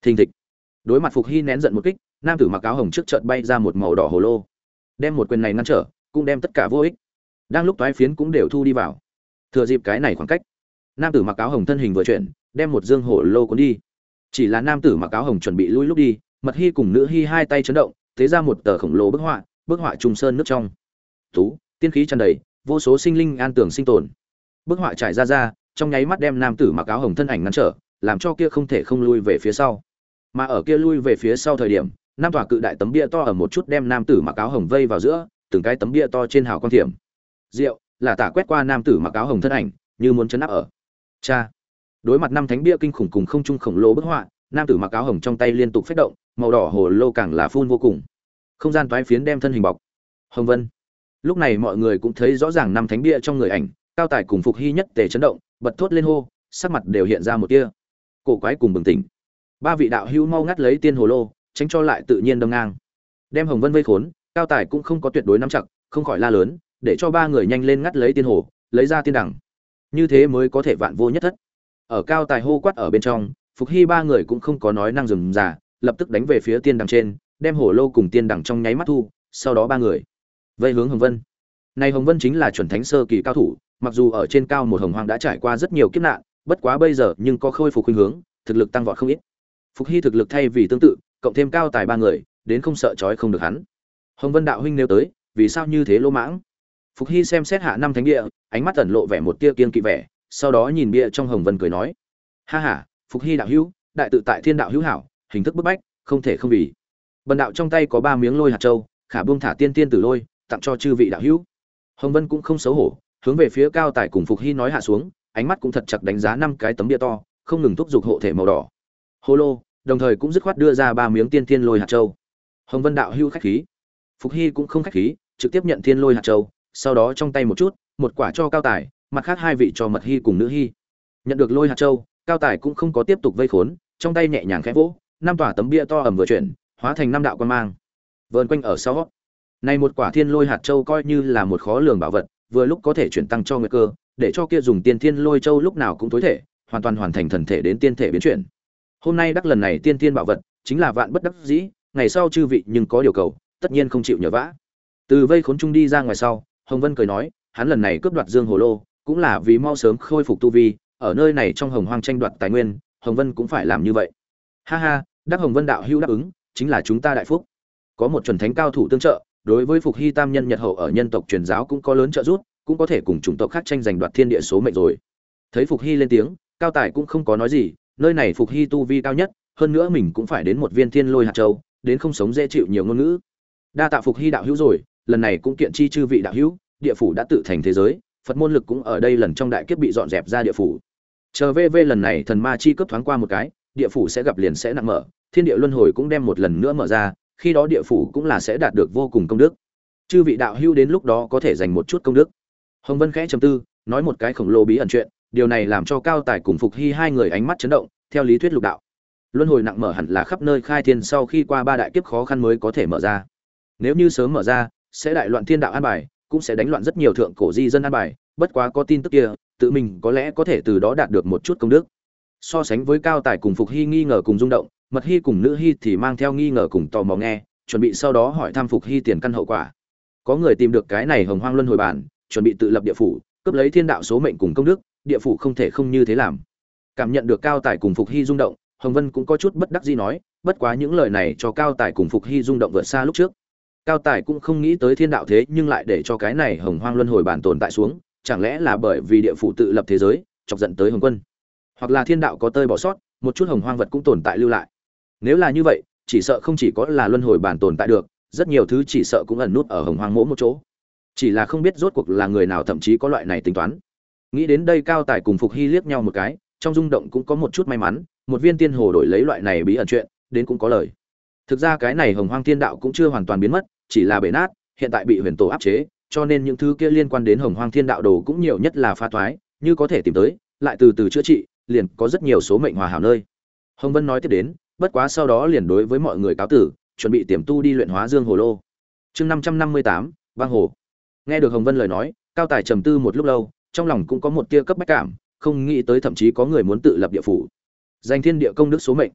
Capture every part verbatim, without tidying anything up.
Thình thịch. Đối mặt Phục Hy nén giận một kích, nam tử mặc áo hồng trước chợt bay ra một màu đỏ hồ lô, đem một quyền này ngăn trở, cũng đem tất cả vô ích. Đang lúc toái phiến cũng đều thu đi vào. Thừa dịp cái này khoảng cách, nam tử mặc áo hồng thân hình vừa chuyển, đem một dương hồ lô cuốn đi. Chỉ là nam tử mặc áo hồng chuẩn bị lui lúc đi, Mật Hy cùng Nữ Hy hai tay chấn động, thế ra một tờ khổng lồ bức họa, bức họa trùng sơn nước trong. Tú, tiên khí tràn đầy, vô số sinh linh an tưởng sinh tồn. Bức họa trải ra ra, trong nháy mắt đem nam tử mặc áo hồng thân ảnh ngăn trở, làm cho kia không thể không lui về phía sau. Mà ở kia lui về phía sau thời điểm, nam tòa cự đại tấm bia to ở một chút đem nam tử mặc áo hồng vây vào giữa, từng cái tấm bia to trên hào quang thiểm. Diệu, là tả quét qua nam tử mặc áo hồng thân ảnh, như muốn chấn áp ở. Cha. Đối mặt năm thánh bia kinh khủng cùng không trung khổng lồ bức họa, nam tử mặc áo hồng trong tay liên tục phách động, màu đỏ hồ lô càng là phun vô cùng. Không gian toái phiến đem thân hình bọc. Hồng Vân. Lúc này mọi người cũng thấy rõ ràng năm thánh bia trong người ảnh, Cao Tài cùng Phục Hy nhất tề chấn động, bật thốt lên hô, sắc mặt đều hiện ra một tia cổ quái cùng bừng tỉnh. Ba vị đạo hữu mau ngắt lấy tiên hồ lô, tránh cho lại tự nhiên đâm ngang. Đem Hồng Vân vây khốn, Cao Tài cũng không có tuyệt đối nắm chặt, không khỏi la lớn, để cho ba người nhanh lên ngắt lấy tiên hồ, lấy ra tiên đẳng. Như thế mới có thể vạn vô nhất thất. Ở Cao Tài hô quát ở bên trong, Phục Hy ba người cũng không có nói năng dừng giả, lập tức đánh về phía tiên đẳng trên, đem hồ lô cùng tiên đẳng trong nháy mắt thu, sau đó ba người vây hướng Hồng Vân. Này Hồng Vân chính là chuẩn thánh sơ kỳ cao thủ, mặc dù ở trên cao một hồng hoang đã trải qua rất nhiều kiếp nạn, bất quá bây giờ nhưng có khôi phục khuynh hướng, thực lực tăng vọt không ít. Phục Hy thực lực thay vì tương tự, cộng thêm Cao Tài ba người, đến không sợ trói không được hắn. Hồng Vân đạo huynh nếu tới, vì sao như thế lỗ mãng? Phục Hy xem xét hạ năm thánh địa, ánh mắt ẩn lộ vẻ một tia kiên kỵ vẻ, sau đó nhìn bia trong Hồng Vân cười nói: "Ha ha, Phục Hy đạo hữu, đại tự tại thiên đạo hữu hảo, hình thức bức bách, không thể không vì. Bần đạo trong tay có ba miếng lôi hạt châu, khả buông thả tiên tiên tử lôi, tặng cho chư vị đạo hữu." Hồng Vân cũng không xấu hổ, hướng về phía Cao Tài cùng Phục Hy nói hạ xuống, ánh mắt cũng thật chặt đánh giá năm cái tấm bia to, không ngừng thúc giục hộ thể màu đỏ hồ lô, đồng thời cũng dứt khoát đưa ra ba miếng tiên tiên lôi hạt châu. Hồng Vân đạo hữu khách khí. Phục Hy cũng không khách khí, trực tiếp nhận tiên lôi hạt châu, sau đó trong tay một chút, một quả cho Cao Tài, mặt khác hai vị cho Mật Hy cùng Nữ Hy. Nhận được lôi hạt châu, Cao Tài cũng không có tiếp tục vây khốn, trong tay nhẹ nhàng khẽ vỗ, năm tòa tấm bia to ầm vừa chuyển, hóa thành năm đạo quan mang, vờn quanh ở sau. Này một quả thiên lôi hạt châu coi như là một khó lường bảo vật, vừa lúc có thể chuyển tăng cho nguyệt cơ, để cho kia dùng tiên thiên lôi châu lúc nào cũng tối thể, hoàn toàn hoàn thành thần thể đến tiên thể biến chuyển. Hôm nay đắc lần này tiên thiên bảo vật, chính là vạn bất đắc dĩ, ngày sau chư vị nhưng có điều cầu, tất nhiên không chịu nhờ vã. Từ vây khốn trung đi ra ngoài sau, Hồng Vân cười nói, hắn lần này cướp đoạt Dương Hồ Lô, cũng là vì mau sớm khôi phục tu vi, ở nơi này trong Hồng Hoang tranh đoạt tài nguyên, Hồng Vân cũng phải làm như vậy. Ha ha, đắc Hồng Vân đạo hữu đáp ứng, chính là chúng ta đại phúc. Có một chuẩn thánh cao thủ tương trợ, đối với Phục Hy tam nhân Nhật hậu ở nhân tộc truyền giáo cũng có lớn trợ giúp, cũng có thể cùng chủng tộc khác tranh giành đoạt thiên địa số mệnh rồi. Thấy Phục Hy lên tiếng, Cao Tài cũng không có nói gì, nơi này Phục Hy tu vi cao nhất, hơn nữa mình cũng phải đến một viên thiên lôi hạt châu, đến không sống dễ chịu nhiều ngôn ngữ. Đa tạ Phục Hy đạo hữu rồi, lần này cũng kiện chi chư vị đạo hữu, địa phủ đã tự thành thế giới, Phật môn lực cũng ở đây lần trong đại kiếp bị dọn dẹp ra địa phủ. Chờ vê vê lần này thần ma chi cấp thoáng qua một cái, địa phủ sẽ gặp liền sẽ nặng mở, thiên địa luân hồi cũng đem một lần nữa mở ra, khi đó địa phủ cũng là sẽ đạt được vô cùng công đức. Chư vị đạo hữu đến lúc đó có thể dành một chút công đức. Hồng Vân khẽ trầm tư, nói một cái khổng lồ bí ẩn chuyện, điều này làm cho Cao Tài cùng Phục Hy hai người ánh mắt chấn động, theo lý thuyết lục đạo, luân hồi nặng mở hẳn là khắp nơi khai thiên sau khi qua ba đại kiếp khó khăn mới có thể mở ra. Nếu như sớm mở ra, sẽ đại loạn thiên đạo an bài, cũng sẽ đánh loạn rất nhiều thượng cổ di dân an bài, bất quá có tin tức kia, tự mình có lẽ có thể từ đó đạt được một chút công đức. So sánh với Cao Tài cùng Phục Hy nghi ngờ cùng rung động, Mật Hy cùng Nữ Hy thì mang theo nghi ngờ cùng tò mò nghe, chuẩn bị sau đó hỏi thăm Phục Hy tiền căn hậu quả. Có người tìm được cái này Hồng Hoang luân hồi bản, chuẩn bị tự lập địa phủ, cướp lấy thiên đạo số mệnh cùng công đức, địa phủ không thể không như thế làm. Cảm nhận được Cao Tài cùng Phục Hy rung động, Hồng Vân cũng có chút bất đắc dĩ nói, bất quá những lời này cho Cao Tài cùng Phục Hy rung động vượt xa lúc trước. Cao Tài cũng không nghĩ tới thiên đạo thế nhưng lại để cho cái này Hồng Hoang luân hồi bản tồn tại xuống, chẳng lẽ là bởi vì địa phủ tự lập thế giới, chọc giận tới Hồng Quân, hoặc là thiên đạo có tơi bỏ sót, một chút Hồng Hoang vật cũng tồn tại lưu lại. Nếu là như vậy, chỉ sợ không chỉ có là luân hồi bản tồn tại được, rất nhiều thứ chỉ sợ cũng ẩn nút ở Hồng Hoang mỗi một chỗ. Chỉ là không biết rốt cuộc là người nào thậm chí có loại này tính toán. Nghĩ đến đây, Cao Tài cùng Phục Hy liếc nhau một cái, trong rung động cũng có một chút may mắn, một viên tiên hồ đổi lấy loại này bí ẩn chuyện, đến cũng có lời. Thực ra cái này Hồng Hoang Thiên Đạo cũng chưa hoàn toàn biến mất, chỉ là bể nát, hiện tại bị Huyền Tổ áp chế, cho nên những thứ kia liên quan đến Hồng Hoang Thiên Đạo đồ cũng nhiều nhất là pha thoái, như có thể tìm tới, lại từ từ chữa trị, liền có rất nhiều số mệnh hòa hảo nơi. Hồng Vân nói tiếp đến, bất quá sau đó liền đối với mọi người cáo tử, chuẩn bị tiềm tu đi luyện hóa Dương Hồ Lô. Chương năm trăm năm mươi tám, Băng Hồ. Nghe được Hồng Vân lời nói, Cao Tài trầm tư một lúc lâu, trong lòng cũng có một tia cấp bách cảm, không nghĩ tới thậm chí có người muốn tự lập địa phủ, giành thiên địa công đức số mệnh.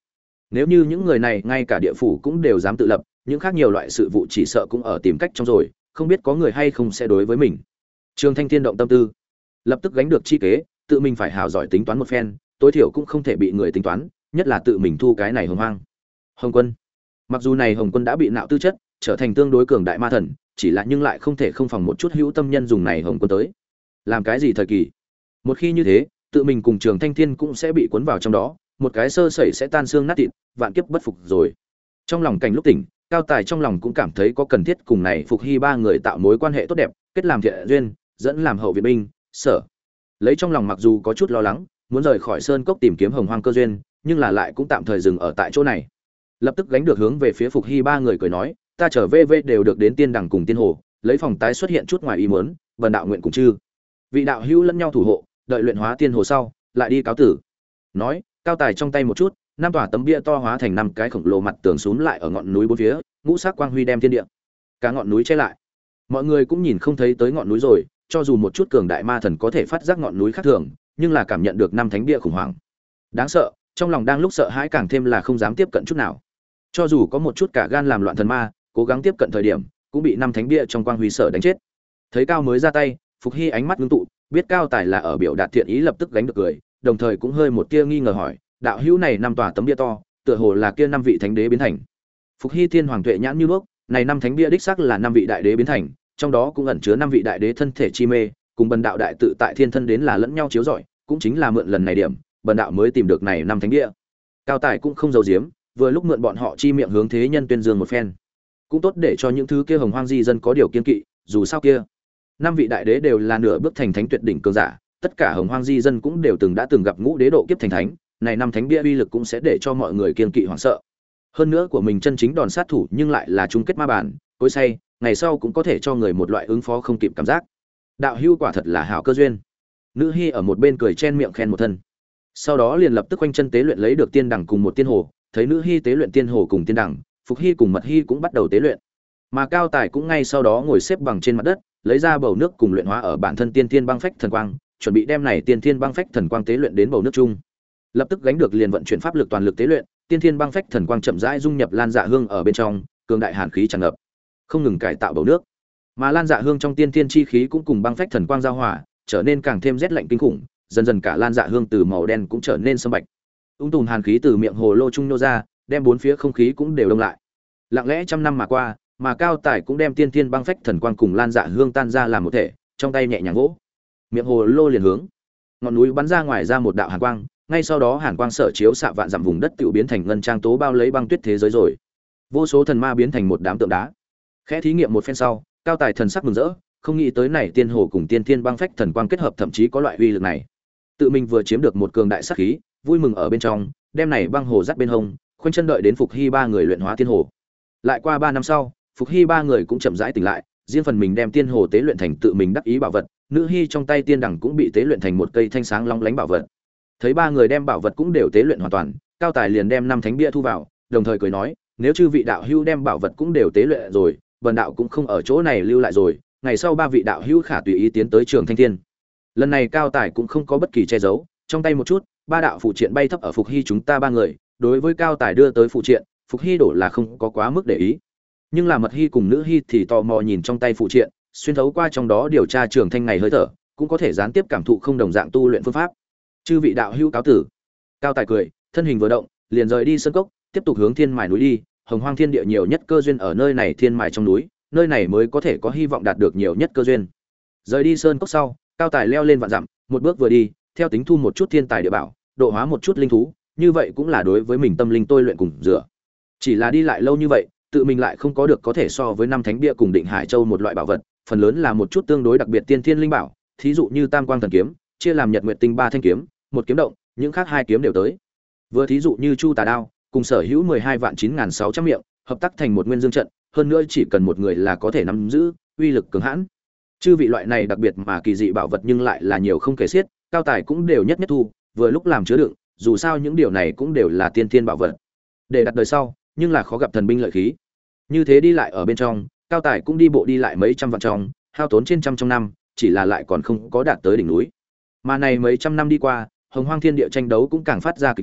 Nếu như những người này ngay cả địa phủ cũng đều dám tự lập, những khác nhiều loại sự vụ chỉ sợ cũng ở tìm cách trong rồi, không biết có người hay không sẽ đối với mình. Trường Thanh Thiên động tâm tư, lập tức gánh được chi kế, tự mình phải hào giỏi tính toán một phen, tối thiểu cũng không thể bị người tính toán, nhất là tự mình thu cái này Hồng Hoang. Hồng Quân, mặc dù này Hồng Quân đã bị nạo tư chất, trở thành tương đối cường đại ma thần, chỉ là nhưng lại không thể không phòng một chút hữu tâm nhân dùng này Hồng Quân tới làm cái gì thời kỳ. Một khi như thế, tự mình cùng Trường Thanh Thiên cũng sẽ bị cuốn vào trong đó, một cái sơ sẩy sẽ tan xương nát thịt, vạn kiếp bất phục rồi. Trong lòng cảnh lúc tỉnh, Cao Tài trong lòng cũng cảm thấy có cần thiết cùng này Phục Hy ba người tạo mối quan hệ tốt đẹp, kết làm thiện duyên, dẫn làm hậu viện binh, sở. Lấy trong lòng mặc dù có chút lo lắng, muốn rời khỏi sơn cốc tìm kiếm hồng hoang cơ duyên, nhưng là lại cũng tạm thời dừng ở tại chỗ này. Lập tức gánh được hướng về phía Phục Hy ba người cười nói, ta trở về về đều được đến tiên đẳng cùng tiên hồ, lấy phòng tái xuất hiện chút ngoài ý muốn, vần đạo nguyện cùng chư vị đạo hữu lẫn nhau thủ hộ, đợi luyện hóa tiên hồ sau, lại đi cáo tử. Nói, Cao Tài trong tay một chút, năm tòa tấm bia to hóa thành năm cái khổng lồ mặt tường xuống lại ở ngọn núi bốn phía, ngũ sắc quang huy đem thiên địa cả ngọn núi che lại. Mọi người cũng nhìn không thấy tới ngọn núi rồi, cho dù một chút cường đại ma thần có thể phát giác ngọn núi khác thường, nhưng là cảm nhận được năm thánh bia khủng hoảng. Đáng sợ, trong lòng đang lúc sợ hãi càng thêm là không dám tiếp cận chút nào. Cho dù có một chút cả gan làm loạn thần ma, cố gắng tiếp cận thời điểm, cũng bị năm thánh bia trong quang huy sợ đánh chết. Thấy Cao mới ra tay, Phục Hy ánh mắt ngưng tụ, biết Cao Tài là ở biểu đạt thiện ý, lập tức gánh được cười, đồng thời cũng hơi một tia nghi ngờ hỏi, đạo hữu này năm tòa tấm bia to, tựa hồ là kia năm vị thánh đế biến thành. Phục Hy Thiên Hoàng tuệ nhãn như nước, này năm thánh bia đích xác là năm vị đại đế biến thành, trong đó cũng ẩn chứa năm vị đại đế thân thể chi mê, cùng Bần đạo đại tự tại thiên thân đến là lẫn nhau chiếu rọi, cũng chính là mượn lần này điểm, Bần đạo mới tìm được này năm thánh bia. Cao Tài cũng không giấu giếm, vừa lúc mượn bọn họ chi miệng hướng thế nhân tuyên dương một phen, cũng tốt để cho những thứ kia hồng hoang di dân có điều kiên kỵ, dù sao kia năm vị đại đế đều là nửa bước thành thánh tuyệt đỉnh cường giả, tất cả hồng hoang di dân cũng đều từng đã từng gặp ngũ đế độ kiếp thành thánh, này năm thánh bia uy lực cũng sẽ để cho mọi người kiên kỵ hoảng sợ. Hơn nữa của mình chân chính đòn sát thủ nhưng lại là chung kết ma bản, cối say, ngày sau cũng có thể cho người một loại ứng phó không kịp cảm giác. Đạo hữu quả thật là hảo cơ duyên. Nữ Hi ở một bên cười chen miệng khen một thân. Sau đó liền lập tức quanh chân tế luyện lấy được tiên đẳng cùng một tiên hồ, thấy Nữ Hi tế luyện tiên hồ cùng tiên đẳng, Phục Hi cùng Mật Hi cũng bắt đầu tế luyện. Mà Cao Tài cũng ngay sau đó ngồi xếp bằng trên mặt đất, lấy ra bầu nước cùng luyện hóa ở bản thân tiên thiên băng phách thần quang, chuẩn bị đem này tiên thiên băng phách thần quang tế luyện đến bầu nước chung. Lập tức gánh được liền vận chuyển pháp lực toàn lực tế luyện, tiên thiên băng phách thần quang chậm rãi dung nhập lan dạ hương ở bên trong, cường đại hàn khí tràn ngập, không ngừng cải tạo bầu nước. Mà lan dạ hương trong tiên thiên chi khí cũng cùng băng phách thần quang giao hòa, trở nên càng thêm rét lạnh kinh khủng, dần dần cả lan dạ hương từ màu đen cũng trở nên sâm bạch. Ung tùm hàn khí từ miệng hồ lô trung nô ra, đem bốn phía không khí cũng đều đông lại. Lặng lẽ trăm năm mà qua, mà Cao Tài cũng đem tiên thiên băng phách thần quang cùng lan dạ hương tan ra làm một thể, trong tay nhẹ nhàng vỗ, miệng hồ lô liền hướng ngọn núi bắn ra ngoài ra một đạo hàn quang, ngay sau đó hàn quang sở chiếu xạ vạn dặm vùng đất tiểu biến thành ngân trang tố bao lấy băng tuyết thế giới rồi. Vô số thần ma biến thành một đám tượng đá. Khẽ thí nghiệm một phen sau, Cao Tài thần sắc mừng rỡ, không nghĩ tới này tiên hồ cùng tiên thiên băng phách thần quang kết hợp thậm chí có loại uy lực này. Tự mình vừa chiếm được một cường đại sát khí, vui mừng ở bên trong, đem này băng hồ dắt bên hông, khoanh chân đợi đến Phục Hy ba người luyện hóa tiên hồ. Lại qua ba năm sau, Phục Hy ba người cũng chậm rãi tỉnh lại, riêng phần mình đem tiên hồ tế luyện thành tự mình đắc ý bảo vật, Nữ Hy trong tay tiên đẳng cũng bị tế luyện thành một cây thanh sáng long lánh bảo vật. Thấy ba người đem bảo vật cũng đều tế luyện hoàn toàn, Cao Tài liền đem năm thánh bia thu vào, đồng thời cười nói, nếu chư vị đạo hữu đem bảo vật cũng đều tế luyện rồi, bần đạo cũng không ở chỗ này lưu lại rồi, ngày sau ba vị đạo hữu khả tùy ý tiến tới Trường Thanh Thiên. Lần này Cao Tài cũng không có bất kỳ che giấu, trong tay một chút, ba đạo phụ triện bay thấp ở Phục Hy chúng ta ba người, đối với Cao Tài đưa tới phụ triện, Phục Hy đổ là không có quá mức để ý. Nhưng là Mật Hy cùng Nữ Hy thì tò mò nhìn trong tay phụ triện, xuyên thấu qua trong đó điều tra Trường Thanh ngày hơi thở, cũng có thể gián tiếp cảm thụ không đồng dạng tu luyện phương pháp. Chư vị đạo hữu cáo tử. Cao Tài cười, thân hình vừa động, liền rời đi sơn cốc, tiếp tục hướng thiên mài núi đi. Hồng hoang thiên địa nhiều nhất cơ duyên ở nơi này thiên mài trong núi, nơi này mới có thể có hy vọng đạt được nhiều nhất cơ duyên. Rời đi sơn cốc sau, Cao Tài leo lên vạn dặm, một bước vừa đi, theo tính thu một chút thiên tài địa bảo, độ hóa một chút linh thú, như vậy cũng là đối với mình tâm linh tôi luyện cùng rửa. Chỉ là đi lại lâu như vậy, tự mình lại không có được có thể so với năm thánh bia cùng Định Hải Châu một loại bảo vật, phần lớn là một chút tương đối đặc biệt tiên thiên linh bảo, thí dụ như Tam Quang Thần Kiếm, chia làm Nhật Nguyệt Tinh ba thanh kiếm, một kiếm động, những khác hai kiếm đều tới. Vừa thí dụ như Chu Tà Đao, cùng sở hữu mười hai vạn chín nghìn sáu trăm miệng, hợp tác thành một nguyên dương trận, hơn nữa chỉ cần một người là có thể nắm giữ, uy lực cường hãn. Chư vị loại này đặc biệt mà kỳ dị bảo vật nhưng lại là nhiều không kể xiết, Cao Tài cũng đều nhất nhất thu, vừa lúc làm chứa đựng, dù sao những điều này cũng đều là tiên thiên bảo vật. Để đặt đời sau, nhưng là khó gặp thần binh lợi khí. Như thế đi lại ở bên trong, Cao Tài cũng đi bộ đi lại mấy trăm vạn trong, hao tốn trên trăm trong năm, chỉ là lại còn không có đạt tới đỉnh núi. Mà này mấy trăm năm đi qua, Hồng Hoang thiên địa tranh đấu cũng càng phát ra kịch liệt,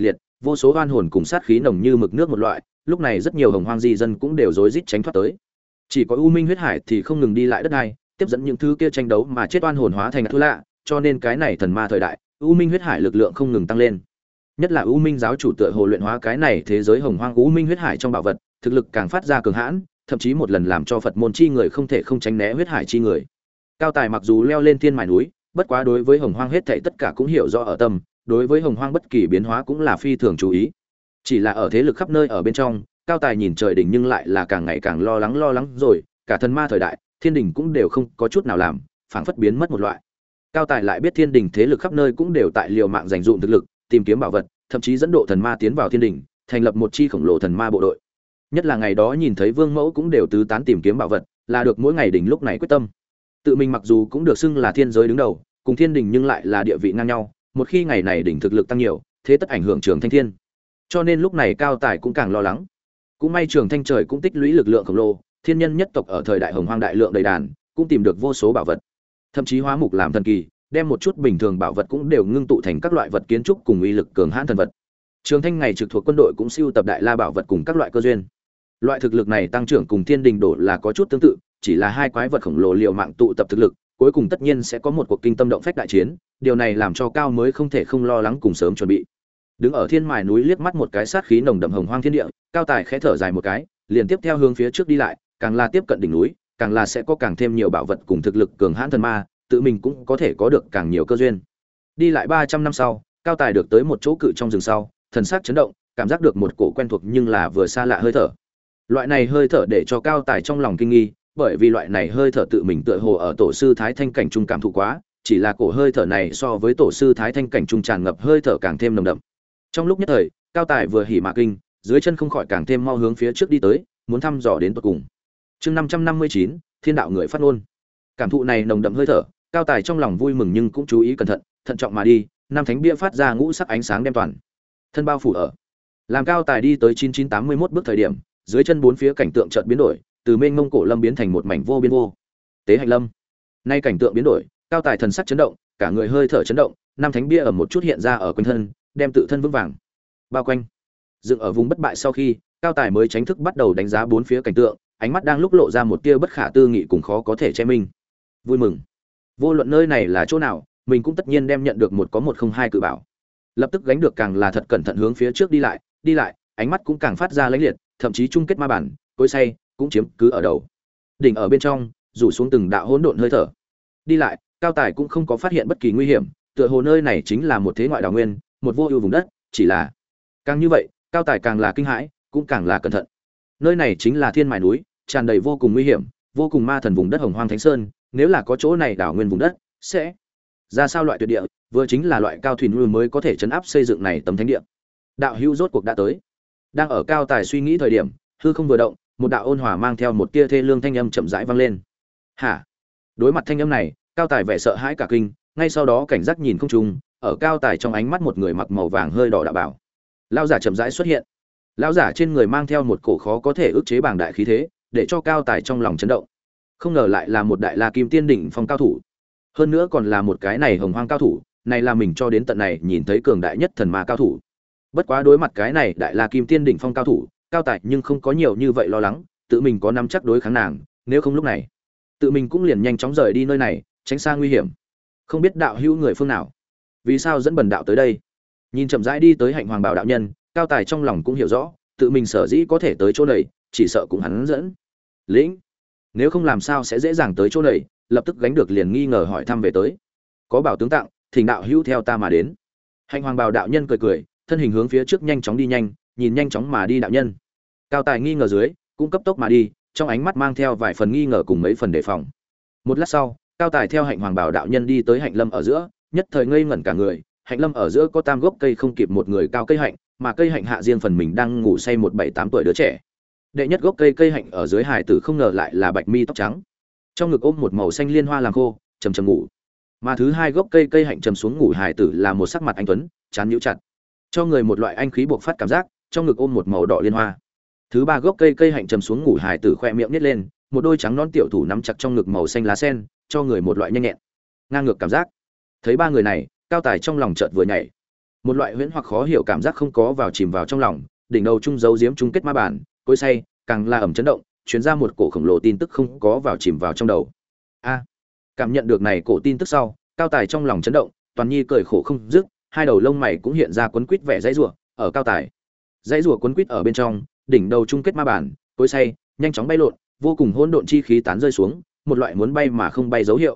vô số oan hồn cùng sát khí nồng như mực nước một loại, lúc này rất nhiều hồng hoang di dân cũng đều rối rít tránh thoát tới. Chỉ có U Minh huyết hải thì không ngừng đi lại đất này, tiếp dẫn những thứ kia tranh đấu mà chết oan hồn hóa thành thứ lạ, cho nên cái này thần ma thời đại, U Minh huyết hải lực lượng không ngừng tăng lên. Nhất là U Minh giáo chủ tựa hồ luyện hóa cái này thế giới hồng hoang U Minh huyết hải trong bảo vật, thực lực càng phát ra cường hãn, thậm chí một lần làm cho Phật môn chi người không thể không tránh né huyết hải chi người. Cao Tài mặc dù leo lên thiên mài núi, bất quá đối với hồng hoang hết thảy tất cả cũng hiểu rõ ở tâm, đối với hồng hoang bất kỳ biến hóa cũng là phi thường chú ý. Chỉ là ở thế lực khắp nơi ở bên trong, Cao Tài nhìn trời đỉnh nhưng lại là càng ngày càng lo lắng lo lắng rồi, cả thần ma thời đại, thiên đỉnh cũng đều không có chút nào làm, phảng phất biến mất một loại. Cao Tài lại biết thiên đỉnh thế lực khắp nơi cũng đều tại liều mạng giành dụm thực lực, tìm kiếm bảo vật, thậm chí dẫn độ thần ma tiến vào thiên đỉnh, thành lập một chi khổng lồ thần ma bộ đội. Nhất là ngày đó nhìn thấy Vương Mẫu cũng đều tứ tán tìm kiếm bảo vật, là được mỗi ngày đỉnh lúc này quyết tâm. Tự mình mặc dù cũng được xưng là thiên giới đứng đầu, cùng thiên đỉnh nhưng lại là địa vị ngang nhau, một khi ngày này đỉnh thực lực tăng nhiều, thế tất ảnh hưởng Trường Thanh Thiên. Cho nên lúc này Cao Tài cũng càng lo lắng. Cũng may Trường Thanh trời cũng tích lũy lực lượng khổng lồ, thiên nhân nhất tộc ở thời đại hồng hoang đại lượng đầy đàn, cũng tìm được vô số bảo vật. Thậm chí hóa mục làm thần kỳ, đem một chút bình thường bảo vật cũng đều ngưng tụ thành các loại vật kiến trúc cùng uy lực cường hãn thần vật. Trường Thanh ngày trực thuộc quân đội cũng siêu tập đại la bảo vật cùng các loại cơ duyên. Loại thực lực này tăng trưởng cùng thiên đình đổ là có chút tương tự, chỉ là hai quái vật khổng lồ liều mạng tụ tập thực lực, cuối cùng tất nhiên sẽ có một cuộc kinh tâm động phách đại chiến, điều này làm cho Cao mới không thể không lo lắng cùng sớm chuẩn bị. Đứng ở thiên mài núi liếc mắt một cái sát khí nồng đậm hồng hoang thiên địa, Cao Tài khẽ thở dài một cái, liền tiếp theo hướng phía trước đi lại, càng là tiếp cận đỉnh núi, càng là sẽ có càng thêm nhiều bảo vật cùng thực lực cường hãn thần ma, tự mình cũng có thể có được càng nhiều cơ duyên. Đi lại ba trăm năm sau, Cao Tài được tới một chỗ cự trong rừng sau, thần sắc chấn động, cảm giác được một cổ quen thuộc nhưng là vừa xa lạ hơi thở. Loại này hơi thở để cho Cao Tài trong lòng kinh nghi, bởi vì loại này hơi thở tự mình tựa hồ ở tổ sư Thái Thanh cảnh trung cảm thụ quá, chỉ là cổ hơi thở này so với tổ sư Thái Thanh cảnh trung tràn ngập hơi thở càng thêm nồng đậm. Trong lúc nhất thời, Cao Tài vừa hỉ mà kinh, dưới chân không khỏi càng thêm mau hướng phía trước đi tới, muốn thăm dò đến tận cùng. Chương năm trăm năm mươi chín, Thiên đạo người phát ngôn. Cảm thụ này nồng đậm hơi thở, Cao Tài trong lòng vui mừng nhưng cũng chú ý cẩn thận, thận trọng mà đi, năm thánh bia phát ra ngũ sắc ánh sáng đem toàn thân bao phủ ở. Làm Cao Tài đi tới chín chín tám mươi mốt bước thời điểm, dưới chân bốn phía cảnh tượng chợt biến đổi, từ mênh mông cổ lâm biến thành một mảnh vô biên vô tế hạnh lâm. Nay cảnh tượng biến đổi, Cao Tài thần sắc chấn động, cả người hơi thở chấn động, năm thánh bia ở một chút hiện ra ở quanh thân, đem tự thân vững vàng bao quanh. Dựng ở vùng bất bại sau khi, Cao Tài mới tránh thức bắt đầu đánh giá bốn phía cảnh tượng, ánh mắt đang lúc lộ ra một tia bất khả tư nghị cùng khó có thể che minh. Vui mừng, vô luận nơi này là chỗ nào, mình cũng tất nhiên đem nhận được một có một không hai cự bảo. Lập tức gánh được càng là thật cẩn thận hướng phía trước đi lại, đi lại, ánh mắt cũng càng phát ra lãnh liệt, thậm chí chung kết ma bản, cối say cũng chiếm cứ ở đầu. Đỉnh ở bên trong, rủ xuống từng đạo hỗn độn hơi thở. Đi lại, Cao Tài cũng không có phát hiện bất kỳ nguy hiểm, tựa hồ nơi này chính là một thế ngoại đào nguyên, một vô ưu vùng đất, chỉ là càng như vậy, Cao Tài càng là kinh hãi, cũng càng là cẩn thận. Nơi này chính là thiên mài núi, tràn đầy vô cùng nguy hiểm, vô cùng ma thần vùng đất hồng hoang thánh sơn, nếu là có chỗ này đảo nguyên vùng đất, sẽ ra sao loại tuyệt địa, vừa chính là loại cao thủy núi mới có thể chấn áp xây dựng này tấm thánh địa. Đạo hữu rốt cuộc đã tới. Đang ở Cao Tài suy nghĩ thời điểm, hư không vừa động, một đạo ôn hòa mang theo một tia thê lương thanh âm chậm rãi vang lên. Hả? Đối mặt thanh âm này, Cao Tài vẻ sợ hãi cả kinh, ngay sau đó cảnh giác nhìn không trung, ở Cao Tài trong ánh mắt một người mặc màu vàng hơi đỏ đạo bảo. Lão giả chậm rãi xuất hiện. Lão giả trên người mang theo một cổ khó có thể ức chế bàng đại khí thế, để cho Cao Tài trong lòng chấn động. Không ngờ lại là một đại La Kim Tiên đỉnh phong cao thủ. Hơn nữa còn là một cái này hồng hoang cao thủ, này là mình cho đến tận này nhìn thấy cường đại nhất thần ma cao thủ. Bất quá đối mặt cái này đại La Kim Tiên đỉnh phong cao thủ, Cao Tài nhưng không có nhiều như vậy lo lắng, tự mình có nắm chắc đối kháng nàng, nếu không lúc này, tự mình cũng liền nhanh chóng rời đi nơi này, tránh xa nguy hiểm. Không biết đạo hữu người phương nào, vì sao dẫn bần đạo tới đây? Nhìn chậm rãi đi tới Hạnh Hoàng Bảo đạo nhân, Cao Tài trong lòng cũng hiểu rõ, tự mình sở dĩ có thể tới chỗ này, chỉ sợ cũng hắn dẫn. Lĩnh, nếu không làm sao sẽ dễ dàng tới chỗ này, lập tức gánh được liền nghi ngờ hỏi thăm về tới. Có bảo tướng tặng, thỉnh đạo hữu theo ta mà đến. Hạnh Hoàng Bảo đạo nhân cười cười, thân hình hướng phía trước nhanh chóng đi nhanh, nhìn nhanh chóng mà đi đạo nhân. Cao Tài nghi ngờ dưới, cũng cấp tốc mà đi, trong ánh mắt mang theo vài phần nghi ngờ cùng mấy phần đề phòng. Một lát sau, Cao Tài theo Hạnh Hoàng Bảo đạo nhân đi tới Hạnh Lâm ở giữa, nhất thời ngây ngẩn cả người. Hạnh Lâm ở giữa có tam gốc cây không kịp một người cao cây hạnh, mà cây hạnh hạ riêng phần mình đang ngủ say một bảy tám tuổi đứa trẻ. Đệ nhất gốc cây cây hạnh ở dưới hài tử không ngờ lại là bạch mi tóc trắng, trong ngực ôm một màu xanh liên hoa làm khô, trầm trầm ngủ. Mà thứ hai gốc cây cây hạnh trầm xuống ngủ hài tử là một sắc mặt anh tuấn, trán nhíu chặt, cho người một loại anh khí bộc phát cảm giác, trong ngực ôm một màu đỏ liên hoa. Thứ ba gốc cây cây hạnh trầm xuống ngủ hài tử khoe miệng nhếch lên, một đôi trắng non tiểu thủ nắm chặt trong ngực màu xanh lá sen, cho người một loại nhanh nhẹn, ngang ngược cảm giác. Thấy ba người này, Cao Tài trong lòng chợt vừa nhảy. Một loại huyễn hoặc khó hiểu cảm giác không có vào chìm vào trong lòng, đỉnh đầu trung dấu diếm chung kết ma bản, cối say, càng là ẩm chấn động, truyền ra một cổ khổng lồ tin tức không có vào chìm vào trong đầu. A, cảm nhận được này cổ tin tức sau, Cao Tài trong lòng chấn động, toàn nhi cười khổ không dứt, hai đầu lông mày cũng hiện ra quấn quýt vẻ dãy rủa, ở Cao Tài. Dãy rủa quấn quýt ở bên trong, đỉnh đầu chung kết ma bản, cối say, nhanh chóng bay lộn, vô cùng hỗn độn chi khí tán rơi xuống, một loại muốn bay mà không bay dấu hiệu.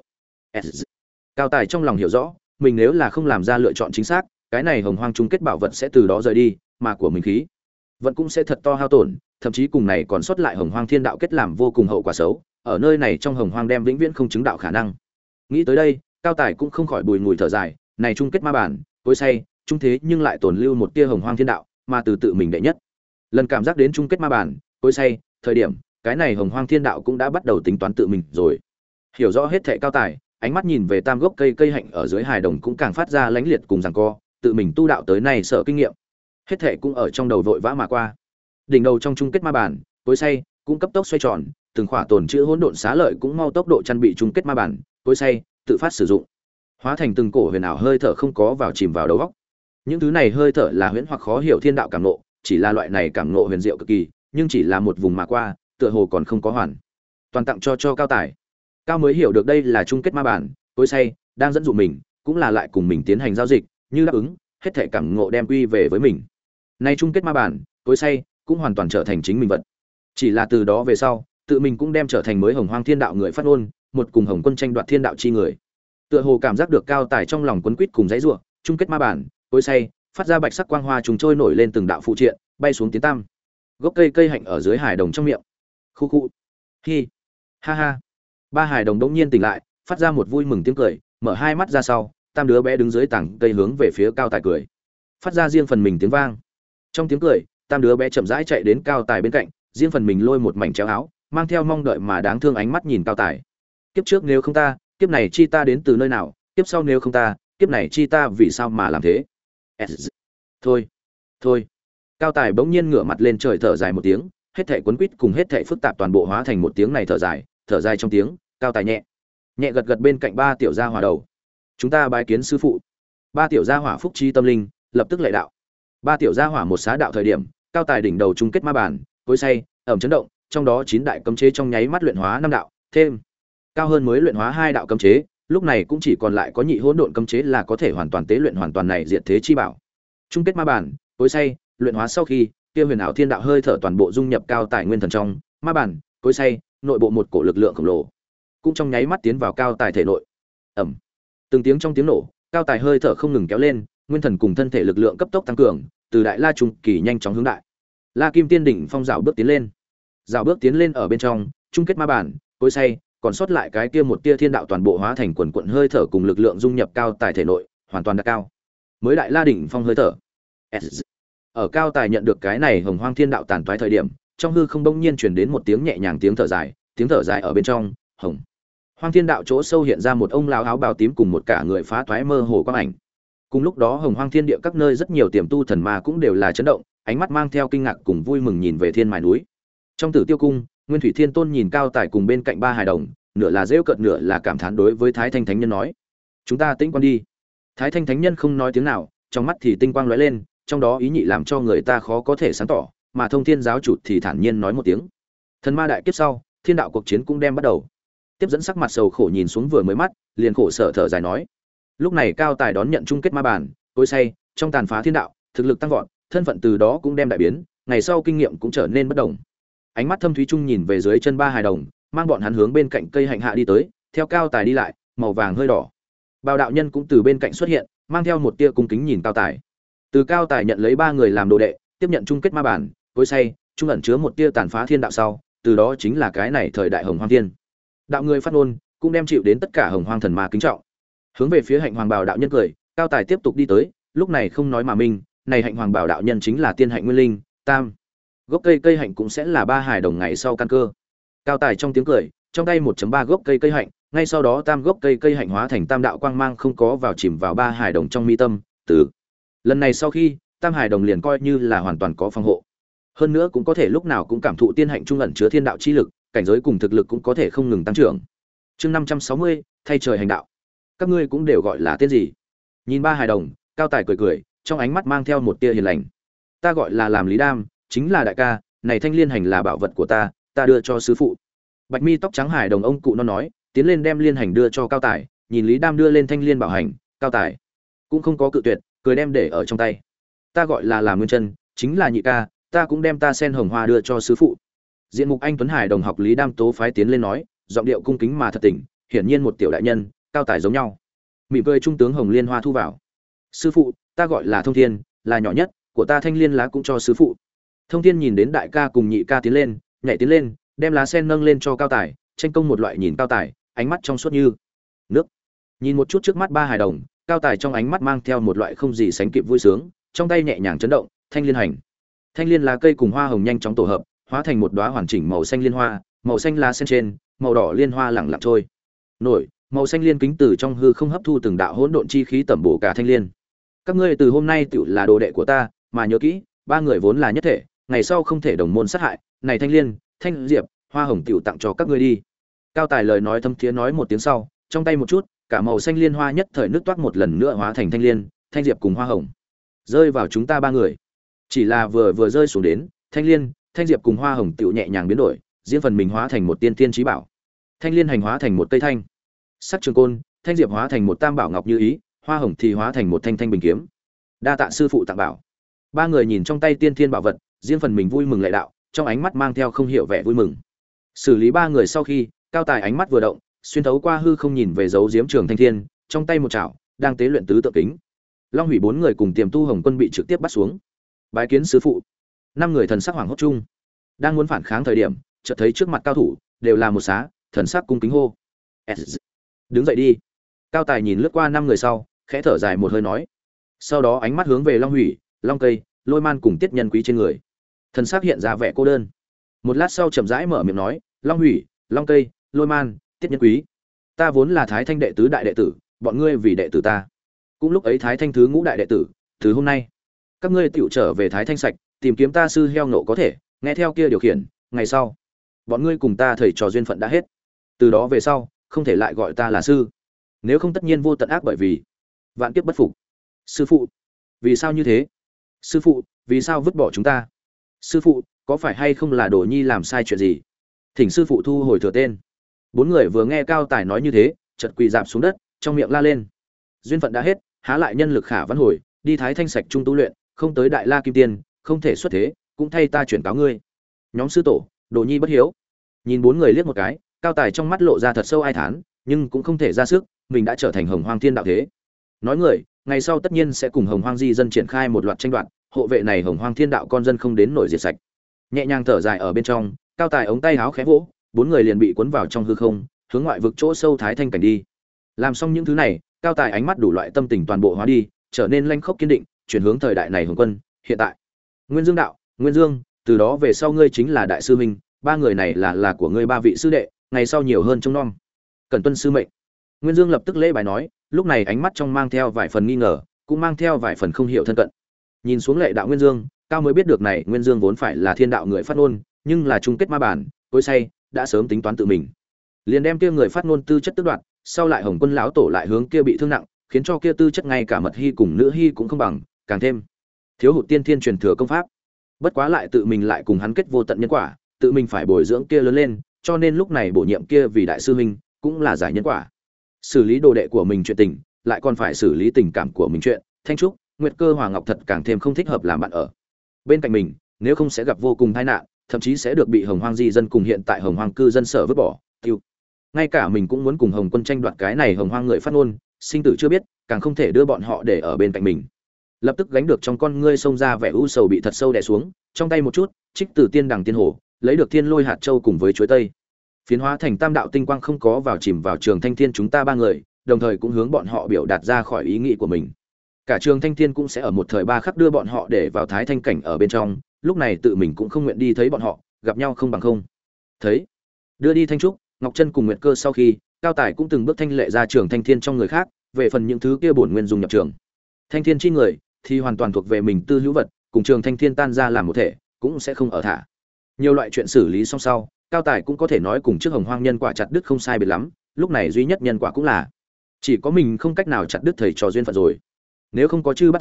Cao Tài trong lòng hiểu rõ, mình nếu là không làm ra lựa chọn chính xác, cái này hồng hoang chung kết bảo vật sẽ từ đó rời đi, mà của mình khí vận cũng sẽ thật to hao tổn, thậm chí cùng này còn sót lại hồng hoang thiên đạo kết làm vô cùng hậu quả xấu, ở nơi này trong hồng hoang đem vĩnh viễn không chứng đạo khả năng. Nghĩ tới đây, Cao Tài cũng không khỏi bùi ngùi thở dài, này chung kết ma bản, cối say, chung thế nhưng lại tồn lưu một tia hồng hoang thiên đạo, mà từ tự mình đệ nhất. Lần cảm giác đến chung kết ma bản, cối say, thời điểm, cái này hồng hoang thiên đạo cũng đã bắt đầu tính toán tự mình rồi. Hiểu rõ hết thảy Cao Tài, ánh mắt nhìn về tam gốc cây cây hạnh ở dưới hài đồng cũng càng phát ra lãnh liệt cùng giằng co, tự mình tu đạo tới nay sợ kinh nghiệm. Hết thảy cũng ở trong đầu vội vã mà qua. Đỉnh đầu trong chung kết ma bản, cối say, cũng cấp tốc xoay tròn, từng khỏa tồn chữ hỗn độn xá lợi cũng mau tốc độ chăn bị chung kết ma bản, cối say, tự phát sử dụng. Hóa thành từng cổ huyền ảo hơi thở không có vào chìm vào đầu óc. Những thứ này hơi thở là huyễn hoặc khó hiểu thiên đạo cảm ngộ, chỉ là loại này cảm ngộ huyền diệu cực kỳ, nhưng chỉ là một vùng mà qua, tựa hồ còn không có hoàn toàn tặng cho cho Cao Tài. Cao mới hiểu được đây là chung kết ma bản, cối say, đang dẫn dụ mình, cũng là lại cùng mình tiến hành giao dịch, như đáp ứng, hết thể cảm ngộ đem quy về với mình. Nay chung kết ma bản, cối say, cũng hoàn toàn trở thành chính mình vật. Chỉ là từ đó về sau, tự mình cũng đem trở thành mới hồng hoang thiên đạo người phát ngôn, một cùng hồng quân tranh đoạt thiên đạo chi người. Tựa hồ cảm giác được Cao Tài trong lòng quấn quýt cùng dãy rủa, chung kết ma bản, cối say, phát ra bạch sắc quang hoa trùng trôi nổi lên từng đạo phụ triện, bay xuống tiến tam. Gốc cây cây hạnh ở dưới hài đồng trong miệng. Khu khu. Hi. Ha ha. Ba hài đồng đống nhiên tỉnh lại, phát ra một vui mừng tiếng cười, mở hai mắt ra sau, tam đứa bé đứng dưới tảng cây hướng về phía Cao Tài cười, phát ra riêng phần mình tiếng vang. Trong tiếng cười, tam đứa bé chậm rãi chạy đến Cao Tài bên cạnh, riêng phần mình lôi một mảnh chéo áo, mang theo mong đợi mà đáng thương ánh mắt nhìn Cao Tài. Kiếp trước nếu không ta, kiếp này chi ta đến từ nơi nào, kiếp sau nếu không ta, kiếp này chi ta vì sao mà làm thế. Thôi, thôi. Cao Tài bỗng nhiên ngửa mặt lên trời thở dài một tiếng, hết thảy quấn quýt cùng hết thảy phức tạp toàn bộ hóa thành một tiếng này thở dài, thở dài trong tiếng, Cao Tài nhẹ, nhẹ gật gật bên cạnh ba tiểu gia hỏa đầu. Chúng ta bái kiến sư phụ. Ba tiểu gia hỏa phúc trí tâm linh, lập tức lạy đạo. Ba tiểu gia hỏa một xá đạo thời điểm, Cao Tài đỉnh đầu chung kết ma bản, cối say, ẩm chấn động, trong đó chín đại cấm chế trong nháy mắt luyện hóa năm đạo, thêm cao hơn mới luyện hóa hai đạo cấm chế, lúc này cũng chỉ còn lại có nhị hỗn độn cấm chế là có thể hoàn toàn tế luyện hoàn toàn này diệt thế chi bảo. Chung kết ma bản, cối say, luyện hóa sau khi, kia huyền ảo thiên đạo hơi thở toàn bộ dung nhập Cao Tài nguyên thần trong, ma bản, cối say, nội bộ một cổ lực lượng khổng lồ, cũng trong nháy mắt tiến vào Cao Tài thể nội. Ầm. Từng tiếng trong tiếng nổ, Cao Tài hơi thở không ngừng kéo lên, nguyên thần cùng thân thể lực lượng cấp tốc tăng cường, từ đại la trung kỳ nhanh chóng hướng đại la kim tiên đỉnh phong dạo bước tiến lên. Dạo bước tiến lên ở bên trong, chung kết ma bản, cối say, còn sót lại cái kia một tia thiên đạo toàn bộ hóa thành quần quần hơi thở cùng lực lượng dung nhập Cao Tài thể nội, hoàn toàn đạt cao. Mới đại la đỉnh phong hơi thở. Ở Cao Tài nhận được cái này hồng hoang thiên đạo tàn toái thời điểm, trong hư không bỗng nhiên truyền đến một tiếng nhẹ nhàng tiếng thở dài, tiếng thở dài ở bên trong, hồng hoang thiên đạo chỗ sâu hiện ra một ông lão áo bào tím cùng một cả người phá toái mơ hồ quang ảnh. Cùng lúc đó hồng hoang thiên địa các nơi rất nhiều tiềm tu thần ma cũng đều là chấn động, ánh mắt mang theo kinh ngạc cùng vui mừng nhìn về thiên mài núi. Trong Tử Tiêu cung, Nguyên Thủy Thiên Tôn nhìn Cao Tài cùng bên cạnh ba hài đồng, nửa là rêu cợt nửa là cảm thán đối với Thái Thanh Thánh Nhân nói: "Chúng ta tĩnh quan đi." Thái Thanh Thánh Nhân không nói tiếng nào, trong mắt thì tinh quang lóe lên, trong đó ý nhị làm cho người ta khó có thể sáng tỏ, mà Thông Thiên giáo chủ thì thản nhiên nói một tiếng: "Thần ma đại kiếp sau, thiên đạo cuộc chiến cũng đem bắt đầu." Tiếp dẫn sắc mặt sầu khổ nhìn xuống vừa mới mắt, liền khổ sở thở dài nói: "Lúc này Cao Tài đón nhận chung kết ma bản, cối say, trong tàn phá thiên đạo, thực lực tăng vọt, thân phận từ đó cũng đem đại biến, ngày sau kinh nghiệm cũng trở nên bất đồng." Ánh mắt thâm thúy trung nhìn về dưới chân ba hài đồng, mang bọn hắn hướng bên cạnh cây hạnh hạ đi tới, theo Cao Tài đi lại, màu vàng hơi đỏ. Bao đạo nhân cũng từ bên cạnh xuất hiện, mang theo một tia cung kính nhìn Cao Tài. Từ Cao Tài nhận lấy ba người làm đồ đệ, tiếp nhận chung kết ma bản, cối say, trung ẩn chứa một tia tàn phá thiên đạo sau, từ đó chính là cái này thời đại hồng hoang thiên đạo người phát ngôn, cũng đem chịu đến tất cả hồng hoang thần ma kính trọng. Hướng về phía hạnh hoàng bảo đạo nhân cười, Cao Tài tiếp tục đi tới, lúc này không nói mà mình, này hạnh hoàng bảo đạo nhân chính là tiên hạnh nguyên linh, tam gốc cây cây hạnh cũng sẽ là ba hài đồng ngày sau căn cơ. Cao Tài trong tiếng cười, trong tay một chấm ba gốc cây cây hạnh, ngay sau đó tam gốc cây cây hạnh hóa thành tam đạo quang mang không có vào chìm vào ba hài đồng trong mi tâm, từ lần này sau khi, tam hài đồng liền coi như là hoàn toàn có phòng hộ. Hơn nữa cũng có thể lúc nào cũng cảm thụ tiên hạnh trung ẩn chứa thiên đạo chi lực, cảnh giới cùng thực lực cũng có thể không ngừng tăng trưởng. Chương năm trăm sáu mươi, thay trời hành đạo. Các ngươi cũng đều gọi là tên gì? Nhìn ba hài đồng, Cao Tài cười cười, trong ánh mắt mang theo một tia hiền lành. Ta gọi là làm Lý Đam, chính là đại ca, này thanh liên hành là bảo vật của ta, ta đưa cho sư phụ. Bạch mi tóc trắng hài đồng ông cụ nó nói, tiến lên đem liên hành đưa cho Cao Tài, nhìn Lý Đam đưa lên thanh liên bảo hành, Cao Tài cũng không có cự tuyệt, cười đem để ở trong tay. Ta gọi là làm Nguyên Chân, chính là nhị ca, ta cũng đem ta sen hồng hoa đưa cho sư phụ. Diện mục anh tuấn hải đồng học Lý Đam tố phái tiến lên nói, giọng điệu cung kính mà thật tình, hiển nhiên một tiểu đại nhân, Cao Tài giống nhau. Mỉm cười trung tướng Hồng Liên Hoa thu vào. Sư phụ, ta gọi là Thông Thiên, là nhỏ nhất, của ta thanh liên lá cũng cho sư phụ. Thông Thiên nhìn đến đại ca cùng nhị ca tiến lên, nhảy tiến lên, đem lá sen nâng lên cho Cao Tài, tranh công một loại nhìn Cao Tài, ánh mắt trong suốt như nước. Nhìn một chút trước mắt ba hài đồng, Cao Tài trong ánh mắt mang theo một loại không gì sánh kịp vui sướng, trong tay nhẹ nhàng chấn động, thanh liên hành. Thanh liên lá cây cùng hoa hồng nhanh chóng tổ hợp, hóa thành một đóa hoàn chỉnh màu xanh liên hoa, màu xanh lá sen trên, màu đỏ liên hoa lẳng lặng trôi nổi, màu xanh liên kính từ trong hư không hấp thu từng đạo hỗn độn chi khí tẩm bổ cả thanh liên. Các ngươi từ hôm nay tựu là đồ đệ của ta, mà nhớ kỹ, ba người vốn là nhất thể, ngày sau không thể đồng môn sát hại, này thanh liên, thanh diệp, hoa hồng tựu tặng cho các ngươi đi. Cao Tài lời nói thâm thiế nói một tiếng sau, trong tay một chút, cả màu xanh liên hoa nhất thời nước toát một lần nữa hóa thành thanh liên, thanh diệp cùng hoa hồng, rơi vào chúng ta ba người. Chỉ là vừa vừa rơi xuống đến, thanh liên, thanh diệp cùng hoa hồng tựu nhẹ nhàng biến đổi, riêng phần mình hóa thành một tiên tiên chí bảo. Thanh liên hành hóa thành một cây thanh sắc trường côn, thanh diệp hóa thành một tam bảo ngọc như ý, hoa hồng thì hóa thành một thanh thanh bình kiếm. Đa tạ sư phụ tặng bảo. Ba người nhìn trong tay tiên thiên bảo vật, riêng phần mình vui mừng lạy đạo, trong ánh mắt mang theo không hiểu vẻ vui mừng. Xử lý ba người sau khi, Cao Tài ánh mắt vừa động, xuyên thấu qua hư không nhìn về dấu diếm trường thanh thiên, trong tay một chảo đang tế luyện tứ tượng kính. Long Hủy bốn người cùng Tiềm Tu Hồng Quân bị trực tiếp bắt xuống. Bái kiến sư phụ. Năm người thần sắc hoảng hốt chung, đang muốn phản kháng thời điểm, chợt thấy trước mặt cao thủ đều là một xá, thần sắc cung kính hô: đứng dậy đi. Cao Tài nhìn lướt qua năm người sau, khẽ thở dài một hơi nói, sau đó ánh mắt hướng về Long Hủy, Long Cây, Lôi Man cùng Tiết Nhân Quý trên người, thần sắc hiện ra vẻ cô đơn. Một lát sau chậm rãi mở miệng nói, Long Hủy, Long Cây, Lôi Man, Tiết Nhân Quý, ta vốn là Thái Thanh đệ tứ đại đệ tử, bọn ngươi vì đệ tử ta, cũng lúc ấy Thái Thanh thứ ngũ đại đệ tử, từ hôm nay các ngươi tựu trở về Thái Thanh sạch, tìm kiếm ta sư heo nộ có thể, nghe theo kia điều khiển, ngày sau bọn ngươi cùng ta thầy trò duyên phận đã hết, từ đó về sau không thể lại gọi ta là sư, nếu không tất nhiên vô tận ác, bởi vì vạn kiếp bất phục. Sư phụ, vì sao như thế? Sư phụ, vì sao vứt bỏ chúng ta? Sư phụ, có phải hay không là Đồ Nhi làm sai chuyện gì? Thỉnh sư phụ thu hồi thừa tên. Bốn người vừa nghe Cao Tài nói như thế, chợt quỳ rạp xuống đất, trong miệng la lên: duyên phận đã hết, há lại nhân lực khả vãn hồi, đi Thái Thanh sạch trung tu luyện, không tới Đại La Kim Tiên, không thể xuất thế, cũng thay ta chuyển cáo ngươi. Nhóm sư tổ, Đồ Nhi bất hiếu. Nhìn bốn người liếc một cái, Cao Tài trong mắt lộ ra thật sâu ai thán, nhưng cũng không thể ra sức, mình đã trở thành Hồng Hoang Thiên đạo thế. Nói người, ngày sau tất nhiên sẽ cùng Hồng Hoang di dân triển khai một loạt tranh đoạt, hộ vệ này Hồng Hoang Thiên đạo con dân không đến nổi diệt sạch. Nhẹ nhàng thở dài ở bên trong, Cao Tài ống tay háo khẽ vỗ, bốn người liền bị cuốn vào trong hư không, hướng ngoại vực chỗ sâu Thái Thanh cảnh đi. Làm xong những thứ này, Cao Tài ánh mắt đủ loại tâm tình toàn bộ hóa đi, trở nên lanh khốc kiên định, chuyển hướng thời đại này Hồng Quân, hiện tại. Nguyên Dương đạo, Nguyên Dương, từ đó về sau ngươi chính là đại sư huynh, ba người này là là của ngươi ba vị sư đệ, ngày sau nhiều hơn trông nom. Cần tuân sư mệnh. Nguyên Dương lập tức lễ bài nói, lúc này ánh mắt trong mang theo vài phần nghi ngờ, cũng mang theo vài phần không hiểu thân cận. Nhìn xuống lệ đạo Nguyên Dương, Cao mới biết được này Nguyên Dương vốn phải là thiên đạo người phát ngôn, nhưng là chung kết ma bản, cối say, đã sớm tính toán tự mình. Liền đem kia người phát ngôn tư chất tước đoạt, sau lại Hồng Quân lão tổ lại hướng kia bị thương nặng, khiến cho kia tư chất ngay cả mật hy cùng nữ hy cũng không bằng, càng thêm thiếu hụt tiên thiên truyền thừa công pháp. Bất quá lại tự mình lại cùng hắn kết vô tận nhân quả, tự mình phải bồi dưỡng kia lớn lên, cho nên lúc này bổ nhiệm kia vì đại sư huynh, cũng là giải nhân quả. Xử lý đồ đệ của mình chuyện tình, lại còn phải xử lý tình cảm của mình chuyện, Thanh Trúc, Nguyệt Cơ, Hoàng Ngọc thật càng thêm không thích hợp làm bạn ở bên cạnh mình, nếu không sẽ gặp vô cùng tai nạn, thậm chí sẽ được bị Hồng Hoang di dân cùng hiện tại Hồng Hoang cư dân sở vứt bỏ, tiêu. Ngay cả mình cũng muốn cùng Hồng Quân tranh đoạt cái này Hồng Hoang người phát ngôn, sinh tử chưa biết, càng không thể đưa bọn họ để ở bên cạnh mình. Lập tức gánh được trong con ngươi xông ra vẻ u sầu bị thật sâu đè xuống, trong tay một chút, trích từ tiên đằng tiên hồ, lấy được thiên lôi hạt châu cùng với chuối tây, phiến hóa thành tam đạo tinh quang không có vào chìm vào trường thanh thiên chúng ta ba người, đồng thời cũng hướng bọn họ biểu đạt ra khỏi ý nghĩ của mình. Cả trường thanh thiên cũng sẽ ở một thời ba khắc đưa bọn họ để vào thái thanh cảnh ở bên trong, lúc này tự mình cũng không nguyện đi thấy bọn họ gặp nhau không bằng không thấy. Đưa đi Thanh Trúc, Ngọc Trân cùng Nguyệt Cơ sau khi, Cao Tài cũng từng bước thanh lệ ra trường thanh thiên trong người khác, về phần những thứ kia bổn nguyên dùng nhập trường thanh thiên chi người thì hoàn toàn thuộc về mình tư hữu vật, cùng trường thanh thiên tan ra làm một thể, cũng sẽ không ở thả. Nhiều loại chuyện xử lý xong sau, Cao Tài cũng có thể nói cùng trước Hồng Hoang nhân quả chặt đứt không sai biệt lắm, lúc này duy nhất nhân quả cũng là chỉ có mình không cách nào chặt đứt thầy trò duyên phận rồi. Nếu không có chư bắt giới,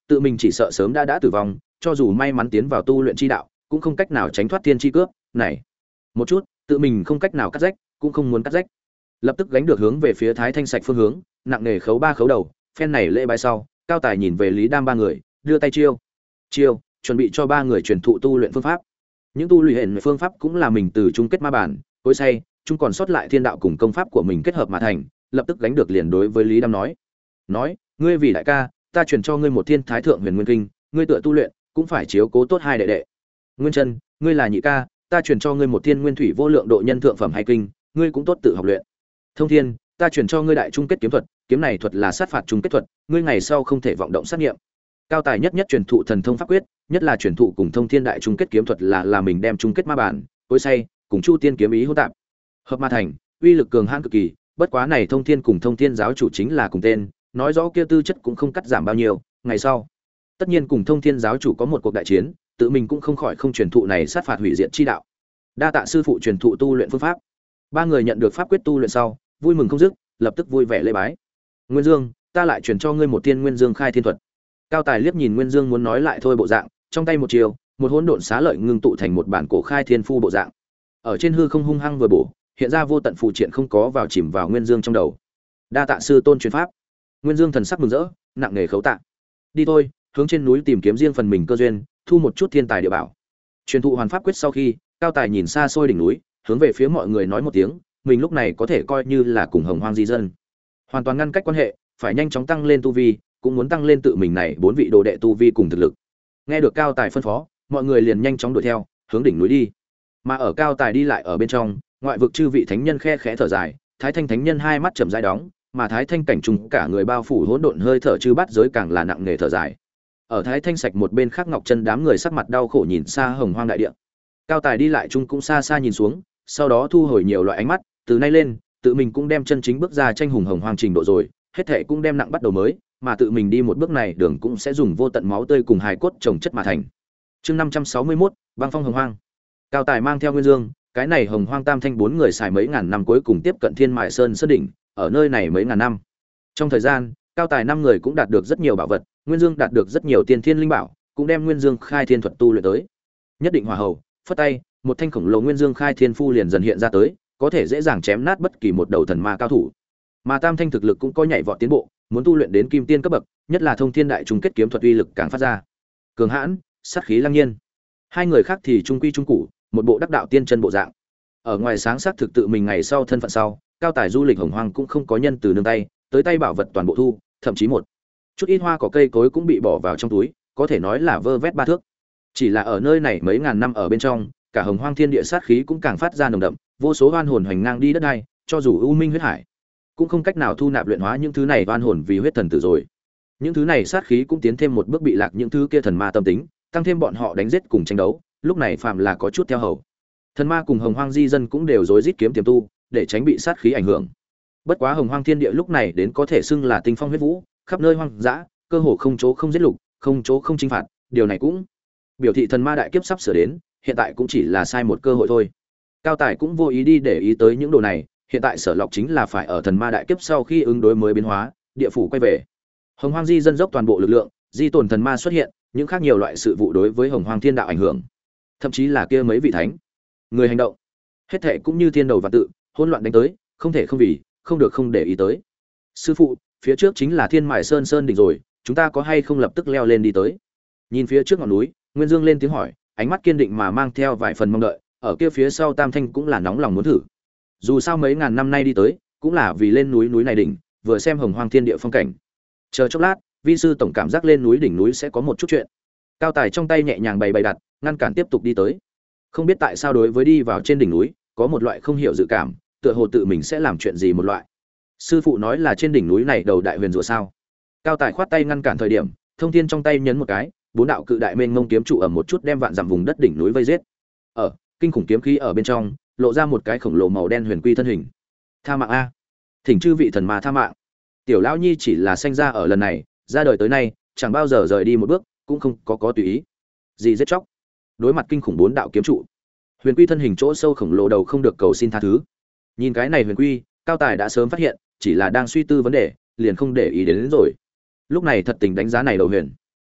tự mình chỉ sợ sớm đã đã tử vong, cho dù may mắn tiến vào tu luyện chi đạo, cũng không cách nào tránh thoát thiên chi cướp. Này, một chút, tự mình không cách nào cắt rách, cũng không muốn cắt rách. Lập tức gánh được hướng về phía Thái Thanh Sạch phương hướng, nặng nề khấu ba khấu đầu, phen này lễ bái sau, Cao Tài nhìn về Lý Đam ba người, đưa tay chiêu. Chiêu, chuẩn bị cho ba người truyền thụ tu luyện phương pháp. Những tu luyện phương pháp cũng là mình từ chung kết ma bản, cối say, chung còn sót lại thiên đạo cùng công pháp của mình kết hợp mà thành, lập tức gánh được liền đối với Lý Đam nói: "Nói, ngươi vì đại ca, ta truyền cho ngươi một Thiên Thái Thượng Huyền Nguyên Kinh, ngươi tựa tu luyện, cũng phải chiếu cố tốt hai đệ đệ. Nguyên Chân, ngươi là nhị ca, ta truyền cho ngươi một Thiên Nguyên Thủy Vô Lượng Độ Nhân Thượng Phẩm hay kinh, ngươi cũng tốt tự học luyện. Thông Thiên, ta truyền cho ngươi Đại Chung Kết Kiếm Thuật, kiếm này thuật là sát phạt chung kết thuật, ngươi ngày sau không thể vọng động sát nghiệm. Cao Tài nhất nhất truyền thụ thần thông pháp quyết, nhất là truyền thụ cùng Thông Thiên Đại Chung Kết Kiếm Thuật là là mình đem chung kết ma bản, cối say, cùng Chu Tiên kiếm ý hỗn tạp, hợp ma thành, uy lực cường hãn cực kỳ, bất quá này Thông Thiên cùng Thông Thiên giáo chủ chính là cùng tên, nói rõ kia tư chất cũng không cắt giảm bao nhiêu, ngày sau tất nhiên cùng Thông Thiên giáo chủ có một cuộc đại chiến, tự mình cũng không khỏi không truyền thụ này sát phạt hủy diệt chi đạo. Đa tạ sư phụ truyền thụ tu luyện phương pháp. Ba người nhận được pháp quyết tu luyện sau, vui mừng không dứt, lập tức vui vẻ lễ bái. Nguyên Dương, ta lại truyền cho ngươi một Tiên Nguyên Dương Khai Thiên thuật. Cao Tài liếc nhìn Nguyên Dương muốn nói lại thôi bộ dạng, trong tay một chiều, một hỗn độn xá lợi ngưng tụ thành một bản cổ khai thiên phu bộ dạng. Ở trên hư không hung hăng vừa bổ, hiện ra vô tận phù triện không có vào chìm vào Nguyên Dương trong đầu. Đa tạ sư tôn truyền pháp. Nguyên Dương thần sắc mừng rỡ, nặng nề khấu tạ. Đi thôi, hướng trên núi tìm kiếm riêng phần mình cơ duyên, thu một chút thiên tài địa bảo. Truyền thụ hoàn pháp quyết sau khi, Cao Tài nhìn xa xôi đỉnh núi, hướng về phía mọi người nói một tiếng, mình lúc này có thể coi như là cùng Hồng Hoang di dân, hoàn toàn ngăn cách quan hệ, phải nhanh chóng tăng lên tu vi, cũng muốn tăng lên tự mình này bốn vị đồ đệ tu vi cùng thực lực. Nghe được Cao Tài phân phó, mọi người liền nhanh chóng đuổi theo, hướng đỉnh núi đi. Mà ở Cao Tài đi lại ở bên trong, ngoại vực chư vị thánh nhân khe khẽ thở dài, Thái Thanh thánh nhân hai mắt chậm rãi đóng, mà Thái Thanh cảnh trùng cả người bao phủ hỗn độn hơi thở chư bát giới càng là nặng nề thở dài. Ở Thái Thanh Sạch một bên khác Ngọc Chân đám người sắc mặt đau khổ nhìn xa Hồng Hoang đại địa. Cao Tài đi lại chung cũng xa xa nhìn xuống, sau đó thu hồi nhiều loại ánh mắt, từ nay lên, tự mình cũng đem chân chính bước ra tranh hùng Hồng Hoang trình độ rồi, hết thảy cũng đem nặng bắt đầu mới, mà tự mình đi một bước này đường cũng sẽ dùng vô tận máu tươi cùng hài cốt trồng chất mà thành. Chương năm trăm sáu mươi mốt, băng phong Hồng Hoang. Cao Tài mang theo Nguyên Dương, cái này Hồng Hoang Tam Thanh bốn người xài mấy ngàn năm cuối cùng tiếp cận Thiên Mại Sơn sơn đỉnh, ở nơi này mấy ngàn năm. Trong thời gian, Cao Tài năm người cũng đạt được rất nhiều bảo vật, Nguyên Dương đạt được rất nhiều tiên thiên linh bảo, cũng đem Nguyên Dương Khai Thiên thuật tu luyện tới. Nhất định hòa hậu, phất tay, một thanh khổng lồ Nguyên Dương Khai Thiên phu liền dần hiện ra tới, có thể dễ dàng chém nát bất kỳ một đầu thần ma cao thủ. Mà Tam Thanh thực lực cũng có nhảy vọt tiến bộ, muốn tu luyện đến kim tiên cấp bậc, nhất là Thông Thiên Đại Chung Kết Kiếm thuật uy lực càng phát ra cường hãn, sát khí lăng nhiên. Hai người khác thì trung quy trung cụ, một bộ đắc đạo tiên chân bộ dạng. Ở ngoài sáng sắc thực tự mình ngày sau thân phận sau, Cao Tài du lịch Hồng Hoang cũng không có nhân từ nương tay, tới tay bảo vật toàn bộ thu, thậm chí một chút ít hoa cỏ cây cối cũng bị bỏ vào trong túi, có thể nói là vơ vét ba thước. Chỉ là ở nơi này mấy ngàn năm ở bên trong, cả Hồng Hoang thiên địa sát khí cũng càng phát ra nồng đậm, vô số oan hồn hoành ngang đi đất đai, cho dù u minh huyết hải, cũng không cách nào thu nạp luyện hóa những thứ này oan hồn vì huyết thần tử rồi. Những thứ này sát khí cũng tiến thêm một bước bị lạc những thứ kia thần ma tâm tính, tăng thêm bọn họ đánh giết cùng tranh đấu, lúc này phạm là có chút theo hầu. Thần ma cùng Hồng Hoang di dân cũng đều rối rít kiếm tiềm tu, để tránh bị sát khí ảnh hưởng. Bất quá Hồng Hoang thiên địa lúc này đến có thể xưng là tinh phong huyết vũ, khắp nơi hoang dã, cơ hồ không chỗ không giết lục, không chỗ không chinh phạt, điều này cũng biểu thị thần ma đại kiếp sắp sửa đến, hiện tại cũng chỉ là sai một cơ hội thôi. Cao Tài cũng vô ý đi để ý tới những đồ này, hiện tại Sở Lộc chính là phải ở thần ma đại kiếp sau khi ứng đối mới biến hóa, địa phủ quay về. Hồng Hoang di dân dốc toàn bộ lực lượng, di tồn thần ma xuất hiện, những khác nhiều loại sự vụ đối với Hồng Hoang thiên đạo ảnh hưởng, thậm chí là kia mấy vị thánh người hành động, hết thệ cũng như thiên đầu và tự, hỗn loạn đánh tới, không thể không vì, không được không để ý tới. Sư phụ, phía trước chính là Thiên Mại Sơn sơn đỉnh rồi, chúng ta có hay không lập tức leo lên đi tới? Nhìn phía trước ngọn núi, Nguyên Dương lên tiếng hỏi, ánh mắt kiên định mà mang theo vài phần mong đợi, ở kia phía sau Tam Thanh cũng là nóng lòng muốn thử. Dù sao mấy ngàn năm nay đi tới, cũng là vì lên núi núi này đỉnh, vừa xem Hồng Hoang thiên địa phong cảnh. Chờ chốc lát, vi sư tổng cảm giác lên núi đỉnh núi sẽ có một chút chuyện. Cao Tài trong tay nhẹ nhàng bày bày đặt, ngăn cản tiếp tục đi tới. Không biết tại sao đối với đi vào trên đỉnh núi, có một loại không hiểu dự cảm, tựa hồ tự mình sẽ làm chuyện gì một loại. Sư phụ nói là trên đỉnh núi này đầu đại huyền rùa sao? Cao Tài khoát tay ngăn cản thời điểm, Thông Thiên trong tay nhấn một cái, bốn đạo cự đại mênh mông kiếm trụ ở một chút đem vạn dặm vùng đất đỉnh núi vây giết. Ở kinh khủng kiếm khí ở bên trong, lộ ra một cái khổng lồ màu đen huyền quy thân hình. Tha mạng a, thỉnh chư vị thần ma tha mạng. Tiểu lão nhi chỉ là sanh ra ở lần này, ra đời tới nay, chẳng bao giờ rời đi một bước, cũng không có có tùy ý gì giết chóc. Đối mặt kinh khủng bốn đạo kiếm trụ, huyền quy thân hình chỗ sâu khổng lồ đầu không được cầu xin tha thứ. Nhìn cái này huyền quy, Cao Tài đã sớm phát hiện, chỉ là đang suy tư vấn đề, liền không để ý đến, đến rồi. Lúc này thật tình đánh giá này đầu huyền,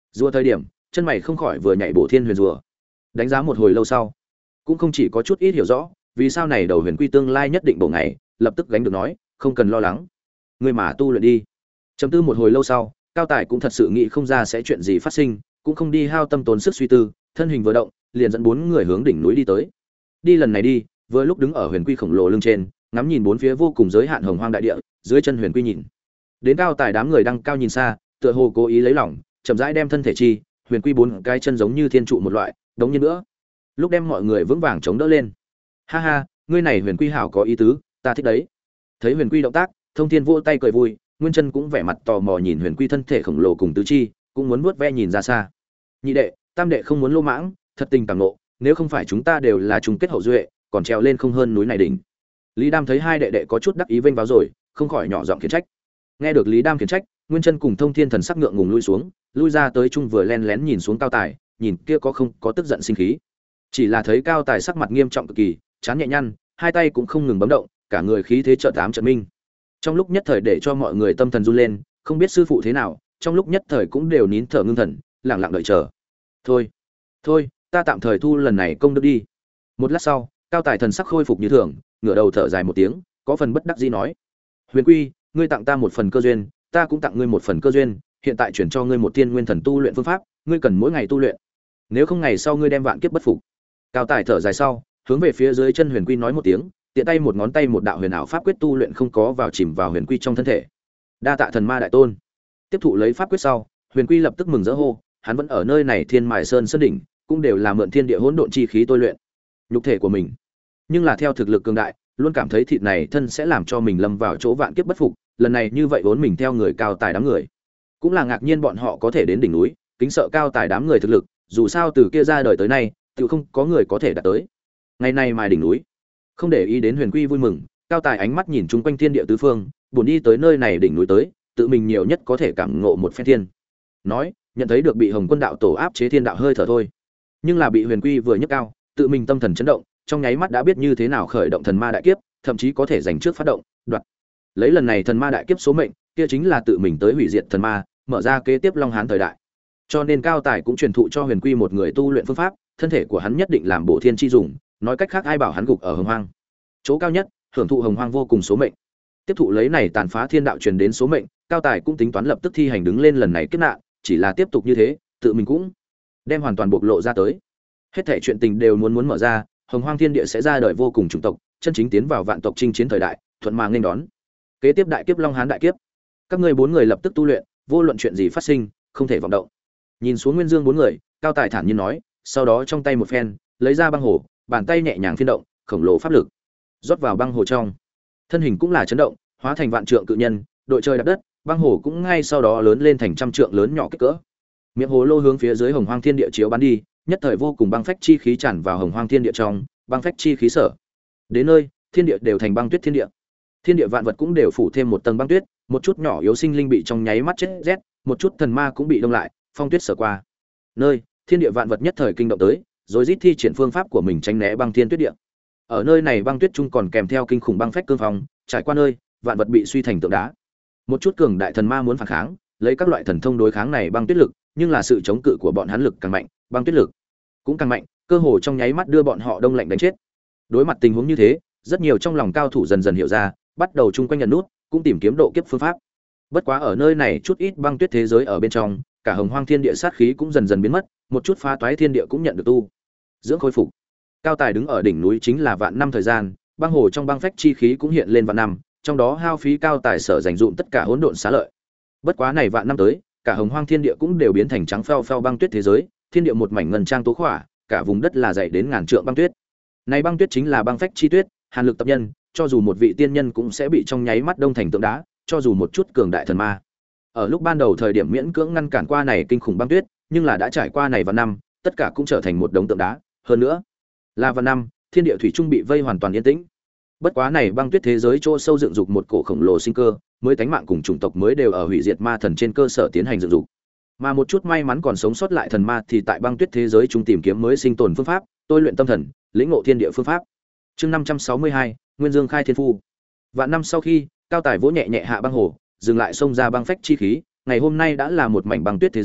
Rùa thời điểm, chân mày không khỏi vừa nhảy bổ thiên huyền rùa. Đánh giá một hồi lâu sau, cũng không chỉ có chút ít hiểu rõ, vì sao này đầu huyền quy tương lai nhất định bổ ngày, lập tức gánh được nói, không cần lo lắng. Ngươi mà tu luyện đi. Chấm tư một hồi lâu sau, Cao Tài cũng thật sự nghĩ không ra sẽ chuyện gì phát sinh, cũng không đi hao tâm tốn sức suy tư, thân hình vừa động, liền dẫn bốn người hướng đỉnh núi đi tới. Đi lần này đi, vừa lúc đứng ở huyền quy khổng lồ lưng trên, ngắm nhìn bốn phía vô cùng giới hạn hồng hoang đại địa, dưới chân huyền quy nhìn. Đến Cao Tài đám người đang cao nhìn xa, tựa hồ cố ý lấy lỏng, chậm rãi đem thân thể chi, huyền quy bốn cái chân giống như thiên trụ một loại, đống như nữa. Lúc đem mọi người vững vàng chống đỡ lên. Ha ha, ngươi này huyền quy hảo có ý tứ, ta thích đấy. Thấy huyền quy động tác, Thông Thiên vỗ tay cười vui, Nguyên Chân cũng vẻ mặt tò mò nhìn huyền quy thân thể khổng lồ cùng tứ chi, cũng muốn vuốt ve nhìn ra xa. Nhị đệ, tam đệ không muốn lô mãng, thật tình cảm nộ, nếu không phải chúng ta đều là chung kết hậu duệ, còn trèo lên không hơn núi này đỉnh. Lý Đam thấy hai đệ đệ có chút đắc ý vênh vào rồi, không khỏi nhỏ giọng khiển trách. Nghe được Lý Đam khiển trách, Nguyên Chân cùng Thông Thiên thần sắc ngượng ngùng lui xuống, lui ra tới chung vừa len lén nhìn xuống Cao Tài, nhìn kia có không có tức giận sinh khí. Chỉ là thấy Cao Tài sắc mặt nghiêm trọng cực kỳ, chán nhẹ nhăn, hai tay cũng không ngừng bấm động, cả người khí thế chợt ám chợt minh. Trong lúc nhất thời để cho mọi người tâm thần run lên, không biết sư phụ thế nào, trong lúc nhất thời cũng đều nín thở ngưng thần, lặng lặng đợi chờ. Thôi, thôi, ta tạm thời thu lần này công đức đi. Một lát sau, Cao Tài thần sắc khôi phục như thường, ngửa đầu thở dài một tiếng, có phần bất đắc dĩ nói: "Huyền Quy, ngươi tặng ta một phần cơ duyên, ta cũng tặng ngươi một phần cơ duyên, hiện tại chuyển cho ngươi một tiên nguyên thần tu luyện phương pháp, ngươi cần mỗi ngày tu luyện. Nếu không ngày sau ngươi đem vạn kiếp bất phục." Cao Tài thở dài sau, hướng về phía dưới chân Huyền Quy nói một tiếng, tiện tay một ngón tay một đạo huyền ảo pháp quyết tu luyện không có vào chìm vào Huyền Quy trong thân thể. Đa tạ thần ma đại tôn. Tiếp thụ lấy pháp quyết sau, Huyền Quy lập tức mừng rỡ hô, hắn vẫn ở nơi này Thiên Mài Sơn sơn đỉnh, cũng đều là mượn thiên địa hỗn độn chi khí tôi luyện nhục thể của mình. Nhưng là theo thực lực cường đại, luôn cảm thấy thịt này thân sẽ làm cho mình lâm vào chỗ vạn kiếp bất phục, lần này như vậy vốn mình theo người Cao Tài đám người. Cũng là ngạc nhiên bọn họ có thể đến đỉnh núi, kính sợ Cao Tài đám người thực lực, dù sao từ kia ra đời tới nay, tự không có người có thể đạt tới. Ngày nay mài đỉnh núi, không để ý đến Huyền Quy vui mừng, Cao Tài ánh mắt nhìn chung quanh thiên địa tứ phương, buồn đi tới nơi này đỉnh núi tới, tự mình nhiều nhất có thể cảm ngộ một phen thiên. Nói, nhận thấy được bị Hồng Quân đạo tổ áp chế thiên đạo hơi thở thôi. Nhưng là bị Huyền Quy vừa nhấc cao, tự mình tâm thần chấn động, trong nháy mắt đã biết như thế nào khởi động thần ma đại kiếp, thậm chí có thể giành trước phát động, đoạt. Lấy lần này thần ma đại kiếp số mệnh, kia chính là tự mình tới hủy diệt thần ma, mở ra kế tiếp Long Hán thời đại. Cho nên Cao Tài cũng truyền thụ cho Huyền Quy một người tu luyện phương pháp, thân thể của hắn nhất định làm bổ thiên chi dùng, nói cách khác ai bảo hắn gục ở hồng hoang chỗ cao nhất, hưởng thụ hồng hoang vô cùng số mệnh. Tiếp thụ lấy này tàn phá thiên đạo truyền đến số mệnh, Cao Tài cũng tính toán lập tức thi hành đứng lên lần này kiếp nạn, chỉ là tiếp tục như thế, tự mình cũng đem hoàn toàn bộc lộ ra tới. Hết thảy chuyện tình đều muốn muốn mở ra, hồng hoang thiên địa sẽ ra đời vô cùng chủng tộc, chân chính tiến vào vạn tộc chinh chiến thời đại, thuận mà nghênh đón kế tiếp đại kiếp Long Hán đại kiếp. Các ngươi bốn người lập tức tu luyện, vô luận chuyện gì phát sinh, không thể vọng động. Nhìn xuống Nguyên Dương bốn người, Cao Tài thản nhiên nói, sau đó trong tay một phen, lấy ra băng hồ, bàn tay nhẹ nhàng phiên động, khổng lồ pháp lực rót vào băng hồ trong. Thân hình cũng là chấn động, hóa thành vạn trượng cự nhân, đội trời đạp đất, băng hồ cũng ngay sau đó lớn lên thành trăm trượng lớn nhỏ kích cỡ. Miệng hồ lô hướng phía dưới hồng hoang thiên địa chiếu bắn đi, nhất thời vô cùng băng phách chi khí tràn vào hồng hoang thiên địa trong, băng phách chi khí sở. Đến nơi, thiên địa đều thành băng tuyết thiên địa. Thiên địa vạn vật cũng đều phủ thêm một tầng băng tuyết, một chút nhỏ yếu sinh linh bị trong nháy mắt chết rét, một chút thần ma cũng bị đông lại, phong tuyết sở qua. Nơi, thiên địa vạn vật nhất thời kinh động tới, rồi rít thi triển phương pháp của mình tránh né băng thiên tuyết địa. Ở nơi này băng tuyết trung còn kèm theo kinh khủng băng phách cương phong, trải qua nơi, vạn vật bị suy thành tượng đá. Một chút cường đại thần ma muốn phản kháng, lấy các loại thần thông đối kháng này băng tuyết lực, nhưng là sự chống cự của bọn hắn lực càng mạnh, băng tuyết lực cũng càng mạnh, cơ hồ trong nháy mắt đưa bọn họ đông lạnh đánh chết. Đối mặt tình huống như thế, rất nhiều trong lòng cao thủ dần dần hiểu ra, bắt đầu chung quanh nhận nút, cũng tìm kiếm độ kiếp phương pháp. Bất quá ở nơi này chút ít băng tuyết thế giới ở bên trong, cả hồng hoang thiên địa sát khí cũng dần dần biến mất, một chút phá toái thiên địa cũng nhận được tu dưỡng khôi phục. Cao Tài đứng ở đỉnh núi chính là vạn năm thời gian, băng hồ trong băng phách chi khí cũng hiện lên vạn năm, trong đó hao phí Cao Tài sở dành dụm tất cả hỗn độn xá lợi. Bất quá này vạn năm tới, cả hồng hoang thiên địa cũng đều biến thành trắng phèo phèo băng tuyết thế giới, thiên địa một mảnh ngân trang tố khỏa, cả vùng đất là dày đến ngàn trượng băng tuyết. Này băng tuyết chính là băng phách chi tuyết, hàn lực tập nhân, cho dù một vị tiên nhân cũng sẽ bị trong nháy mắt đông thành tượng đá, cho dù một chút cường đại thần ma. Ở lúc ban đầu thời điểm miễn cưỡng ngăn cản qua này kinh khủng băng tuyết, nhưng là đã trải qua này vạn năm, tất cả cũng trở thành một đống tượng đá, hơn nữa, là vạn năm, thiên địa thủy trung bị vây hoàn toàn yên tĩnh. Bất quá này băng tuyết thế giới chỗ sâu dựng dục một cổ khổng lồ sinh cơ, mới tánh mạng cùng chủng tộc mới đều ở hủy diệt ma thần trên cơ sở tiến hành dựng dục. Mà một chút may mắn còn sống sót lại thần ma thì tại băng tuyết thế giới chúng tìm kiếm mới sinh tồn phương pháp, tôi luyện tâm thần, lĩnh ngộ thiên địa phương pháp. Chương năm trăm sáu mươi hai, Nguyên Dương khai thiên phu. Vạn năm sau khi, Cao Tài vỗ nhẹ nhẹ hạ băng hồ, dừng lại xông ra băng phách chi khí, ngày hôm nay đã là một mảnh băng tuyết thế giới,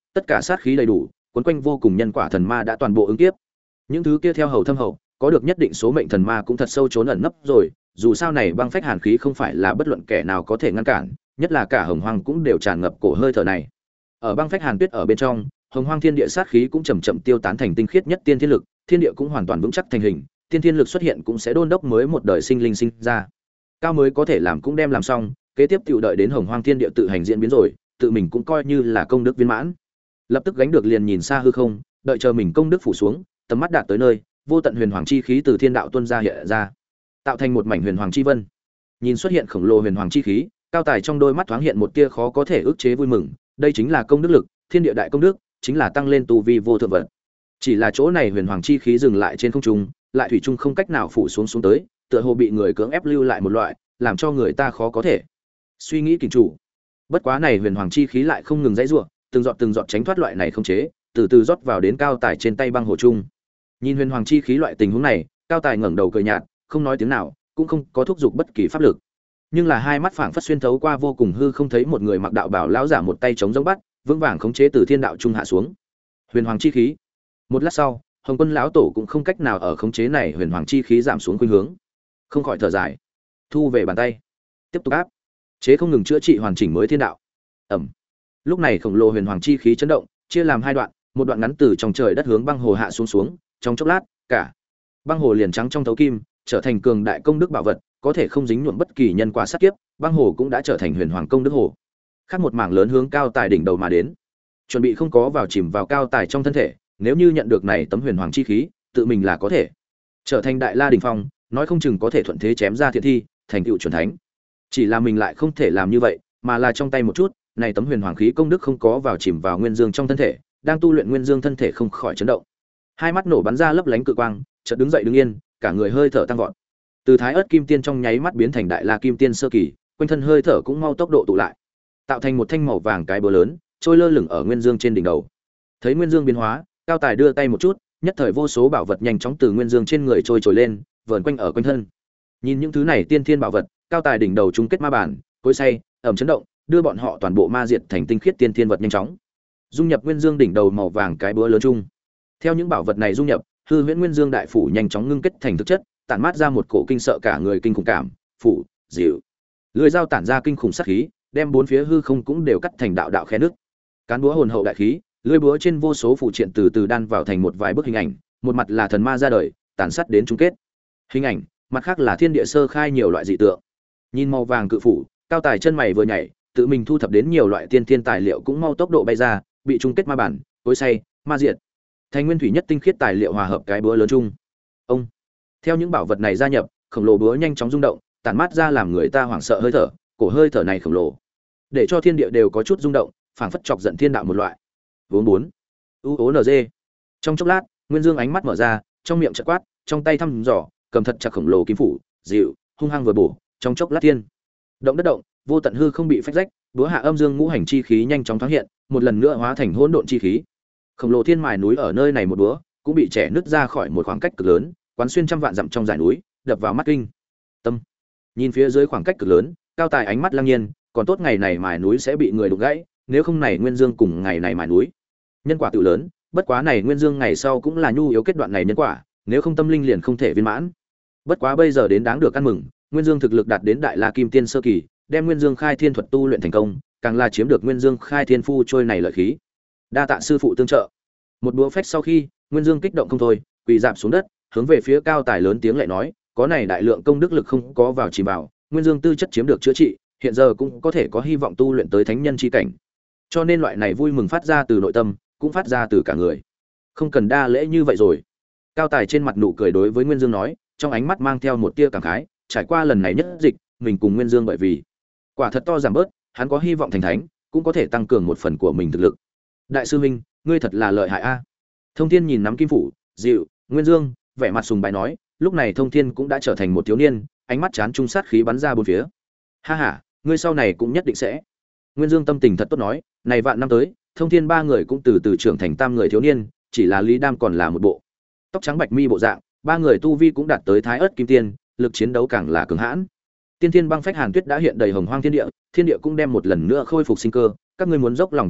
tất cả sát khí đầy đủ, cuốn quanh vô cùng nhân quả thần ma đã toàn bộ ứng kiếp. Những thứ kia theo hầu thâm hậu, có được nhất định số mệnh thần ma cũng thật sâu trốn ẩn nấp rồi, dù sao này băng phách hàn khí không phải là bất luận kẻ nào có thể ngăn cản, nhất là cả hồng hoang cũng đều tràn ngập cổ hơi thở này. Ở băng phách hàn tuyết ở bên trong, hồng hoang thiên địa sát khí cũng chậm chậm tiêu tán thành tinh khiết nhất tiên thiên lực, thiên địa cũng hoàn toàn vững chắc thành hình, tiên thiên lực xuất hiện cũng sẽ đôn đốc mới một đời sinh linh sinh ra. Cao mới có thể làm cũng đem làm xong, kế tiếp tiểu đợi đến hồng hoang thiên địa tự hành diễn biến rồi, tự mình cũng coi như là công đức viên mãn. Lập tức gánh được liền nhìn xa hư không, đợi chờ mình công đức phủ xuống, tầm mắt đạt tới nơi, vô tận huyền hoàng chi khí từ thiên đạo tuôn ra hiện ra, tạo thành một mảnh huyền hoàng chi vân. Nhìn xuất hiện khổng lồ huyền hoàng chi khí, Cao Tài trong đôi mắt thoáng hiện một tia khó có thể ức chế vui mừng, đây chính là công đức lực, thiên địa đại công đức, chính là tăng lên tu vi vô thượng vật. Chỉ là chỗ này huyền hoàng chi khí dừng lại trên không trung, lại thủy chung không cách nào phủ xuống xuống tới, tựa hồ bị người cưỡng ép lưu lại một loại, làm cho người ta khó có thể suy nghĩ kín chủ. Bất quá này huyền hoàng chi khí lại không ngừng dãy rủa, từng giọt từng giọt tránh thoát loại này không chế, từ từ rót vào đến Cao Tài trên tay băng hồ trung. Nhìn huyền hoàng chi khí loại tình huống này, Cao Tài ngẩng đầu cười nhạt, không nói tiếng nào, cũng không có thúc giục bất kỳ pháp lực. Nhưng là hai mắt phảng phất xuyên thấu qua vô cùng hư không thấy một người mặc đạo bào lão giả một tay chống giống bắt, vững vàng khống chế từ thiên đạo trung hạ xuống. Huyền hoàng chi khí. Một lát sau, Hồng Quân lão tổ cũng không cách nào ở khống chế này huyền hoàng chi khí giảm xuống khuynh hướng, không khỏi thở dài, thu về bàn tay, tiếp tục áp chế không ngừng chữa trị hoàn chỉnh mới thiên đạo. Ẩm. Lúc này khổng lồ huyền hoàng chi khí chấn động, chia làm hai đoạn, một đoạn ngắn từ trong trời đất hướng băng hồ hạ xuống xuống, trong chốc lát, cả băng hồ liền trắng trong thấu kim, trở thành cường đại công đức bảo vật, có thể không dính nhuộm bất kỳ nhân quả sát kiếp, băng hồ cũng đã trở thành huyền hoàng công đức hồ. Khác một mảng lớn hướng Cao Tài đỉnh đầu mà đến, chuẩn bị không có vào chìm vào Cao Tài trong thân thể, nếu như nhận được này tấm huyền hoàng chi khí, tự mình là có thể trở thành đại la đỉnh phong, nói không chừng có thể thuận thế chém ra thiện thi, thành tựu chuẩn thánh. Chỉ là mình lại không thể làm như vậy, mà là trong tay một chút, này tấm huyền hoàng khí công đức không có vào chìm vào nguyên dương trong thân thể, đang tu luyện nguyên dương thân thể không khỏi chấn động. Hai mắt nổ bắn ra lấp lánh cự quang, chợt đứng dậy đứng yên, cả người hơi thở tăng vọt. Từ thái ớt kim tiên trong nháy mắt biến thành đại la kim tiên sơ kỳ, quanh thân hơi thở cũng mau tốc độ tụ lại, tạo thành một thanh màu vàng cái búa lớn, trôi lơ lửng ở nguyên dương trên đỉnh đầu. Thấy nguyên dương biến hóa, Cao Tài đưa tay một chút, nhất thời vô số bảo vật nhanh chóng từ nguyên dương trên người trôi trồi lên, vờn quanh ở quanh thân. Nhìn những thứ này tiên thiên bảo vật, Cao Tài đỉnh đầu chung kết ma bản, cối say, ẩm chấn động, đưa bọn họ toàn bộ ma diệt thành tinh khiết tiên thiên vật nhanh chóng dung nhập nguyên dương đỉnh đầu màu vàng cái búa lớn chung. Theo những bảo vật này dung nhập, hư huyễn nguyên dương đại phủ nhanh chóng ngưng kết thành thực chất, tản mát ra một cổ kinh sợ cả người kinh khủng cảm, phủ, dịu. Lưỡi dao tản ra kinh khủng sát khí, đem bốn phía hư không cũng đều cắt thành đạo đạo khe nước. Cán búa hồn hậu đại khí, lưỡi búa trên vô số phụ triện từ từ đan vào thành một vài bức hình ảnh, một mặt là thần ma ra đời, tàn sát đến chung kết. Hình ảnh, mặt khác là thiên địa sơ khai nhiều loại dị tượng. Nhìn màu vàng cự phủ, Cao Tài chân mày vừa nhảy, tự mình thu thập đến nhiều loại tiên thiên tài liệu cũng mau tốc độ bay ra, bị chung kết ma bản, cối say, ma diệt. Thành nguyên thủy nhất tinh khiết tài liệu hòa hợp cái búa lớn chung. Ông. Theo những bảo vật này gia nhập, khổng lồ búa nhanh chóng rung động, tản mát ra làm người ta hoảng sợ hơi thở, cổ hơi thở này khổng lồ, để cho thiên địa đều có chút rung động, phảng phất chọc giận thiên đạo một loại. Vốn bốn. U ố en giê. Trong chốc lát, Nguyên Dương ánh mắt mở ra, trong miệng chợt quát, trong tay thăm dò, cầm thật chặt khổng lồ kim phủ, dịu, hung hăng vừa bổ, trong chốc lát thiên động đất động, vô tận hư không bị phách rách, búa hạ âm dương ngũ hành chi khí nhanh chóng thoáng hiện, một lần nữa hóa thành hỗn độn chi khí. Khổng lồ thiên mài núi ở nơi này một búa, cũng bị trẻ nứt ra khỏi một khoảng cách cực lớn, quán xuyên trăm vạn dặm trong dải núi, đập vào mắt kinh tâm. Nhìn phía dưới khoảng cách cực lớn, Cao Tài ánh mắt lăng nhiên, còn tốt ngày này mài núi sẽ bị người đụng gãy, nếu không này Nguyên Dương cùng ngày này mài núi, nhân quả tự lớn, bất quá này Nguyên Dương ngày sau cũng là nhu yếu kết đoạn này nhân quả, nếu không tâm linh liền không thể viên mãn. Bất quá bây giờ đến đáng được ăn mừng, Nguyên Dương thực lực đạt đến đại la kim tiên sơ kỳ, đem Nguyên Dương khai thiên thuật tu luyện thành công, càng là chiếm được Nguyên Dương khai thiên phu trôi này lợi khí. Đa tạ sư phụ tương trợ. Một búa phách sau khi, Nguyên Dương kích động không thôi, quỳ rạp xuống đất, hướng về phía Cao Tài lớn tiếng lại nói, có này đại lượng công đức lực không có vào chỉ vào, Nguyên Dương tư chất chiếm được chữa trị, hiện giờ cũng có thể có hy vọng tu luyện tới thánh nhân chi cảnh. Cho nên loại này vui mừng phát ra từ nội tâm, cũng phát ra từ cả người. Không cần đa lễ như vậy rồi. Cao Tài trên mặt nụ cười đối với Nguyên Dương nói, trong ánh mắt mang theo một tia cảm khái, trải qua lần này nhất dịch, mình cùng Nguyên Dương bởi vì quả thật to giảm bớt, hắn có hy vọng thành thánh, cũng có thể tăng cường một phần của mình thực lực. Đại sư huynh, ngươi thật là lợi hại a. Thông Thiên nhìn nắm kim phủ, dịu, Nguyên Dương, vẻ mặt sùng bái nói, lúc này Thông Thiên cũng đã trở thành một thiếu niên, ánh mắt chán trung sát khí bắn ra bốn phía. Ha ha, ngươi sau này cũng nhất định sẽ. Nguyên Dương tâm tình thật tốt nói, này vạn năm tới, Thông Thiên ba người cũng từ từ trưởng thành tam người thiếu niên, chỉ là Lý Đam còn là một bộ tóc trắng bạch mi bộ dạng, ba người tu vi cũng đạt tới thái ớt kim tiên, lực chiến đấu càng là cường hãn. Tiên Thiên băng phách hàn tuyết đã hiện đầy hồng hoang thiên địa, thiên địa cũng đem một lần nữa khôi phục sinh cơ, các ngươi muốn dốc lòng tu luyện,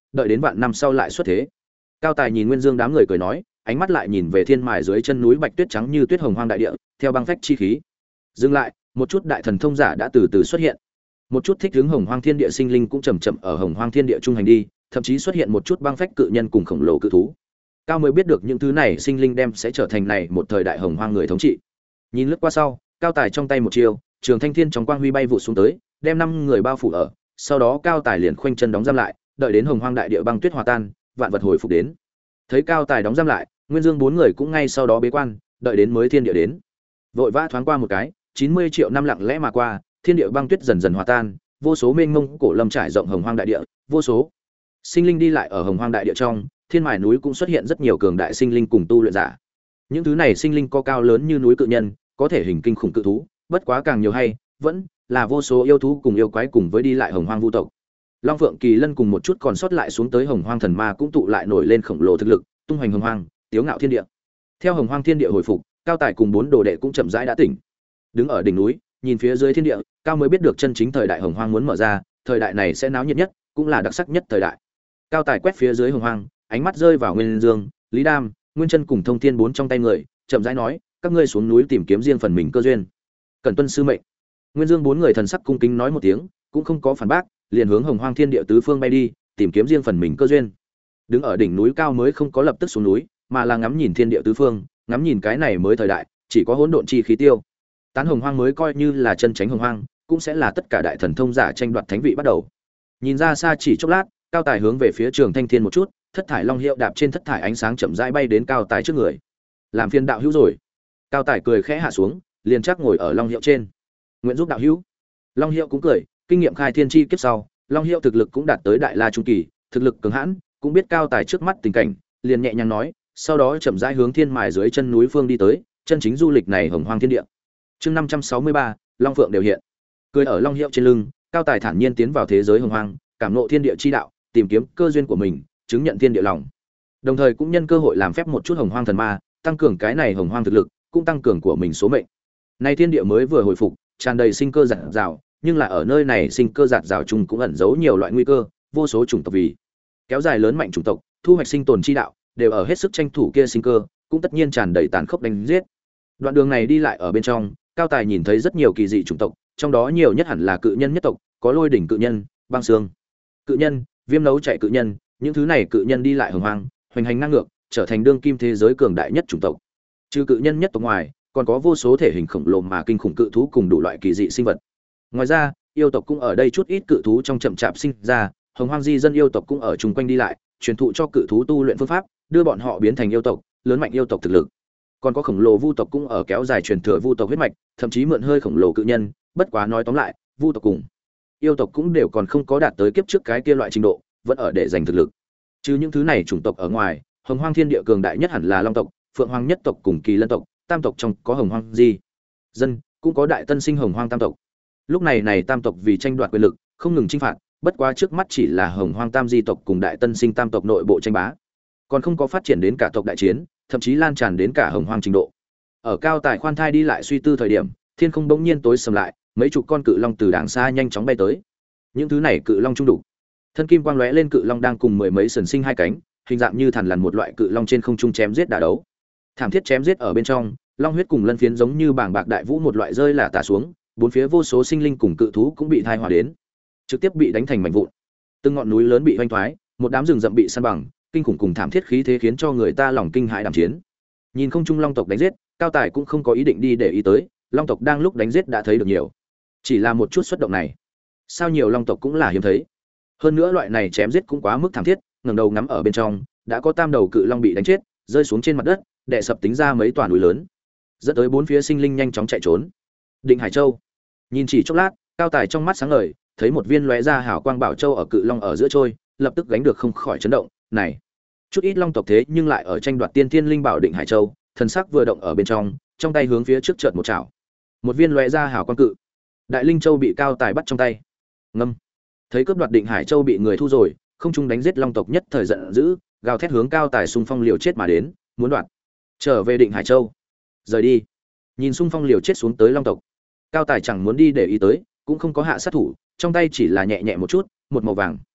đợi đến vạn năm sau lại xuất thế. Cao Tài nhìn Nguyên Dương đám người cười nói, ánh mắt lại nhìn về thiên mài dưới chân núi bạch tuyết trắng như tuyết hồng hoang đại địa, theo băng phách chi khí. Dừng lại, một chút đại thần thông giả đã từ từ xuất hiện. Một chút thích ứng hồng hoang thiên địa sinh linh cũng chậm chậm ở hồng hoang thiên địa trung hành đi, thậm chí xuất hiện một chút băng phách cự nhân cùng khổng lồ cự thú. Cao mới biết được những thứ này sinh linh đem sẽ trở thành này một thời đại hồng hoang người thống trị. Nhìn lướt qua sau, Cao Tài trong tay một chiêu, trường thanh thiên trong quang huy bay vụ xuống tới, đem năm người bao phủ ở, sau đó Cao Tài liền khoanh chân đóng giam lại, đợi đến hồng hoang đại địa băng tuyết hòa tan, vạn vật hồi phục đến. Thấy Cao Tài đóng giam lại, Nguyên Dương bốn người cũng ngay sau đó bế quan, đợi đến mới thiên địa đến. Vội vã thoáng qua một cái, chín mươi triệu năm lặng lẽ mà qua, thiên địa băng tuyết dần dần hòa tan, vô số mênh mông cổ lâm trải rộng hồng hoang đại địa, vô số sinh linh đi lại ở hồng hoang đại địa trong, thiên mài núi cũng xuất hiện rất nhiều cường đại sinh linh cùng tu luyện giả. Những thứ này sinh linh có cao lớn như núi cự nhân, có thể hình kinh khủng cự thú, bất quá càng nhiều hay vẫn là vô số yêu thú cùng yêu quái cùng với đi lại hồng hoang vu tộc. Long Phượng Kỳ Lân cùng một chút còn sót lại xuống tới hồng hoang thần ma cũng tụ lại nổi lên khổng lồ thực lực, tung hoành hồng hoang, tiếu ngạo thiên địa. Theo hồng hoang thiên địa hồi phục, Cao Tài cùng bốn đồ đệ cũng chậm rãi đã tỉnh. Đứng ở đỉnh núi, nhìn phía dưới thiên địa, Cao mới biết được chân chính thời đại hồng hoang muốn mở ra, thời đại này sẽ náo nhiệt nhất, cũng là đặc sắc nhất thời đại. Cao Tài quét phía dưới hồng hoang, ánh mắt rơi vào Nguyên Dương, Lý Đam, Nguyên Chân cùng Thông Thiên bốn trong tay người, chậm rãi nói, các ngươi xuống núi tìm kiếm riêng phần mình cơ duyên. Cần tuân sư mệnh. Nguyên Dương bốn người thần sắc cung kính nói một tiếng, cũng không có phản bác, liền hướng hồng hoang thiên địa tứ phương bay đi, tìm kiếm riêng phần mình cơ duyên. Đứng ở đỉnh núi cao mới không có lập tức xuống núi, mà là ngắm nhìn thiên địa tứ phương, ngắm nhìn cái này mới thời đại, chỉ có hỗn độn chi khí tiêu. Tán hồng hoang mới coi như là chân chính hồng hoang, cũng sẽ là tất cả đại thần thông giả tranh đoạt thánh vị bắt đầu. Nhìn ra xa chỉ chốc lát, Cao Tài hướng về phía Trường Thanh Thiên một chút, thất thải long hiệu đạp trên thất thải ánh sáng chậm rãi bay đến Cao Tài trước người. Làm phiền đạo hữu rồi. Cao Tài cười khẽ hạ xuống, liền chắc ngồi ở long hiệu trên. Nguyện giúp đạo hữu. Long hiệu cũng cười, kinh nghiệm khai thiên chi kiếp sau, long hiệu thực lực cũng đạt tới đại la trung kỳ, thực lực cường hãn, cũng biết Cao Tài trước mắt tình cảnh, liền nhẹ nhàng nói, sau đó chậm rãi hướng thiên mài dưới chân núi phương đi tới, chân chính du lịch này hồng hoang thiên địa. Chương năm trăm sáu mươi ba, Long Phượng đều hiện. Cười ở long hiệu trên lưng, Cao Tài thản nhiên tiến vào thế giới hồng hoang, cảm ngộ thiên địa chi đạo, tìm kiếm cơ duyên của mình, chứng nhận thiên địa lòng. Đồng thời cũng nhân cơ hội làm phép một chút hồng hoang thần ma, tăng cường cái này hồng hoang thực lực, cũng tăng cường của mình số mệnh. Nay thiên địa mới vừa hồi phục, tràn đầy sinh cơ dạt dào, nhưng là ở nơi này sinh cơ dạt dào chung cũng ẩn giấu nhiều loại nguy cơ, vô số chủng tộc vì kéo dài lớn mạnh chủng tộc, thu hoạch sinh tồn chi đạo, đều ở hết sức tranh thủ kia sinh cơ, cũng tất nhiên tràn đầy tàn khốc đánh giết. Đoạn đường này đi lại ở bên trong, Cao Tài nhìn thấy rất nhiều kỳ dị chủng tộc, trong đó nhiều nhất hẳn là cự nhân nhất tộc, có lôi đỉnh cự nhân, băng xương cự nhân, viêm nấu chạy cự nhân, những thứ này cự nhân đi lại hồng hoang, hoành hành ngang ngược, trở thành đương kim thế giới cường đại nhất chủng tộc. Trừ cự nhân nhất tộc ngoài, còn có vô số thể hình khổng lồ mà kinh khủng cự thú cùng đủ loại kỳ dị sinh vật. Ngoài ra, yêu tộc cũng ở đây chút ít cự thú trong chậm chạp sinh ra, hồng hoang di dân yêu tộc cũng ở chung quanh đi lại, truyền thụ cho cự thú tu luyện phương pháp, đưa bọn họ biến thành yêu tộc, lớn mạnh yêu tộc thực lực. Còn có khổng lồ vu tộc cũng ở kéo dài truyền thừa vu tộc huyết mạch, thậm chí mượn hơi khổng lồ cự nhân, bất quá nói tóm lại, vu tộc cùng yêu tộc cũng đều còn không có đạt tới kiếp trước cái kia loại trình độ, vẫn ở để giành thực lực. Chứ những thứ này chủng tộc ở ngoài, hồng hoang thiên địa cường đại nhất hẳn là long tộc, phượng hoàng nhất tộc cùng kỳ lân tộc, tam tộc trong có hồng hoang di dân, cũng có đại tân sinh hồng hoang tam tộc. Lúc này này tam tộc vì tranh đoạt quyền lực, không ngừng chinh phạt, bất quá trước mắt chỉ là hồng hoang tam di tộc cùng đại tân sinh tam tộc nội bộ tranh bá, còn không có phát triển đến cả tộc đại chiến, thậm chí lan tràn đến cả hồng hoang trình độ. Ở Cao Tài khoan thai đi lại suy tư thời điểm, thiên không bỗng nhiên tối sầm lại, mấy chục con cự long từ đàng xa nhanh chóng bay tới. Những thứ này cự long trung đủ, thân kim quang lóe lên, cự long đang cùng mười mấy sừng sinh hai cánh, hình dạng như thằn lằn một loại cự long trên không trung chém giết đả đấu. Thảm thiết chém giết ở bên trong, long huyết cùng lân phiến giống như bảng bạc đại vũ một loại rơi là tả xuống, bốn phía vô số sinh linh cùng cự thú cũng bị thai hỏa đến, trực tiếp bị đánh thành mảnh vụn. Từng ngọn núi lớn bị hoành thoái, một đám rừng rậm bị san bằng, kinh khủng cùng thảm thiết khí thế khiến cho người ta lòng kinh hãi đảm chiến. Nhìn không trung long tộc đánh giết, Cao Tài cũng không có ý định đi để ý tới, long tộc đang lúc đánh giết đã thấy được nhiều, chỉ là một chút xuất động này, sao nhiều long tộc cũng là hiếm thấy. Hơn nữa loại này chém giết cũng quá mức thảm thiết, ngẩng đầu ngắm ở bên trong, đã có tam đầu cự long bị đánh chết, rơi xuống trên mặt đất, đè sập tính ra mấy tòa núi lớn, dẫn tới bốn phía sinh linh nhanh chóng chạy trốn. Định Hải Châu, nhìn chỉ chốc lát, Cao Tài trong mắt sáng ngời, thấy một viên lóe ra hào quang bảo châu ở cự long ở giữa trôi, lập tức gánh được không khỏi chấn động. Này, chút ít long tộc thế nhưng lại ở tranh đoạt tiên thiên linh bảo Định Hải Châu, thần sắc vừa động ở bên trong, trong tay hướng phía trước chợt một chảo, một viên lóe ra hào quang cự đại linh châu bị Cao Tài bắt trong tay. Ngâm, thấy cướp đoạt Định Hải Châu bị người thu rồi, không trung đánh giết long tộc nhất thời giận dữ, gào thét hướng Cao Tài xung phong liều chết mà đến, muốn đoạt trở về Định Hải Châu. Rời đi. Nhìn xung phong liều chết xuống tới long tộc, Cao Tài chẳng muốn đi để ý tới, cũng không có hạ sát thủ, trong tay chỉ là nhẹ nhẹ một chút, một màu vàng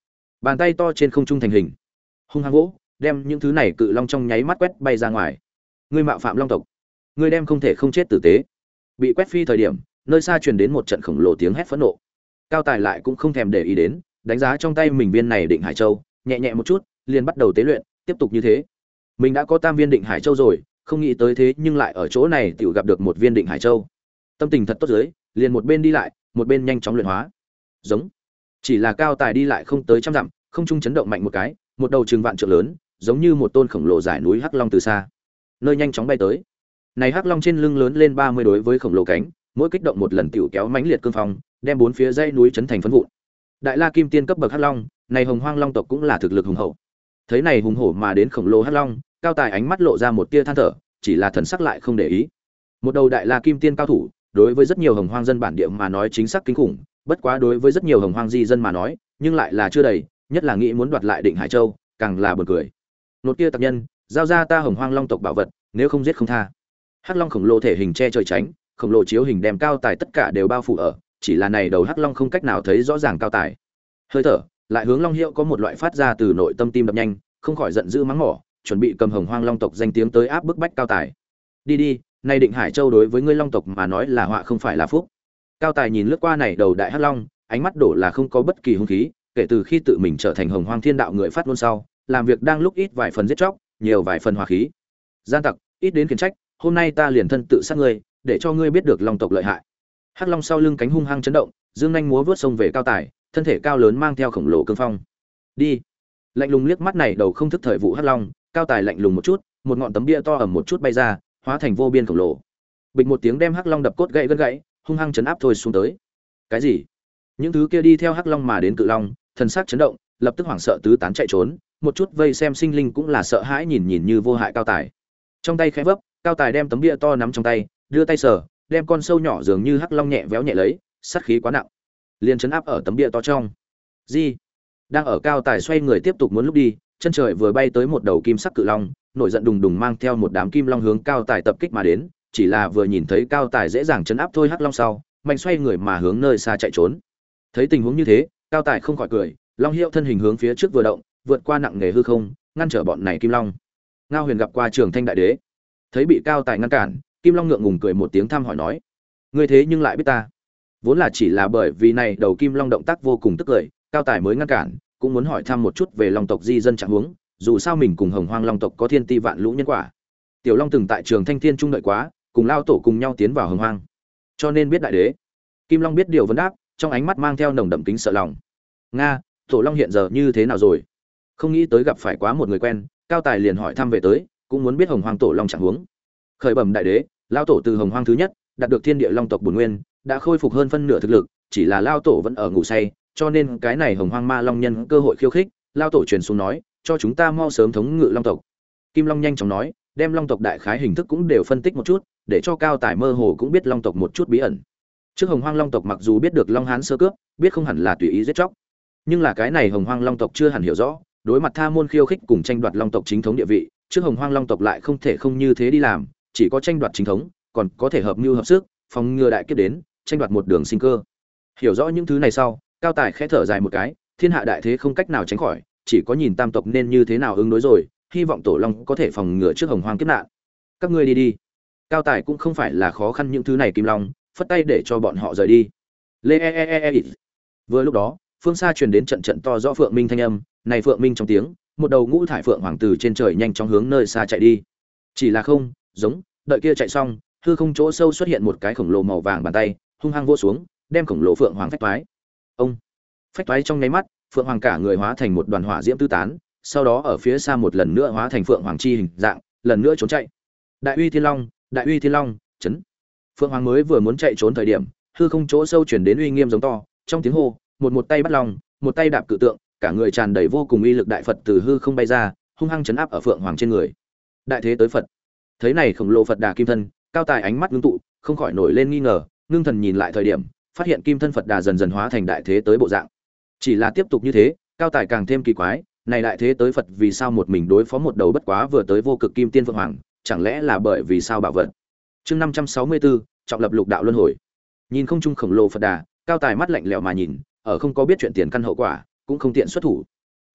Bàn tay to trên không trung thành hình, hung hăng vỗ, đem những thứ này cự long trong nháy mắt quét bay ra ngoài. Ngươi mạo phạm long tộc, ngươi đem không thể không chết tử tế. Bị quét phi thời điểm, nơi xa truyền đến một trận khổng lồ tiếng hét phẫn nộ. Cao Tài lại cũng không thèm để ý đến, đánh giá trong tay mình viên này Định Hải Châu, nhẹ nhẹ một chút, liền bắt đầu tế luyện, tiếp tục như thế. Mình đã có tam viên Định Hải Châu rồi, không nghĩ tới thế nhưng lại ở chỗ này tiểu gặp được một viên Định Hải Châu. Tâm tình thật tốt dưới, liền một bên đi lại, một bên nhanh chóng luyện hóa. Giống. Chỉ là Cao Tài đi lại không tới trăm dặm, không trung chấn động mạnh một cái, một đầu trừng vạn trượng lớn, giống như một tôn khổng lồ giải núi hắc long từ xa, nơi nhanh chóng bay tới. Này hắc long trên lưng lớn lên ba mươi đối với khổng lồ cánh, mỗi kích động một lần tiểu kéo mãnh liệt cương phong, đem bốn phía dãy núi chấn thành phấn vụn. Đại La Kim Tiên cấp bậc hắc long, này Hồng Hoang Long tộc cũng là thực lực hùng hậu. Thấy này hùng hổ mà đến khổng lồ hắc long, Cao Tài ánh mắt lộ ra một tia than thở, chỉ là thần sắc lại không để ý. Một đầu Đại La Kim Tiên cao thủ, đối với rất nhiều Hồng Hoang dân bản địa mà nói chính xác kinh khủng, bất quá đối với rất nhiều Hồng Hoang di dân mà nói, nhưng lại là chưa đầy, nhất là nghĩ muốn đoạt lại Định Hải Châu, càng là buồn cười. Nốt kia tặc nhân, giao ra ta Hồng Hoang Long tộc bảo vật, nếu không giết không tha. Hắc long khổng lồ thể hình che trời tránh, khổng lồ chiếu hình đem Cao Tài tất cả đều bao phủ ở, chỉ là này đầu hắc long không cách nào thấy rõ ràng Cao Tài. Hơi thở, lại hướng long hiệu có một loại phát ra từ nội tâm tim đập nhanh, không khỏi giận dữ mắng mỏ, chuẩn bị cầm Hồng Hoang Long tộc danh tiếng tới áp bức bách Cao Tài. Đi đi, này Định Hải Châu đối với ngươi Long tộc mà nói là họa không phải là phúc. Cao Tài nhìn lướt qua này đầu đại hắc long, ánh mắt đổ là không có bất kỳ hung khí, kể từ khi tự mình trở thành Hồng Hoang Thiên Đạo người phát ngôn sau, làm việc đang lúc ít vài phần giết chóc, nhiều vài phần hòa khí. Gian tặc, ít đến khiển trách, hôm nay ta liền thân tự sát ngươi, để cho ngươi biết được Long tộc lợi hại. Hắc long sau lưng cánh hung hăng chấn động, dương nhanh múa vớt xông về Cao Tài, thân thể cao lớn mang theo khổng lồ cương phong. Đi. Lạnh lùng liếc mắt này đầu không thức thời vụ hắc long, Cao Tài lạnh lùng một chút, một ngọn tấm bia to ầm một chút bay ra, hóa thành vô biên khổng lồ. Bịch một tiếng đem hắc long đập cốt gãy gân gãy, hung hăng chấn áp thôi xuống tới. Cái gì? Những thứ kia đi theo hắc long mà đến cự long, thần sắc chấn động, lập tức hoảng sợ tứ tán chạy trốn, một chút vây xem sinh linh cũng là sợ hãi nhìn nhìn như vô hại Cao Tài. Trong tay khẽ vấp, Cao Tài đem tấm bia to nắm trong tay, đưa tay sờ, đem con sâu nhỏ dường như hắc long nhẹ véo nhẹ lấy, sát khí quá nặng, liền chấn áp ở tấm bia to trong. Gì? Đang ở Cao Tài xoay người tiếp tục muốn lúc đi, chân trời vừa bay tới một đầu kim sắc cự long, nổi giận đùng đùng mang theo một đám kim long hướng Cao Tài tập kích mà đến, chỉ là vừa nhìn thấy Cao Tài dễ dàng chấn áp thôi hắc long sau, mạnh xoay người mà hướng nơi xa chạy trốn. Thấy tình huống như thế, Cao Tài không khỏi cười, long hiệu thân hình hướng phía trước vừa động, vượt qua nặng nề hư không, ngăn trở bọn này kim long. Ngao Huyền gặp qua Trường Thanh đại đế, thấy bị Cao Tài ngăn cản, kim long ngượng ngùng cười một tiếng thăm hỏi nói: ngươi thế nhưng lại biết ta? Vốn là chỉ là bởi vì này đầu kim long động tác vô cùng tức cười, Cao Tài mới ngăn cản, cũng muốn hỏi thăm một chút về long tộc di dân trạng huống, dù sao mình cùng Hồng Hoang Long tộc có thiên ti vạn lũ nhân quả. Tiểu Long từng tại Trường Thanh Thiên trung đợi quá, cùng lao tổ cùng nhau tiến vào Hồng Hoang, cho nên biết đại đế. Kim Long biết điều vấn đáp, trong ánh mắt mang theo nồng đậm kính sợ lòng. Nga, Tổ Long hiện giờ như thế nào rồi? Không nghĩ tới gặp phải quá một người quen, Cao Tài liền hỏi thăm về tới, cũng muốn biết Hồng Hoang Tổ Long trạng huống. Khởi bẩm đại đế, lao tổ từ Hồng Hoang thứ nhất, đạt được Thiên Địa Long tộc bổn nguyên, đã khôi phục hơn phân nửa thực lực, chỉ là lao tổ vẫn ở ngủ say, cho nên cái này Hồng Hoang Ma Long nhân cơ hội khiêu khích, lao tổ truyền xuống nói, cho chúng ta mau sớm thống ngự Long tộc. Kim Long nhanh chóng nói, đem Long tộc đại khái hình thức cũng đều phân tích một chút, để cho Cao Tài mơ hồ cũng biết Long tộc một chút bí ẩn. Trước Hồng Hoang Long tộc mặc dù biết được Long Hán sơ cướp, biết không hẳn là tùy ý giết chóc, nhưng là cái này Hồng Hoang Long tộc chưa hẳn hiểu rõ, đối mặt tha môn khiêu khích cùng tranh đoạt Long tộc chính thống địa vị, trước Hồng Hoang Long tộc lại không thể không như thế đi làm, chỉ có tranh đoạt chính thống, còn có thể hợp mưu hợp sức, phòng ngừa đại kiếp đến, tranh đoạt một đường sinh cơ. Hiểu rõ những thứ này sau, Cao Tài khẽ thở dài một cái, thiên hạ đại thế không cách nào tránh khỏi, chỉ có nhìn tam tộc nên như thế nào ứng đối rồi, hy vọng Tổ Long có thể phòng ngừa trước Hồng Hoang kiếp nạn. Các ngươi đi đi. Cao Tài cũng không phải là khó khăn những thứ này Kim Long, phất tay để cho bọn họ rời đi. Lê e e e e. Vừa lúc đó, phương xa truyền đến trận trận to rõ phượng minh thanh âm, này phượng minh trong tiếng, một đầu ngũ thải phượng hoàng từ trên trời nhanh chóng hướng nơi xa chạy đi. Chỉ là không, giống, đợi kia chạy xong, hư không chỗ sâu xuất hiện một cái khổng lồ màu vàng bàn tay, hung hăng vỗ xuống, đem khổng lồ phượng hoàng phách toái. Ông, phách toái trong nháy mắt, phượng hoàng cả người hóa thành một đoàn hỏa diễm tứ tán, sau đó ở phía xa một lần nữa hóa thành phượng hoàng chi hình dạng, lần nữa trốn chạy. Đại uy thiên long, đại uy thiên long, chấn. Phượng hoàng mới vừa muốn chạy trốn thời điểm, hư không chỗ sâu truyền đến uy nghiêm giống to, trong tiếng hô, một một tay bắt long, một tay đạp cự tượng, cả người tràn đầy vô cùng uy lực đại Phật từ hư không bay ra, hung hăng chấn áp ở phượng hoàng trên người. Đại thế tới Phật. Thấy này khổng lồ Phật Đà kim thân, Cao Tài ánh mắt ngưng tụ, không khỏi nổi lên nghi ngờ, ngưng thần nhìn lại thời điểm, phát hiện kim thân Phật Đà dần dần hóa thành đại thế tới bộ dạng. Chỉ là tiếp tục như thế, Cao Tài càng thêm kỳ quái, này đại thế tới Phật vì sao một mình đối phó một đầu bất quá vừa tới vô cực kim tiên phượng hoàng, chẳng lẽ là bởi vì sao bảo vật. Chương năm trăm sáu mươi tư, trọng lập lục đạo luân hồi. Nhìn không trung khổng lồ Phật Đà, Cao Tài mắt lạnh lẽo mà nhìn, ở không có biết chuyện tiền căn hậu quả, cũng không tiện xuất thủ.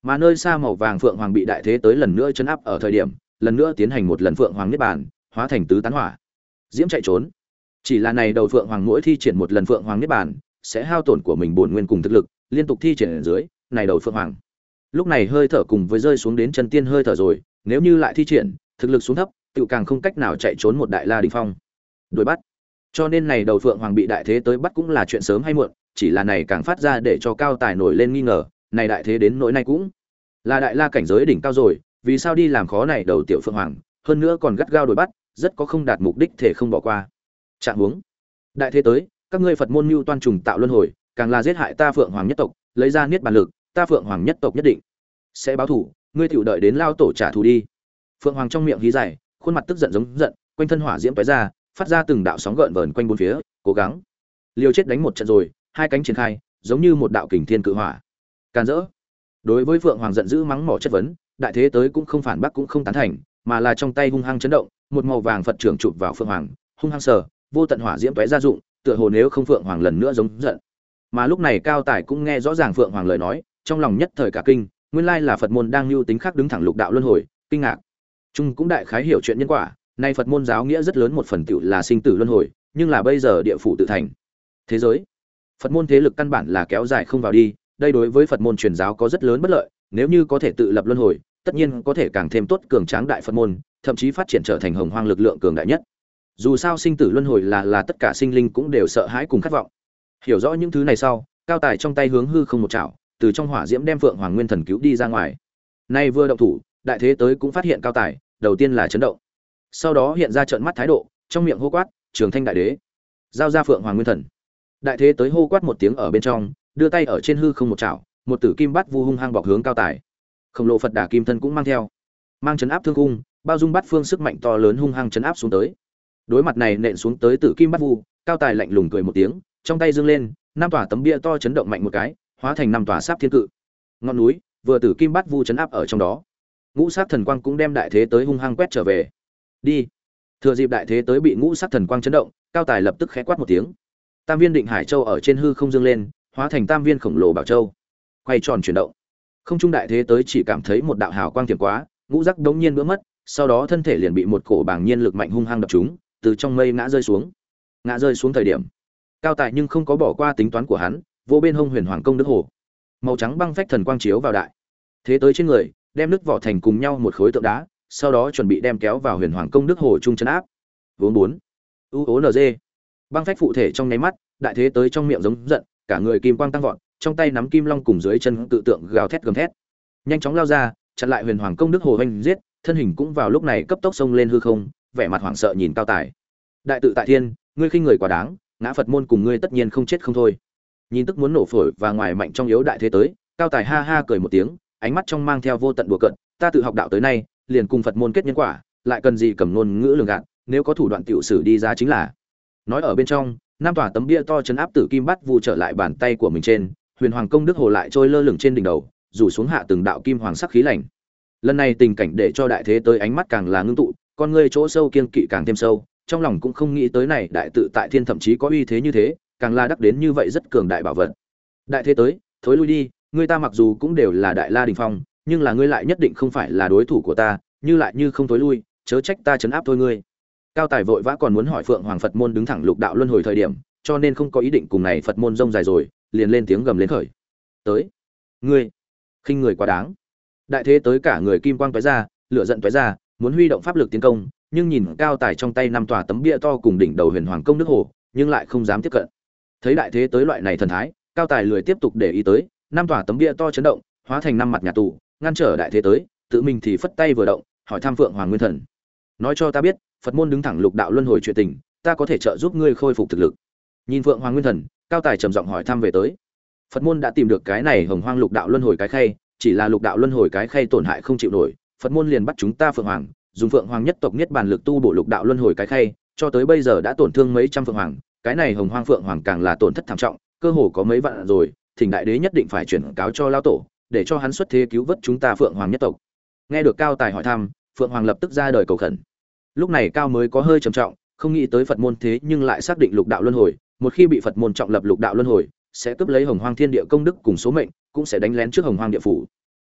Mà nơi xa màu vàng phượng hoàng bị đại thế tới lần nữa chấn áp ở thời điểm, lần nữa tiến hành một lần phượng hoàng niết bàn, hóa thành tứ tán hỏa. Diễm chạy trốn. Chỉ là này đầu phượng hoàng mỗi thi triển một lần phượng hoàng niết bàn, sẽ hao tổn của mình bổn nguyên cùng thực lực, liên tục thi triển ở dưới, này đầu phượng hoàng. Lúc này hơi thở cùng với rơi xuống đến chân tiên hơi thở rồi, nếu như lại thi triển, thực lực xuống thấp, tự càng không cách nào chạy trốn một đại la đỉnh phong. Đuổi bắt. Cho nên này đầu phượng hoàng bị đại thế tới bắt cũng là chuyện sớm hay muộn, chỉ là này càng phát ra để cho cao tài nổi lên nghi ngờ, này đại thế đến nỗi này cũng là đại la cảnh giới đỉnh cao rồi, vì sao đi làm khó này đầu tiểu phượng hoàng, hơn nữa còn gắt gao đuổi bắt, rất có không đạt mục đích thể không bỏ qua. Trạng huống. Đại thế tới, các ngươi Phật môn mưu toan trùng tạo luân hồi, càng là giết hại ta phượng hoàng nhất tộc, lấy ra niết bàn lực, ta phượng hoàng nhất tộc nhất định sẽ báo thù, ngươi tiểu đợi đến lao tổ trả thù đi. Phượng hoàng trong miệng hí dài, khuôn mặt tức giận giống giận, quanh thân hỏa diễm tóe ra, phát ra từng đạo sóng gợn vờn quanh bốn phía, cố gắng liều chết đánh một trận rồi, hai cánh triển khai, giống như một đạo kình thiên cự hỏa. Can dỡ. Đối với Phượng Hoàng giận dữ mắng mỏ chất vấn, đại thế tới cũng không phản bác cũng không tán thành, mà là trong tay hung hăng chấn động, một màu vàng Phật trưởng chụp vào Phượng Hoàng, hung hăng sờ, vô tận hỏa diễm tóe ra dụng, tựa hồ nếu không Phượng Hoàng lần nữa giống giận. Mà lúc này Cao Tài cũng nghe rõ ràng Phượng Hoàng lời nói, trong lòng nhất thời cả kinh, nguyên lai là Phật môn đang lưu tính khác đứng thẳng lục đạo luân hồi, kinh ngạc. Trung cũng đại khái hiểu chuyện nhân quả, nay Phật môn giáo nghĩa rất lớn một phần tựu là sinh tử luân hồi, nhưng là bây giờ địa phủ tự thành. Thế giới, Phật môn thế lực căn bản là kéo dài không vào đi, đây đối với Phật môn truyền giáo có rất lớn bất lợi, nếu như có thể tự lập luân hồi, tất nhiên có thể càng thêm tốt cường tráng đại Phật môn, thậm chí phát triển trở thành hồng hoang lực lượng cường đại nhất. Dù sao sinh tử luân hồi là là tất cả sinh linh cũng đều sợ hãi cùng khát vọng. Hiểu rõ những thứ này sau, Cao Tài trong tay hướng hư không một chảo, từ trong hỏa diễm đem Phượng Hoàng Nguyên Thần cứu đi ra ngoài. Nay vừa động thủ, đại thế tới cũng phát hiện Cao Tài, đầu tiên là chấn động. Sau đó hiện ra trợn mắt thái độ, trong miệng hô quát, "Trường Thanh đại đế, giao ra Phượng Hoàng Nguyên Thần." Đại thế tới hô quát một tiếng ở bên trong, đưa tay ở trên hư không một chảo, một tử kim bát vu hung hăng bọc hướng Cao Tài. Khổng lồ Phật Đà kim thân cũng mang theo, mang chấn áp thương cung, bao dung bát phương sức mạnh to lớn hung hăng chấn áp xuống tới. Đối mặt này nện xuống tới tử kim bát vu, Cao Tài lạnh lùng cười một tiếng, trong tay giương lên, năm tòa tấm bia to chấn động mạnh một cái, hóa thành năm tòa sáp thiên cự. Ngọn núi vừa tử kim bát vu chấn áp ở trong đó, ngũ sắc thần quang cũng đem đại thế tới hung hăng quét trở về. Đi. Thừa dịp đại thế tới bị ngũ sắc thần quang chấn động, Cao Tài lập tức khẽ quát một tiếng. Tam viên định hải châu ở trên hư không dương lên, hóa thành tam viên khổng lồ bảo châu, quay tròn chuyển động. Không trung đại thế tới chỉ cảm thấy một đạo hào quang tiềm quá, ngũ giác đống nhiên bữa mất, sau đó thân thể liền bị một cổ bàng nhiên lực mạnh hung hăng đập trúng, từ trong mây ngã rơi xuống. Ngã rơi xuống thời điểm, Cao Tài nhưng không có bỏ qua tính toán của hắn, vô bên hông huyền hoàng công đức hồ, màu trắng băng phách thần quang chiếu vào đại thế tới trên người, đem nước vỏ thành cùng nhau một khối tượng đá, sau đó chuẩn bị đem kéo vào huyền hoàng công đức hồ trung chấn áp. Vốn bốn u ố nz băng phách phụ thể trong nháy mắt, đại thế tới trong miệng giống giận, cả người kim quang tăng vọt, trong tay nắm kim long cùng dưới chân tự tượng gào thét gầm thét, nhanh chóng lao ra, chặn lại huyền hoàng công đức hồ hoành giết, thân hình cũng vào lúc này cấp tốc xông lên hư không, vẻ mặt hoảng sợ nhìn Cao Tài. Đại tự tại thiên, ngươi khinh người quá đáng, ngã Phật môn cùng ngươi tất nhiên không chết không thôi. Nhìn tức muốn nổ phổi và ngoài mạnh trong yếu đại thế tới, Cao Tài ha ha cười một tiếng, ánh mắt trong mang theo vô tận đùa cợt, ta tự học đạo tới nay, liền cùng Phật môn kết nhân quả, lại cần gì cầm ngôn ngữ lường gạt, nếu có thủ đoạn tiểu sử đi ra chính là. Nói ở bên trong, năm tòa tấm bia to chấn áp tử kim bắt vu trở lại bàn tay của mình trên, huyền hoàng công đức hồ lại trôi lơ lửng trên đỉnh đầu, rủ xuống hạ từng đạo kim hoàng sắc khí lạnh. Lần này tình cảnh để cho đại thế tới ánh mắt càng là ngưng tụ, con ngươi chỗ sâu kiên kỵ càng thêm sâu, trong lòng cũng không nghĩ tới này đại tự tại thiên thậm chí có uy thế như thế, càng là đắc đến như vậy rất cường đại bảo vật. Đại thế tới, thối lui đi, ngươi ta mặc dù cũng đều là đại la đỉnh phong, nhưng là ngươi lại nhất định không phải là đối thủ của ta, như lại như không thối lui, chớ trách ta trấn áp thôi ngươi. Cao Tài vội vã còn muốn hỏi Phượng Hoàng Phật môn đứng thẳng lục đạo luân hồi thời điểm, cho nên không có ý định cùng này Phật môn rông dài rồi, liền lên tiếng gầm lên khởi. Tới, ngươi, khinh người quá đáng. Đại thế tới cả người kim quang tóe ra, lửa giận tóe ra, muốn huy động pháp lực tiến công, nhưng nhìn Cao Tài trong tay năm tòa tấm bia to cùng đỉnh đầu huyền hoàng công đức hồ, nhưng lại không dám tiếp cận. Thấy đại thế tới loại này thần thái, Cao Tài lười tiếp tục để ý tới, năm tòa tấm bia to chấn động, hóa thành năm mặt nhà tù, ngăn trở đại thế tới, tự mình thì phất tay vừa động, hỏi thăm Phượng Hoàng Nguyên Thần. Nói cho ta biết, Phật môn đứng thẳng lục đạo luân hồi chuyện tình, ta có thể trợ giúp ngươi khôi phục thực lực. Nhìn Phượng Hoàng Nguyên Thần, Cao Tài trầm giọng hỏi thăm về tới. Phật môn đã tìm được cái này hồng hoang lục đạo luân hồi cái khay, chỉ là lục đạo luân hồi cái khay tổn hại không chịu nổi, Phật môn liền bắt chúng ta Phượng Hoàng, dùng Phượng Hoàng nhất tộc nhất bản lực tu bổ lục đạo luân hồi cái khay, cho tới bây giờ đã tổn thương mấy trăm Phượng Hoàng, cái này hồng hoang Phượng Hoàng càng là tổn thất thảm trọng, cơ hồ có mấy vạn rồi, Thỉnh đại đế nhất định phải chuyển cáo cho lão tổ, để cho hắn xuất thế cứu vớt chúng ta Phượng Hoàng nhất tộc. Nghe được Cao Tài hỏi thăm, Phượng Hoàng lập tức ra đời cầu khẩn. Lúc này Cao mới có hơi trầm trọng, không nghĩ tới Phật môn thế nhưng lại xác định lục đạo luân hồi, một khi bị Phật môn trọng lập lục đạo luân hồi, sẽ cướp lấy hồng hoang thiên địa công đức cùng số mệnh, cũng sẽ đánh lén trước hồng hoang địa phủ.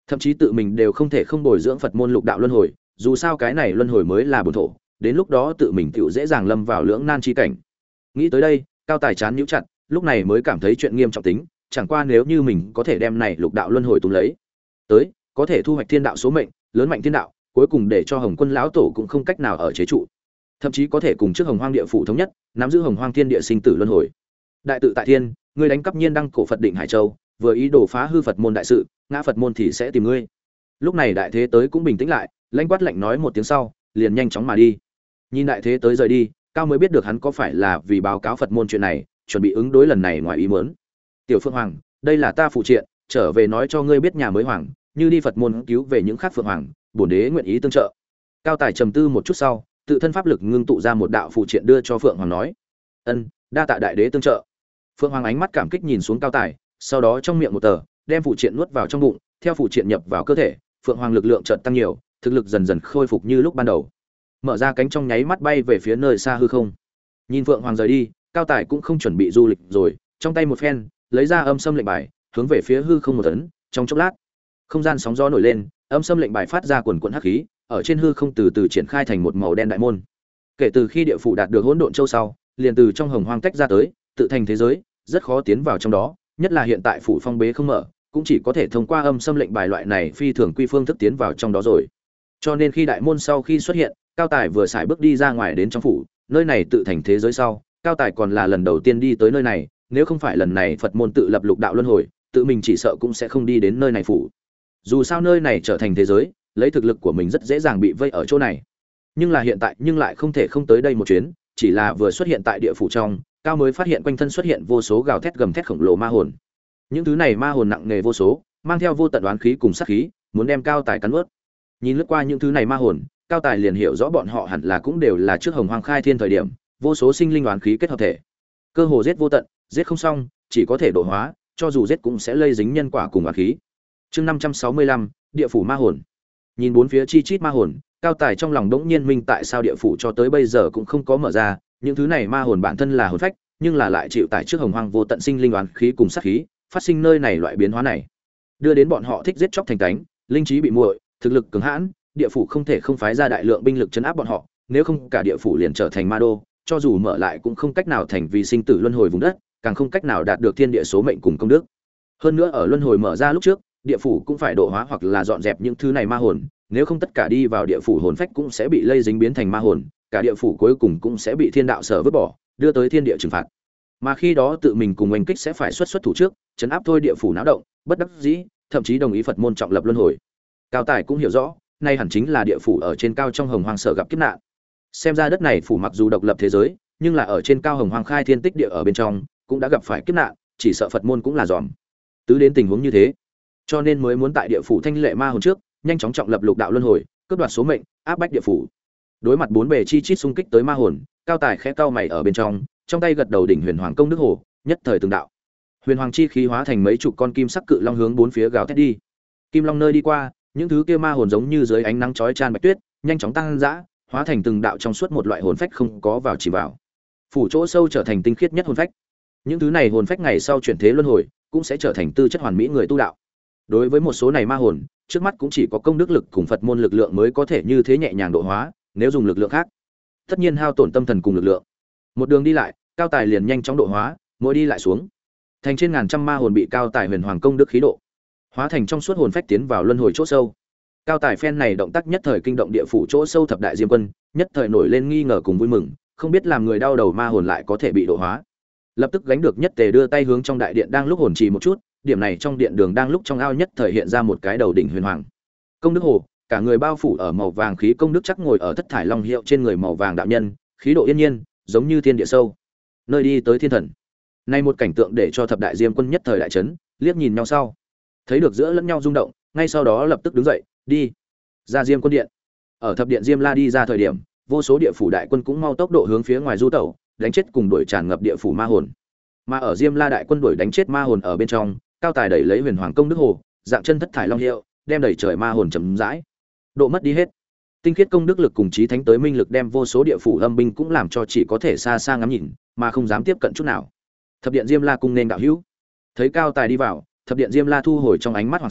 thậm chí tự mình đều không thể không bồi dưỡng Phật môn lục đạo luân hồi, dù sao cái này luân hồi mới là bổn thổ, đến lúc đó tự mình tựu dễ dàng lâm vào lưỡng nan chi cảnh. Nghĩ tới đây, Cao Tài chán nhíu chặt, lúc này mới cảm thấy chuyện nghiêm trọng tính, chẳng qua nếu như mình có thể đem này lục đạo luân hồi túm lấy, tới, có thể thu hoạch thiên đạo số mệnh, lớn mạnh thiên đạo, cuối cùng để cho Hồng Quân lão tổ cũng không cách nào ở chế trụ. Thậm chí có thể cùng trước Hồng Hoang địa phủ thống nhất, nắm giữ Hồng Hoang thiên địa sinh tử luân hồi. Đại tự tại thiên, ngươi đánh cắp nhiên đăng cổ Phật định Hải Châu, vừa ý đồ phá hư Phật môn đại sự, ngã Phật môn thì sẽ tìm ngươi. Lúc này đại thế tới cũng bình tĩnh lại, lãnh quát lạnh nói một tiếng sau, liền nhanh chóng mà đi. Nhìn đại thế tới rời đi, Cao mới biết được hắn có phải là vì báo cáo Phật môn chuyện này, chuẩn bị ứng đối lần này ngoài ý muốn. Tiểu Phượng Hoàng, đây là ta phụ triện, trở về nói cho ngươi biết nhà mới hoàng, như đi Phật môn cứu về những khác Phượng Hoàng, bổn đế nguyện ý tương trợ. Cao Tài trầm tư một chút sau, tự thân pháp lực ngưng tụ ra một đạo phụ triện đưa cho Phượng Hoàng nói: "Ân, đa tạ đại đế tương trợ." Phượng Hoàng ánh mắt cảm kích nhìn xuống Cao Tài, sau đó trong miệng một tờ, đem phụ triện nuốt vào trong bụng, theo phụ triện nhập vào cơ thể, Phượng Hoàng lực lượng chợt tăng nhiều, thực lực dần dần khôi phục như lúc ban đầu. Mở ra cánh trong nháy mắt bay về phía nơi xa hư không. Nhìn Phượng Hoàng rời đi, Cao Tài cũng không chuẩn bị du lịch rồi, trong tay một phen, lấy ra âm xâm lệnh bài, hướng về phía hư không một tấn, trong chốc lát, không gian sóng gió nổi lên, âm xâm lệnh bài phát ra quần quần hắc khí, ở trên hư không từ từ triển khai thành một màu đen đại môn. Kể từ khi địa phủ đạt được hỗn độn châu sau, liền từ trong hồng hoang tách ra tới, tự thành thế giới, rất khó tiến vào trong đó, nhất là hiện tại phủ phong bế không mở, cũng chỉ có thể thông qua âm xâm lệnh bài loại này phi thường quy phương thức tiến vào trong đó rồi. Cho nên khi đại môn sau khi xuất hiện, Cao Tài vừa xài bước đi ra ngoài đến trong phủ, nơi này tự thành thế giới sau, Cao Tài còn là lần đầu tiên đi tới nơi này, nếu không phải lần này Phật môn tự lập lục đạo luân hồi, tự mình chỉ sợ cũng sẽ không đi đến nơi này phủ. Dù sao nơi này trở thành thế giới, lấy thực lực của mình rất dễ dàng bị vây ở chỗ này. Nhưng là hiện tại nhưng lại không thể không tới đây một chuyến, chỉ là vừa xuất hiện tại địa phủ trong, Cao mới phát hiện quanh thân xuất hiện vô số gào thét gầm thét khổng lồ ma hồn. Những thứ này ma hồn nặng nề vô số, mang theo vô tận oán khí cùng sát khí, muốn đem Cao Tài cắn nuốt. Nhìn lướt qua những thứ này ma hồn, Cao Tài liền hiểu rõ bọn họ hẳn là cũng đều là trước Hồng Hoang khai thiên thời điểm, vô số sinh linh oán khí kết hợp thể. Cơ hồ giết vô tận, giết không xong, chỉ có thể độ hóa, cho dù giết cũng sẽ lây dính nhân quả cùng oán khí. Chương năm trăm sáu mươi lăm, địa phủ ma hồn. Nhìn bốn phía chi chít ma hồn, Cao Tài trong lòng đống nhiên minh tại sao địa phủ cho tới bây giờ cũng không có mở ra, những thứ này ma hồn bản thân là hồn phách, nhưng là lại chịu tải trước Hồng Hoang vô tận sinh linh oán khí cùng sát khí, phát sinh nơi này loại biến hóa này, đưa đến bọn họ thích giết chóc thành cánh, linh trí bị muội, thực lực cứng hãn, địa phủ không thể không phái ra đại lượng binh lực trấn áp bọn họ, nếu không cả địa phủ liền trở thành ma đô, cho dù mở lại cũng không cách nào thành vì sinh tử luân hồi vùng đất, càng không cách nào đạt được thiên địa số mệnh cùng công đức. Hơn nữa ở luân hồi mở ra lúc trước, địa phủ cũng phải độ hóa hoặc là dọn dẹp những thứ này ma hồn, nếu không tất cả đi vào địa phủ hồn phách cũng sẽ bị lây dính biến thành ma hồn, cả địa phủ cuối cùng cũng sẽ bị thiên đạo sở vứt bỏ, đưa tới thiên địa trừng phạt. Mà khi đó tự mình cùng oanh kích sẽ phải xuất xuất thủ trước, trấn áp thôi địa phủ náo động, bất đắc dĩ, thậm chí đồng ý Phật môn trọng lập luân hồi. Cao Tài cũng hiểu rõ, nay hẳn chính là địa phủ ở trên cao trong hồng hoang sở gặp kiếp nạn. Xem ra đất này phủ mặc dù độc lập thế giới, nhưng là ở trên cao hồng hoang khai thiên tích địa ở bên trong, cũng đã gặp phải kiếp nạn, chỉ sợ Phật môn cũng là dòm. Tứ đến tình huống như thế, cho nên mới muốn tại địa phủ thanh lệ ma hồn trước, nhanh chóng trọng lập lục đạo luân hồi, cướp đoạt số mệnh, áp bách địa phủ. Đối mặt bốn bề chi chít xung kích tới ma hồn, Cao Tài khẽ cau mày ở bên trong, trong tay gật đầu đỉnh Huyền Hoàng công đức hồ, nhất thời từng đạo. Huyền Hoàng chi khí hóa thành mấy chục con kim sắc cự long hướng bốn phía gào thét đi. Kim long nơi đi qua, những thứ kia ma hồn giống như dưới ánh nắng chói chan bạch tuyết, nhanh chóng tăng dã, hóa thành từng đạo trong suốt một loại hồn phách không có vào chỉ vào. Phủ chỗ sâu trở thành tinh khiết nhất hồn phách. Những thứ này hồn phách ngày sau chuyển thế luân hồi, cũng sẽ trở thành tư chất hoàn mỹ người tu đạo. Đối với một số này ma hồn, trước mắt cũng chỉ có công đức lực cùng Phật môn lực lượng mới có thể như thế nhẹ nhàng độ hóa, nếu dùng lực lượng khác, tất nhiên hao tổn tâm thần cùng lực lượng. Một đường đi lại, Cao Tài liền nhanh chóng độ hóa, mỗi đi lại xuống, thành trên ngàn trăm ma hồn bị Cao Tài Huyền Hoàng công đức khí độ, hóa thành trong suốt hồn phách tiến vào luân hồi chỗ sâu. Cao Tài phen này động tác nhất thời kinh động địa phủ chỗ sâu thập đại diêm quân, nhất thời nổi lên nghi ngờ cùng vui mừng, không biết làm người đau đầu ma hồn lại có thể bị độ hóa. Lập tức gánh được nhất tề đưa tay hướng trong đại điện đang lúc hồn trì một chút, điểm này trong điện đường đang lúc trong ao nhất thời hiện ra một cái đầu đỉnh huyền hoàng. Công đức hồ, cả người bao phủ ở màu vàng khí công đức chắc ngồi ở thất thải long hiệu trên người màu vàng đạo nhân, khí độ yên nhiên, giống như thiên địa sâu. Nơi đi tới thiên thần. Nay một cảnh tượng để cho thập đại diêm quân nhất thời đại chấn, liếc nhìn nhau sau, thấy được giữa lẫn nhau rung động, ngay sau đó lập tức đứng dậy, đi ra diêm quân điện. Ở thập điện diêm la đi ra thời điểm, vô số địa phủ đại quân cũng mau tốc độ hướng phía ngoài du tẩu, đánh chết cùng đuổi tràn ngập địa phủ ma hồn. Mà ở diêm la đại quân đuổi đánh chết ma hồn ở bên trong, Cao Tài đẩy lấy huyền hoàng công đức hồ, dạng chân thất thải long hiệu, đem đẩy trời ma hồn chấm dãi, độ mất đi hết. Tinh khiết công đức lực cùng chí thánh tới minh lực đem vô số địa phủ âm binh cũng làm cho chỉ có thể xa xa ngắm nhìn, mà không dám tiếp cận chút nào. Thập điện diêm la cung nên đạo hữu. Thấy Cao Tài đi vào, thập điện diêm la thu hồi trong ánh mắt hoảng sợ,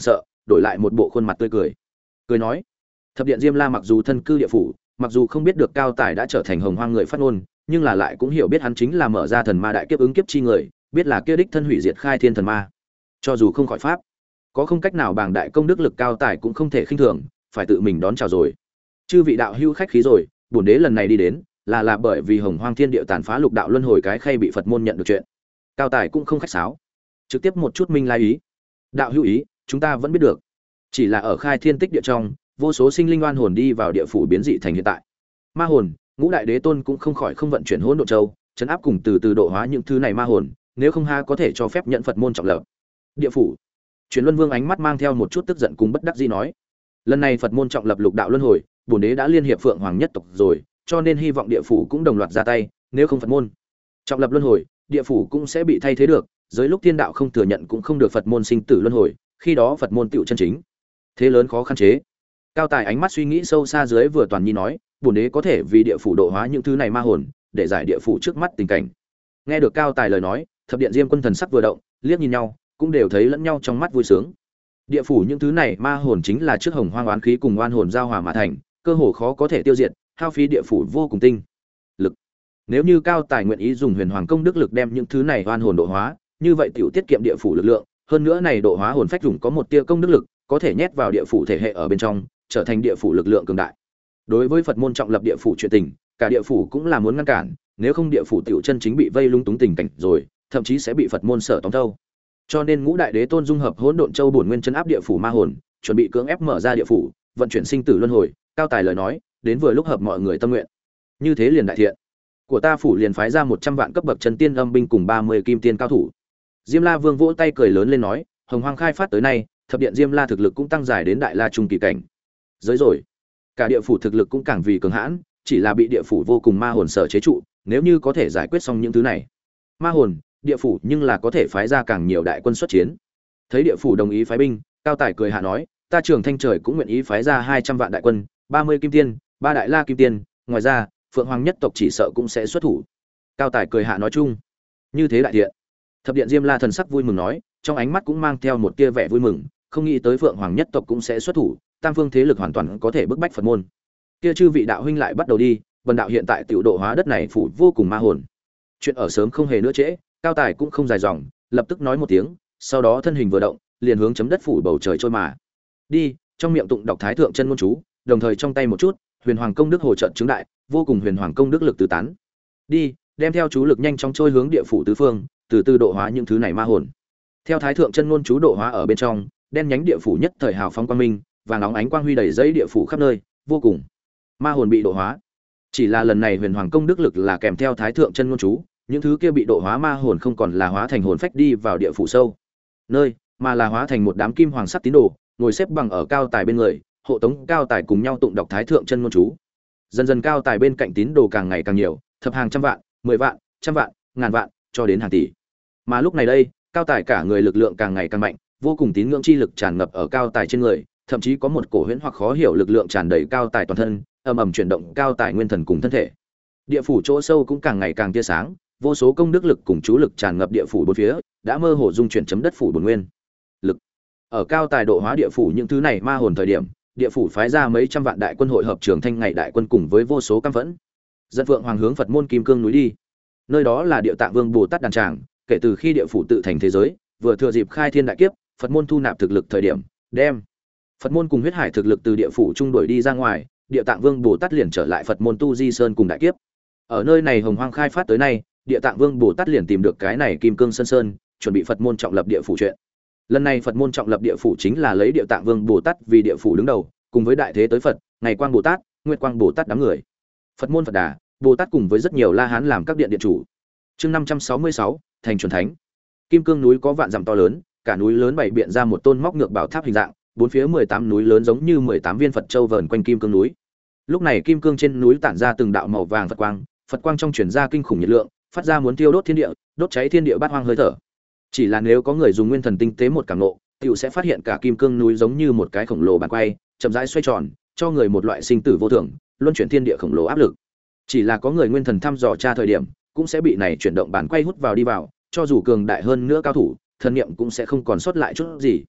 đổi lại một bộ khuôn mặt tươi cười cười nói: Thập điện Diêm La mặc dù thân cư địa phủ, mặc dù không biết được Cao Tài đã trở thành hồng hoang người phát ngôn, nhưng là lại cũng hiểu biết hắn chính là mở ra thần ma đại kiếp ứng kiếp chi người, biết là kia đích thân hủy diệt khai thiên thần ma. Cho dù không khỏi pháp, có không cách nào bàng đại công đức lực Cao Tài cũng không thể khinh thường, phải tự mình đón chào rồi. Chư vị đạo hữu khách khí rồi, bổn đế lần này đi đến, là là bởi vì hồng hoang thiên địa tàn phá lục đạo luân hồi cái khay bị Phật môn nhận được chuyện. Cao Tài cũng không khách sáo, trực tiếp một chút minh lai ý. Đạo hữu ý, chúng ta vẫn biết được. Chỉ là ở khai thiên tích địa trong, vô số sinh linh oan hồn đi vào địa phủ biến dị thành hiện tại. Ma hồn, ngũ đại đế tôn cũng không khỏi không vận chuyển hỗn độn châu, chấn áp cùng từ từ độ hóa những thứ này ma hồn, nếu không ha có thể cho phép nhận Phật môn trọng lập. Địa phủ. Truyền Luân Vương ánh mắt mang theo một chút tức giận cùng bất đắc dĩ nói: Lần này Phật môn trọng lập lục đạo luân hồi, bổn đế đã liên hiệp Phượng Hoàng nhất tộc rồi, cho nên hy vọng địa phủ cũng đồng loạt ra tay, nếu không Phật môn trọng lập luân hồi, địa phủ cũng sẽ bị thay thế được, giới lúc thiên đạo không thừa nhận cũng không được Phật môn sinh tử luân hồi, khi đó Phật môn tựu chân chính. Thế lớn khó khăn chế. Cao Tài ánh mắt suy nghĩ sâu xa dưới vừa toàn nhi nói: bổn đế có thể vì địa phủ độ hóa những thứ này ma hồn, để giải địa phủ trước mắt tình cảnh. Nghe được Cao Tài lời nói, thập điện Diêm Quân thần sắc vừa động, liếc nhìn nhau, cũng đều thấy lẫn nhau trong mắt vui sướng. Địa phủ những thứ này ma hồn chính là trước hồng hoang oán khí cùng oan hồn giao hòa mà thành, cơ hồ khó có thể tiêu diệt, hao phí địa phủ vô cùng tinh lực. Nếu như Cao Tài nguyện ý dùng huyền hoàng công đức lực đem những thứ này oan hồn độ hóa, như vậy tiểu tiết kiệm địa phủ lực lượng, hơn nữa này độ hóa hồn phách dùng có một tia công đức lực, có thể nhét vào địa phủ thể hệ ở bên trong, trở thành địa phủ lực lượng cường đại. Đối với Phật môn trọng lập địa phủ chuyện tình, cả địa phủ cũng là muốn ngăn cản, nếu không địa phủ tiểu chân chính bị vây lung túng tình cảnh rồi, thậm chí sẽ bị Phật môn sở tóm thâu. Cho nên ngũ đại đế tôn dung hợp hỗn độn châu bổn nguyên chân áp địa phủ ma hồn, chuẩn bị cưỡng ép mở ra địa phủ, vận chuyển sinh tử luân hồi. Cao Tài lời nói, đến vừa lúc hợp mọi người tâm nguyện. Như thế liền đại thiện. Của ta phủ liền phái ra một trăm vạn cấp bậc chân tiên âm binh cùng ba mươi kim tiên cao thủ. Diêm La Vương vỗ tay cười lớn lên nói: Hồng Hoang khai phát tới nay, thập điện Diêm La thực lực cũng tăng dài đến đại la trung kỳ cảnh. Giới rồi, cả địa phủ thực lực cũng càng vì cường hãn, chỉ là bị địa phủ vô cùng ma hồn sở chế trụ, nếu như có thể giải quyết xong những thứ này, ma hồn, địa phủ nhưng là có thể phái ra càng nhiều đại quân xuất chiến. Thấy địa phủ đồng ý phái binh, Cao Tài cười hạ nói: ta Trường Thanh Trời cũng nguyện ý phái ra hai trăm vạn đại quân, ba mươi kim tiên, ba đại la kim tiên, ngoài ra, Phượng Hoàng nhất tộc chỉ sợ cũng sẽ xuất thủ. Cao Tài cười hạ nói chung: như thế đại thiện. Thập điện Diêm La thần sắc vui mừng nói, trong ánh mắt cũng mang theo một tia vẻ vui mừng, không nghĩ tới Phượng Hoàng nhất tộc cũng sẽ xuất thủ, tam phương thế lực hoàn toàn có thể bức bách Phật môn. Kia chư vị đạo huynh lại bắt đầu đi, Vân đạo hiện tại tiểu độ hóa đất này phủ vô cùng ma hồn. Chuyện ở sớm không hề nữa trễ, Cao Tài cũng không dài dòng, lập tức nói một tiếng, sau đó thân hình vừa động, liền hướng chấm đất phủ bầu trời trôi mà đi, trong miệng tụng đọc thái thượng chân ngôn chú, đồng thời trong tay một chút, huyền hoàng công đức hồ trận chứng đại, vô cùng huyền hoàng công đức lực tứ tán. Đi, đem theo chú lực nhanh chóng trôi hướng địa phủ tứ phương, từ từ độ hóa những thứ này ma hồn. Theo thái thượng chân ngôn chú độ hóa ở bên trong, đen nhánh địa phủ nhất thời hào phóng quang minh, vàng óng ánh quang huy đầy dẫy địa phủ khắp nơi, vô cùng ma hồn bị độ hóa. Chỉ là lần này huyền hoàng công đức lực là kèm theo thái thượng chân ngôn chú, những thứ kia bị độ hóa ma hồn không còn là hóa thành hồn phách đi vào địa phủ sâu nơi, mà là hóa thành một đám kim hoàng sắc tín đồ, ngồi xếp bằng ở Cao Tài bên người, hộ tống Cao Tài cùng nhau tụng đọc thái thượng chân ngôn chú. Dần dần Cao Tài bên cạnh tín đồ càng ngày càng nhiều, thập hàng trăm vạn, mười vạn, trăm vạn, ngàn vạn, cho đến hàng tỷ. Mà lúc này đây, Cao Tài cả người lực lượng càng ngày càng mạnh, vô cùng tín ngưỡng chi lực tràn ngập ở Cao Tài trên người, thậm chí có một cổ huyễn hoặc khó hiểu lực lượng tràn đầy Cao Tài toàn thân, ầm ầm chuyển động Cao Tài nguyên thần cùng thân thể. Địa phủ chỗ sâu cũng càng ngày càng tia sáng, vô số công đức lực cùng chú lực tràn ngập địa phủ bốn phía, đã mơ hồ dung chuyển chấm đất phủ bổn nguyên lực. Ở Cao Tài độ hóa địa phủ những thứ này ma hồn thời điểm, địa phủ phái ra mấy trăm vạn đại quân hội hợp Trường Thanh ngày đại quân cùng với vô số cam phẫn, dẫn Phượng Hoàng hướng Phật môn Kim Cương núi đi. Nơi đó là Địa Tạng Vương Bồ Tát đàn tràng, kể từ khi địa phủ tự thành thế giới, vừa thừa dịp khai thiên đại kiếp, Phật môn thu nạp thực lực thời điểm, đem Phật môn cùng huyết hải thực lực từ địa phủ trung đuổi đi ra ngoài, Địa Tạng Vương Bồ Tát liền trở lại Phật môn Tu Di Sơn cùng đại kiếp. Ở nơi này hồng hoang khai phát tới nay, Địa Tạng Vương Bồ Tát liền tìm được cái này Kim Cương Sơn Sơn, chuẩn bị Phật môn trọng lập địa phủ chuyện. Lần này Phật môn trọng lập địa phủ chính là lấy Địa Tạng Vương Bồ Tát vì địa phủ đứng đầu, cùng với đại thế tới Phật, Ngày Quang Bồ Tát, Nguyệt Quang Bồ Tát đám người. Phật môn Phật Đà, Bồ Tát cùng với rất nhiều La Hán làm các điện điện chủ. Chương năm trăm sáu mươi sáu, thành chuẩn thánh. Kim Cương núi có vạn dặm to lớn, cả núi lớn bày biện ra một tôn móc ngược bảo tháp hình dạng, bốn phía mười tám núi lớn giống như mười tám viên Phật châu vờn quanh Kim Cương núi. Lúc này Kim Cương trên núi tản ra từng đạo màu vàng Phật quang, Phật quang trong truyền ra kinh khủng nhiệt lượng, phát ra muốn tiêu đốt thiên địa, đốt cháy thiên địa bát hoang hơi thở. Chỉ là nếu có người dùng nguyên thần tinh tế một cảm ngộ, tiểu sẽ phát hiện cả Kim Cương núi giống như một cái khổng lồ bàn quay, chậm rãi xoay tròn, cho người một loại sinh tử vô thường, luân chuyển thiên địa khổng lồ áp lực. Chỉ là có người nguyên thần thăm dò tra thời điểm, cũng sẽ bị này chuyển động bàn quay hút vào đi vào, cho dù cường đại hơn nữa cao thủ, thần niệm cũng sẽ không còn sót lại chút gì.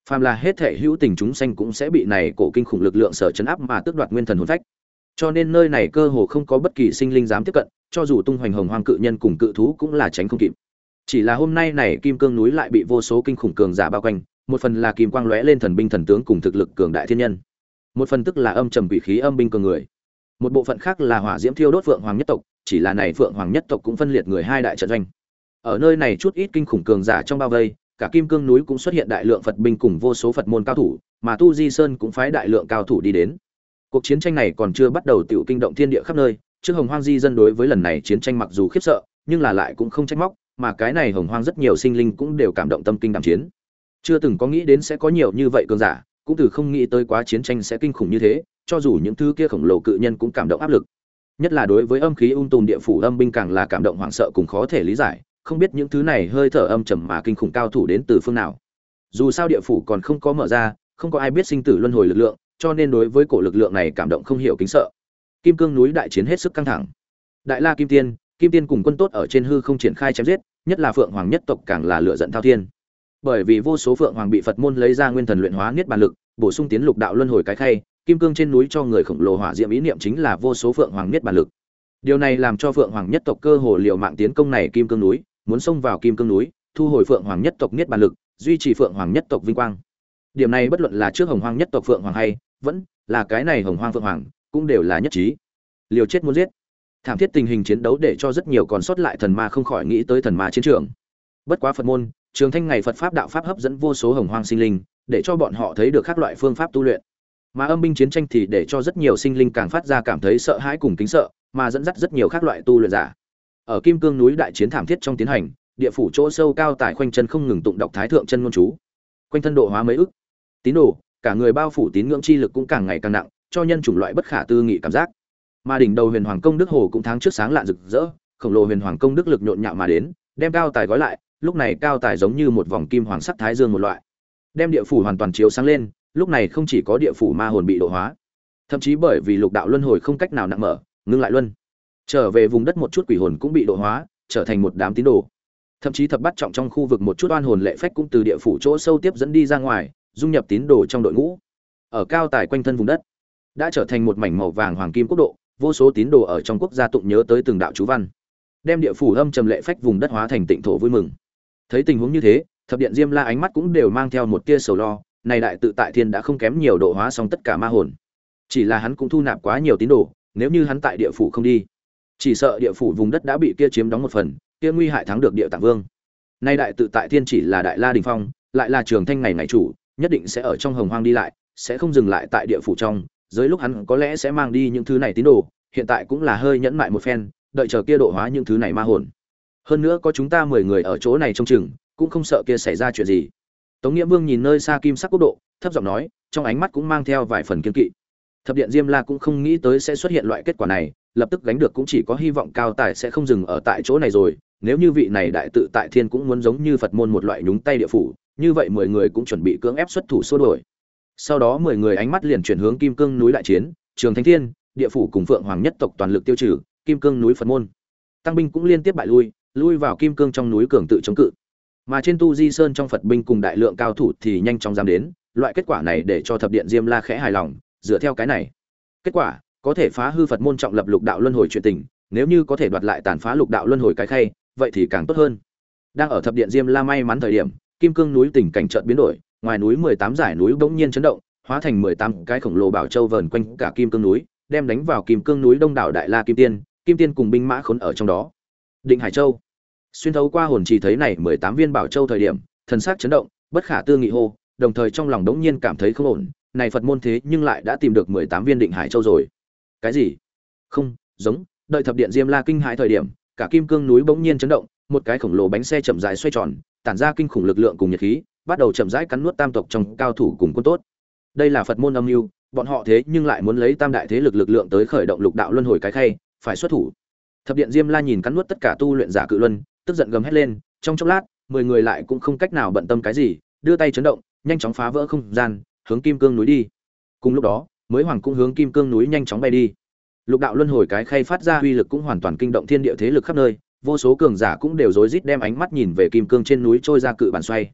Phàm là hết thể hữu tình chúng sanh cũng sẽ bị này cổ kinh khủng lực lượng sở chấn áp mà tước đoạt nguyên thần hồn phách. Cho nên nơi này cơ hồ không có bất kỳ sinh linh dám tiếp cận, cho dù tung hoành hồng hoang cự nhân cùng cự thú cũng là tránh không kịp. Chỉ là hôm nay này kim cương núi lại bị vô số kinh khủng cường giả bao quanh, một phần là kim quang lóe lên thần binh thần tướng cùng thực lực cường đại thiên nhân, một phần tức là âm trầm quỷ khí âm binh cường người, một bộ phận khác là hỏa diễm thiêu đốt phượng hoàng nhất tộc, chỉ là này phượng hoàng nhất tộc cũng phân liệt người hai đại trận doanh. Ở nơi này chút ít kinh khủng cường giả trong bao vây, cả kim cương núi cũng xuất hiện đại lượng Phật binh cùng vô số Phật môn cao thủ, mà Tu Di Sơn cũng phái đại lượng cao thủ đi đến. Cuộc chiến tranh này còn chưa bắt đầu tiểu kinh động thiên địa khắp nơi, trước Hồng Hoang di dân đối với lần này chiến tranh mặc dù khiếp sợ, nhưng là lại cũng không trách móc, mà cái này Hồng Hoang rất nhiều sinh linh cũng đều cảm động tâm kinh đảm chiến. Chưa từng có nghĩ đến sẽ có nhiều như vậy cường giả, cũng từ không nghĩ tới quá chiến tranh sẽ kinh khủng như thế, cho dù những thứ kia khổng lồ cự nhân cũng cảm động áp lực. Nhất là đối với âm khí ung tùm địa phủ âm binh càng là cảm động hoảng sợ cùng khó thể lý giải, không biết những thứ này hơi thở âm trầm mà kinh khủng cao thủ đến từ phương nào. Dù sao địa phủ còn không có mở ra, không có ai biết sinh tử luân hồi lực lượng, cho nên đối với cổ lực lượng này cảm động không hiểu kính sợ. Kim cương núi đại chiến hết sức căng thẳng. Đại La Kim Tiên, Kim Tiên cùng quân tốt ở trên hư không triển khai chém giết, nhất là Phượng Hoàng nhất tộc càng là lửa giận thao thiên. Bởi vì vô số Phượng Hoàng bị Phật môn lấy ra nguyên thần luyện hóa niết bàn lực, bổ sung tiến lục đạo luân hồi cái khay, kim cương trên núi cho người khổng lồ hỏa diệm ý niệm chính là vô số Phượng Hoàng niết bàn lực. Điều này làm cho Phượng Hoàng nhất tộc cơ hồ liều mạng tiến công này kim cương núi, muốn xông vào kim cương núi, thu hồi Phượng Hoàng nhất tộc niết bàn lực, duy trì Phượng Hoàng nhất tộc vinh quang. Điểm này bất luận là trước Hồng Hoang nhất tộc Phượng Hoàng hay vẫn là cái này Hồng Hoang Phượng Hoàng, cũng đều là nhất trí. Liều chết muốn giết. Thảm thiết tình hình chiến đấu để cho rất nhiều còn sót lại thần ma không khỏi nghĩ tới thần ma chiến trường. Bất quá Phật môn, Trường Thanh ngày Phật pháp đạo pháp hấp dẫn vô số Hồng Hoang sinh linh, để cho bọn họ thấy được các loại phương pháp tu luyện. Mà âm binh chiến tranh thì để cho rất nhiều sinh linh càng phát ra cảm thấy sợ hãi cùng kính sợ, mà dẫn dắt rất nhiều các loại tu luyện giả. Ở Kim Cương núi đại chiến thảm thiết trong tiến hành, địa phủ chỗ sâu cao tài khoanh chân không ngừng tụng đọc thái thượng chân ngôn chú. Quanh thân độ hóa mấy ức. Tín đồ, cả người bao phủ tín ngưỡng chi lực cũng càng ngày càng nặng, cho nhân chủng loại bất khả tư nghị cảm giác. Mà đỉnh đầu Huyền Hoàng công đức hồ cũng tháng trước sáng lạn rực rỡ, khổng lồ Huyền Hoàng công đức lực nhộn nhạo mà đến, đem cao tài gói lại, lúc này cao tài giống như một vòng kim hoàng sắc thái dương một loại, đem địa phủ hoàn toàn chiếu sáng lên. Lúc này không chỉ có địa phủ ma hồn bị độ hóa, thậm chí bởi vì lục đạo luân hồi không cách nào nặng mở, ngưng lại luân trở về vùng đất một chút quỷ hồn cũng bị độ hóa, trở thành một đám tín đồ. Thậm chí thập bát trọng trong khu vực một chút oan hồn lệ phách cũng từ địa phủ chỗ sâu tiếp dẫn đi ra ngoài, dung nhập tín đồ trong đội ngũ. Ở cao tài quanh thân vùng đất đã trở thành một mảnh màu vàng hoàng kim quốc độ, vô số tín đồ ở trong quốc gia tụng nhớ tới từng đạo chú văn, đem địa phủ âm trầm lệ phách vùng đất hóa thành tịnh thổ vui mừng. Thấy tình huống như thế, thập điện Diêm La ánh mắt cũng đều mang theo một tia sầu lo. Này đại tự tại thiên đã không kém nhiều độ hóa xong tất cả ma hồn, chỉ là hắn cũng thu nạp quá nhiều tín đồ, nếu như hắn tại địa phủ không đi, chỉ sợ địa phủ vùng đất đã bị kia chiếm đóng một phần, kia nguy hại thắng được địa tạng vương. Nay đại tự tại thiên chỉ là đại la đình phong, lại là Trường Thanh ngày ngày chủ, nhất định sẽ ở trong hồng hoang đi lại, sẽ không dừng lại tại địa phủ trong giới, lúc hắn có lẽ sẽ mang đi những thứ này tín đồ, hiện tại cũng là hơi nhẫn mại một phen, đợi chờ kia độ hóa những thứ này ma hồn. Hơn nữa có chúng ta mười người ở chỗ này trông chừng, cũng không sợ kia xảy ra chuyện gì. Tống Nghĩa Vương nhìn nơi xa kim sắc quốc độ, thấp giọng nói, trong ánh mắt cũng mang theo vài phần kiên kỵ. Thập điện Diêm La cũng không nghĩ tới sẽ xuất hiện loại kết quả này, lập tức gánh được cũng chỉ có hy vọng cao tài sẽ không dừng ở tại chỗ này rồi, nếu như vị này đại tự tại thiên cũng muốn giống như Phật môn một loại nhúng tay địa phủ, như vậy mười người cũng chuẩn bị cưỡng ép xuất thủ xua đuổi. Sau đó mười người ánh mắt liền chuyển hướng Kim Cương núi đại chiến, Trường Thánh Thiên, địa phủ cùng Phượng Hoàng nhất tộc toàn lực tiêu trừ, Kim Cương núi Phật môn. Tăng binh cũng liên tiếp bại lui, lui vào Kim Cương trong núi cường tự chống cự. Mà trên Tu Di Sơn trong Phật binh cùng đại lượng cao thủ thì nhanh chóng dám đến, loại kết quả này để cho thập điện Diêm La khẽ hài lòng, dựa theo cái này kết quả có thể phá hư Phật môn trọng lập lục đạo luân hồi chuyện tình, nếu như có thể đoạt lại tàn phá lục đạo luân hồi cái khay, vậy thì càng tốt hơn. Đang ở thập điện Diêm La may mắn thời điểm, Kim Cương núi tình cảnh chợt biến đổi, ngoài núi mười tám dải núi bỗng nhiên chấn động, hóa thành mười tám cái khổng lồ bảo châu vờn quanh cả Kim Cương núi, đem đánh vào Kim Cương núi đông đảo đại la kim tiên, kim tiên cùng binh mã khốn ở trong đó. Định Hải Châu xuyên thấu qua hồn chỉ thấy này mười tám viên bảo châu thời điểm, thần sắc chấn động, bất khả tư nghị hô, đồng thời trong lòng đống nhiên cảm thấy không ổn, này Phật môn thế nhưng lại đã tìm được mười tám viên Định Hải Châu rồi. Cái gì? Không, giống, đợi thập điện Diêm La kinh hãi thời điểm, cả Kim Cương núi bỗng nhiên chấn động, một cái khổng lồ bánh xe chậm rãi xoay tròn, tản ra kinh khủng lực lượng cùng nhiệt khí, bắt đầu chậm rãi cắn nuốt tam tộc trong cao thủ cùng quân tốt. Đây là Phật môn âm mưu, bọn họ thế nhưng lại muốn lấy tam đại thế lực lực lượng tới khởi động lục đạo luân hồi cái khay, phải xuất thủ. Thập điện Diêm La nhìn cắn nuốt tất cả tu luyện giả cự luân, tức giận gầm hét lên, trong chốc lát, mười người lại cũng không cách nào bận tâm cái gì, đưa tay chấn động, nhanh chóng phá vỡ không gian, hướng Kim Cương núi đi. Cùng lúc đó, mới hoàng cũng hướng Kim Cương núi nhanh chóng bay đi. Lục đạo luân hồi cái khay phát ra uy lực cũng hoàn toàn kinh động thiên địa thế lực khắp nơi, vô số cường giả cũng đều rối rít đem ánh mắt nhìn về Kim Cương trên núi trôi ra cự bản xoay.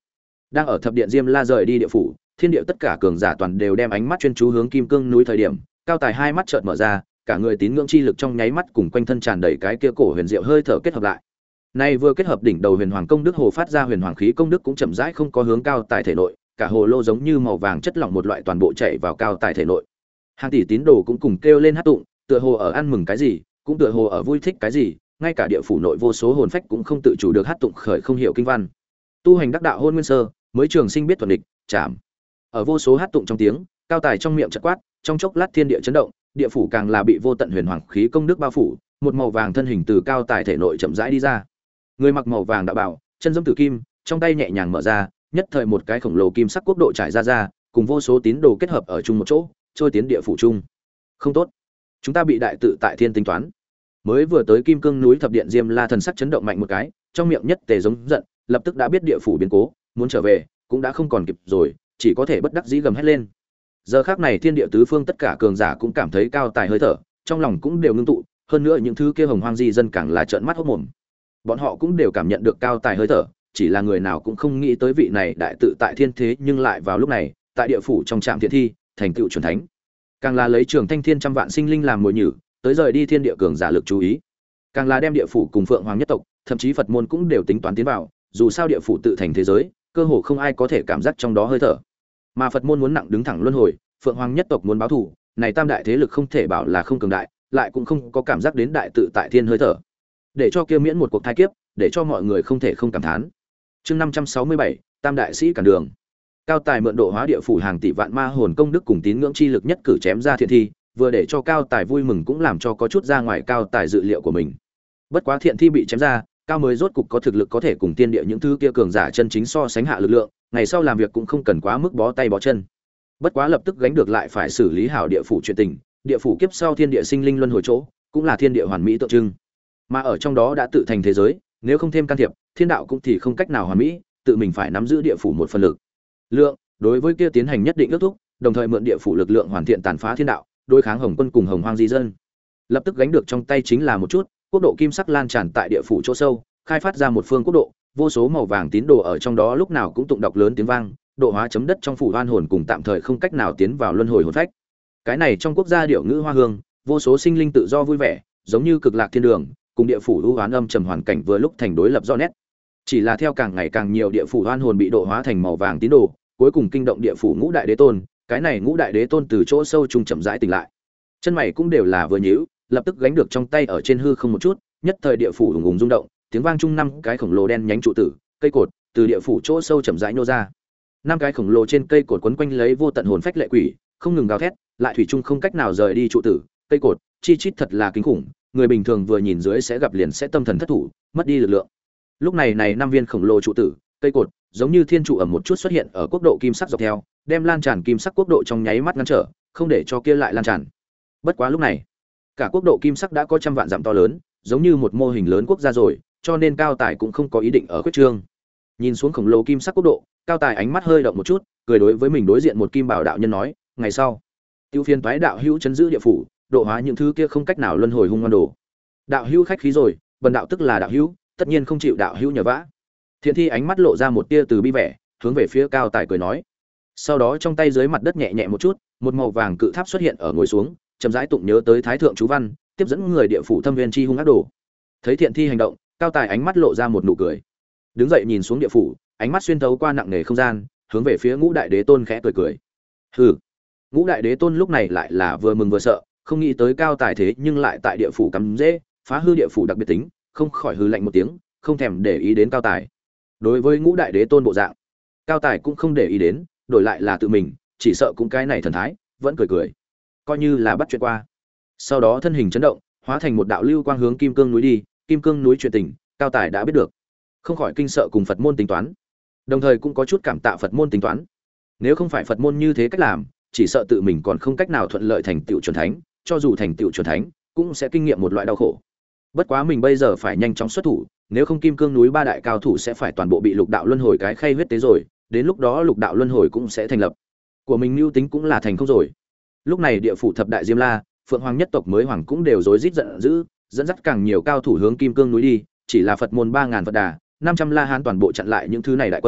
Đang ở thập điện Diêm La rời đi địa phủ, thiên địa tất cả cường giả toàn đều đem ánh mắt chuyên chú hướng kim cương núi thời điểm, Cao Tài hai mắt chợt mở ra, cả người tín ngưỡng chi lực trong nháy mắt cùng quanh thân tràn đầy cái kia cổ huyền diệu hơi thở kết hợp lại. Nay vừa kết hợp đỉnh đầu huyền hoàng công đức hồ phát ra huyền hoàng khí công đức cũng chậm rãi không có hướng Cao Tài thể nội, cả hồ lô giống như màu vàng chất lỏng một loại toàn bộ chảy vào Cao Tài thể nội. Hàng tỷ tín đồ cũng cùng kêu lên hát tụng, tựa hồ ở ăn mừng cái gì, cũng tựa hồ ở vui thích cái gì, ngay cả địa phủ nội vô số hồn phách cũng không tự chủ được hát tụng khởi không hiểu kinh văn. Tu hành đắc đạo hôn nguyên sơ, mới trường sinh biết thuần địch, chạm. Ở vô số hát tụng trong tiếng, Cao Tài trong miệng chợt quát, trong chốc lát thiên địa chấn động, địa phủ càng là bị vô tận huyền hoàng khí công đức bao phủ, một màu vàng thân hình từ Cao Tài thể nội chậm rãi đi ra. Người mặc màu vàng đạo bào, chân giẫm tử kim, trong tay nhẹ nhàng mở ra, nhất thời một cái khổng lồ kim sắc quốc độ trải ra ra, cùng vô số tín đồ kết hợp ở chung một chỗ, trôi tiến địa phủ chung. Không tốt, chúng ta bị đại tự tại thiên tính toán. Mới vừa tới kim cương núi thập điện Diêm La thần sắc chấn động mạnh một cái, trong miệng nhất tề giống giận, lập tức đã biết địa phủ biến cố, muốn trở về cũng đã không còn kịp rồi, chỉ có thể bất đắc dĩ gầm hét lên. Giờ khắc này thiên địa tứ phương tất cả cường giả cũng cảm thấy Cao Tài hơi thở, trong lòng cũng đều ngưng tụ, hơn nữa những thứ kia hồng hoang di dân càng là trợn mắt hốt mồm. Bọn họ cũng đều cảm nhận được Cao Tài hơi thở, chỉ là người nào cũng không nghĩ tới vị này đại tự tại thiên thế nhưng lại vào lúc này, tại địa phủ trong trạm thiện thi, thành tựu chuẩn thánh. Càng là lấy Trường Thanh Thiên trăm vạn sinh linh làm mồi nhử, tới rời đi thiên địa cường giả lực chú ý. Càng là đem địa phủ cùng Phượng Hoàng nhất tộc, thậm chí Phật môn cũng đều tính toán tiến vào, dù sao địa phủ tự thành thế giới, cơ hồ không ai có thể cảm giác trong đó hơi thở. Mà Phật môn muốn nặng đứng thẳng luân hồi, Phượng Hoàng nhất tộc muốn báo thù, này tam đại thế lực không thể bảo là không cường đại, lại cũng không có cảm giác đến đại tự tại thiên hơi thở. Để cho kia miễn một cuộc thai kiếp, để cho mọi người không thể không cảm thán. Chương năm trăm sáu mươi bảy, Tam đại sĩ cản đường. Cao Tài mượn độ hóa địa phủ hàng tỷ vạn ma hồn công đức cùng tín ngưỡng chi lực nhất cử chém ra thiện thi, vừa để cho Cao Tài vui mừng cũng làm cho có chút ra ngoài Cao Tài dự liệu của mình. Bất quá thiện thi bị chém ra, Cao mới rốt cục có thực lực có thể cùng tiên địa những thứ kia cường giả chân chính so sánh hạ lực lượng, ngày sau làm việc cũng không cần quá mức bó tay bó chân. Bất quá lập tức gánh được lại phải xử lý hảo địa phủ chuyện tình, địa phủ kiếp sau thiên địa sinh linh luân hồi chỗ, cũng là thiên địa hoàn mỹ tượng trưng. Mà ở trong đó đã tự thành thế giới, nếu không thêm can thiệp, thiên đạo cũng thì không cách nào hoàn mỹ, tự mình phải nắm giữ địa phủ một phần lực. Lượng, đối với kia tiến hành nhất định ước thúc, đồng thời mượn địa phủ lực lượng hoàn thiện tàn phá thiên đạo, đối kháng Hồng Quân cùng Hồng Hoang di dân. Lập tức gánh được trong tay chính là một chút, quốc độ kim sắc lan tràn tại địa phủ chỗ sâu, khai phát ra một phương quốc độ, vô số màu vàng tín đồ ở trong đó lúc nào cũng tụng đọc lớn tiếng vang, độ hóa chấm đất trong phủ oan hồn cùng tạm thời không cách nào tiến vào luân hồi hồn phách. Cái này trong quốc gia điệu ngữ hoa hương, vô số sinh linh tự do vui vẻ, giống như cực lạc thiên đường, cùng địa phủ u oán âm trầm hoàn cảnh vừa lúc thành đối lập rõ nét. Chỉ là theo càng ngày càng nhiều địa phủ oan hồn bị độ hóa thành màu vàng tín đồ, cuối cùng kinh động địa phủ ngũ đại đế tôn, cái này ngũ đại đế tôn từ chỗ sâu trung chậm rãi tỉnh lại. Chân mày cũng đều là vừa nhíu, lập tức gánh được trong tay ở trên hư không một chút, nhất thời địa phủ ùng ùng rung động, tiếng vang chung năm cái khổng lồ đen nhánh trụ tử, cây cột từ địa phủ chỗ sâu chậm rãi nô ra. Năm cái khổng lồ trên cây cột quấn quanh lấy vô tận hồn phách lệ quỷ, không ngừng gào thét, lại thủy chung không cách nào rời đi trụ tử, cây cột, chi chít thật là kinh khủng, người bình thường vừa nhìn dưới sẽ gặp liền sẽ tâm thần thất thủ, mất đi lực lượng. Lúc này này năm viên khổng lồ trụ tử, cây cột, giống như thiên trụ ẩm một chút xuất hiện ở quốc độ kim sắc dọc theo, đem lan tràn kim sắc quốc độ trong nháy mắt ngăn trở, không để cho kia lại lan tràn. Bất quá lúc này, cả quốc độ kim sắc đã có trăm vạn dặm to lớn, giống như một mô hình lớn quốc gia rồi, cho nên Cao Tài cũng không có ý định ở quyết trương. Nhìn xuống khổng lồ kim sắc quốc độ, Cao Tài ánh mắt hơi động một chút, cười đối với mình đối diện một kim bảo đạo nhân nói, ngày sau, tiêu phiên toái đạo hữu chấn giữ địa phủ, độ hóa những thứ kia không cách nào luân hồi hung ngoan đồ. Đạo hữu khách khí rồi, bần đạo tức là đạo hữu, tất nhiên không chịu đạo hữu nhờ vả. Thiện thi ánh mắt lộ ra một tia từ bi vẻ, hướng về phía Cao Tài cười nói. Sau đó trong tay dưới mặt đất nhẹ nhẹ một chút, một màu vàng cự tháp xuất hiện ở ngồi xuống, chậm rãi tụng nhớ tới thái thượng chú văn, tiếp dẫn người địa phủ thâm viên chi hung ác đồ. Thấy Thiện thi hành động, Cao Tài ánh mắt lộ ra một nụ cười. Đứng dậy nhìn xuống địa phủ, ánh mắt xuyên thấu qua nặng nề không gian, hướng về phía Ngũ Đại Đế Tôn khẽ cười cười. Hừ. Ngũ Đại Đế Tôn lúc này lại là vừa mừng vừa sợ, không nghĩ tới Cao Tài thế nhưng lại tại địa phủ cắm rễ, phá hư địa phủ đặc biệt tính, không khỏi hừ lạnh một tiếng, không thèm để ý đến Cao Tài. Đối với Ngũ Đại Đế Tôn bộ dạng, Cao Tài cũng không để ý đến, đổi lại là tự mình, chỉ sợ cũng cái này thần thái, vẫn cười cười, coi như là bắt chuyện qua. Sau đó thân hình chấn động, hóa thành một đạo lưu quang hướng Kim Cương núi đi, Kim Cương núi chuyện tình, Cao Tài đã biết được, không khỏi kinh sợ cùng Phật môn tính toán, đồng thời cũng có chút cảm tạ Phật môn tính toán. Nếu không phải Phật môn như thế cách làm, chỉ sợ tự mình còn không cách nào thuận lợi thành tựu chuẩn thánh, cho dù thành tựu chuẩn thánh, cũng sẽ kinh nghiệm một loại đau khổ. Bất quá mình bây giờ phải nhanh chóng xuất thủ, nếu không Kim Cương núi ba đại cao thủ sẽ phải toàn bộ bị lục đạo luân hồi cái khay huyết tế rồi, đến lúc đó lục đạo luân hồi cũng sẽ thành lập. Của mình mưu tính cũng là thành không rồi. Lúc này địa phủ thập đại Diêm La, Phượng Hoàng nhất tộc mới hoàng cũng đều rối rít giận dữ, dẫn dắt càng nhiều cao thủ hướng Kim Cương núi đi, chỉ là Phật môn ba ngàn Phật Đà, năm trăm La Hán toàn bộ chặn lại những thứ này đại quân,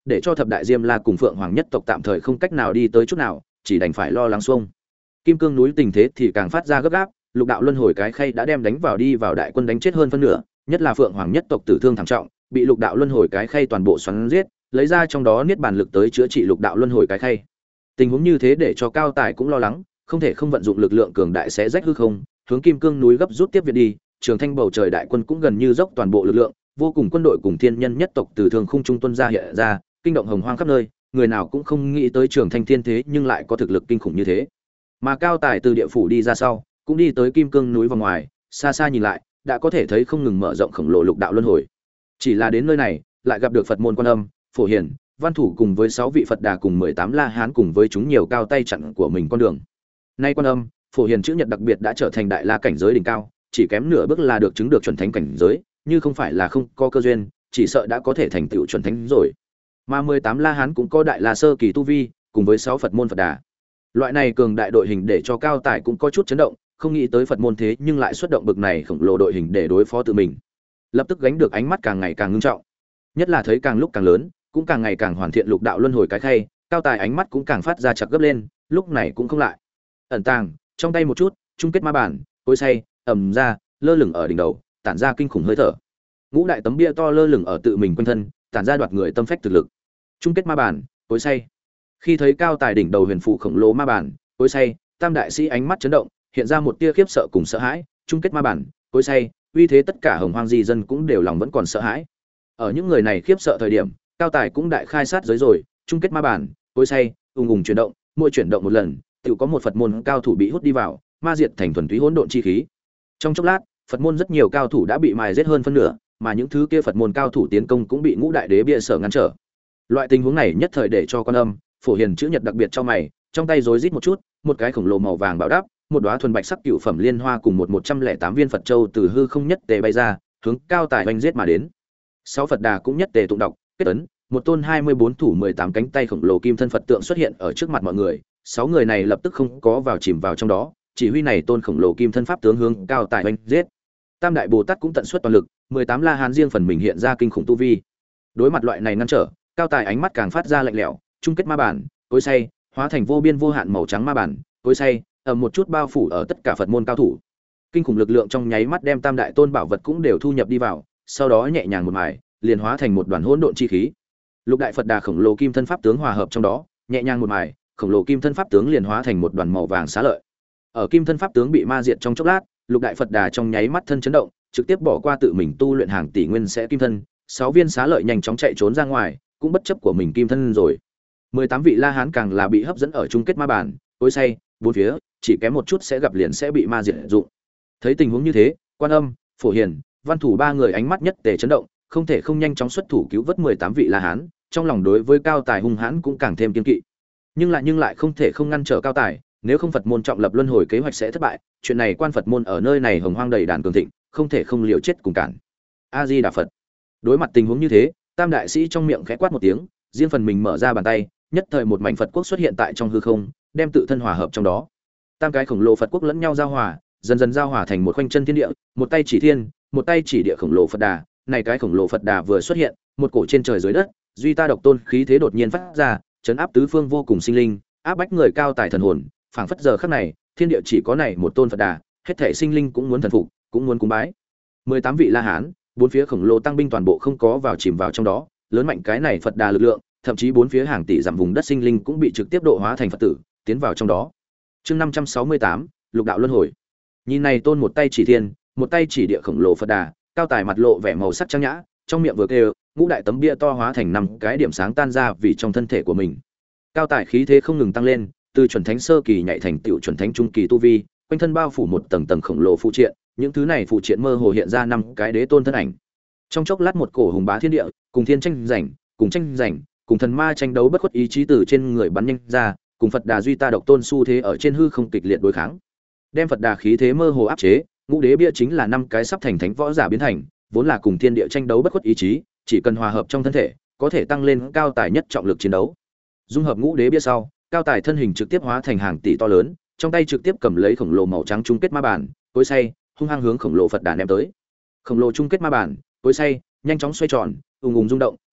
để cho thập đại diêm la cùng phượng hoàng nhất tộc tạm thời không cách nào đi tới chút nào, chỉ đành phải lo lắng xuông. Kim cương núi tình thế thì càng phát ra gấp gáp, lục đạo luân hồi cái khay đã đem đánh vào đi vào đại quân đánh chết hơn phân nửa, nhất là phượng hoàng nhất tộc tử thương thảm trọng, bị lục đạo luân hồi cái khay toàn bộ xoắn giết, lấy ra trong đó niết bàn lực tới chữa trị lục đạo luân hồi cái khay. Tình huống như thế để cho Cao Tài cũng lo lắng, không thể không vận dụng lực lượng cường đại sẽ rách hư không, hướng Kim Cương núi gấp rút tiếp viện đi. Trường Thanh bầu trời đại quân cũng gần như dốc toàn bộ lực lượng, vô cùng quân đội cùng thiên nhân nhất tộc từ thường khung trung tuân ra hiện ra, kinh động hồng hoang khắp nơi, người nào cũng không nghĩ tới Trường Thanh thiên thế nhưng lại có thực lực kinh khủng như thế. Mà Cao Tài từ địa phủ đi ra sau, cũng đi tới Kim Cương núi vòng ngoài, xa xa nhìn lại, đã có thể thấy không ngừng mở rộng khổng lồ lục đạo luân hồi. Chỉ là đến nơi này, lại gặp được Phật môn Quan Âm, Phổ Hiền, Văn Thủ cùng với sáu vị Phật Đà cùng mười tám La Hán cùng với chúng nhiều cao tay chặn của mình con đường. Nay Quan Âm, Phổ Hiền chữ nhật đặc biệt đã trở thành đại la cảnh giới đỉnh cao, chỉ kém nửa bước là được chứng được chuẩn thánh cảnh giới, như không phải là không có cơ duyên, chỉ sợ đã có thể thành tựu chuẩn thánh rồi. Mà mười tám La Hán cũng có đại la sơ kỳ tu vi, cùng với sáu Phật môn Phật Đà. Loại này cường đại đội hình để cho Cao Tài cũng có chút chấn động, không nghĩ tới Phật môn thế nhưng lại xuất động bực này khổng lồ đội hình để đối phó tự mình. Lập tức gánh được ánh mắt càng ngày càng ngưng trọng. Nhất là thấy càng lúc càng lớn, cũng càng ngày càng hoàn thiện lục đạo luân hồi cái khay, Cao Tài ánh mắt cũng càng phát ra chặt gấp lên, lúc này cũng không lại. Ẩn tàng, trong tay một chút, chung kết ma bản, cối xay, ầm ra, lơ lửng ở đỉnh đầu, tản ra kinh khủng hơi thở. Ngũ đại tấm bia to lơ lửng ở tự mình quanh thân, tản ra đoạt người tâm phách thực lực. Chung kết ma bản, cối xay. Khi thấy Cao Tài đỉnh đầu huyền phụ khổng lồ ma bản, cối xay, tam đại sĩ ánh mắt chấn động, hiện ra một tia khiếp sợ cùng sợ hãi. Chung kết ma bản, cối xay, uy thế tất cả hồng hoang di dân cũng đều lòng vẫn còn sợ hãi. Ở những người này khiếp sợ thời điểm, Cao Tài cũng đại khai sát giới rồi. Chung kết ma bản, cối xay, ung ung chuyển động, mỗi chuyển động một lần, tự có một Phật môn cao thủ bị hút đi vào, ma diệt thành thuần túy hỗn độn chi khí. Trong chốc lát, Phật môn rất nhiều cao thủ đã bị mài giết hơn phân nửa, mà những thứ kia Phật môn cao thủ tiến công cũng bị ngũ đại đế bia sở ngăn trở. Loại tình huống này nhất thời để cho Quan Âm, Phổ Hiền chữ nhật đặc biệt cho mày, trong tay rối rít một chút, một cái khổng lồ màu vàng bảo đáp, một đóa thuần bạch sắc cựu phẩm liên hoa cùng một một trăm lẻ tám viên Phật châu từ hư không nhất tề bay ra, hướng Cao Tài oanh giết mà đến. Sáu Phật Đà cũng nhất tề tụng đọc, kết ấn, một tôn hai mươi bốn thủ mười tám cánh tay khổng lồ kim thân Phật tượng xuất hiện ở trước mặt mọi người, sáu người này lập tức không có vào chìm vào trong đó, chỉ huy này tôn khổng lồ kim thân pháp tướng hướng Cao Tài oanh giết. Tam đại Bồ Tát cũng tận suất toàn lực, mười tám La Hán riêng phần mình hiện ra kinh khủng tu vi. Đối mặt loại này ngăn trở, Cao Tài ánh mắt càng phát ra lạnh lẽo, chung kết ma bản, cối xay, hóa thành vô biên vô hạn màu trắng ma bản, cối xay, ầm một chút bao phủ ở tất cả Phật môn cao thủ. Kinh khủng lực lượng trong nháy mắt đem tam đại tôn bảo vật cũng đều thu nhập đi vào, sau đó nhẹ nhàng một mài, liền hóa thành một đoàn hỗn độn chi khí. Lục đại Phật Đà khổng lồ kim thân pháp tướng hòa hợp trong đó, nhẹ nhàng một mài, khổng lồ kim thân pháp tướng liền hóa thành một đoàn màu vàng xá lợi. Ở kim thân pháp tướng bị ma diệt trong chốc lát, lục đại Phật Đà trong nháy mắt thân chấn động, trực tiếp bỏ qua tự mình tu luyện hàng tỷ nguyên sẽ kim thân, sáu viên xá lợi nhanh chóng chạy trốn ra ngoài, cũng bất chấp của mình kim thân rồi. mười tám vị La Hán càng là bị hấp dẫn ở chung kết ma bản, cối xay, bốn phía, chỉ kém một chút sẽ gặp liền sẽ bị ma diệt dụng. Thấy tình huống như thế, Quan Âm, Phổ Hiền, Văn Thủ ba người ánh mắt nhất tề chấn động, không thể không nhanh chóng xuất thủ cứu vớt mười tám vị La Hán, trong lòng đối với Cao Tài hung hãn cũng càng thêm kiên kỵ. Nhưng lại nhưng lại không thể không ngăn trở Cao Tài, nếu không Phật môn trọng lập luân hồi kế hoạch sẽ thất bại, chuyện này quan Phật môn ở nơi này hồng hoang đầy đàn cường thịnh, không thể không liều chết cùng cản. A Di Đà Phật. Đối mặt tình huống như thế, tam đại sĩ trong miệng khẽ quát một tiếng, riêng phần mình mở ra bàn tay, nhất thời một mảnh Phật quốc xuất hiện tại trong hư không, đem tự thân hòa hợp trong đó. Tam cái khổng lồ Phật quốc lẫn nhau giao hòa, dần dần giao hòa thành một khoanh chân thiên địa, một tay chỉ thiên, một tay chỉ địa khổng lồ Phật Đà. Này cái khổng lồ Phật Đà vừa xuất hiện, một cổ trên trời dưới đất, duy ta độc tôn khí thế đột nhiên phát ra, chấn áp tứ phương vô cùng sinh linh, áp bách người Cao Tài thần hồn, phảng phất giờ khắc này, thiên địa chỉ có này một tôn Phật Đà, hết thảy sinh linh cũng muốn thần phục, cũng muốn cúng bái. mười tám vị La Hán, bốn phía khổng lồ tăng binh toàn bộ không có vào chìm vào trong đó, lớn mạnh cái này Phật Đà lực lượng, thậm chí bốn phía hàng tỷ dặm vùng đất sinh linh cũng bị trực tiếp độ hóa thành Phật tử, tiến vào trong đó. Chương năm trăm sáu mươi tám, Lục đạo luân hồi. Nhìn này tôn một tay chỉ thiên, một tay chỉ địa khổng lồ Phật Đà, Cao Tài mặt lộ vẻ màu sắc trang nhã, trong miệng vừa kêu, ngũ đại tấm bia to hóa thành năm cái điểm sáng tan ra vì trong thân thể của mình. Cao Tài khí thế không ngừng tăng lên, từ chuẩn thánh sơ kỳ nhảy thành tiểu chuẩn thánh trung kỳ tu vi, quanh thân bao phủ một tầng tầng khổng lồ phụ triện, những thứ này phụ triện mơ hồ hiện ra năm cái đế tôn thân ảnh. Trong chốc lát một cổ hùng bá thiên địa, cùng thiên tranh giành, cùng tranh giành, cùng thần ma tranh đấu bất khuất ý chí từ trên người bắn nhanh ra, cùng Phật Đà duy ta độc tôn xu thế ở trên hư không kịch liệt đối kháng. Đem Phật Đà khí thế mơ hồ áp chế, ngũ đế bia chính là năm cái sắp thành thánh võ giả biến thành, vốn là cùng thiên địa tranh đấu bất khuất ý chí, chỉ cần hòa hợp trong thân thể, có thể tăng lên Cao Tài nhất trọng lực chiến đấu. Dung hợp ngũ đế bia sau, Cao Tài thân hình trực tiếp hóa thành hàng tỷ to lớn, trong tay trực tiếp cầm lấy khổng lồ màu trắng chung kết ma bản, cối xay, hung hăng hướng khổng lồ Phật Đà ném tới. Khổng lồ chung kết ma bản, cối xay, nhanh chóng xoay tròn, ùng ùng rung động,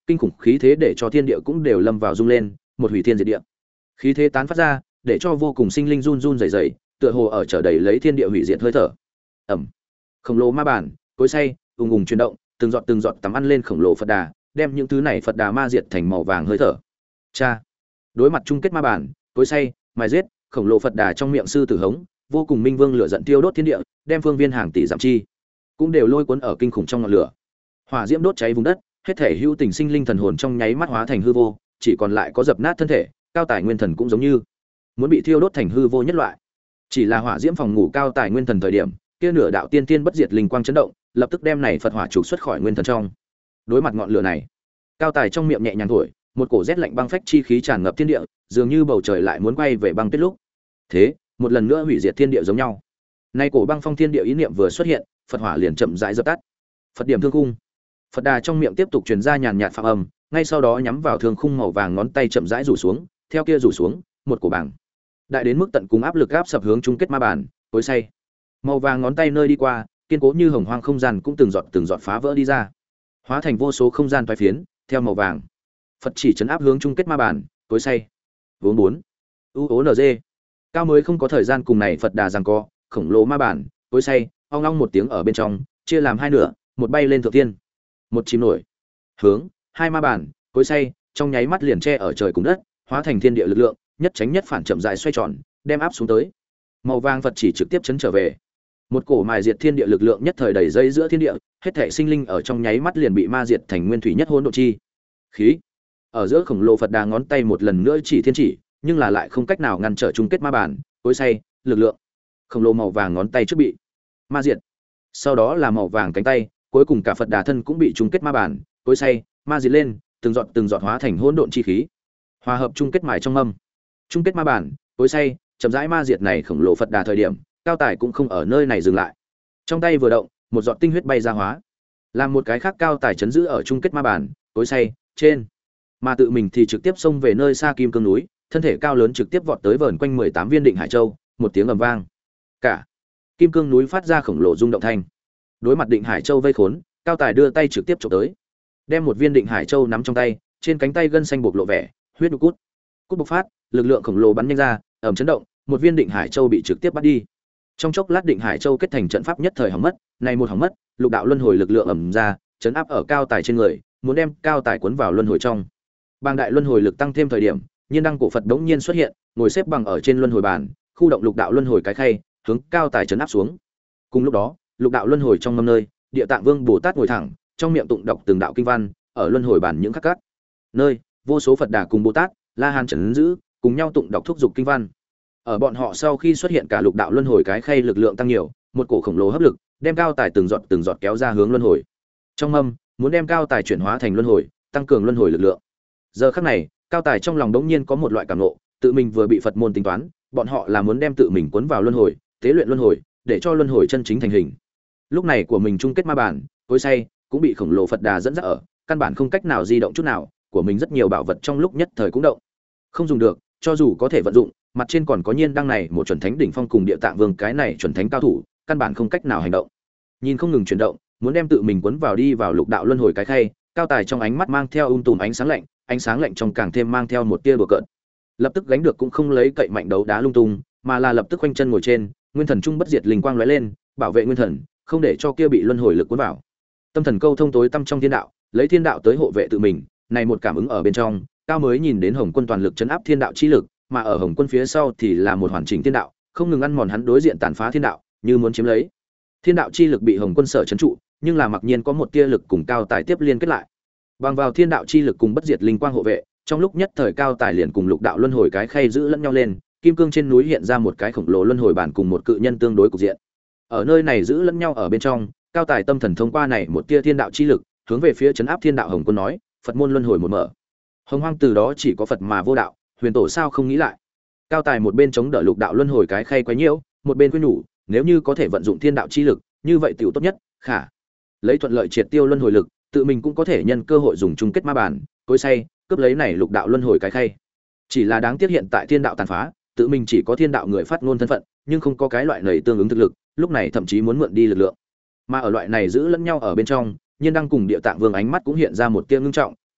kinh khủng khí thế để cho thiên địa cũng đều lâm vào rung lên, một hủy thiên diệt địa. Khí thế tán phát ra, để cho vô cùng sinh linh run run rẩy rẩy, tựa hồ ở trở đầy lấy thiên địa hủy diệt hơi thở. Ầm. Khổng lồ ma bản, cối xay, ùng ùng chuyển động, từng giọt từng giọt tắm ăn lên khổng lồ Phật Đà, đem những thứ này Phật Đà ma diệt thành màu vàng hơi thở. Cha. Đối mặt chung kết ma bản, cối xay, mài giết, khổng lồ Phật Đà trong miệng sư tử hống, vô cùng minh vương lửa giận tiêu đốt thiên địa, đem phương viên hàng tỷ giảm chi, cũng đều lôi cuốn ở kinh khủng trong ngọn lửa. Hỏa diễm đốt cháy vùng đất, hết thể hữu tình sinh linh thần hồn trong nháy mắt hóa thành hư vô, chỉ còn lại có dập nát thân thể, cao tài nguyên thần cũng giống như muốn bị thiêu đốt thành hư vô nhất loại. Chỉ là hỏa diễm phòng ngủ cao tài nguyên thần thời điểm, kia nửa đạo tiên tiên bất diệt linh quang chấn động, lập tức đem này Phật hỏa trục xuất khỏi nguyên thần trong. Đối mặt ngọn lửa này, cao tài trong miệng nhẹ nhàng thổi, một cổ rét lạnh băng phách chi khí tràn ngập thiên địa, dường như bầu trời lại muốn quay về băng tuyết lúc. Thế, một lần nữa hủy diệt thiên địa giống nhau. Nay cổ băng phong thiên địa ý niệm vừa xuất hiện, Phật hỏa liền chậm rãi dập tắt. Phật điểm thương khung. Phật Đà trong miệng tiếp tục truyền ra nhàn nhạt phạm âm, ngay sau đó nhắm vào thương khung màu vàng ngón tay chậm rãi rủ xuống, theo kia rủ xuống, một cổ bảng. Đại đến mức tận cùng áp lực áp sập hướng chung kết ma bản, cối xay. Màu vàng ngón tay nơi đi qua, kiên cố như hồng hoang không gian cũng từng giọt từng giọt phá vỡ đi ra, hóa thành vô số không gian toái phiến, theo màu vàng. Phật chỉ chấn áp hướng chung kết ma bản, cối xay. Vốn bốn. U ố en giê. Cao mới không có thời gian cùng này Phật Đà giằng co, khổng lồ ma bản, cối xay, ong ong một tiếng ở bên trong, chia làm hai nửa, một bay lên thượng tiên, một chìm nổi. Hướng, hai ma bản, cối xay, trong nháy mắt liền che ở trời cùng đất, hóa thành thiên địa lực lượng, nhất tránh nhất phản chậm rãi xoay tròn, đem áp xuống tới. Màu vàng Phật chỉ trực tiếp chấn trở về. Một cổ mài diệt thiên địa lực lượng nhất thời đầy dây giữa thiên địa, hết thảy sinh linh ở trong nháy mắt liền bị ma diệt thành nguyên thủy nhất hỗn độn chi khí. Ở giữa khổng lồ Phật Đà ngón tay một lần nữa chỉ thiên chỉ, nhưng là lại không cách nào ngăn trở chung kết ma bản, cối xay, lực lượng. Khổng lồ màu vàng ngón tay trước bị ma diệt. Sau đó là màu vàng cánh tay, cuối cùng cả Phật Đà thân cũng bị chung kết ma bản, cối xay, ma diệt lên, từng giọt từng giọt hóa thành hỗn độn chi khí. Hòa hợp chung kết mài trong âm. Chung kết ma bản, cối xay, chậm rãi ma diệt này khổng lồ Phật Đà thời điểm, cao tài cũng không ở nơi này dừng lại. Trong tay vừa động, một giọt tinh huyết bay ra hóa, làm một cái khác cao tài chấn giữ ở chung kết ma bản, cối xay trên. Mà tự mình thì trực tiếp xông về nơi xa kim cương núi, thân thể cao lớn trực tiếp vọt tới vờn quanh mười tám viên định hải châu, một tiếng ầm vang. Cả kim cương núi phát ra khổng lồ rung động thanh. Đối mặt định hải châu vây khốn, cao tài đưa tay trực tiếp chụp tới, đem một viên định hải châu nắm trong tay, trên cánh tay gân xanh bộc lộ vẻ, huyết nhục cút. Cút bộc phát, lực lượng khổng lồ bắn nhanh ra, ầm chấn động, một viên định hải châu bị trực tiếp bắt đi. Trong chốc lát định hải châu kết thành trận pháp nhất thời hỏng mất, này một hỏng mất, lục đạo luân hồi lực lượng ầm ra, chấn áp ở cao tài trên người, muốn đem cao tài cuốn vào luân hồi trong. Bàng đại luân hồi lực tăng thêm thời điểm, nhiên đăng cổ Phật đống nhiên xuất hiện, ngồi xếp bằng ở trên luân hồi bàn, khu động lục đạo luân hồi cái khay, hướng cao tài chấn áp xuống. Cùng lúc đó, lục đạo luân hồi trong mâm nơi, Địa Tạng Vương Bồ Tát ngồi thẳng, trong miệng tụng đọc từng đạo kinh văn, ở luân hồi bàn những khắc cắt nơi, vô số Phật Đà cùng Bồ Tát, La Hán trấn giữ, cùng nhau tụng đọc thúc dục kinh văn. Ở bọn họ sau khi xuất hiện cả lục đạo luân hồi cái khay lực lượng tăng nhiều, một cổ khổng lồ hấp lực, đem cao tài từng giọt từng giọt kéo ra hướng luân hồi. Trong mâm, muốn đem cao tài chuyển hóa thành luân hồi, tăng cường luân hồi lực lượng. Giờ khắc này, cao tài trong lòng đống nhiên có một loại cảm ngộ, tự mình vừa bị Phật môn tính toán, bọn họ là muốn đem tự mình cuốn vào luân hồi, tế luyện luân hồi, để cho luân hồi chân chính thành hình. Lúc này của mình chung kết ma bản, cối xay, cũng bị khổng lồ Phật Đà dẫn dắt ở, căn bản không cách nào di động chút nào, của mình rất nhiều bảo vật trong lúc nhất thời cũng động không dùng được, cho dù có thể vận dụng, mặt trên còn có nhiên đăng này một chuẩn thánh đỉnh phong cùng Địa Tạng Vương cái này chuẩn thánh cao thủ, căn bản không cách nào hành động. Nhìn không ngừng chuyển động, muốn đem tự mình cuốn vào đi vào lục đạo luân hồi cái khay, cao tài trong ánh mắt mang theo um tùm ánh sáng lạnh, ánh sáng lạnh trong càng thêm mang theo một tia đùa cợt. Lập tức gánh được cũng không lấy cậy mạnh đấu đá lung tung, mà là lập tức khoanh chân ngồi trên, nguyên thần trung bất diệt linh quang lóe lên, bảo vệ nguyên thần, không để cho kia bị luân hồi lực cuốn vào. Tâm thần câu thông tối tâm trong thiên đạo, lấy thiên đạo tới hộ vệ tự mình, này một cảm ứng ở bên trong, cao mới nhìn đến Hồng Quân toàn lực chấn áp thiên đạo chi lực, mà ở Hồng Quân phía sau thì là một hoàn chỉnh thiên đạo, không ngừng ăn mòn hắn đối diện tàn phá thiên đạo, như muốn chiếm lấy. Thiên đạo chi lực bị Hồng Quân sở trấn trụ, nhưng là mặc nhiên có một tia lực cùng cao tài tiếp liên kết lại. Bằng vào thiên đạo chi lực cùng bất diệt linh quang hộ vệ, trong lúc nhất thời cao tài liền cùng lục đạo luân hồi cái khay giữ lẫn nhau lên, kim cương trên núi hiện ra một cái khổng lồ luân hồi bản cùng một cự nhân tương đối cục diện. Ở nơi này giữ lẫn nhau ở bên trong, cao tài tâm thần thông qua này một tia thiên đạo chi lực, hướng về phía trấn áp thiên đạo Hồng Quân nói, Phật môn luân hồi một mở. Hồng Hoang từ đó chỉ có Phật mà vô đạo, huyền tổ sao không nghĩ lại. Cao tài một bên chống đỡ lục đạo luân hồi cái khay quấy nhiễu, một bên khuyên nhủ, nếu như có thể vận dụng thiên đạo chi lực, như vậy tiểu tốt nhất, khả lấy thuận lợi triệt tiêu luân hồi lực, tự mình cũng có thể nhân cơ hội dùng chung kết ma bản, cối xay, cướp lấy này lục đạo luân hồi cái khay. Chỉ là đáng tiếc hiện tại thiên đạo tàn phá, tự mình chỉ có thiên đạo người phát ngôn thân phận, nhưng không có cái loại này tương ứng thực lực, lúc này thậm chí muốn mượn đi lực lượng. Mà ở loại này giữ lẫn nhau ở bên trong, Nhiên Đăng cùng Địa Tạng Vương ánh mắt cũng hiện ra một tia ngưng trọng,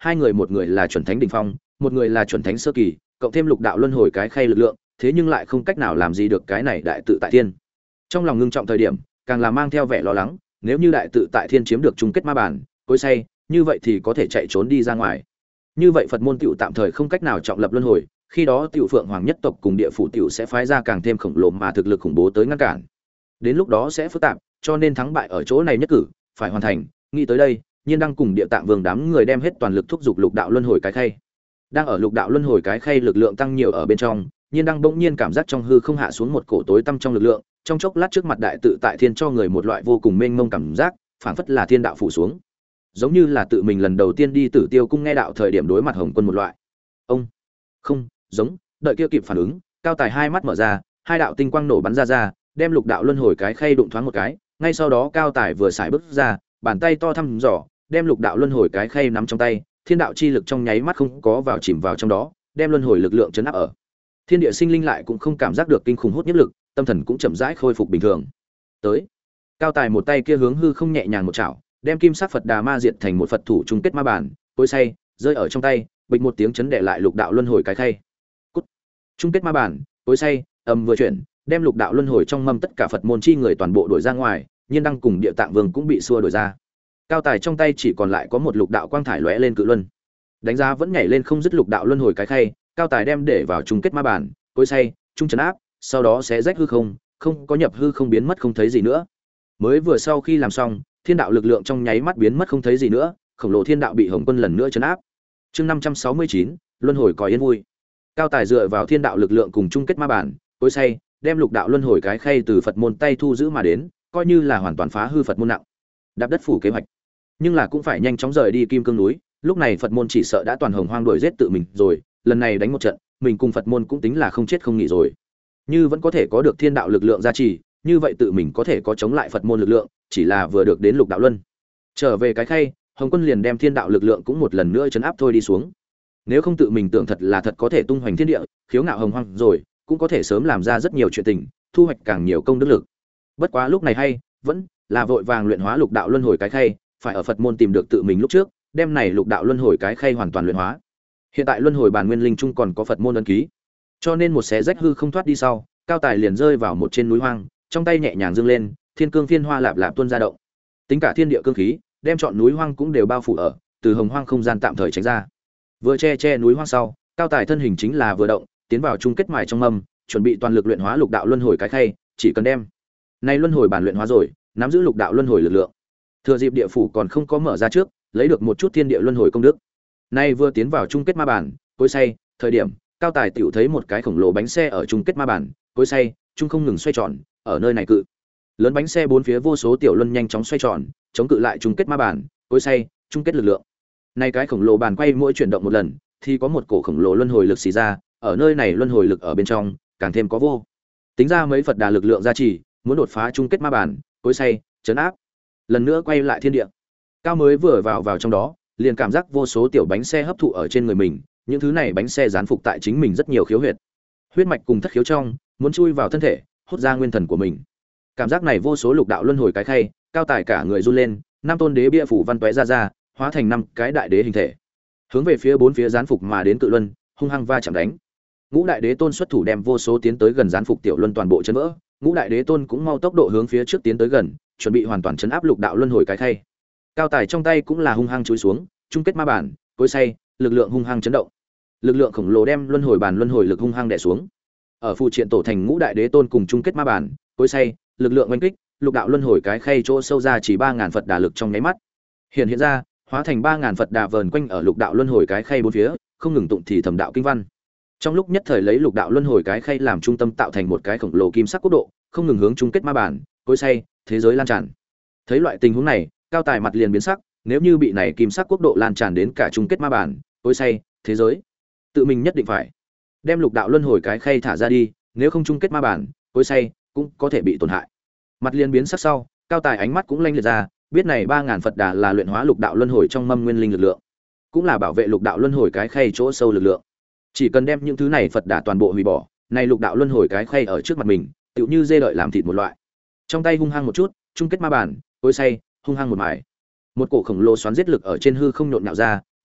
hai người một người là chuẩn thánh đỉnh phong, một người là chuẩn thánh sơ kỳ, cộng thêm lục đạo luân hồi cái khay lực lượng, thế nhưng lại không cách nào làm gì được cái này đại tự tại thiên. Trong lòng ngưng trọng thời điểm, càng là mang theo vẻ lo lắng, nếu như đại tự tại thiên chiếm được chung kết ma bản, cối say, như vậy thì có thể chạy trốn đi ra ngoài. Như vậy Phật môn tiểu tạm thời không cách nào trọng lập luân hồi, khi đó tiểu Phượng Hoàng nhất tộc cùng địa phủ tiểu sẽ phái ra càng thêm khổng lồ mà thực lực khủng bố tới ngăn cản. Đến lúc đó sẽ phức tạp, cho nên thắng bại ở chỗ này nhất cử, phải hoàn thành. Nghĩ tới đây, Nhiên Đăng cùng Địa Tạng Vương đám người đem hết toàn lực thúc giục lục đạo luân hồi cái khay. Đang ở lục đạo luân hồi cái khay lực lượng tăng nhiều ở bên trong, Nhiên Đăng bỗng nhiên cảm giác trong hư không hạ xuống một cổ tối tăm trong lực lượng, trong chốc lát trước mặt đại tự tại thiên cho người một loại vô cùng mênh mông cảm giác, phảng phất là thiên đạo phủ xuống. Giống như là tự mình lần đầu tiên đi Tử Tiêu cung nghe đạo thời điểm đối mặt Hồng Quân một loại. Ông, không, giống, đợi kia kịp phản ứng, Cao Tài hai mắt mở ra, hai đạo tinh quang nổ bắn ra ra, đem lục đạo luân hồi cái khay đụng thoáng một cái, ngay sau đó Cao Tài vừa xài bước ra, bàn tay to thăm dò, đem lục đạo luân hồi cái khay nắm trong tay, thiên đạo chi lực trong nháy mắt không có vào chìm vào trong đó, đem luân hồi lực lượng chấn áp ở. Thiên địa sinh linh lại cũng không cảm giác được kinh khủng hút nhất lực, tâm thần cũng chậm rãi khôi phục bình thường. Tới, Cao Tài một tay kia hướng hư không nhẹ nhàng một chảo, đem kim sắc Phật Đà Ma diệt thành một Phật thủ chung kết ma bản, cối say, rơi ở trong tay, bịch một tiếng chấn đè lại lục đạo luân hồi cái khay. Cút. Chung kết ma bản, cối say, âm vừa chuyển, đem lục đạo luân hồi trong mâm tất cả Phật môn chi người toàn bộ đuổi ra ngoài, Nhiên Đăng cùng Địa Tạng Vương cũng bị xua đuổi ra. Cao Tài trong tay chỉ còn lại có một lục đạo quang thải lóe lên cự luân. Đánh giá vẫn nhảy lên không dứt lục đạo luân hồi cái khay, Cao Tài đem để vào chung kết ma bản, cối say, trung trấn áp, sau đó sẽ rách hư không, không có nhập hư không biến mất không thấy gì nữa. Mới vừa sau khi làm xong, thiên đạo lực lượng trong nháy mắt biến mất không thấy gì nữa, khổng lồ thiên đạo bị Hồng Quân lần nữa trấn áp. Chương năm trăm sáu mươi chín, luân hồi còi yên vui. Cao Tài dựa vào thiên đạo lực lượng cùng chung kết ma bản, cối say, đem lục đạo luân hồi cái khay từ Phật môn tay thu giữ mà đến, coi như là hoàn toàn phá hư Phật môn nặng. Đạp đất phủ kế hoạch, nhưng là cũng phải nhanh chóng rời đi Kim Cương núi, lúc này Phật môn chỉ sợ đã toàn hồng hoang đuổi giết tự mình rồi, lần này đánh một trận, mình cùng Phật môn cũng tính là không chết không nghỉ rồi. Như vẫn có thể có được thiên đạo lực lượng gia trì, như vậy tự mình có thể có chống lại Phật môn lực lượng, chỉ là vừa được đến lục đạo luân. Trở về cái khay, Hồng Quân liền đem thiên đạo lực lượng cũng một lần nữa chấn áp thôi đi xuống. Nếu không tự mình tưởng thật là thật có thể tung hoành thiên địa, khiếu ngạo hồng hoang rồi, cũng có thể sớm làm ra rất nhiều chuyện tình, thu hoạch càng nhiều công đức lực. Bất quá lúc này hay, vẫn là vội vàng luyện hóa lục đạo luân hồi cái khay, phải ở Phật môn tìm được tự mình lúc trước, đem này lục đạo luân hồi cái khay hoàn toàn luyện hóa. Hiện tại luân hồi bản nguyên linh trung còn có Phật môn ấn ký, cho nên một xé rách hư không thoát đi sau, Cao Tài liền rơi vào một trên núi hoang, trong tay nhẹ nhàng giương lên, thiên cương phiên hoa lạp lạp tuôn ra động. Tính cả thiên địa cương khí, đem chọn núi hoang cũng đều bao phủ ở, từ hồng hoang không gian tạm thời tránh ra. Vừa che che núi hoang sau, Cao Tài thân hình chính là vừa động, tiến vào chung kết mài trong mâm, chuẩn bị toàn lực luyện hóa lục đạo luân hồi cái khay, chỉ cần đem này luân hồi bản luyện hóa rồi, nắm giữ lục đạo luân hồi lực lượng. Thừa dịp địa phủ còn không có mở ra trước, lấy được một chút thiên địa luân hồi công đức. Nay vừa tiến vào chung kết ma bản, cối say, thời điểm, Cao Tài tiểu thấy một cái khổng lồ bánh xe ở chung kết ma bản, cối say, chung không ngừng xoay tròn, ở nơi này cự lớn bánh xe bốn phía vô số tiểu luân nhanh chóng xoay tròn, chống cự lại chung kết ma bản, cối say, chung kết lực lượng. Nay cái khổng lồ bàn quay mỗi chuyển động một lần, thì có một cổ khổng lồ luân hồi lực xì ra, ở nơi này luân hồi lực ở bên trong, càng thêm có vô. Tính ra mấy Phật đà lực lượng gia trì, muốn đột phá chung kết ma bản, cối say, chấn áp. Lần nữa quay lại thiên địa. Cao mới vừa vào vào trong đó, liền cảm giác vô số tiểu bánh xe hấp thụ ở trên người mình, những thứ này bánh xe dán phục tại chính mình rất nhiều khiếu huyệt. Huyết mạch cùng thất khiếu trong, muốn chui vào thân thể, hút ra nguyên thần của mình. Cảm giác này vô số lục đạo luân hồi cái khay, Cao Tài cả người run lên, năm tôn đế bia phủ văn tóe ra ra, hóa thành năm cái đại đế hình thể. Hướng về phía bốn phía gián phục mà đến cự luân, hung hăng va chạm đánh. Ngũ đại đế tôn xuất thủ đem vô số tiến tới gần gián phục tiểu luân toàn bộ chấn vỡ, ngũ đại đế tôn cũng mau tốc độ hướng phía trước tiến tới gần, chuẩn bị hoàn toàn chấn áp lục đạo luân hồi cái khay. Cao Tài trong tay cũng là hung hăng chúi xuống, chung kết ma bản, cối say, lực lượng hung hăng chấn động. Lực lượng khổng lồ đem luân hồi bản luân hồi lực hung hăng đè xuống. Ở phụ triện tổ thành ngũ đại đế tôn cùng chung kết ma bản, cối say, lực lượng oanh kích, lục đạo luân hồi cái khay chỗ sâu ra chỉ ba ngàn Phật đà lực trong nháy mắt. Hiện hiện ra, hóa thành ba ngàn Phật đà vờn quanh ở lục đạo luân hồi cái khay bốn phía, không ngừng tụng thì thầm đạo kinh văn. Trong lúc nhất thời lấy lục đạo luân hồi cái khay làm trung tâm tạo thành một cái khổng lồ kim sắc quốc độ, không ngừng hướng chung kết ma bản, cối say, thế giới lan tràn. Thấy loại tình huống này, Cao Tài mặt liền biến sắc, nếu như bị này kim sắc quốc độ lan tràn đến cả chung kết ma bản, cối say, thế giới, tự mình nhất định phải đem lục đạo luân hồi cái khay thả ra đi, nếu không chung kết ma bản, cối say, cũng có thể bị tổn hại. Mặt liền biến sắc sau, Cao Tài ánh mắt cũng lanh liệt ra, biết này ba ngàn Phật đà là luyện hóa lục đạo luân hồi trong mâm nguyên linh lực lượng, cũng là bảo vệ lục đạo luân hồi cái khay chỗ sâu lực lượng. Chỉ cần đem những thứ này Phật đà toàn bộ hủy bỏ, này lục đạo luân hồi cái khay ở trước mặt mình, tựu như dê đợi làm thịt một loại. Trong tay hung hăng một chút, chung kết ma bản, cối say, hung hăng một mải. Một cổ khổng lồ xoắn giết lực ở trên hư không nhộn nhạo ra,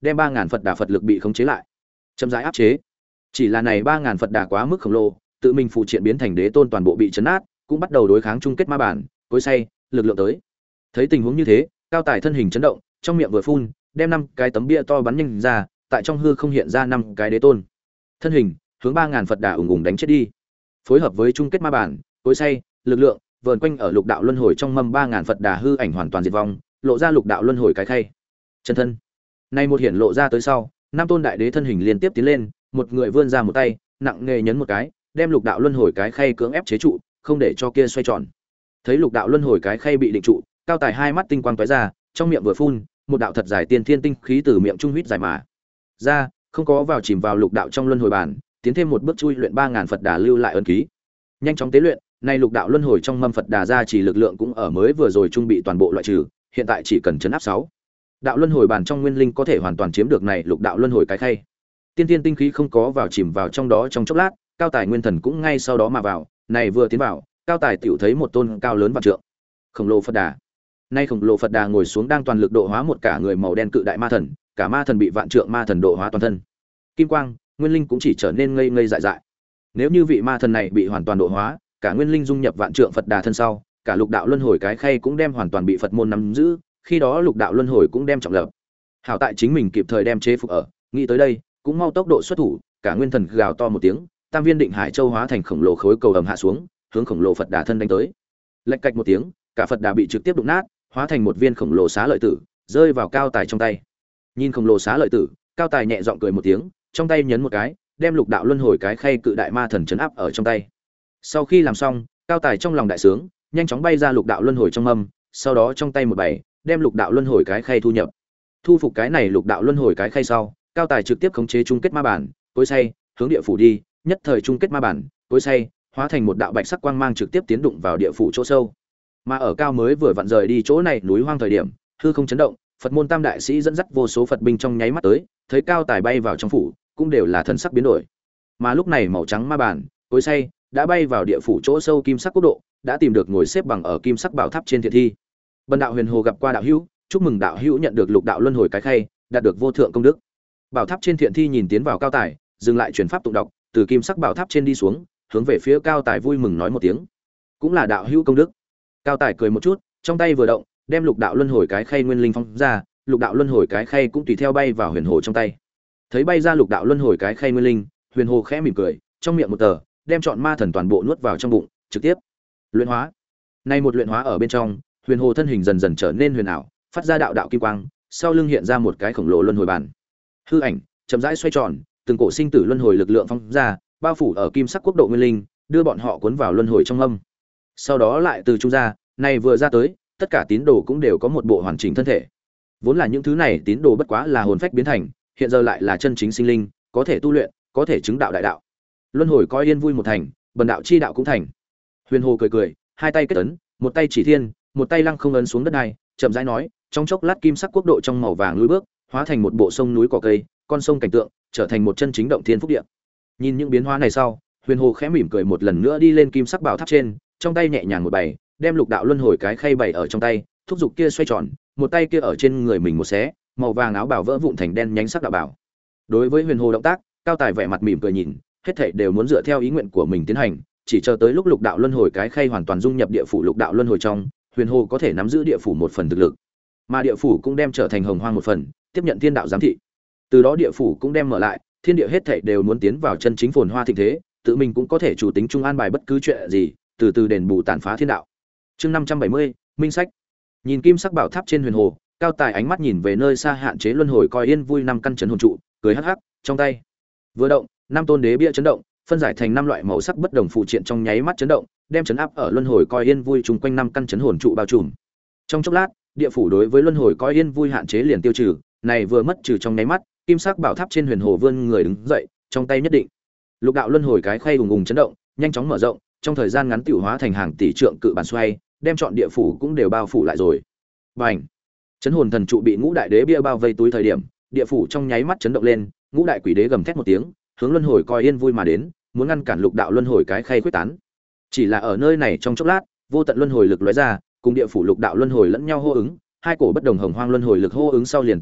đem ba ngàn Phật Đà Phật lực bị khống chế lại, chậm rãi áp chế. Chỉ là này ba ngàn Phật Đà quá mức khổng lồ, tự mình phụ triện biến thành đế tôn toàn bộ bị chấn nát, cũng bắt đầu đối kháng chung kết ma bản, cối say, lực lượng tới. Thấy tình huống như thế, Cao Tài thân hình chấn động, trong miệng vừa phun, đem năm cái tấm bia to bắn nhanh ra, tại trong hư không hiện ra năm cái đế tôn. Thân hình hướng ba ngàn Phật Đà ùng ùng đánh chết đi. Phối hợp với chung kết ma bản, cối say, lực lượng, vờn quanh ở lục đạo luân hồi trong mâm ba ngàn Phật Đà hư ảnh hoàn toàn diệt vong, lộ ra lục đạo luân hồi cái khay. Chân thân. Này một hiển lộ ra tới sau, năm tôn đại đế thân hình liên tiếp tiến lên, một người vươn ra một tay, nặng nghề nhấn một cái, đem lục đạo luân hồi cái khay cưỡng ép chế trụ, không để cho kia xoay tròn. Thấy lục đạo luân hồi cái khay bị định trụ, Cao Tài hai mắt tinh quang tóe ra, trong miệng vừa phun, một đạo thật dài tiên thiên tinh khí từ miệng trung huyết dài mà ra, không có vào chìm vào lục đạo trong luân hồi bản, tiến thêm một bước chui luyện ba ngàn Phật Đà lưu lại ấn ký. Nhanh chóng tế luyện, nay lục đạo luân hồi trong mâm Phật Đà ra chỉ lực lượng cũng ở mới vừa rồi trung bị toàn bộ loại trừ, hiện tại chỉ cần chấn áp sáu đạo luân hồi bản trong nguyên linh có thể hoàn toàn chiếm được này lục đạo luân hồi cái khay. Tiên tiên tinh khí không có vào chìm vào trong đó trong chốc lát, Cao Tài nguyên thần cũng ngay sau đó mà vào, này vừa tiến vào, Cao Tài tiểu thấy một tôn cao lớn vạn trượng, khổng lồ Phật Đà. Nay khổng lồ Phật Đà ngồi xuống đang toàn lực độ hóa một cả người màu đen cự đại ma thần, cả ma thần bị vạn trượng ma thần độ hóa toàn thân. Kim quang, nguyên linh cũng chỉ trở nên ngây ngây dại dại. Nếu như vị ma thần này bị hoàn toàn độ hóa, cả nguyên linh dung nhập vạn trượng Phật Đà thân sau, cả lục đạo luân hồi cái khay cũng đem hoàn toàn bị Phật môn nắm giữ, khi đó lục đạo luân hồi cũng đem trọng lập. Hảo tại chính mình kịp thời đem chế phục ở, nghĩ tới đây, cũng mau tốc độ xuất thủ, cả nguyên thần gào to một tiếng, tam viên định hải châu hóa thành khổng lồ khối cầu ầm hạ xuống, hướng khổng lồ Phật Đà thân đánh tới. Lệch cạch một tiếng, cả Phật Đà bị trực tiếp đụng nát, hóa thành một viên khổng lồ xá lợi tử, rơi vào Cao Tài trong tay. Nhìn khổng lồ xá lợi tử, Cao Tài nhẹ giọng cười một tiếng, trong tay nhấn một cái, đem lục đạo luân hồi cái khay cự đại ma thần trấn áp ở trong tay. Sau khi làm xong, Cao Tài trong lòng đại sướng, nhanh chóng bay ra lục đạo luân hồi trong mâm, sau đó trong tay một bảy, đem lục đạo luân hồi cái khay thu nhập. Thu phục cái này lục đạo luân hồi cái khay sau, Cao Tài trực tiếp khống chế chung kết ma bản, cối say, hướng địa phủ đi, nhất thời chung kết ma bản, cối say, hóa thành một đạo bạch sắc quang mang trực tiếp tiến đụng vào địa phủ chỗ sâu. Mà ở Cao mới vừa vặn rời đi chỗ này núi hoang thời điểm, hư không chấn động, Phật môn tam đại sĩ dẫn dắt vô số Phật binh trong nháy mắt tới, thấy Cao Tài bay vào trong phủ, cũng đều là thần sắc biến đổi. Mà lúc này màu trắng ma bản, cối say, đã bay vào địa phủ chỗ sâu kim sắc quốc độ, đã tìm được ngồi xếp bằng ở kim sắc bảo tháp trên thiện thi. Bần đạo Huyền Hồ gặp qua đạo hữu, chúc mừng đạo hữu nhận được lục đạo luân hồi cái khay, đạt được vô thượng công đức. Bảo tháp trên thiện thi nhìn tiến vào Cao Tài, dừng lại truyền pháp tụng đọc, từ kim sắc bảo tháp trên đi xuống, hướng về phía Cao Tài vui mừng nói một tiếng, cũng là đạo hữu công đức. Cao Tài cười một chút, trong tay vừa động, đem lục đạo luân hồi cái khay nguyên linh phong ra, lục đạo luân hồi cái khay cũng tùy theo bay vào Huyền Hồ trong tay. Thấy bay ra lục đạo luân hồi cái khay nguyên linh, Huyền Hồ khẽ mỉm cười, trong miệng một tờ, đem chọn ma thần toàn bộ nuốt vào trong bụng, trực tiếp luyện hóa. Nay một luyện hóa ở bên trong, Huyền Hồ thân hình dần dần trở nên huyền ảo, phát ra đạo đạo kim quang, sau lưng hiện ra một cái khổng lồ luân hồi bàn. Hư ảnh chậm rãi xoay tròn, từng cổ sinh tử luân hồi lực lượng phong ra, bao phủ ở kim sắc quốc độ nguyên linh, đưa bọn họ cuốn vào luân hồi trong âm. Sau đó lại từ trung ra, này vừa ra tới, tất cả tín đồ cũng đều có một bộ hoàn chỉnh thân thể. Vốn là những thứ này tín đồ bất quá là hồn phách biến thành, hiện giờ lại là chân chính sinh linh, có thể tu luyện, có thể chứng đạo đại đạo. Luân hồi coi yên vui một thành, bần đạo chi đạo cũng thành. Huyền Hồ cười cười, hai tay kết ấn, một tay chỉ thiên, một tay lăng không ấn xuống đất này, chậm rãi nói, trong chốc lát kim sắc quốc độ trong màu vàng lùi bước, hóa thành một bộ sông núi cỏ cây, con sông cảnh tượng, trở thành một chân chính động thiên phúc địa. Nhìn những biến hóa này sau, Huyền Hồ khẽ mỉm cười một lần nữa đi lên kim sắc bảo tháp trên, trong tay nhẹ nhàng một bày, đem lục đạo luân hồi cái khay bày ở trong tay, thúc giục kia xoay tròn, một tay kia ở trên người mình một xé, màu vàng áo bào vỡ vụn thành đen nhánh sắc đạo bảo. Đối với Huyền Hồ động tác, Cao Tài vẻ mặt mỉm cười nhìn, hết thảy đều muốn dựa theo ý nguyện của mình tiến hành, chỉ chờ tới lúc lục đạo luân hồi cái khay hoàn toàn dung nhập địa phủ lục đạo luân hồi trong, Huyền Hồ có thể nắm giữ địa phủ một phần thực lực, mà địa phủ cũng đem trở thành hồng hoang một phần, tiếp nhận thiên đạo giám thị. Từ đó địa phủ cũng đem mở lại, thiên địa hết thảy đều muốn tiến vào chân chính phồn hoa thịnh thế, tự mình cũng có thể chủ tính trung an bài bất cứ chuyện gì, từ từ đền bù tàn phá thiên đạo. Chương năm trăm bảy mươi, Minh sách. Nhìn kim sắc bảo tháp trên Huyền Hồ, Cao Tài ánh mắt nhìn về nơi xa hạn chế luân hồi coi yên vui năm căn chấn hồn trụ, cười hắc hắc, trong tay vừa động, năm tôn đế bia chấn động, phân giải thành năm loại màu sắc bất đồng phụ triện trong nháy mắt chấn động, đem chấn áp ở luân hồi coi yên vui chung quanh năm căn chấn hồn trụ bao trùm. Trong chốc lát, địa phủ đối với luân hồi coi yên vui hạn chế liền tiêu trừ, này vừa mất trừ trong nháy mắt, kim sắc bảo tháp trên Huyền Hồ vươn người đứng dậy, trong tay nhất định lục đạo luân hồi cái khay ùng ùng chấn động, nhanh chóng mở rộng, trong thời gian ngắn tiểu hóa thành hàng tỷ trượng cự bản xoay, đem chọn địa phủ cũng đều bao phủ lại rồi. Bành! Chấn hồn thần trụ bị ngũ đại đế bia bao vây túi thời điểm, địa phủ trong nháy mắt chấn động lên, ngũ đại quỷ đế gầm thét một tiếng, hướng luân hồi coi yên vui mà đến, muốn ngăn cản lục đạo luân hồi cái khay quyết tán. Chỉ là ở nơi này trong chốc lát, vô tận luân hồi lực lóe ra, cùng địa phủ lục đạo luân hồi lẫn nhau hô ứng, hai cổ bất đồng hồng hoang luân hồi lực hô ứng sau liền tiếp xúc,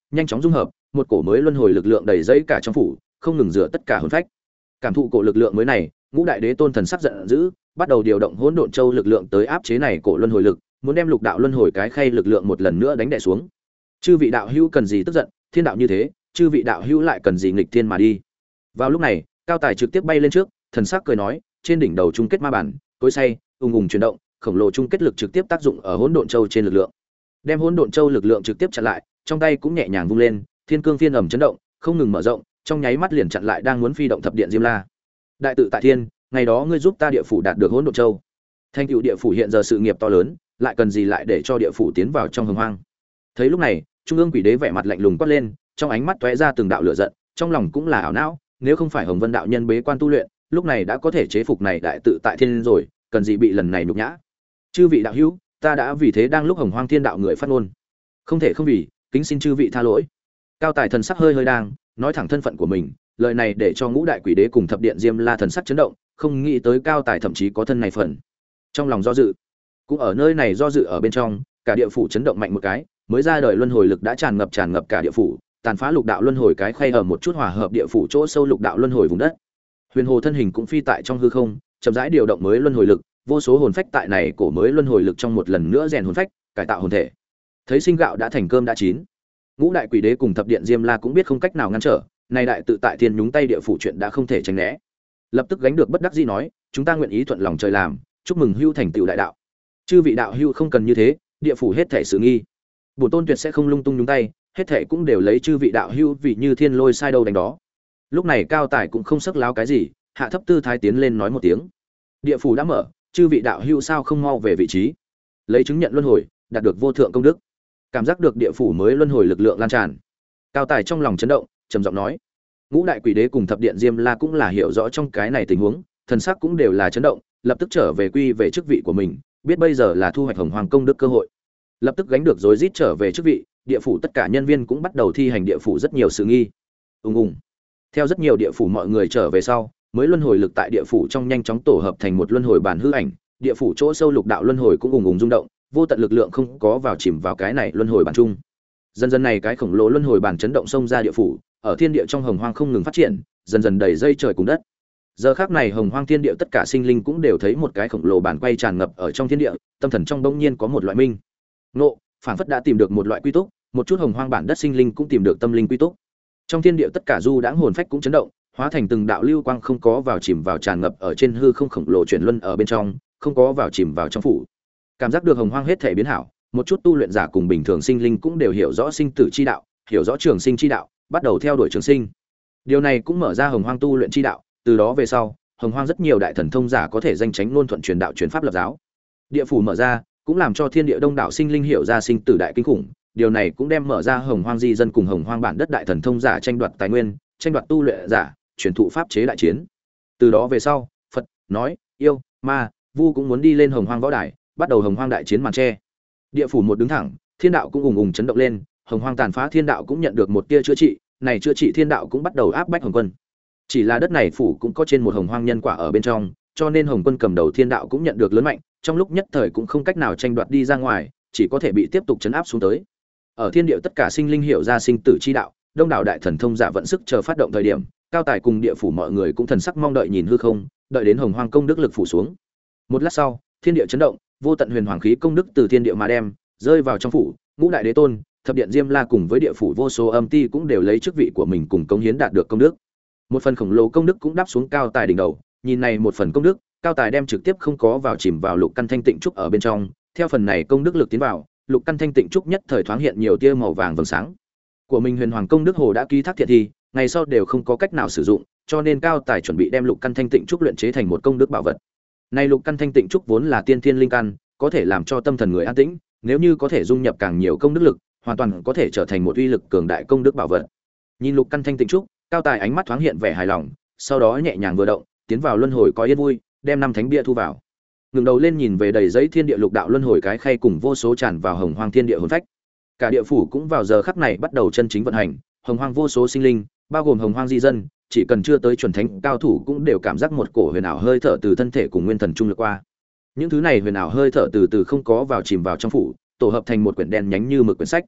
nhanh chóng dung hợp, một cổ mới luân hồi lực lượng đầy dẫy cả trong phủ, không ngừng rửa tất cả hồn phách. Cảm thụ cổ lực lượng mới này, Ngũ Đại Đế Tôn thần sắc giận dữ, bắt đầu điều động Hỗn Độn Châu lực lượng tới áp chế này cổ luân hồi lực, muốn đem lục đạo luân hồi cái khay lực lượng một lần nữa đánh đè xuống. Chư vị đạo hữu cần gì tức giận, thiên đạo như thế, chư vị đạo hữu lại cần gì nghịch thiên mà đi. Vào lúc này, Cao Tài trực tiếp bay lên trước, thần sắc cười nói, trên đỉnh đầu chung kết ma bản, cối xay, ùng ùng chuyển động, khổng lồ chung kết lực trực tiếp tác dụng ở Hỗn Độn Châu trên lực lượng. Đem Hỗn Độn Châu lực lượng trực tiếp chặn lại, trong tay cũng nhẹ nhàng vung lên, thiên cương phiên ầm chấn động, không ngừng mở rộng, trong nháy mắt liền chặn lại đang muốn phi động thập điện Diêm La. Đại tự tại thiên, ngày đó ngươi giúp ta địa phủ đạt được Hỗn Độn Châu. Thành tựu địa phủ hiện giờ sự nghiệp to lớn, lại cần gì lại để cho địa phủ tiến vào trong hồng hoang. Thấy lúc này, Trung ương Quỷ Đế vẻ mặt lạnh lùng quát lên, trong ánh mắt tóe ra từng đạo lửa giận, trong lòng cũng là ảo não, nếu không phải Hồng Vân đạo nhân bế quan tu luyện, lúc này đã có thể chế phục này đại tự tại thiên rồi, cần gì bị lần này nhục nhã. Chư vị đạo hữu, ta đã vì thế đang lúc Hồng Hoang Thiên đạo người phát ngôn, không thể không vì, kính xin chư vị tha lỗi. Cao Tài thần sắc hơi hơi đang, nói thẳng thân phận của mình, lời này để cho Ngũ Đại Quỷ Đế cùng thập điện Diêm La thần sắc chấn động, không nghĩ tới Cao Tài thậm chí có thân này phần. Trong lòng do dự, cũng ở nơi này do dự ở bên trong, cả địa phủ chấn động mạnh một cái, mới ra đời luân hồi lực đã tràn ngập tràn ngập cả địa phủ, tàn phá lục đạo luân hồi cái khay ở một chút hòa hợp địa phủ chỗ sâu lục đạo luân hồi vùng đất. Huyền Hồ thân hình cũng phi tại trong hư không, chậm rãi điều động mới luân hồi lực, vô số hồn phách tại này cổ mới luân hồi lực trong một lần nữa rèn hồn phách, cải tạo hồn thể. Thấy sinh gạo đã thành cơm đã chín, Ngũ Đại Quỷ Đế cùng thập điện Diêm La cũng biết không cách nào ngăn trở, này đại tự tại thiên nhúng tay địa phủ chuyện đã không thể tránh né. Lập tức gánh được bất đắc dĩ nói, chúng ta nguyện ý thuận lòng trời làm, chúc mừng hưu thành tựu đại đạo. Chư vị đạo hưu không cần như thế, địa phủ hết thể sự nghi. Bổn tôn tuyệt sẽ không lung tung nhúng tay, hết thể cũng đều lấy chư vị đạo hưu vì như thiên lôi sai đâu đánh đó. Lúc này Cao Tài cũng không sắc láo cái gì, hạ thấp tư thái tiến lên nói một tiếng. Địa phủ đã mở, chư vị đạo hưu sao không mau về vị trí, lấy chứng nhận luân hồi, đạt được vô thượng công đức. Cảm giác được địa phủ mới luân hồi lực lượng lan tràn, Cao Tài trong lòng chấn động, trầm giọng nói. Ngũ Đại Quỷ Đế cùng thập điện Diêm La cũng là hiểu rõ trong cái này tình huống, thần sắc cũng đều là chấn động, lập tức trở về quy về chức vị của mình, biết bây giờ là thu hoạch hồng hoàng công đức cơ hội, lập tức gánh được rối rít trở về chức vị. Địa phủ tất cả nhân viên cũng bắt đầu thi hành địa phủ rất nhiều sự nghi. Ùng ùng. Theo rất nhiều địa phủ mọi người trở về sau, mới luân hồi lực tại địa phủ trong nhanh chóng tổ hợp thành một luân hồi bản hư ảnh, địa phủ chỗ sâu lục đạo luân hồi cũng ùng ùng rung động, vô tận lực lượng không có vào chìm vào cái này luân hồi bản chung. Dần dần này cái khổng lồ luân hồi bản chấn động xông ra địa phủ, ở thiên địa trong hồng hoang không ngừng phát triển, dần dần đầy dây trời cùng đất. Giờ khắc này hồng hoang thiên địa tất cả sinh linh cũng đều thấy một cái khổng lồ bản quay tràn ngập ở trong thiên địa, tâm thần trong bỗng nhiên có một loại minh nộ, phảng phất đã tìm được một loại quy túc, một chút hồng hoang bản đất sinh linh cũng tìm được tâm linh quy túc. Trong thiên địa tất cả du đãng hồn phách cũng chấn động, hóa thành từng đạo lưu quang không có vào chìm vào tràn ngập ở trên hư không khổng lồ chuyển luân ở bên trong, không có vào chìm vào trong phủ. Cảm giác được hồng hoang hết thể biến hảo, một chút tu luyện giả cùng bình thường sinh linh cũng đều hiểu rõ sinh tử chi đạo, hiểu rõ trường sinh chi đạo, bắt đầu theo đuổi trường sinh. Điều này cũng mở ra hồng hoang tu luyện chi đạo, từ đó về sau, hồng hoang rất nhiều đại thần thông giả có thể danh chánh luôn thuận truyền đạo truyền pháp lập giáo. Địa phủ mở ra, cũng làm cho thiên địa đông đảo sinh linh hiểu ra sinh tử đại kinh khủng, điều này cũng đem mở ra hồng hoang di dân cùng hồng hoang bản đất đại thần thông giả tranh đoạt tài nguyên, tranh đoạt tu luyện giả, truyền thụ pháp chế đại chiến. Từ đó về sau, Phật, nói, yêu, ma, vu cũng muốn đi lên hồng hoang võ đài, bắt đầu hồng hoang đại chiến màn che. Địa phủ một đứng thẳng, thiên đạo cũng ùng ùng chấn động lên, hồng hoang tàn phá thiên đạo cũng nhận được một tia chữa trị, này chữa trị thiên đạo cũng bắt đầu áp bách hồng quân. Chỉ là đất này phủ cũng có trên một hồng hoang nhân quả ở bên trong, cho nên hồng quân cầm đầu thiên đạo cũng nhận được lớn mạnh, trong lúc nhất thời cũng không cách nào tranh đoạt đi ra ngoài, chỉ có thể bị tiếp tục chấn áp xuống tới. Ở thiên địa tất cả sinh linh hiểu ra sinh tử chi đạo, đông đảo đại thần thông giả vận sức chờ phát động thời điểm, Cao Tài cùng địa phủ mọi người cũng thần sắc mong đợi nhìn hư không, đợi đến hồng hoang công đức lực phủ xuống. Một lát sau, thiên địa chấn động, vô tận huyền hoàng khí công đức từ thiên địa mà đem rơi vào trong phủ. Ngũ Đại Đế Tôn, thập điện Diêm La cùng với địa phủ vô số âm ti cũng đều lấy chức vị của mình cùng cống hiến đạt được công đức. Một phần khổng lồ công đức cũng đáp xuống Cao Tài đỉnh đầu, nhìn này một phần công đức, Cao Tài đem trực tiếp không có vào chìm vào lục căn thanh tịnh trúc ở bên trong, theo phần này công đức lực tiến vào, lục căn thanh tịnh trúc nhất thời thoáng hiện nhiều tia màu vàng vầng sáng. Của mình huyền hoàng công đức hồ đã ký thác thiện thi, ngày sau đều không có cách nào sử dụng, cho nên Cao Tài chuẩn bị đem lục căn thanh tịnh trúc luyện chế thành một công đức bảo vật. Này lục căn thanh tịnh trúc vốn là tiên thiên linh căn, có thể làm cho tâm thần người an tĩnh, nếu như có thể dung nhập càng nhiều công đức lực, hoàn toàn có thể trở thành một uy lực cường đại công đức bảo vật. Nhìn lục căn thanh tịnh trúc, Cao Tài ánh mắt thoáng hiện vẻ hài lòng, sau đó nhẹ nhàng vừa động, tiến vào luân hồi có yên vui, đem năm thánh bia thu vào. Ngẩng đầu lên nhìn về đầy giấy thiên địa lục đạo luân hồi cái khay cùng vô số tràn vào hồng hoang thiên địa hồn phách. Cả địa phủ cũng vào giờ khắc này bắt đầu chân chính vận hành, hồng hoang vô số sinh linh, bao gồm hồng hoang di dân, chỉ cần chưa tới chuẩn thánh cao thủ cũng đều cảm giác một cổ huyền ảo hơi thở từ thân thể cùng nguyên thần trung lược qua. Những thứ này huyền ảo hơi thở từ từ không có vào chìm vào trong phủ, tổ hợp thành một quyển đen nhánh như mực quyển sách.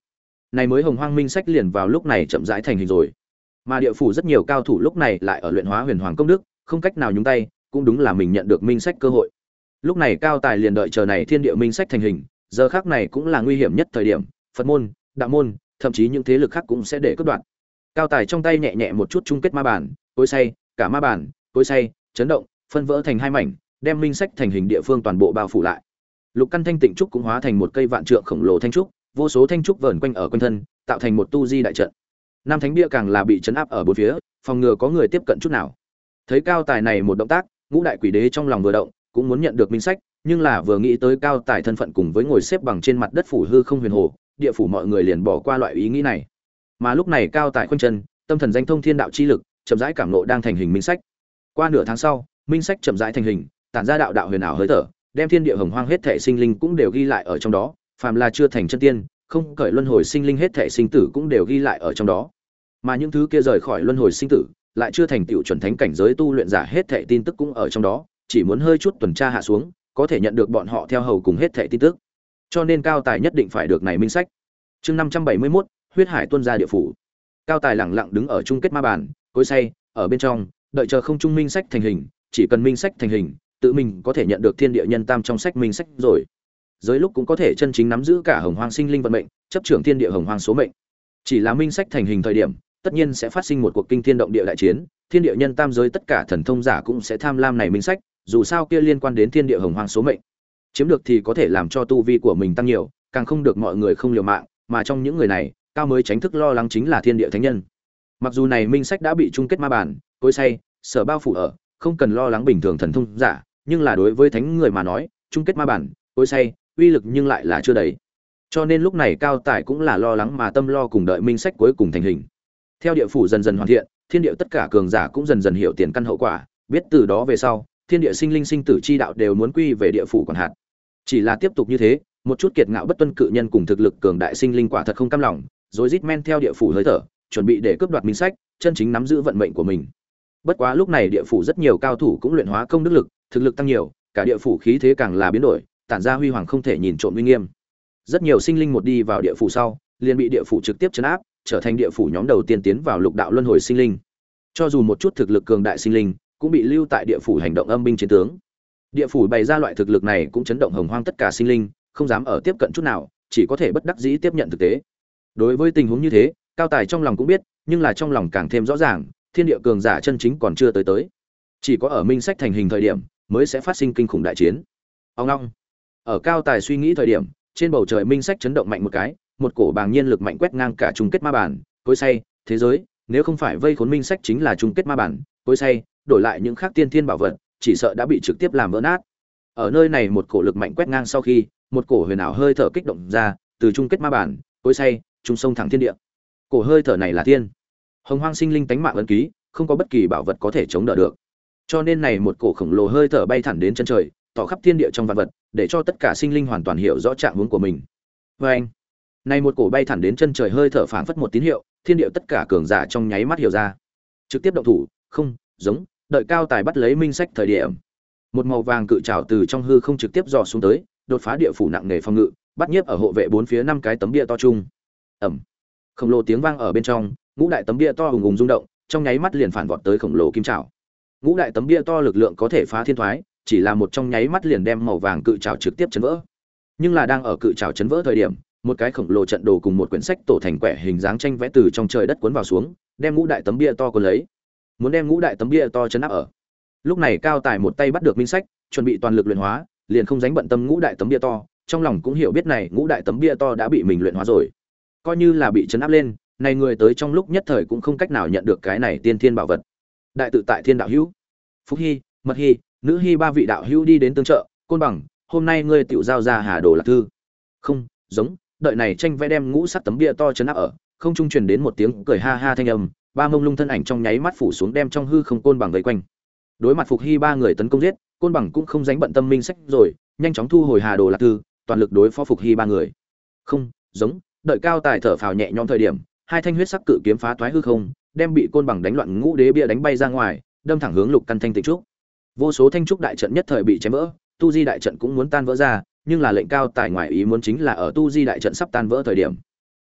này mới hồng hoang minh sách liền vào lúc này chậm rãi thành hình rồi. Mà địa phủ rất nhiều cao thủ lúc này lại ở luyện hóa huyền hoàng công đức, không cách nào nhúng tay, cũng đúng là mình nhận được minh sách cơ hội. Lúc này cao tài liền đợi chờ này thiên địa minh sách thành hình, giờ khắc này cũng là nguy hiểm nhất thời điểm, Phật môn, đạo môn, thậm chí những thế lực khác cũng sẽ để cướp đoạt. Cao tài trong tay nhẹ nhẹ một chút chung kết ma bản, cối xay, cả ma bản, cối xay, chấn động, phân vỡ thành hai mảnh, đem minh sách thành hình địa phương toàn bộ bao phủ lại. Lục căn thanh tịnh trúc cũng hóa thành một cây vạn trượng khổng lồ thanh trúc, vô số thanh trúc vờn quanh ở quanh thân, tạo thành một tu di đại trận. Nam thánh bia càng là bị chấn áp ở bốn phía, phòng ngừa có người tiếp cận chút nào. Thấy cao tài này một động tác, ngũ đại quỷ đế trong lòng vừa động, cũng muốn nhận được minh sách, nhưng là vừa nghĩ tới cao tài thân phận cùng với ngồi xếp bằng trên mặt đất phủ hư không huyền hồ, địa phủ mọi người liền bỏ qua loại ý nghĩ này. Mà lúc này cao tài khoanh chân, tâm thần danh thông thiên đạo chi lực, chậm rãi cảm ngộ đang thành hình minh sách. Qua nửa tháng sau, minh sách chậm rãi thành hình, tản ra đạo đạo huyền ảo hơi thở, đem thiên địa hồng hoang hết thảy sinh linh cũng đều ghi lại ở trong đó, phàm là chưa thành chân tiên, không cởi luân hồi sinh linh hết thảy sinh tử cũng đều ghi lại ở trong đó. Mà những thứ kia rời khỏi luân hồi sinh tử, lại chưa thành tựu chuẩn thánh cảnh giới tu luyện giả hết thảy tin tức cũng ở trong đó, chỉ muốn hơi chút tuần tra hạ xuống, có thể nhận được bọn họ theo hầu cùng hết thảy tin tức. Cho nên cao tài nhất định phải được này minh sách. Chương năm trăm bảy mươi mốt, huyết hải tuôn ra địa phủ. Cao tài lẳng lặng đứng ở chung kết ma bàn, cối xay, ở bên trong, đợi chờ không trung minh sách thành hình, chỉ cần minh sách thành hình, tự mình có thể nhận được thiên địa nhân tam trong sách minh sách rồi. Giới lúc cũng có thể chân chính nắm giữ cả hồng hoang sinh linh vận mệnh, chấp trưởng thiên địa hồng hoang số mệnh. Chỉ là minh sách thành hình thời điểm, tất nhiên sẽ phát sinh một cuộc kinh thiên động địa đại chiến, thiên địa nhân tam giới tất cả thần thông giả cũng sẽ tham lam này minh sách, dù sao kia liên quan đến thiên địa hồng hoang số mệnh. Chiếm được thì có thể làm cho tu vi của mình tăng nhiều, càng không được mọi người không liều mạng, mà trong những người này, cao mới tránh thức lo lắng chính là thiên địa thánh nhân. Mặc dù này minh sách đã bị chung kết ma bản, cối xay, sở bao phủ ở, không cần lo lắng bình thường thần thông giả, nhưng là đối với thánh người mà nói, chung kết ma bản, cối xay, uy lực nhưng lại là chưa đầy. Cho nên lúc này cao tài cũng là lo lắng mà tâm lo cùng đợi minh sách cuối cùng thành hình. Theo địa phủ dần dần hoàn thiện, thiên địa tất cả cường giả cũng dần dần hiểu tiền căn hậu quả, biết từ đó về sau, thiên địa sinh linh sinh tử chi đạo đều muốn quy về địa phủ quản hạt. Chỉ là tiếp tục như thế, một chút kiệt ngạo bất tuân cự nhân cùng thực lực cường đại sinh linh quả thật không cam lòng, rồi rít men theo địa phủ hơi thở, chuẩn bị để cướp đoạt minh sách, chân chính nắm giữ vận mệnh của mình. Bất quá lúc này địa phủ rất nhiều cao thủ cũng luyện hóa công đức lực, thực lực tăng nhiều, cả địa phủ khí thế càng là biến đổi, tản ra huy hoàng không thể nhìn trộm uy nghiêm. Rất nhiều sinh linh một đi vào địa phủ sau, liền bị địa phủ trực tiếp trấn áp, trở thành địa phủ nhóm đầu tiên tiến vào lục đạo luân hồi sinh linh. Cho dù một chút thực lực cường đại sinh linh, cũng bị lưu tại địa phủ hành động âm binh chiến tướng. Địa phủ bày ra loại thực lực này cũng chấn động hồng hoang tất cả sinh linh, không dám ở tiếp cận chút nào, chỉ có thể bất đắc dĩ tiếp nhận thực tế. Đối với tình huống như thế, cao tài trong lòng cũng biết, nhưng là trong lòng càng thêm rõ ràng, thiên địa cường giả chân chính còn chưa tới tới. Chỉ có ở minh sách thành hình thời điểm, mới sẽ phát sinh kinh khủng đại chiến. Ông long. Ở cao tài suy nghĩ thời điểm, trên bầu trời minh sách chấn động mạnh một cái, một cổ bàng nhiên lực mạnh quét ngang cả chung kết ma bản, cối xay, thế giới, nếu không phải vây khốn minh sách chính là chung kết ma bản, cối xay, đổi lại những khác tiên thiên bảo vật, chỉ sợ đã bị trực tiếp làm vỡ nát. Ở nơi này một cổ lực mạnh quét ngang sau khi, một cổ huyền ảo hơi thở kích động ra, từ chung kết ma bản, cối xay, trung sông thẳng thiên địa. Cổ hơi thở này là thiên. Hồng hoang sinh linh tánh mạng ấn ký, không có bất kỳ bảo vật có thể chống đỡ được. Cho nên này một cổ khổng lồ hơi thở bay thẳng đến chân trời, tỏ khắp thiên địa trong vạn vật, để cho tất cả sinh linh hoàn toàn hiểu rõ trạng huống của mình. Và anh, này một cổ bay thẳng đến chân trời hơi thở phảng phất một tín hiệu, thiên địa tất cả cường giả trong nháy mắt hiểu ra, trực tiếp động thủ, không, giống, đợi cao tài bắt lấy minh sách thời điểm. Một màu vàng cự trảo từ trong hư không trực tiếp dò xuống tới, đột phá địa phủ nặng nề phòng ngự, bắt nhiếp ở hộ vệ bốn phía năm cái tấm bia to chung. Ầm. Khổng lồ tiếng vang ở bên trong, ngũ đại tấm bia to ùng ùng rung động, trong nháy mắt liền phản vọt tới khổng lồ kim trảo. Ngũ đại tấm bia to lực lượng có thể phá thiên thoái, chỉ là một trong nháy mắt liền đem màu vàng cự trảo trực tiếp chấn vỡ. Nhưng là đang ở cự trảo chấn vỡ thời điểm, một cái khổng lồ trận đồ cùng một quyển sách tổ thành quẻ hình dáng tranh vẽ từ trong trời đất cuốn vào xuống, đem ngũ đại tấm bia to cuốn lấy, muốn đem ngũ đại tấm bia to chấn áp ở. Lúc này cao tài một tay bắt được minh sách, chuẩn bị toàn lực luyện hóa, liền không dánh bận tâm ngũ đại tấm bia to, trong lòng cũng hiểu biết này ngũ đại tấm bia to đã bị mình luyện hóa rồi, coi như là bị chấn áp lên, này người tới trong lúc nhất thời cũng không cách nào nhận được cái này tiên thiên bảo vật. Đại tự tại thiên đạo hữu, Phúc Hy, Mật Hy, Nữ Hy ba vị đạo hữu đi đến tương trợ, Côn Bằng, hôm nay ngươi tiểu giao ra Hà Đồ Lạc Thư. Không, giống, đợi này tranh vẽ đem ngũ sắc tấm bia to chấn áp ở, không trung truyền đến một tiếng cười ha ha thanh âm, ba mông lung thân ảnh trong nháy mắt phủ xuống đem trong hư không Côn Bằng vây quanh. Đối mặt Phục Hy ba người tấn công giết, Côn Bằng cũng không dánh bận tâm minh sách rồi, nhanh chóng thu hồi Hà Đồ Lạc Thư, toàn lực đối phó Phục Hy ba người. Không, giống, đợi cao tài thở phào nhẹ nhõm thời điểm, hai thanh huyết sắc cự kiếm phá toái hư không, đem bị Côn Bằng đánh loạn ngũ đế bia đánh bay ra ngoài, đâm thẳng hướng lục căn thanh tịnh trúc. Vô số thanh trúc đại trận nhất thời bị chém vỡ, tu di đại trận cũng muốn tan vỡ ra, nhưng là lệnh cao tài ngoại ý muốn chính là ở tu di đại trận sắp tan vỡ thời điểm,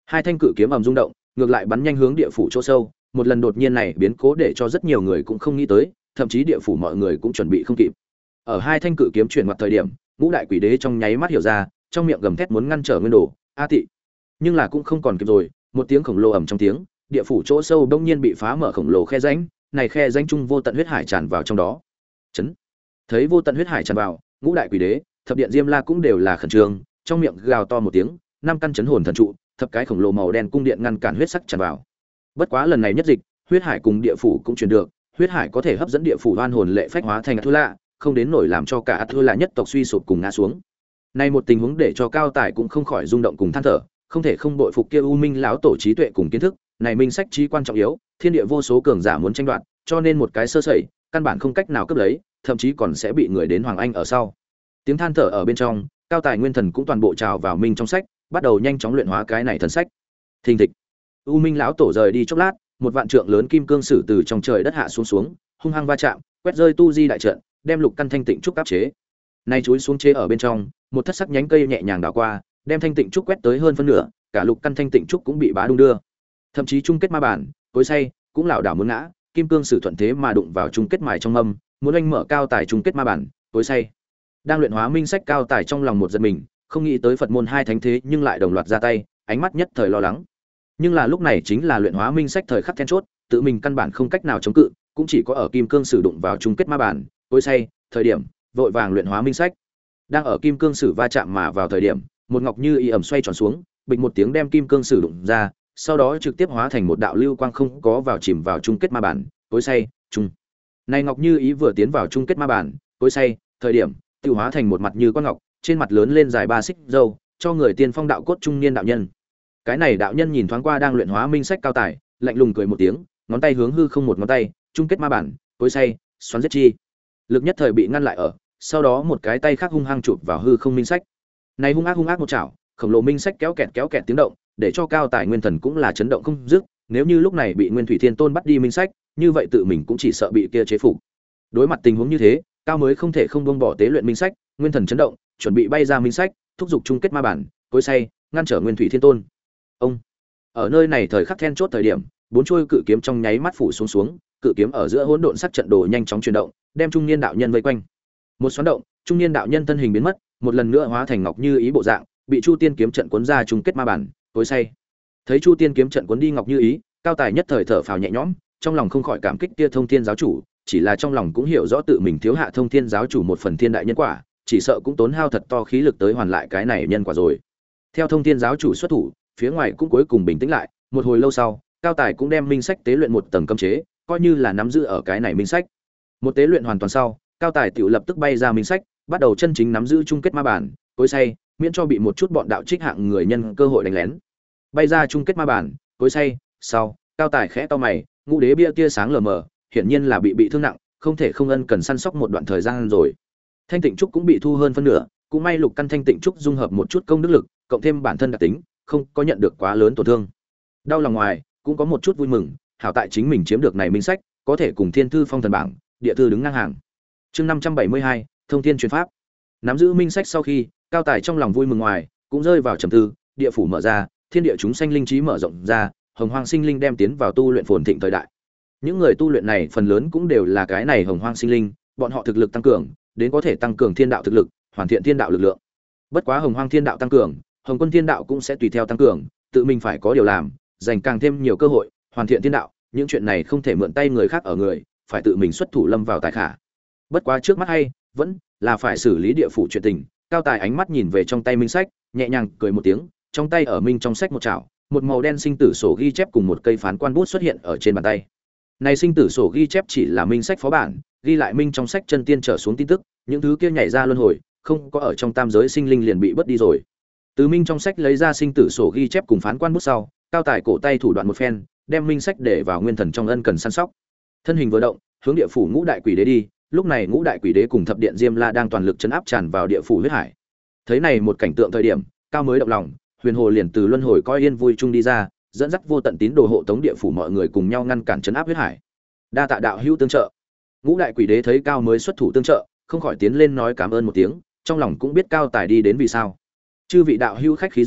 Hai thanh cự kiếm ầm rung động, ngược lại bắn nhanh hướng địa phủ chỗ sâu, một lần đột nhiên này biến cố để cho rất nhiều người cũng không nghĩ tới, thậm chí địa phủ mọi người cũng chuẩn bị không kịp. Ở hai thanh cự kiếm chuyển mặt thời điểm, ngũ đại quỷ đế trong nháy mắt hiểu ra, trong miệng gầm thét muốn ngăn trở Nguyên Đồ, A Tị. Nhưng là cũng không còn kịp rồi, một tiếng khổng lồ ầm trong tiếng, địa phủ chỗ sâu bỗng nhiên bị phá mở khổng lồ khe rãnh, này khe rãnh trung vô tận huyết hải tràn vào trong đó. Chấn. Thấy vô tận huyết hải tràn vào, ngũ đại quỷ đế, thập điện Diêm La cũng đều là khẩn trương, trong miệng gào to một tiếng, năm căn chấn hồn thần trụ, thập cái khổng lồ màu đen cung điện ngăn cản huyết sắc tràn vào. Bất quá lần này nhất dịch, huyết hải cùng địa phủ cũng truyền được, huyết hải có thể hấp dẫn địa phủ oan hồn lệ phách hóa thành Thua Lạ, không đến nổi làm cho cả Thua Lạ nhất tộc suy sụp cùng ngã xuống. Nay một tình huống để cho Cao Tài cũng không khỏi rung động cùng than thở, không thể không bội phục kia U Minh lão tổ trí tuệ cùng kiến thức, này minh sách trí quan trọng yếu, thiên địa vô số cường giả muốn tranh đoạt, cho nên một cái sơ sẩy, căn bản không cách nào cướp lấy, thậm chí còn sẽ bị người đến Hoàng Anh ở sau. Tiếng than thở ở bên trong, Cao Tài nguyên thần cũng toàn bộ trào vào minh trong sách, bắt đầu nhanh chóng luyện hóa cái này thần sách. Thình thịch. U Minh lão tổ rời đi chốc lát, một vạn trượng lớn kim cương sử từ trong trời đất hạ xuống xuống, hung hăng va chạm, quét rơi tu di đại trận, đem lục căn thanh tịnh trúc áp chế. Nay chuối xuống chế ở bên trong, một thất sắc nhánh cây nhẹ nhàng đảo qua, đem thanh tịnh trúc quét tới hơn phân nửa, cả lục căn thanh tịnh trúc cũng bị bá đung đưa. Thậm chí chung kết ma bản, cối say, cũng lảo đảo muốn ngã, kim cương sử thuận thế mà đụng vào chung kết mài trong mâm, muốn anh mở Cao Tài chung kết ma bản, cối say. Đang luyện hóa minh sách Cao Tài trong lòng một giật mình, không nghĩ tới Phật môn hai thánh thế nhưng lại đồng loạt ra tay, ánh mắt nhất thời lo lắng. Nhưng là lúc này chính là luyện hóa minh sách thời khắc then chốt, tự mình căn bản không cách nào chống cự, cũng chỉ có ở kim cương sử đụng vào chung kết ma bản, cối say, thời điểm vội vàng luyện hóa minh sách. Đang ở kim cương sử va chạm mà vào thời điểm, một ngọc như y ẩm xoay tròn xuống, bịch một tiếng đem kim cương sử đụng ra, sau đó trực tiếp hóa thành một đạo lưu quang không có vào chìm vào chung kết ma bản, cối say, chung. Này ngọc như ý vừa tiến vào chung kết ma bản, cối say, thời điểm, tiêu hóa thành một mặt như quan ngọc, trên mặt lớn lên dài ba xích râu, cho người tiên phong đạo cốt trung niên đạo nhân. Cái này đạo nhân nhìn thoáng qua đang luyện hóa minh sách Cao Tài, lạnh lùng cười một tiếng, ngón tay hướng hư không một ngón tay, chung kết ma bản, cối say, xoắn giết chi. Lực nhất thời bị ngăn lại ở, sau đó một cái tay khác hung hăng chụp vào hư không minh sách. Này hung ác hung ác một chảo, khổng lồ minh sách kéo kẹt kéo kẹt tiếng động, để cho Cao Tài nguyên thần cũng là chấn động không dứt, nếu như lúc này bị Nguyên Thủy Thiên Tôn bắt đi minh sách, như vậy tự mình cũng chỉ sợ bị kia chế phục. Đối mặt tình huống như thế, Cao mới không thể không buông bỏ tế luyện minh sách, nguyên thần chấn động, chuẩn bị bay ra minh sách, thúc giục chung kết ma bản, cối say, ngăn trở Nguyên Thủy Thiên Tôn. Ông ở nơi này thời khắc then chốt thời điểm, bốn chuôi cự kiếm trong nháy mắt phủ xuống xuống, cự kiếm ở giữa hỗn độn sắc trận đồ nhanh chóng chuyển động, đem trung niên đạo nhân vây quanh. Một xoắn động, trung niên đạo nhân thân hình biến mất, một lần nữa hóa thành ngọc như ý bộ dạng, bị Chu Tiên kiếm trận cuốn ra chung kết ma bản, cối say. Thấy Chu Tiên kiếm trận cuốn đi ngọc như ý, Cao Tài nhất thời thở phào nhẹ nhõm, trong lòng không khỏi cảm kích kia Thông Thiên giáo chủ, chỉ là trong lòng cũng hiểu rõ tự mình thiếu hạ Thông Thiên giáo chủ một phần thiên đại nhân quả, chỉ sợ cũng tốn hao thật to khí lực tới hoàn lại cái này nhân quả rồi. Theo Thông Thiên giáo chủ xuất thủ, phía ngoài cũng cuối cùng bình tĩnh lại, một hồi lâu sau, Cao Tài cũng đem minh sách tế luyện một tầng cấm chế, coi như là nắm giữ ở cái này minh sách. Một tế luyện hoàn toàn sau, Cao Tài tiểu lập tức bay ra minh sách, bắt đầu chân chính nắm giữ chung kết ma bản, cối say, miễn cho bị một chút bọn đạo trích hạng người nhân cơ hội đánh lén. Bay ra chung kết ma bản, cối say, sau, Cao Tài khẽ to mày, ngũ đế bia tia sáng lờ mờ, hiển nhiên là bị bị thương nặng, không thể không ân cần săn sóc một đoạn thời gian rồi. Thanh tịnh trúc cũng bị thu hơn phân nửa, cũng may lục căn thanh tịnh trúc dung hợp một chút công đức lực, cộng thêm bản thân đặc tính, không có nhận được quá lớn tổn thương. Đau lòng ngoài, cũng có một chút vui mừng, hảo tại chính mình chiếm được này minh sách, có thể cùng Thiên Thư Phong Thần bảng, địa thư đứng ngang hàng. Chương năm trăm bảy mươi hai, Thông Thiên truyền pháp. Nắm giữ minh sách sau khi, Cao Tài trong lòng vui mừng ngoài, cũng rơi vào trầm tư, địa phủ mở ra, thiên địa chúng sanh linh trí mở rộng ra, hồng hoang sinh linh đem tiến vào tu luyện phồn thịnh thời đại. Những người tu luyện này phần lớn cũng đều là cái này hồng hoang sinh linh, bọn họ thực lực tăng cường, đến có thể tăng cường thiên đạo thực lực, hoàn thiện thiên đạo lực lượng. Bất quá hồng hoang thiên đạo tăng cường, hồng quân thiên đạo cũng sẽ tùy theo tăng cường, tự mình phải có điều làm, dành càng thêm nhiều cơ hội, hoàn thiện thiên đạo, những chuyện này không thể mượn tay người khác ở người, phải tự mình xuất thủ lâm vào tài khả. Bất quá trước mắt hay, vẫn là phải xử lý địa phủ chuyện tình. Cao Tài ánh mắt nhìn về trong tay minh sách, nhẹ nhàng cười một tiếng, trong tay ở minh trong sách một chảo, một màu đen sinh tử sổ ghi chép cùng một cây phán quan bút xuất hiện ở trên bàn tay. Này sinh tử sổ ghi chép chỉ là minh sách phó bản, ghi lại minh trong sách chân tiên trở xuống tin tức, những thứ kia nhảy ra luân hồi, không có ở trong tam giới sinh linh liền bị bớt đi rồi. Từ minh trong sách lấy ra sinh tử sổ ghi chép cùng phán quan bút sau, Cao Tài cổ tay thủ đoạn một phen, đem minh sách để vào nguyên thần trong ân cần săn sóc. Thân hình vừa động, hướng địa phủ ngũ đại quỷ đế đi, lúc này ngũ đại quỷ đế cùng thập điện Diêm La đang toàn lực chấn áp tràn vào địa phủ huyết hải. Thấy này một cảnh tượng thời điểm, Cao mới động lòng, Huyền Hồ liền từ luân hồi coi yên vui chung đi ra, dẫn dắt vô tận tín đồ hộ tống địa phủ mọi người cùng nhau ngăn cản chấn áp huyết hải. Đa tạ đạo hữu tương trợ. Ngũ đại quỷ đế thấy Cao mới xuất thủ tương trợ, không khỏi tiến lên nói cảm ơn một tiếng, trong lòng cũng biết Cao Tài đi đến vì sao. Chư vị đạo hữu khách khí rồi,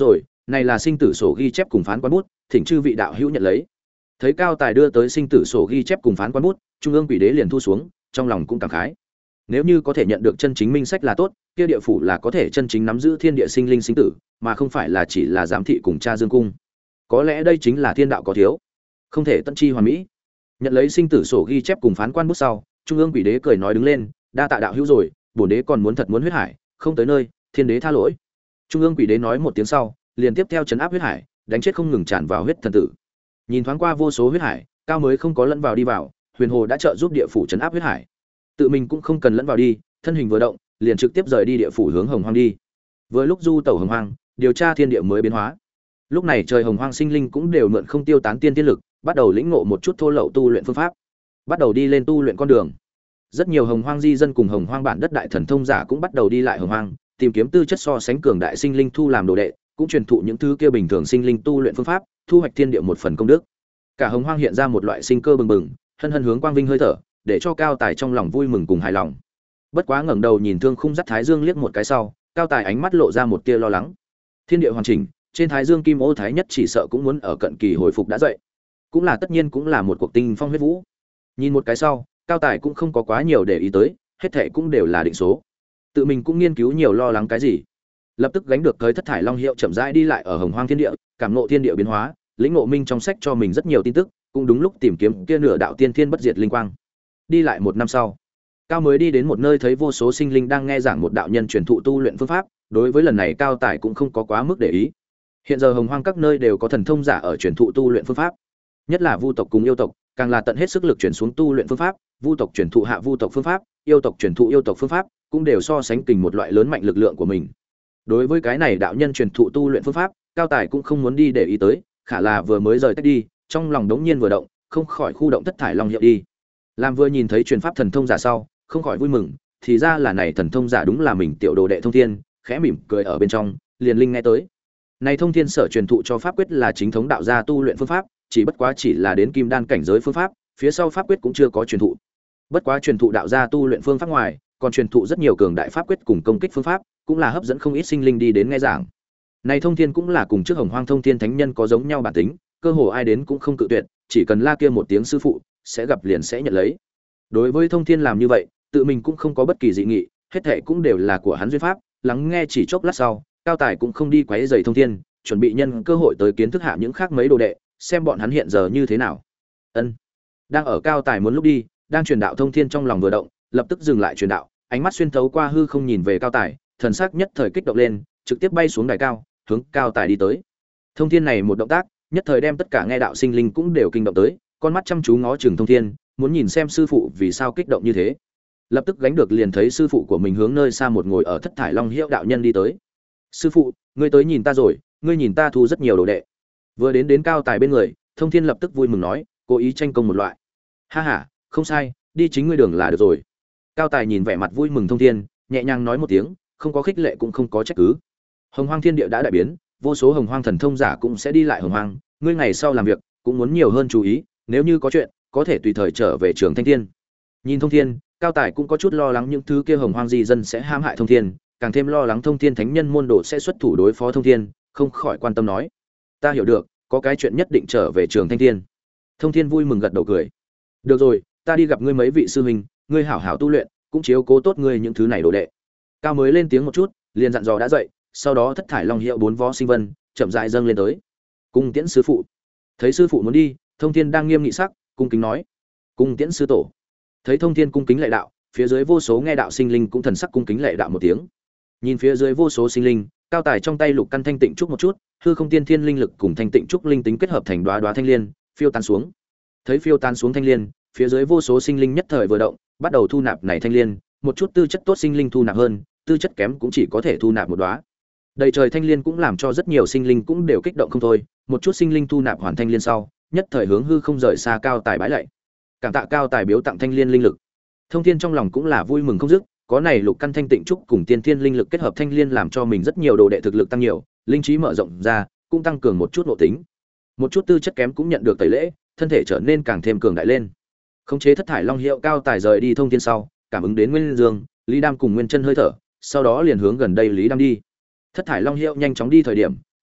Này là sinh tử sổ ghi chép cùng phán quan bút, thỉnh chư vị đạo hữu nhận lấy. Thấy Cao Tài đưa tới sinh tử sổ ghi chép cùng phán quan bút, Trung ương Quỷ Đế liền thu xuống, trong lòng cũng cảm khái. Nếu như có thể nhận được chân chính minh sách là tốt, kia địa phủ là có thể chân chính nắm giữ thiên địa sinh linh sinh tử, mà không phải là chỉ là giám thị cùng cha Dương cung. Có lẽ đây chính là thiên đạo có thiếu, không thể tận chi hoàn mỹ. Nhận lấy sinh tử sổ ghi chép cùng phán quan bút sau, Trung ương Quỷ Đế cười nói đứng lên, đa tạ đạo hữu rồi, bổn đế còn muốn thật muốn huyết hải, không tới nơi, thiên đế tha lỗi. Trung ương Quỷ Đế nói một tiếng sau, liền tiếp theo trấn áp huyết hải, đánh chết không ngừng tràn vào huyết thần tử. Nhìn thoáng qua vô số huyết hải, Cao mới không có lẫn vào đi vào, Huyền Hồ đã trợ giúp địa phủ trấn áp huyết hải. Tự mình cũng không cần lẫn vào đi, thân hình vừa động, liền trực tiếp rời đi địa phủ hướng Hồng Hoang đi. Vừa lúc du tẩu Hồng Hoang, điều tra thiên địa mới biến hóa. Lúc này trời Hồng Hoang sinh linh cũng đều mượn không tiêu tán tiên tiên lực, bắt đầu lĩnh ngộ một chút thô lậu tu luyện phương pháp, bắt đầu đi lên tu luyện con đường. Rất nhiều Hồng Hoang di dân cùng Hồng Hoang bản đất đại thần thông giả cũng bắt đầu đi lại Hồng Hoang, tìm kiếm tư chất so sánh cường đại sinh linh thu làm đồ đệ, cũng truyền thụ những thứ kia bình thường sinh linh tu luyện phương pháp, thu hoạch thiên địa một phần công đức. Cả Hồng Hoang hiện ra một loại sinh cơ bừng bừng, hân hân hướng quang vinh hơi thở, để cho Cao Tài trong lòng vui mừng cùng hài lòng. Bất quá ngẩng đầu nhìn Thương Khung Dắt Thái Dương liếc một cái sau, Cao Tài ánh mắt lộ ra một tia lo lắng. Thiên địa hoàn chỉnh, trên Thái Dương Kim Ô Thái nhất chỉ sợ cũng muốn ở cận kỳ hồi phục đã dậy. Cũng là tất nhiên cũng là một cuộc tinh phong huyết vũ. Nhìn một cái sau, Cao Tài cũng không có quá nhiều để ý tới, hết thảy cũng đều là định số. Tự mình cũng nghiên cứu nhiều lo lắng cái gì. Lập tức gánh được tới thất thải long hiệu chậm rãi đi lại ở Hồng Hoang thiên địa, cảm ngộ thiên địa biến hóa, lĩnh ngộ minh trong sách cho mình rất nhiều tin tức, cũng đúng lúc tìm kiếm kia nửa đạo tiên thiên bất diệt linh quang. Đi lại một năm sau, Cao mới đi đến một nơi thấy vô số sinh linh đang nghe giảng một đạo nhân truyền thụ tu luyện phương pháp, đối với lần này Cao Tài cũng không có quá mức để ý. Hiện giờ Hồng Hoang các nơi đều có thần thông giả ở truyền thụ tu luyện phương pháp, nhất là Vu tộc cùng yêu tộc, càng là tận hết sức lực truyền xuống tu luyện phương pháp, Vu tộc truyền thụ hạ Vu tộc phương pháp, yêu tộc truyền thụ yêu tộc phương pháp, cũng đều so sánh kình một loại lớn mạnh lực lượng của mình. Đối với cái này đạo nhân truyền thụ tu luyện phương pháp, Cao Tài cũng không muốn đi để ý tới, khả là vừa mới rời tách đi, trong lòng đống nhiên vừa động, không khỏi khu động thất thải long hiệu đi. Làm vừa nhìn thấy truyền pháp thần thông giả sau, không khỏi vui mừng, thì ra là này thần thông giả đúng là mình tiểu đồ đệ Thông Thiên, khẽ mỉm cười ở bên trong, liền linh nghe tới. Này Thông Thiên sở truyền thụ cho pháp quyết là chính thống đạo gia tu luyện phương pháp, chỉ bất quá chỉ là đến kim đan cảnh giới phương pháp, phía sau pháp quyết cũng chưa có truyền thụ. Bất quá truyền thụ đạo gia tu luyện phương pháp ngoài, còn truyền thụ rất nhiều cường đại pháp quyết cùng công kích phương pháp, cũng là hấp dẫn không ít sinh linh đi đến nghe giảng. Này Thông Thiên cũng là cùng trước Hồng Hoang Thông Thiên thánh nhân có giống nhau bản tính, cơ hồ ai đến cũng không cự tuyệt, chỉ cần la kia một tiếng sư phụ, sẽ gặp liền sẽ nhận lấy. Đối với Thông Thiên làm như vậy, tự mình cũng không có bất kỳ dị nghị, hết thảy cũng đều là của hắn duyên pháp, lắng nghe chỉ chốc lát sau, Cao Tài cũng không đi quấy rầy Thông Thiên, chuẩn bị nhân cơ hội tới kiến thức hạ những khác mấy đồ đệ, xem bọn hắn hiện giờ như thế nào. Ân. Đang ở Cao Tài muốn lúc đi, đang truyền đạo Thông Thiên trong lòng vừa động, lập tức dừng lại truyền đạo, ánh mắt xuyên thấu qua hư không nhìn về Cao Tài, thần sắc nhất thời kích động lên, trực tiếp bay xuống đài cao, hướng Cao Tài đi tới. Thông Thiên này một động tác, nhất thời đem tất cả nghe đạo sinh linh cũng đều kinh động tới, con mắt chăm chú ngó chừng Thông Thiên, muốn nhìn xem sư phụ vì sao kích động như thế. Lập tức gánh được liền thấy sư phụ của mình hướng nơi xa một ngồi ở thất thải long hiệu đạo nhân đi tới. Sư phụ, ngươi tới nhìn ta rồi, ngươi nhìn ta thu rất nhiều đồ đệ. Vừa đến đến Cao Tài bên người, Thông Thiên lập tức vui mừng nói, cố ý tranh công một loại. Ha ha, không sai, đi chính ngươi đường là được rồi. Cao Tài nhìn vẻ mặt vui mừng Thông Thiên, nhẹ nhàng nói một tiếng, không có khích lệ cũng không có trách cứ. Hồng Hoang thiên địa đã đại biến, vô số Hồng Hoang thần thông giả cũng sẽ đi lại Hồng Hoang, ngươi ngày sau làm việc cũng muốn nhiều hơn chú ý, nếu như có chuyện, có thể tùy thời trở về Trường Thanh Thiên. Nhìn Thông Thiên, Cao Tài cũng có chút lo lắng những thứ kia Hồng Hoang di dân sẽ hãm hại Thông Thiên, càng thêm lo lắng Thông Thiên thánh nhân môn đồ sẽ xuất thủ đối phó Thông Thiên, không khỏi quan tâm nói: "Ta hiểu được, có cái chuyện nhất định trở về Trường Thanh Thiên." Thông Thiên vui mừng gật đầu cười: "Được rồi, ta đi gặp ngươi mấy vị sư huynh, ngươi hảo hảo tu luyện, cũng chiếu cố tốt ngươi những thứ này đồ đệ." Cao mới lên tiếng một chút, liền dặn dò đã dậy, sau đó thất thải long hiệu bốn vó sinh vân, chậm rãi dâng lên tới. Cung tiễn sư phụ. Thấy sư phụ muốn đi, Thông Thiên đang nghiêm nghị sắc, cung kính nói: "Cung tiễn sư tổ." Thấy Thông Thiên cung kính lạy đạo, phía dưới vô số nghe đạo sinh linh cũng thần sắc cung kính lạy đạo một tiếng. Nhìn phía dưới vô số sinh linh, Cao Tài trong tay lục căn thanh tịnh trúc một chút, hư không tiên thiên linh lực cùng thanh tịnh trúc linh tính kết hợp thành đóa đóa thanh liên, phiêu tan xuống. Thấy phiêu tan xuống thanh liên, phía dưới vô số sinh linh nhất thời vừa động, bắt đầu thu nạp này thanh liên, một chút tư chất tốt sinh linh thu nạp hơn, tư chất kém cũng chỉ có thể thu nạp một đóa. Đầy trời thanh liên cũng làm cho rất nhiều sinh linh cũng đều kích động không thôi, một chút sinh linh thu nạp hoàn thanh liên sau, nhất thời hướng hư không rời xa Cao Tài bái lạy. Cảm tạ Cao Tài biếu tặng thanh liên linh lực. Thông Thiên trong lòng cũng là vui mừng không dứt, có này lục căn thanh tịnh trúc cùng tiên thiên linh lực kết hợp thanh liên làm cho mình rất nhiều đồ đệ thực lực tăng nhiều, linh trí mở rộng ra, cũng tăng cường một chút nội tính. Một chút tư chất kém cũng nhận được tẩy lễ, thân thể trở nên càng thêm cường đại lên. Khống chế thất thải long hiệu Cao Tài rời đi Thông Thiên sau, cảm ứng đến Nguyên Dương, Lý Đam cùng Nguyên Chân hơi thở, sau đó liền hướng gần đây Lý Đam đi. Thất thải long hiệu nhanh chóng đi thời điểm,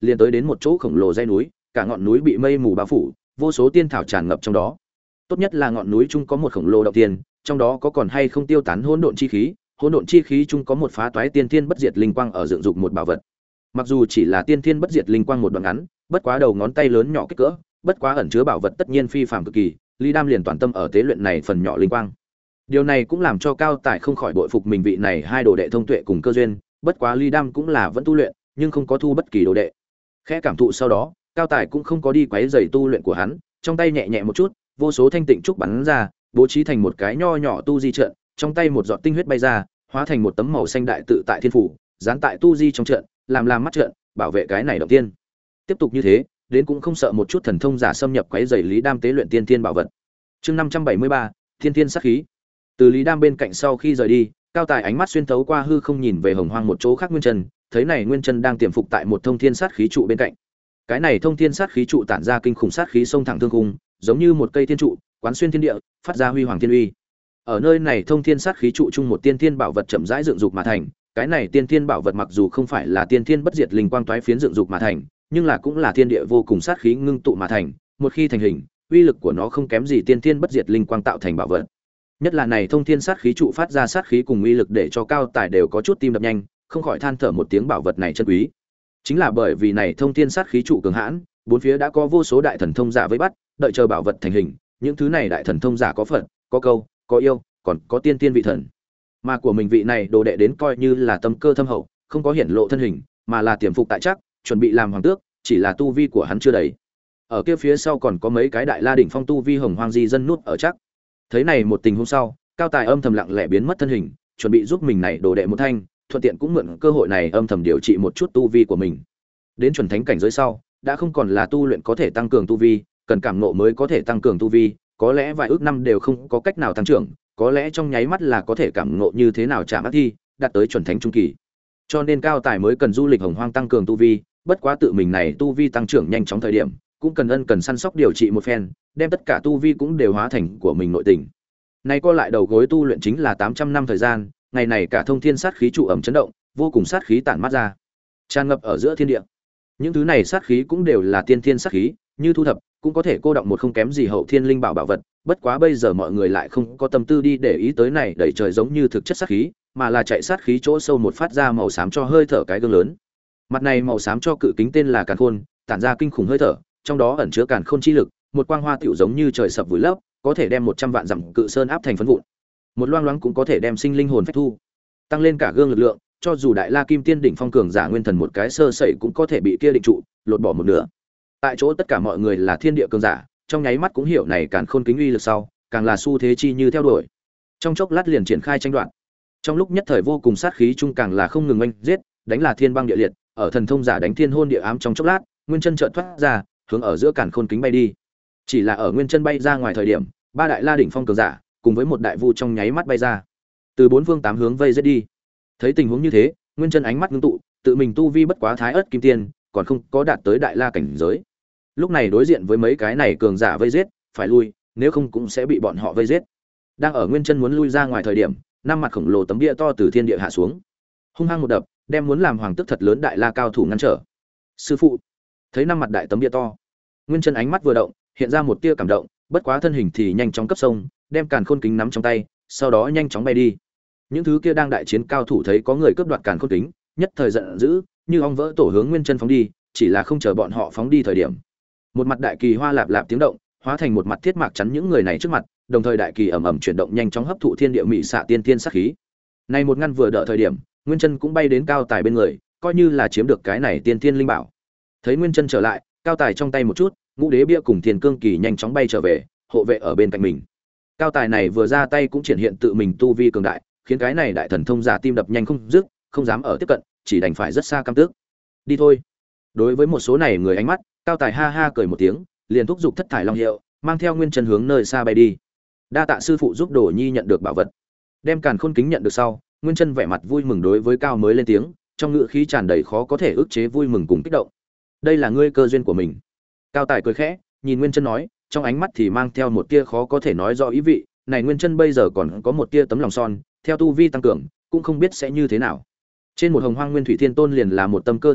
liền tới đến một chỗ khổng lồ dãy núi, cả ngọn núi bị mây mù bao phủ, vô số tiên thảo tràn ngập trong đó. Tốt nhất là ngọn núi chung có một khổng lồ động tiên, trong đó có còn hay không tiêu tán hỗn độn chi khí, hỗn độn chi khí chung có một phá toái tiên thiên bất diệt linh quang ở dựng dục một bảo vật. Mặc dù chỉ là tiên thiên bất diệt linh quang một đoạn ngắn, bất quá đầu ngón tay lớn nhỏ kích cỡ, bất quá ẩn chứa bảo vật tất nhiên phi phàm cực kỳ, Lý Đam liền toàn tâm ở tế luyện này phần nhỏ linh quang. Điều này cũng làm cho Cao Tài không khỏi bội phục mình vị này hai đồ đệ thông tuệ cùng cơ duyên, bất quá Lý Đam cũng là vẫn tu luyện, nhưng không có thu bất kỳ đồ đệ. Khẽ cảm thụ sau đó, Cao Tài cũng không có đi quấy rầy tu luyện của hắn, trong tay nhẹ nhẹ một chút, vô số thanh tịnh trúc bắn ra, bố trí thành một cái nho nhỏ tu di trận, trong tay một giọt tinh huyết bay ra, hóa thành một tấm màu xanh đại tự tại thiên phủ, dán tại tu di trong trận, làm làm mắt trận, bảo vệ cái này động tiên. Tiếp tục như thế, đến cũng không sợ một chút thần thông giả xâm nhập quấy rầy Lý Đam tế luyện tiên tiên bảo vật. Chương năm trăm bảy mươi ba, Thiên Tiên sát khí. Từ Lý Đam bên cạnh sau khi rời đi, Cao Tài ánh mắt xuyên thấu qua hư không nhìn về Hồng Hoang một chỗ khác Nguyên Chân, thấy này Nguyên Chân đang tiềm phục tại một thông thiên sát khí trụ bên cạnh. Cái này thông thiên sát khí trụ tản ra kinh khủng sát khí sông thẳng thương cung, giống như một cây thiên trụ, quán xuyên thiên địa, phát ra huy hoàng thiên uy. Ở nơi này thông thiên sát khí trụ chung một tiên thiên bảo vật chậm rãi dựng dục mà thành, cái này tiên thiên bảo vật mặc dù không phải là tiên thiên bất diệt linh quang toái phiến dựng dục mà thành, nhưng là cũng là thiên địa vô cùng sát khí ngưng tụ mà thành, một khi thành hình, uy lực của nó không kém gì tiên thiên bất diệt linh quang tạo thành bảo vật. Nhất là này thông thiên sát khí trụ phát ra sát khí cùng uy lực để cho Cao Tài đều có chút tim đập nhanh, không khỏi than thở một tiếng bảo vật này chân quý. Chính là bởi vì này thông thiên sát khí trụ cường hãn, bốn phía đã có vô số đại thần thông giả vây bắt, đợi chờ bảo vật thành hình, những thứ này đại thần thông giả có Phật, có câu, có yêu, còn có tiên tiên vị thần. Mà của mình vị này đồ đệ đến coi như là tâm cơ thâm hậu, không có hiển lộ thân hình, mà là tiềm phục tại chắc, chuẩn bị làm hoàng tước, chỉ là tu vi của hắn chưa đầy. Ở kia phía sau còn có mấy cái đại la đỉnh phong tu vi hồng hoang di dân nút ở chắc. Thấy này một tình huống sau, Cao Tài âm thầm lặng lẽ biến mất thân hình, chuẩn bị giúp mình này đồ đệ một thanh, thuận tiện cũng mượn cơ hội này âm thầm điều trị một chút tu vi của mình. Đến chuẩn thánh cảnh giới sau, đã không còn là tu luyện có thể tăng cường tu vi, cần cảm ngộ mới có thể tăng cường tu vi, có lẽ vài ước năm đều không có cách nào tăng trưởng, có lẽ trong nháy mắt là có thể cảm ngộ như thế nào chạm ác thi, đạt tới chuẩn thánh trung kỳ. Cho nên Cao Tài mới cần du lịch hồng hoang tăng cường tu vi, bất quá tự mình này tu vi tăng trưởng nhanh chóng thời điểm, cũng cần ân cần săn sóc điều trị một phen, đem tất cả tu vi cũng đều hóa thành của mình nội tình. Này co lại đầu gối tu luyện chính là tám trăm năm thời gian, ngày này cả thông thiên sát khí trụ ẩm chấn động, vô cùng sát khí tản mát ra, tràn ngập ở giữa thiên địa. Những thứ này sát khí cũng đều là tiên thiên sát khí, như thu thập, cũng có thể cô động một không kém gì hậu thiên linh bảo bảo vật, bất quá bây giờ mọi người lại không có tâm tư đi để ý tới này đẩy trời giống như thực chất sát khí, mà là chạy sát khí chỗ sâu một phát ra màu xám cho hơi thở cái gương lớn. Mặt này màu xám cho cự kính tên là Càn Khôn, tản ra kinh khủng hơi thở, trong đó ẩn chứa Càn Khôn chi lực, một quang hoa tiểu giống như trời sập vùi lấp, có thể đem một trăm vạn dặm cự sơn áp thành phấn vụn. Một loang loáng cũng có thể đem sinh linh hồn phách thu, tăng lên cả gương lực lượng, cho dù đại la kim tiên đỉnh phong cường giả nguyên thần một cái sơ sẩy cũng có thể bị kia định trụ, lột bỏ một nửa. Tại chỗ tất cả mọi người là thiên địa cường giả, trong nháy mắt cũng hiểu này Càn Khôn kính uy lực sau, càng là xu thế chi như theo đuổi. Trong chốc lát liền triển khai tranh đoạt. Trong lúc nhất thời vô cùng sát khí chung càng là không ngừng oanh giết, đánh là thiên băng địa liệt, ở thần thông giả đánh thiên hôn địa ám trong chốc lát, Nguyên Chân chợt thoát ra, hướng ở giữa Càn Khôn kính bay đi. Chỉ là ở Nguyên Chân bay ra ngoài thời điểm, ba đại la đỉnh phong cường giả cùng với một đại vu trong nháy mắt bay ra, từ bốn phương tám hướng vây giết đi. Thấy tình huống như thế, Nguyên Chân ánh mắt ngưng tụ, tự mình tu vi bất quá thái ớt kim tiên, còn không có đạt tới đại la cảnh giới. Lúc này đối diện với mấy cái này cường giả vây giết, phải lui, nếu không cũng sẽ bị bọn họ vây giết. Đang ở Nguyên Chân muốn lui ra ngoài thời điểm, năm mặt khổng lồ tấm bia to từ thiên địa hạ xuống, hung hăng một đập, đem muốn làm hoàng tức thật lớn đại la cao thủ ngăn trở. Sư phụ, thấy năm mặt đại tấm bia to, Nguyên Chân ánh mắt vừa động, hiện ra một tia cảm động, bất quá thân hình thì nhanh chóng cấp sông, đem Càn Khôn kính nắm trong tay, sau đó nhanh chóng bay đi. Những thứ kia đang đại chiến cao thủ thấy có người cướp đoạt Càn Khôn kính, nhất thời giận dữ, như ong vỡ tổ hướng Nguyên Chân phóng đi, chỉ là không chờ bọn họ phóng đi thời điểm, một mặt đại kỳ hoa lạp lạp tiếng động, hóa thành một mặt thiết mạc chắn những người này trước mặt, đồng thời đại kỳ ầm ầm chuyển động nhanh chóng hấp thụ thiên địa mị xạ tiên tiên sát khí. Này một ngăn vừa đỡ thời điểm, Nguyên Chân cũng bay đến Cao Tài bên người, coi như là chiếm được cái này tiên tiên linh bảo. Thấy Nguyên Chân trở lại, Cao Tài trong tay một chút, ngũ đế bia cùng thiên cương kỳ nhanh chóng bay trở về, hộ vệ ở bên cạnh mình. Cao Tài này vừa ra tay cũng triển hiện tự mình tu vi cường đại, khiến cái này đại thần thông giả tim đập nhanh không dứt, không dám ở tiếp cận, chỉ đành phải rất xa cam tức. Đi thôi. Đối với một số này người ánh mắt, Cao Tài ha ha cười một tiếng, liền thúc giục thất thải long hiệu, mang theo Nguyên Chân hướng nơi xa bay đi. Đa tạ sư phụ giúp Đồ Nhi nhận được bảo vật. Đem Càn Khôn kính nhận được sau, Nguyên Chân vẻ mặt vui mừng đối với Cao mới lên tiếng, trong ngữ khí tràn đầy khó có thể ức chế vui mừng cùng kích động. Đây là ngươi cơ duyên của mình. Cao Tài cười khẽ, nhìn Nguyên Chân nói, trong ánh mắt thì mang theo một tia khó có thể nói rõ ý vị, này Nguyên Chân bây giờ còn có một tia tấm lòng son, theo tu vi tăng cường, cũng không biết sẽ như thế nào. Trên một hồng hoang nguyên thủy thiên tôn liền là một tâm cơ thâm hậu,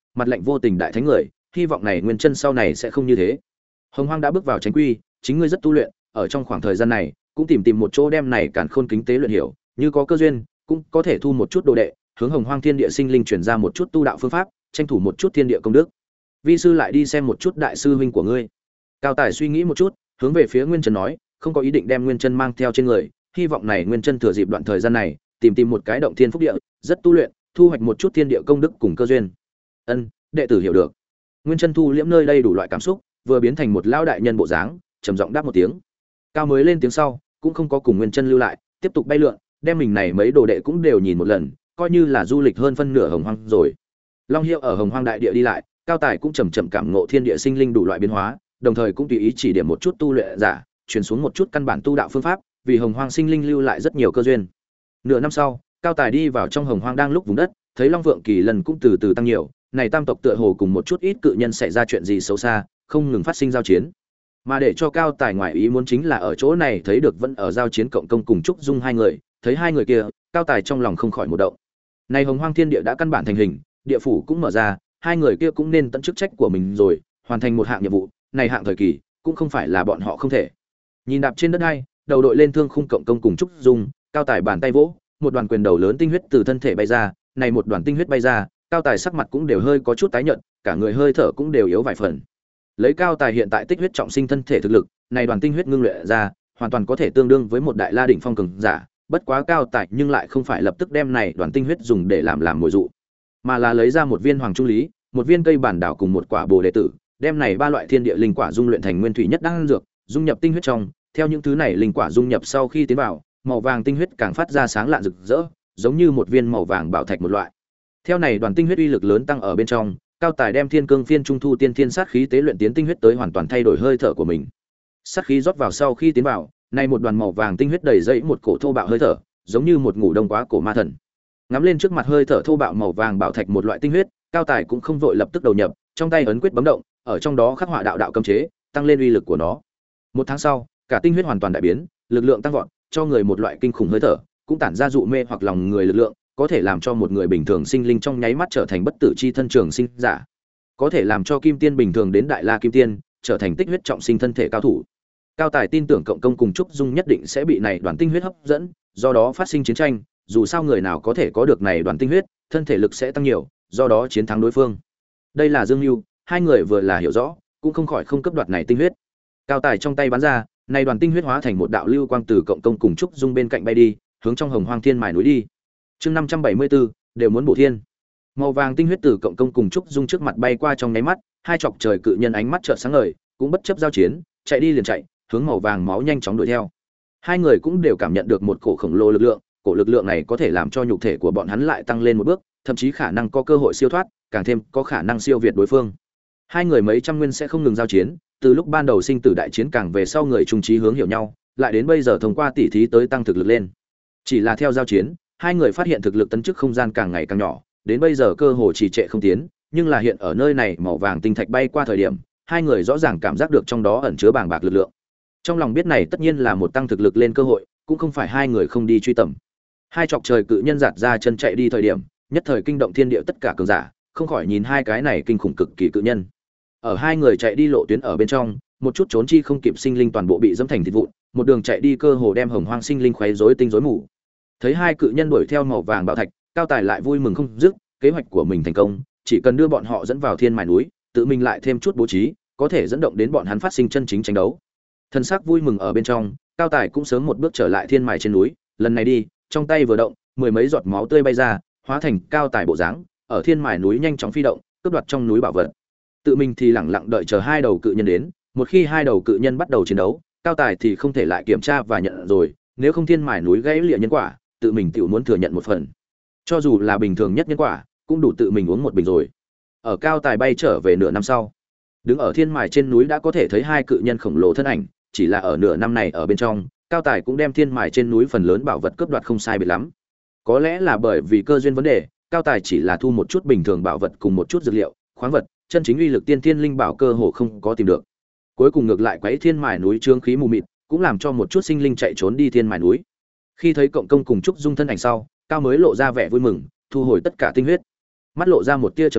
mặt lạnh vô tình đại thánh người, hy vọng này Nguyên Chân sau này sẽ không như thế. Hồng Hoang đã bước vào chánh quy, chính ngươi rất tu luyện, ở trong khoảng thời gian này, cũng tìm tìm một chỗ đem này càn khôn kính tế luyện hiểu, như có cơ duyên, cũng có thể thu một chút đồ đệ, hướng Hồng Hoang thiên địa sinh linh truyền ra một chút tu đạo phương pháp, tranh thủ một chút thiên địa công đức. Vi sư lại đi xem một chút đại sư huynh của ngươi. Cao Tài suy nghĩ một chút, hướng về phía Nguyên Chân nói, không có ý định đem Nguyên Chân mang theo trên người, hy vọng này Nguyên Chân thừa dịp đoạn thời gian này, tìm tìm một cái động thiên phúc địa, rất tu luyện, thu hoạch một chút thiên địa công đức cùng cơ duyên. Ân, đệ tử hiểu được. Nguyên Chân thu liễm nơi đây đủ loại cảm xúc, vừa biến thành một lão đại nhân bộ dáng, trầm giọng đáp một tiếng. Cao mới lên tiếng sau, cũng không có cùng Nguyên Chân lưu lại, tiếp tục bay lượn, đem mình này mấy đồ đệ cũng đều nhìn một lần, coi như là du lịch hơn phân nửa Hồng Hoang rồi. Long Hiệu ở Hồng Hoang đại địa đi lại, Cao Tài cũng chậm chậm cảm ngộ thiên địa sinh linh đủ loại biến hóa, đồng thời cũng tùy ý chỉ điểm một chút tu luyện giả, truyền xuống một chút căn bản tu đạo phương pháp, vì Hồng Hoang sinh linh lưu lại rất nhiều cơ duyên. Nửa năm sau, Cao Tài đi vào trong Hồng Hoang đang lúc vùng đất, thấy Long Vượng Kỳ lần cũng từ từ tăng nhiều, này tam tộc tựa hồ cùng một chút ít cự nhân xảy ra chuyện gì xấu xa, không ngừng phát sinh giao chiến. Mà để cho Cao Tài ngoại ý muốn chính là ở chỗ này thấy được vẫn ở giao chiến cộng công cùng Trúc Dung hai người, thấy hai người kia, Cao Tài trong lòng không khỏi một động. Này Hồng Hoang thiên địa đã căn bản thành hình, địa phủ cũng mở ra, hai người kia cũng nên tận chức trách của mình rồi, hoàn thành một hạng nhiệm vụ, này hạng thời kỳ, cũng không phải là bọn họ không thể. Nhìn đạp trên đất hai, đầu đội lên thương khung cộng công cùng Trúc Dung, Cao Tài bàn tay vỗ, một đoàn quyền đầu lớn tinh huyết từ thân thể bay ra, này một đoàn tinh huyết bay ra, Cao Tài sắc mặt cũng đều hơi có chút tái nhợt, cả người hơi thở cũng đều yếu vài phần. Lấy Cao Tài hiện tại tích huyết trọng sinh thân thể thực lực, này đoàn tinh huyết ngưng luyện ra, hoàn toàn có thể tương đương với một đại la đỉnh phong cường giả, bất quá Cao Tài nhưng lại không phải lập tức đem này đoàn tinh huyết dùng để làm làm mồi dụ, mà là lấy ra một viên hoàng trung lý, một viên cây bản đảo cùng một quả bồ đề tử, đem này ba loại thiên địa linh quả dung luyện thành nguyên thủy nhất đan dược, dung nhập tinh huyết trong, theo những thứ này linh quả dung nhập sau khi tiến vào, màu vàng tinh huyết càng phát ra sáng lạn rực rỡ, giống như một viên màu vàng bảo thạch một loại. Theo này đoàn tinh huyết uy lực lớn tăng ở bên trong, Cao Tài đem Thiên Cương Phiên Trung Thu Tiên Thiên sát khí tế luyện tiến tinh huyết tới hoàn toàn thay đổi hơi thở của mình. Sát khí rót vào sau khi tiến vào, này một đoàn màu vàng tinh huyết đầy dẫy một cổ thô bạo hơi thở, giống như một ngủ đông quá cổ ma thần. Ngắm lên trước mặt hơi thở thô bạo màu vàng bảo thạch một loại tinh huyết, Cao Tài cũng không vội lập tức đầu nhập, trong tay ấn quyết bấm động, ở trong đó khắc họa đạo đạo cấm chế, tăng lên uy lực của nó. Một tháng sau, cả tinh huyết hoàn toàn đại biến, lực lượng tăng vọt, cho người một loại kinh khủng hơi thở, cũng tản ra dụ mê hoặc lòng người lực lượng, có thể làm cho một người bình thường sinh linh trong nháy mắt trở thành bất tử chi thân trường sinh giả, có thể làm cho kim tiên bình thường đến đại la kim tiên trở thành tích huyết trọng sinh thân thể cao thủ. Cao Tài tin tưởng cộng công cùng Trúc Dung nhất định sẽ bị này đoàn tinh huyết hấp dẫn, do đó phát sinh chiến tranh, dù sao người nào có thể có được này đoàn tinh huyết, thân thể lực sẽ tăng nhiều, do đó chiến thắng đối phương. Đây là Dương Nưu, hai người vừa là hiểu rõ, cũng không khỏi không cấp đoạt này tinh huyết. Cao Tài trong tay bắn ra, này đoàn tinh huyết hóa thành một đạo lưu quang từ cộng công cùng Trúc Dung bên cạnh bay đi, hướng trong Hồng Hoang Thiên Mài núi đi. Chương năm trăm bảy mươi tư, đều muốn bổ thiên. Màu vàng tinh huyết từ cộng công cùng Trúc Dung trước mặt bay qua trong nháy mắt, hai chọc trời cự nhân ánh mắt chợt sáng ngời, cũng bất chấp giao chiến, chạy đi liền chạy, hướng màu vàng máu nhanh chóng đuổi theo. Hai người cũng đều cảm nhận được một cổ khổng lồ lực lượng, cổ lực lượng này có thể làm cho nhục thể của bọn hắn lại tăng lên một bước, thậm chí khả năng có cơ hội siêu thoát, càng thêm có khả năng siêu việt đối phương. Hai người mấy trăm nguyên sẽ không ngừng giao chiến, từ lúc ban đầu sinh tử đại chiến càng về sau người trung trí hướng hiểu nhau, lại đến bây giờ thông qua tỉ thí tới tăng thực lực lên. Chỉ là theo giao chiến, hai người phát hiện thực lực tấn chức không gian càng ngày càng nhỏ, đến bây giờ cơ hồ trì trệ không tiến, nhưng là hiện ở nơi này màu vàng tinh thạch bay qua thời điểm, hai người rõ ràng cảm giác được trong đó ẩn chứa bàng bạc lực lượng. Trong lòng biết này tất nhiên là một tăng thực lực lên cơ hội, cũng không phải hai người không đi truy tầm. Hai chọc trời cự nhân giạt ra chân chạy đi thời điểm, nhất thời kinh động thiên địa tất cả cường giả, không khỏi nhìn hai cái này kinh khủng cực kỳ cự nhân. Ở hai người chạy đi lộ tuyến ở bên trong, một chút trốn chi không kịp sinh linh toàn bộ bị dẫm thành thịt vụn, một đường chạy đi cơ hồ đem Hồng Hoang sinh linh khoé rối tinh rối mù. Thấy hai cự nhân đuổi theo màu vàng bảo thạch, Cao Tài lại vui mừng không dứt, kế hoạch của mình thành công, chỉ cần đưa bọn họ dẫn vào Thiên Mài núi, tự mình lại thêm chút bố trí, có thể dẫn động đến bọn hắn phát sinh chân chính tranh đấu. Thân xác vui mừng ở bên trong, Cao Tài cũng sớm một bước trở lại Thiên Mài trên núi, lần này đi, trong tay vừa động, mười mấy giọt máu tươi bay ra, hóa thành Cao Tài bộ dáng, ở Thiên Mài núi nhanh chóng phi động, cướp đoạt trong núi bảo vật. Tự mình thì lẳng lặng đợi chờ hai đầu cự nhân đến, một khi hai đầu cự nhân bắt đầu chiến đấu, Cao Tài thì không thể lại kiểm tra và nhận rồi, nếu không Thiên Mài núi gãy lịa nhân quả, tự mình tiểu muốn thừa nhận một phần. Cho dù là bình thường nhất nhân quả, cũng đủ tự mình uống một bình rồi. Ở Cao Tài bay trở về nửa năm sau, đứng ở Thiên Mài trên núi đã có thể thấy hai cự nhân khổng lồ thân ảnh, chỉ là ở nửa năm này ở bên trong, Cao Tài cũng đem Thiên Mài trên núi phần lớn bảo vật cướp đoạt không sai biệt lắm. Có lẽ là bởi vì cơ duyên vấn đề, Cao Tài chỉ là thu một chút bình thường bảo vật cùng một chút dược liệu, khoáng vật, chân chính uy lực tiên thiên linh bảo cơ hồ không có tìm được. Cuối cùng ngược lại quấy Thiên Mài núi trương khí mù mịt, cũng làm cho một chút sinh linh chạy trốn đi Thiên Mài núi. Khi thấy cộng công cùng Trúc Dung thân ảnh sau, Cao mới lộ ra vẻ vui mừng, thu hồi tất cả tinh huyết, mắt lộ ra một tia trầm tư,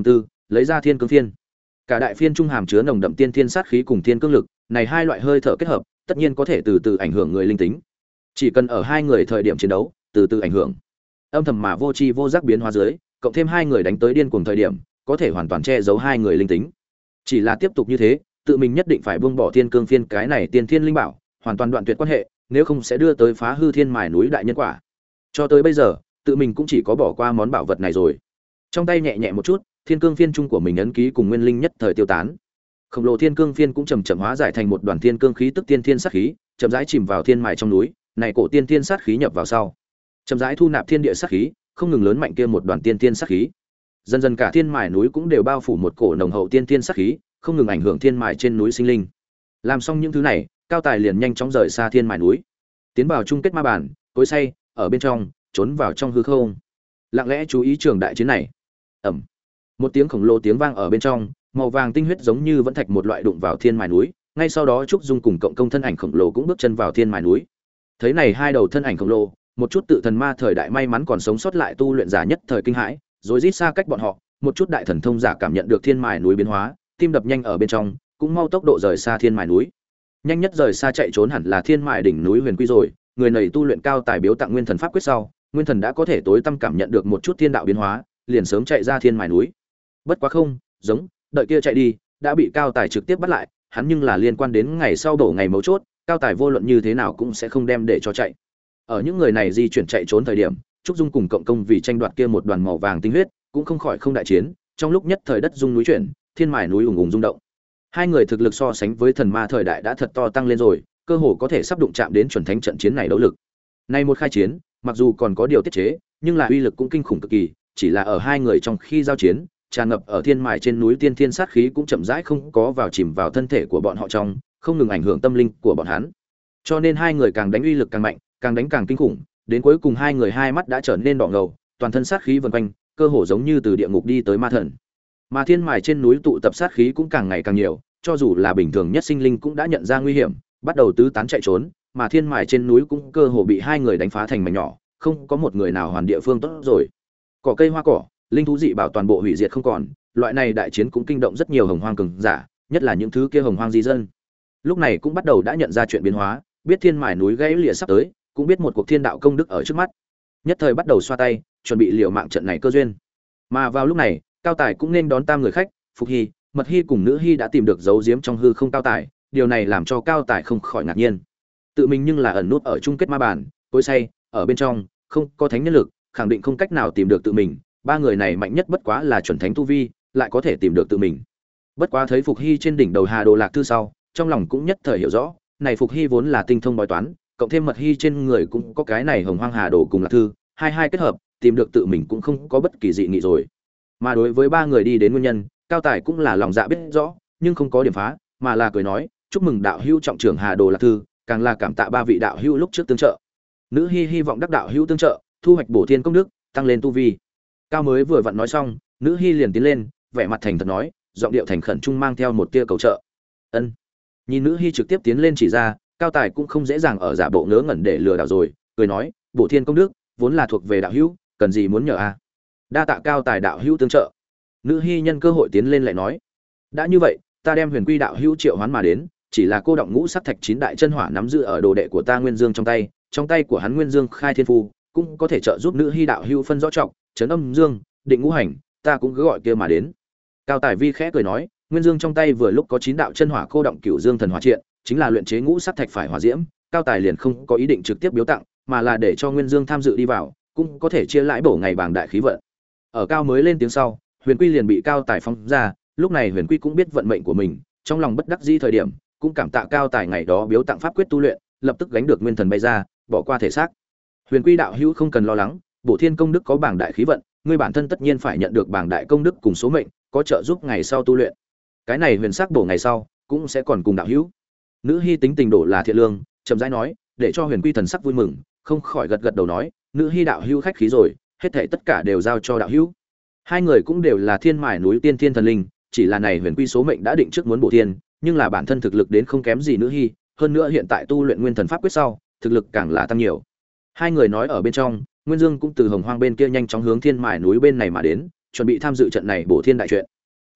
lấy ra thiên cương phiên. Cả đại phiên trung hàm chứa nồng đậm tiên thiên sát khí cùng thiên cương lực, này hai loại hơi thở kết hợp, tất nhiên có thể từ từ ảnh hưởng người linh tính. Chỉ cần ở hai người thời điểm chiến đấu, từ từ ảnh hưởng, âm thầm mà vô tri vô giác biến hóa dưới, cộng thêm hai người đánh tới điên cuồng thời điểm, có thể hoàn toàn che giấu hai người linh tính. Chỉ là tiếp tục như thế, tự mình nhất định phải buông bỏ thiên cương phiên cái này tiên thiên linh bảo, hoàn toàn đoạn tuyệt quan hệ, nếu không sẽ đưa tới phá hư thiên mài núi đại nhân quả. Cho tới bây giờ, tự mình cũng chỉ có bỏ qua món bảo vật này rồi. Trong tay nhẹ nhẹ một chút, thiên cương phiên trung của mình ấn ký cùng nguyên linh nhất thời tiêu tán. Khổng lồ thiên cương phiên cũng chậm chậm hóa giải thành một đoàn thiên cương khí tức tiên thiên sát khí, chậm rãi chìm vào thiên mài trong núi, này cổ tiên thiên sát khí nhập vào sau, chậm rãi thu nạp thiên địa sát khí, không ngừng lớn mạnh kia một đoàn tiên thiên sát khí. Dần dần cả thiên mài núi cũng đều bao phủ một cổ nồng hậu tiên thiên sát khí, không ngừng ảnh hưởng thiên mài trên núi sinh linh. Làm xong những thứ này, Cao Tài liền nhanh chóng rời xa thiên mài núi, tiến vào chung kết ma bản, tối say ở bên trong, trốn vào trong hư không, lặng lẽ chú ý trường đại chiến này. Ầm, một tiếng khổng lồ tiếng vang ở bên trong, màu vàng tinh huyết giống như vẫn thạch một loại đụng vào thiên mài núi, ngay sau đó Trúc Dung cùng cộng công thân ảnh khổng lồ cũng bước chân vào thiên mài núi. Thấy này hai đầu thân ảnh khổng lồ, một chút tự thần ma thời đại may mắn còn sống sót lại tu luyện giả nhất thời kinh hãi, rồi rít xa cách bọn họ, một chút đại thần thông giả cảm nhận được thiên mài núi biến hóa, tim đập nhanh ở bên trong, cũng mau tốc độ rời xa thiên mài núi. Nhanh nhất rời xa chạy trốn hẳn là thiên mài đỉnh núi Huyền Quy rồi, người này tu luyện cao tài biếu tặng nguyên thần pháp quyết sau, nguyên thần đã có thể tối tâm cảm nhận được một chút thiên đạo biến hóa, liền sớm chạy ra thiên mài núi. Bất quá không, giống, đợi kia chạy đi, đã bị cao tài trực tiếp bắt lại, hắn nhưng là liên quan đến ngày sau đổ ngày mấu chốt, cao tài vô luận như thế nào cũng sẽ không đem để cho chạy. Ở những người này di chuyển chạy trốn thời điểm, Trúc Dung cùng cộng công vì tranh đoạt kia một đoàn màu vàng tinh huyết, cũng không khỏi không đại chiến, trong lúc nhất thời đất rung núi chuyển, thiên mài núi ùng ùng rung động. Hai người thực lực so sánh với thần ma thời đại đã thật to tăng lên rồi, cơ hồ có thể sắp đụng chạm đến chuẩn thánh trận chiến này đấu lực. Nay một khai chiến, mặc dù còn có điều tiết chế, nhưng là uy lực cũng kinh khủng cực kỳ, chỉ là ở hai người trong khi giao chiến, tràn ngập ở thiên mài trên núi tiên thiên sát khí cũng chậm rãi không có vào chìm vào thân thể của bọn họ trong, không ngừng ảnh hưởng tâm linh của bọn hắn. Cho nên hai người càng đánh uy lực càng mạnh, càng đánh càng kinh khủng, đến cuối cùng hai người hai mắt đã trở nên đỏ ngầu, toàn thân sát khí vần quanh, cơ hồ giống như từ địa ngục đi tới ma thần. Mà thiên mài trên núi tụ tập sát khí cũng càng ngày càng nhiều, cho dù là bình thường nhất sinh linh cũng đã nhận ra nguy hiểm, bắt đầu tứ tán chạy trốn, mà thiên mài trên núi cũng cơ hồ bị hai người đánh phá thành mảnh nhỏ, không có một người nào hoàn địa phương tốt rồi. Cỏ cây hoa cỏ, linh thú dị bảo toàn bộ hủy diệt không còn, loại này đại chiến cũng kinh động rất nhiều hồng hoang cường giả, nhất là những thứ kia hồng hoang di dân. Lúc này cũng bắt đầu đã nhận ra chuyện biến hóa, biết thiên mài núi gãy lìa sắp tới, cũng biết một cuộc thiên đạo công đức ở trước mắt, nhất thời bắt đầu xoa tay, chuẩn bị liều mạng trận này cơ duyên. Mà vào lúc này, Cao Tài cũng nên đón tam người khách, Phục Hy, Mật Hy cùng Nữ Hy đã tìm được dấu giếm trong hư không Cao Tài, điều này làm cho Cao Tài không khỏi ngạc nhiên. Tự mình nhưng là ẩn nút ở chung kết ma bản, cối say, ở bên trong, không có thánh nhân lực, khẳng định không cách nào tìm được tự mình, ba người này mạnh nhất bất quá là chuẩn thánh tu vi, lại có thể tìm được tự mình. Bất quá thấy Phục Hy trên đỉnh đầu Hà Đồ Lạc Thư sau, trong lòng cũng nhất thời hiểu rõ, này Phục Hy vốn là tinh thông bói toán, cộng thêm Mật Hy trên người cũng có cái này Hồng Hoang Hà Đồ cùng Lạc Thư, hai hai kết hợp, tìm được tự mình cũng không có bất kỳ dị nghị rồi. Mà đối với ba người đi đến nguyên nhân, Cao Tài cũng là lòng dạ biết rõ, nhưng không có điểm phá, mà là cười nói, chúc mừng đạo hữu trọng trưởng Hà Đồ Lạc Thư, càng là cảm tạ ba vị đạo hữu lúc trước tương trợ. Nữ Hy hy vọng đắc đạo hữu tương trợ, thu hoạch bổ thiên công đức, tăng lên tu vi. Cao mới vừa vặn nói xong, Nữ Hy liền tiến lên, vẻ mặt thành thật nói, giọng điệu thành khẩn trung mang theo một tia cầu trợ. Ân. Nhìn Nữ Hy trực tiếp tiến lên chỉ ra, Cao Tài cũng không dễ dàng ở giả bộ ngớ ngẩn để lừa đảo rồi, cười nói, bổ thiên công đức vốn là thuộc về đạo hữu, cần gì muốn nhờ a? Đa tạ Cao Tài đạo hữu tương trợ. Nữ Hy nhân cơ hội tiến lên lại nói, đã như vậy, ta đem Huyền Quy đạo hữu triệu hoán mà đến, chỉ là cô động ngũ sắc thạch chín đại chân hỏa nắm giữ ở đồ đệ của ta Nguyên Dương trong tay, trong tay của hắn Nguyên Dương khai thiên phu, cũng có thể trợ giúp Nữ Hy đạo hữu phân rõ trọng, trấn âm dương, định ngũ hành, ta cũng cứ gọi kia mà đến. Cao Tài vi khẽ cười nói, Nguyên Dương trong tay vừa lúc có chín đạo chân hỏa cô động cửu dương thần hỏa triện, chính là luyện chế ngũ sắc thạch phải hỏa diễm, Cao Tài liền không có ý định trực tiếp biếu tặng, mà là để cho Nguyên Dương tham dự đi vào, cũng có thể chia lãi bổ ngày bảng đại khí vận. Ở Cao mới lên tiếng sau, Huyền Quy liền bị Cao Tài phóng ra, lúc này Huyền Quy cũng biết vận mệnh của mình, trong lòng bất đắc dĩ thời điểm, cũng cảm tạ Cao Tài ngày đó biếu tặng pháp quyết tu luyện, lập tức gánh được nguyên thần bay ra, bỏ qua thể xác. Huyền Quy đạo hữu không cần lo lắng, bổ thiên công đức có bảng đại khí vận, ngươi bản thân tất nhiên phải nhận được bảng đại công đức cùng số mệnh, có trợ giúp ngày sau tu luyện. Cái này huyền sắc bổ ngày sau, cũng sẽ còn cùng đạo hữu. Nữ Hy tính tình đổ là thiện lương, chậm rãi nói, để cho Huyền Quy thần sắc vui mừng, không khỏi gật gật đầu nói, Nữ Hy đạo hữu khách khí rồi, hết thảy tất cả đều giao cho đạo hữu. Hai người cũng đều là thiên mài núi tiên thiên thần linh, chỉ là này Huyền Quy số mệnh đã định trước muốn bổ thiên, nhưng là bản thân thực lực đến không kém gì Nữ Hy, hơn nữa hiện tại tu luyện nguyên thần pháp quyết sau, thực lực càng là tăng nhiều. Hai người nói ở bên trong, Nguyên Dương cũng từ Hồng Hoang bên kia nhanh chóng hướng thiên mài núi bên này mà đến, chuẩn bị tham dự trận này bổ thiên đại chuyện.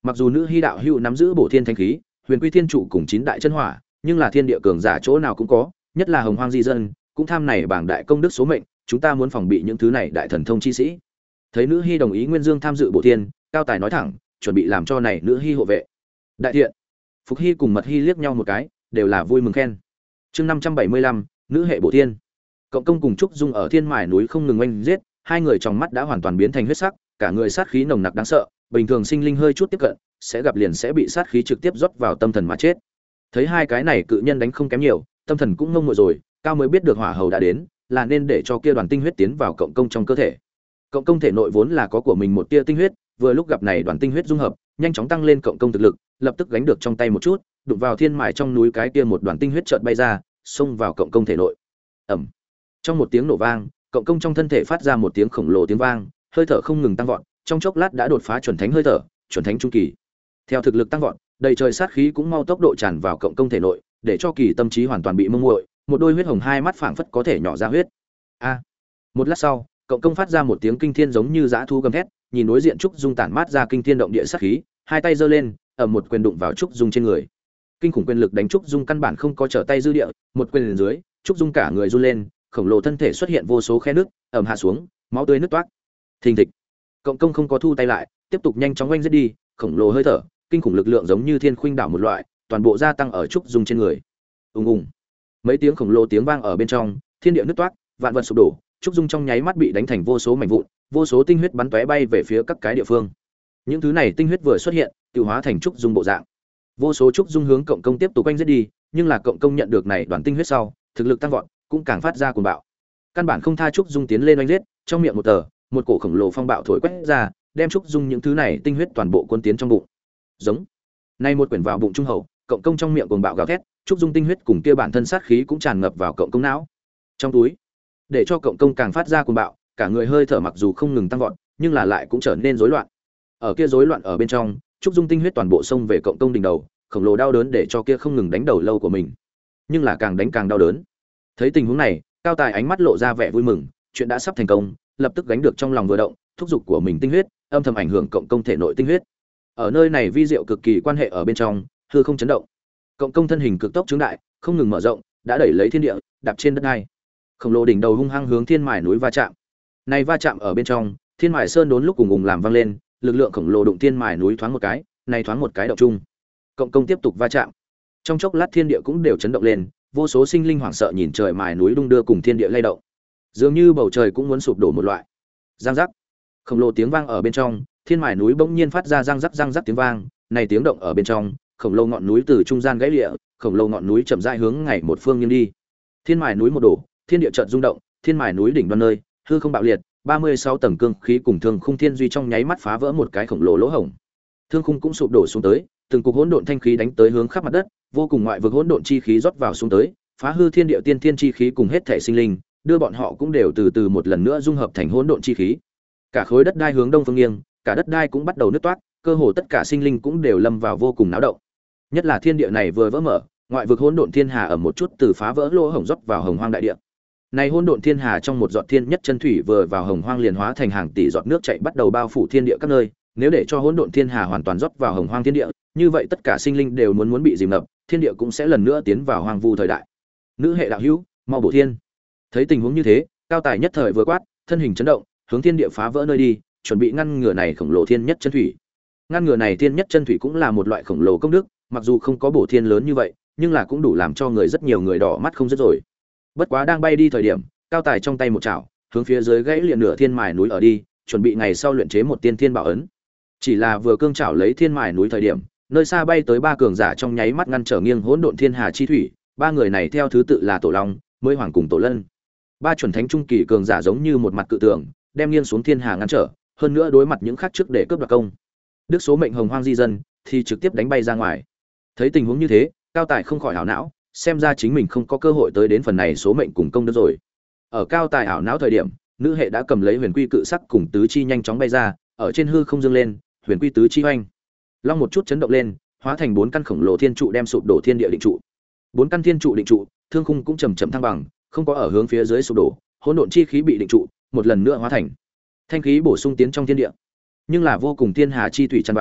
Mặc dù nữ hy đạo hữu nắm giữ bổ thiên thanh khí, huyền quy thiên trụ cùng chín đại chân hỏa, nhưng là thiên địa cường giả chỗ nào cũng có, nhất là hồng hoang di dân, cũng tham này bảng đại công đức số mệnh, chúng ta muốn phòng bị những thứ này đại thần thông chi sĩ. Thấy nữ hy đồng ý Nguyên Dương tham dự bộ thiên, Cao Tài nói thẳng, chuẩn bị làm cho này nữ hy hộ vệ. Đại thiện. Phục Hy cùng Mật Hy liếc nhau một cái, đều là vui mừng khen. Chương năm trăm bảy mươi lăm, nữ hệ bộ thiên. Cộng công cùng Trúc Dung ở Thiên Mài núi không ngừng oanh giết, hai người trong mắt đã hoàn toàn biến thành huyết sắc, cả người sát khí nồng nặc đáng sợ, bình thường sinh linh hơi chút tiếp cận, sẽ gặp liền sẽ bị sát khí trực tiếp rót vào tâm thần mà chết. Thấy hai cái này cự nhân đánh không kém nhiều, tâm thần cũng ngông ngồi rồi, Cao mới biết được hỏa hầu đã đến, là nên để cho kia đoàn tinh huyết tiến vào cộng công trong cơ thể. Cộng công thể nội vốn là có của mình một tia tinh huyết, vừa lúc gặp này đoàn tinh huyết dung hợp, nhanh chóng tăng lên cộng công thực lực, lập tức gánh được trong tay một chút, đụng vào Thiên Mài trong núi cái kia một đoàn tinh huyết chợt bay ra, xông vào cộng công thể nội. Ầm. Trong một tiếng nổ vang, cộng công trong thân thể phát ra một tiếng khổng lồ tiếng vang, hơi thở không ngừng tăng vọt, trong chốc lát đã đột phá chuẩn thánh hơi thở, chuẩn thánh trung kỳ. Theo thực lực tăng vọt, đầy trời sát khí cũng mau tốc độ tràn vào cộng công thể nội, để cho kỳ tâm trí hoàn toàn bị mông muội, một đôi huyết hồng hai mắt phảng phất có thể nhỏ ra huyết. A. Một lát sau, cộng công phát ra một tiếng kinh thiên giống như dã thu gầm thét, nhìn đối diện Trúc Dung tản mát ra kinh thiên động địa sát khí, hai tay giơ lên, ầm một quyền đụng vào Trúc Dung trên người. Kinh khủng quyền lực đánh Trúc Dung căn bản không có trở tay dư địa, một quyền lên dưới, Trúc Dung cả người run lên, khổng lồ thân thể xuất hiện vô số khe nước, ầm hạ xuống, máu tươi nứt toát. Thình thịch. Cộng công không có thu tay lại, tiếp tục nhanh chóng oanh giết đi, khổng lồ hơi thở, kinh khủng lực lượng giống như thiên khuynh đảo một loại, toàn bộ gia tăng ở Trúc Dung trên người. Ùng ùng. Mấy tiếng khổng lồ tiếng vang ở bên trong, thiên địa nứt toát, vạn vật sụp đổ, Trúc Dung trong nháy mắt bị đánh thành vô số mảnh vụn, vô số tinh huyết bắn tóe bay về phía các cái địa phương. Những thứ này tinh huyết vừa xuất hiện, tự hóa thành Trúc Dung bộ dạng. Vô số Trúc Dung hướng cộng công tiếp tục quanh giết đi, nhưng là cộng công nhận được này đoàn tinh huyết sau, thực lực tăng vọt, cũng càng phát ra cuồng bạo. Căn bản không tha Trúc Dung tiến lên oanh giết, trong miệng một tờ, một cổ khổng lồ phong bạo thổi quét ra, đem Trúc Dung những thứ này tinh huyết toàn bộ cuốn tiến trong bụng. Giống. Nay một quyển vào bụng trung hậu, cộng công trong miệng cuồng bạo gào thét, Trúc Dung tinh huyết cùng kia bản thân sát khí cũng tràn ngập vào cộng công não. Trong túi, để cho cộng công càng phát ra cuồng bạo, cả người hơi thở mặc dù không ngừng tăng vọt, nhưng là lại cũng trở nên rối loạn. Ở kia rối loạn ở bên trong, Trúc Dung tinh huyết toàn bộ xông về cộng công đỉnh đầu, khổng lồ đau đớn để cho kia không ngừng đánh đầu lâu của mình. Nhưng là càng đánh càng đau đớn. Thấy tình huống này, Cao Tài ánh mắt lộ ra vẻ vui mừng, chuyện đã sắp thành công, lập tức gánh được trong lòng vừa động, thúc giục của mình tinh huyết, âm thầm ảnh hưởng cộng công thể nội tinh huyết. Ở nơi này vi diệu cực kỳ quan hệ ở bên trong, hư không chấn động. Cộng công thân hình cực tốc trướng đại, không ngừng mở rộng, đã đẩy lấy thiên địa, đạp trên đất đai. Khổng lồ đỉnh đầu hung hăng hướng Thiên Mài núi va chạm. Này va chạm ở bên trong, Thiên Mài Sơn đốn lúc cùng ùng làm vang lên, lực lượng khổng lồ đụng Thiên Mài núi thoáng một cái, này thoáng một cái động chung. Cộng công tiếp tục va chạm. Trong chốc lát thiên địa cũng đều chấn động lên, vô số sinh linh hoảng sợ nhìn trời mài núi đung đưa cùng thiên địa lay động. Dường như bầu trời cũng muốn sụp đổ một loại. Giang giác. Khổng lồ tiếng vang ở bên trong, Thiên Mài núi bỗng nhiên phát ra răng rắc răng rắc tiếng vang, này tiếng động ở bên trong, khổng lồ ngọn núi từ trung gian gãy lịa, khổng lồ ngọn núi chậm rãi hướng ngày một phương nghiêng đi. Thiên Mài núi một đổ, thiên địa chợt rung động, Thiên Mài núi đỉnh đoan nơi, hư không bạo liệt, ba mươi sáu tầng cương khí cùng thương khung thiên duy trong nháy mắt phá vỡ một cái khổng lồ lỗ hổng. Thương khung cũng sụp đổ xuống tới, từng cục hỗn độn thanh khí đánh tới hướng khắp mặt đất, vô cùng ngoại vực hỗn độn chi khí rót vào xuống tới, phá hư thiên địa tiên thiên chi khí cùng hết thể sinh linh, đưa bọn họ cũng đều từ từ một lần nữa dung hợp thành hỗn độn chi khí. Cả khối đất đai hướng đông phương nghiêng, cả đất đai cũng bắt đầu nứt toát, cơ hồ tất cả sinh linh cũng đều lâm vào vô cùng náo động. Nhất là thiên địa này vừa vỡ mở, ngoại vực hỗn độn thiên hà ở một chút từ phá vỡ lỗ hổng rót vào hồng hoang đại địa. Này hỗn độn thiên hà trong một giọt thiên nhất chân thủy vừa vào hồng hoang liền hóa thành hàng tỷ giọt nước chảy bắt đầu bao phủ thiên địa các nơi, nếu để cho hỗn độn thiên hà hoàn toàn rót vào hồng hoang thiên địa, như vậy tất cả sinh linh đều muốn muốn bị dìm ngập, thiên địa cũng sẽ lần nữa tiến vào hoang vu thời đại. Nữ hệ đạo hữu, mau bổ thiên. Thấy tình huống như thế, Cao Tài nhất thời vừa quát, thân hình chấn động, hướng thiên địa phá vỡ nơi đi, chuẩn bị ngăn ngừa này khổng lồ thiên nhất chân thủy. Ngăn ngừa này thiên nhất chân thủy cũng là một loại khổng lồ công đức, mặc dù không có bổ thiên lớn như vậy, nhưng là cũng đủ làm cho người rất nhiều người đỏ mắt không dứt rồi. Bất quá đang bay đi thời điểm, Cao Tài trong tay một chảo, hướng phía dưới gãy liền nửa Thiên Mài núi ở đi, chuẩn bị ngày sau luyện chế một tiên thiên bảo ấn. Chỉ là vừa cương chảo lấy Thiên Mài núi thời điểm, nơi xa bay tới ba cường giả trong nháy mắt ngăn trở nghiêng hỗn độn thiên hà chi thủy, ba người này theo thứ tự là Tổ Long, Mới Hoàng cùng Tổ Lân. Ba chuẩn thánh trung kỳ cường giả giống như một mặt cự tượng, đem nghiêng xuống thiên hà ngăn trở, hơn nữa đối mặt những khác trước để cướp đoạt công. Đức số mệnh hồng hoang di dân thì trực tiếp đánh bay ra ngoài. Thấy tình huống như thế, Cao Tài không khỏi ảo não, xem ra chính mình không có cơ hội tới đến phần này số mệnh cùng công đức rồi. Ở Cao Tài ảo não thời điểm, nữ hệ đã cầm lấy huyền quy cự sắc cùng tứ chi nhanh chóng bay ra, ở trên hư không dương lên, huyền quy tứ chi hoành. Long một chút chấn động lên, hóa thành bốn căn khổng lồ thiên trụ đem sụp đổ thiên địa định trụ. Bốn căn thiên trụ định trụ, thương khung cũng chậm chậm thăng bằng, không có ở hướng phía dưới sụp đổ, hỗn độn chi khí bị định trụ, một lần nữa hóa thành thanh khí bổ sung tiến trong thiên địa. Nhưng là vô cùng thiên hà chi thủy tràn vào,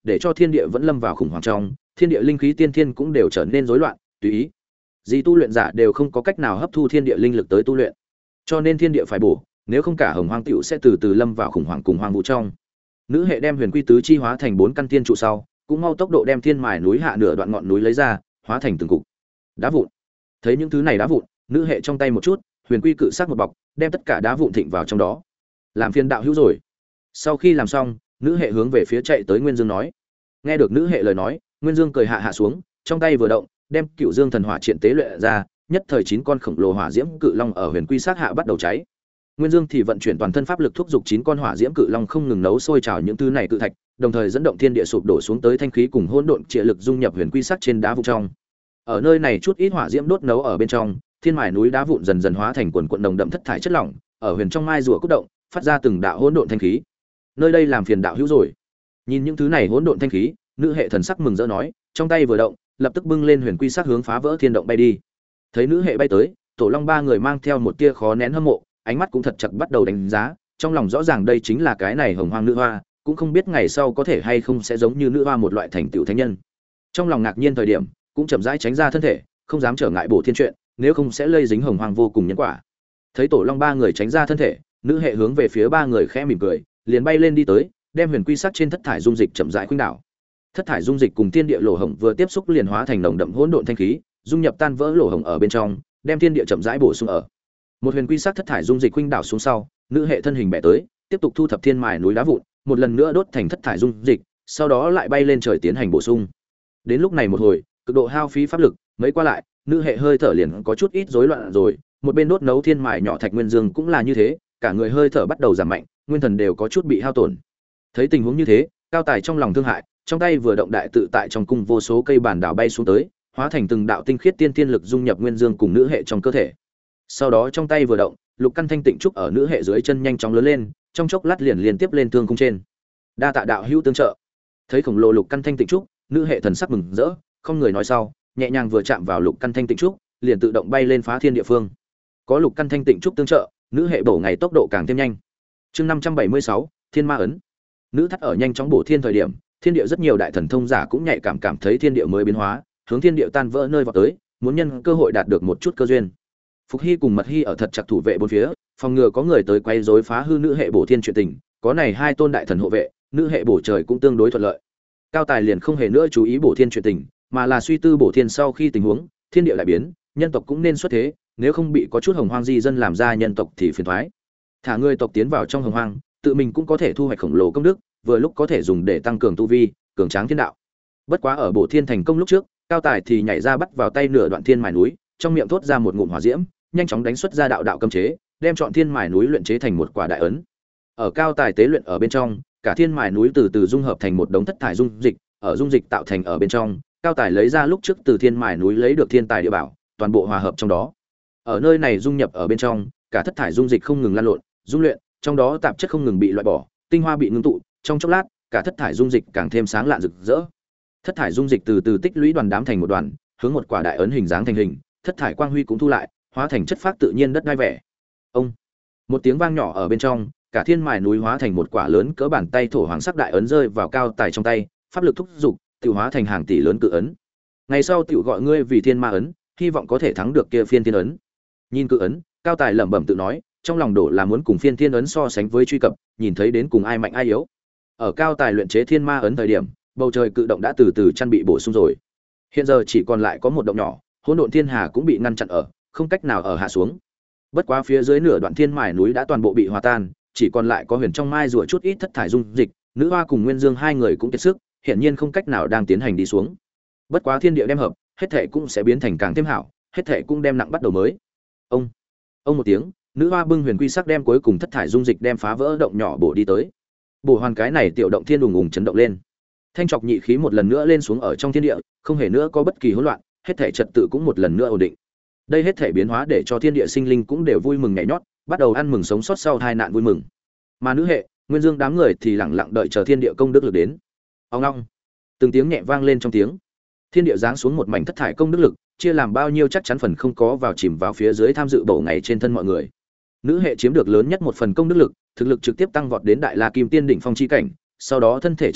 để cho thiên địa vẫn lâm vào khủng hoảng trong, thiên địa linh khí tiên thiên cũng đều trở nên rối loạn, tùy ý. Gì tu luyện giả đều không có cách nào hấp thu thiên địa linh lực tới tu luyện. Cho nên thiên địa phải bổ, nếu không cả hồng hoang tiểu sẽ từ từ lâm vào khủng hoảng cùng hoang vũ trong. Nữ hệ đem huyền quy tứ chi hóa thành bốn căn tiên trụ sau, cũng mau tốc độ đem thiên mài núi hạ nửa đoạn ngọn núi lấy ra, hóa thành từng cục đá vụn. Thấy những thứ này đá vụn, nữ hệ trong tay một chút, huyền quy cự sắc một bọc, đem tất cả đá vụn thịnh vào trong đó. Làm phiền đạo hữu rồi. Sau khi làm xong, nữ hệ hướng về phía chạy tới Nguyên Dương nói. Nghe được nữ hệ lời nói, Nguyên Dương cười hạ hạ xuống, trong tay vừa động, đem Cựu Dương thần hỏa triện tế luyện ra, nhất thời chín con khổng lồ hỏa diễm cự long ở huyền quy sát hạ bắt đầu cháy. Nguyên Dương thì vận chuyển toàn thân pháp lực thúc giục chín con hỏa diễm cự long không ngừng nấu sôi trào những thứ này cự thạch, đồng thời dẫn động thiên địa sụp đổ xuống tới thanh khí cùng hỗn độn trịa lực dung nhập huyền quy sắc trên đá vụn trong. Ở nơi này chút ít hỏa diễm đốt nấu ở bên trong, thiên mài núi đá vụn dần dần hóa thành quần quần đồng đậm thất thải chất lỏng, ở huyền trong mai rùa cốt động, phát ra từng đạo hỗn độn thanh khí. Nơi đây làm phiền đạo hữu rồi. Nhìn những thứ này hỗn độn thanh khí, nữ hệ thần sắc mừng rỡ nói, trong tay vừa động, lập tức bưng lên huyền quy sắc hướng phá vỡ thiên động bay đi. Thấy nữ hệ bay tới, tổ long ba người mang theo một tia khó nén hâm mộ, ánh mắt cũng thật chặt bắt đầu đánh giá, trong lòng rõ ràng đây chính là cái này hồng hoang nữ hoa, cũng không biết ngày sau có thể hay không sẽ giống như nữ hoa một loại thành tựu thánh nhân. Trong lòng ngạc nhiên thời điểm, cũng chậm rãi tránh ra thân thể, không dám trở ngại bổ thiên chuyện, nếu không sẽ lây dính hồng hoang vô cùng nhân quả. Thấy tổ long ba người tránh ra thân thể, nữ hệ hướng về phía ba người khẽ mỉm cười, liền bay lên đi tới, đem huyền quy sắc trên thất thải dung dịch chậm rãi khuynh đảo. Thất thải dung dịch cùng thiên địa lỗ hổng vừa tiếp xúc liền hóa thành nồng đậm hỗn độn thanh khí, dung nhập tan vỡ lỗ hổng ở bên trong, đem thiên địa chậm rãi bổ sung ở. Một huyền quy sắc thất thải dung dịch khuynh đảo xuống sau, nữ hệ thân hình bẻ tới, tiếp tục thu thập thiên mài núi đá vụn, một lần nữa đốt thành thất thải dung dịch, sau đó lại bay lên trời tiến hành bổ sung. Đến lúc này một hồi, cực độ hao phí pháp lực, mấy qua lại, nữ hệ hơi thở liền có chút ít rối loạn rồi, một bên đốt nấu thiên mài nhỏ thạch nguyên dương cũng là như thế, cả người hơi thở bắt đầu giảm mạnh, nguyên thần đều có chút bị hao tổn. Thấy tình huống như thế, Cao Tài trong lòng thương hại, trong tay vừa động đại tự tại trong cung vô số cây bản đảo bay xuống tới, hóa thành từng đạo tinh khiết tiên tiên lực dung nhập nguyên dương cùng nữ hệ trong cơ thể. Sau đó trong tay vừa động, lục căn thanh tịnh trúc ở nữ hệ dưới chân nhanh chóng lớn lên, trong chốc lát liền liên tiếp lên thương cung trên. Đa tạ đạo hữu tương trợ. Thấy khổng lồ lục căn thanh tịnh trúc, nữ hệ thần sắc mừng rỡ, không người nói sau, nhẹ nhàng vừa chạm vào lục căn thanh tịnh trúc, liền tự động bay lên phá thiên địa phương. Có lục căn thanh tịnh trúc tương trợ, nữ hệ bổ ngày tốc độ càng thêm nhanh. Chương năm trăm bảy mươi sáu, Thiên Ma ấn. Nữ thắt ở nhanh chóng bổ thiên thời điểm, thiên địa rất nhiều đại thần thông giả cũng nhạy cảm cảm thấy thiên địa mới biến hóa, hướng thiên địa tan vỡ nơi vào tới, muốn nhân cơ hội đạt được một chút cơ duyên. Phục Hy cùng Mật Hy ở thật chặt thủ vệ bốn phía, phòng ngừa có người tới quấy rối phá hư nữ hệ bổ thiên chuyện tình, có này hai tôn đại thần hộ vệ, nữ hệ bổ trời cũng tương đối thuận lợi. Cao Tài liền không hề nữa chú ý bổ thiên chuyện tình, mà là suy tư bổ thiên sau khi tình huống, thiên địa lại biến, nhân tộc cũng nên xuất thế, nếu không bị có chút hồng hoang di dân làm ra nhân tộc thì phiền toái. Thả người tộc tiến vào trong hồng hoang, tự mình cũng có thể thu hoạch khổng lồ công đức, vừa lúc có thể dùng để tăng cường tu vi, cường tráng thiên đạo. Bất quá ở bổ thiên thành công lúc trước, Cao Tài thì nhảy ra bắt vào tay nửa đoạn thiên mài núi, trong miệng thốt ra một ngụm hỏa diễm, nhanh chóng đánh xuất ra đạo đạo cấm chế, đem chọn thiên mài núi luyện chế thành một quả đại ấn. Ở Cao Tài tế luyện ở bên trong, cả thiên mài núi từ từ dung hợp thành một đống thất thải dung dịch, ở dung dịch tạo thành ở bên trong, Cao Tài lấy ra lúc trước từ thiên mài núi lấy được thiên tài địa bảo, toàn bộ hòa hợp trong đó. Ở nơi này dung nhập ở bên trong, cả thất thải dung dịch không ngừng lan lộn, dung luyện, trong đó tạp chất không ngừng bị loại bỏ, tinh hoa bị ngưng tụ, trong chốc lát, cả thất thải dung dịch càng thêm sáng lạn rực rỡ. Thất thải dung dịch từ từ tích lũy đoàn đám thành một đoàn, hướng một quả đại ấn hình dáng thành hình, thất thải quang huy cũng thu lại, hóa thành chất phát tự nhiên đất đai vẻ. Ông, một tiếng vang nhỏ ở bên trong, cả thiên mài núi hóa thành một quả lớn cỡ bàn tay thổ hoàng sắc đại ấn rơi vào Cao Tài trong tay, pháp lực thúc dục, tự hóa thành hàng tỷ lớn cự ấn. Ngày sau tiểu gọi ngươi vì Thiên Ma ấn, hy vọng có thể thắng được kia phiên thiên ấn. Nhìn cự ấn, Cao Tài lẩm bẩm tự nói, trong lòng đổ là muốn cùng phiên thiên ấn so sánh với truy cập, nhìn thấy đến cùng ai mạnh ai yếu. Ở Cao Tài luyện chế Thiên Ma ấn thời điểm, bầu trời cự động đã từ từ chăn bị bổ sung rồi. Hiện giờ chỉ còn lại có một động nhỏ, hỗn độn thiên hà cũng bị ngăn chặn ở, không cách nào ở hạ xuống. Bất quá phía dưới nửa đoạn thiên mài núi đã toàn bộ bị hòa tan, chỉ còn lại có huyền trong mai rùa chút ít thất thải dung dịch, nữ hoa cùng Nguyên Dương hai người cũng kiệt sức, hiện nhiên không cách nào đang tiến hành đi xuống. Bất quá thiên địa đem hợp, hết thể cũng sẽ biến thành càng thêm hảo, hết thể cũng đem nặng bắt đầu mới. Ông, ông một tiếng, nữ hoa bưng huyền quy sắc đem cuối cùng thất thải dung dịch đem phá vỡ động nhỏ bổ đi tới. Bổ hoàn cái này tiểu động thiên đùng ùng chấn động lên. Thanh trọc nhị khí một lần nữa lên xuống ở trong thiên địa, không hề nữa có bất kỳ hỗn loạn, hết thể trật tự cũng một lần nữa ổn định. Đây hết thể biến hóa để cho thiên địa sinh linh cũng đều vui mừng nhảy nhót, bắt đầu ăn mừng sống sót sau tai nạn vui mừng. Mà nữ hệ, Nguyên Dương đám người thì lặng lặng đợi chờ thiên địa công đức lực đến. Ong ong, từng tiếng nhẹ vang lên trong tiếng, thiên địa giáng xuống một mảnh thất thải công đức lực, chia làm bao nhiêu chắc chắn phần không có vào chìm vào phía dưới tham dự bổ ngày trên thân mọi người. Nữ hệ chiếm được lớn nhất một phần công đức lực, thực lực trực tiếp tăng vọt đến đại la kim tiên đỉnh phong chi cảnh, sau đó thân thể chấn động,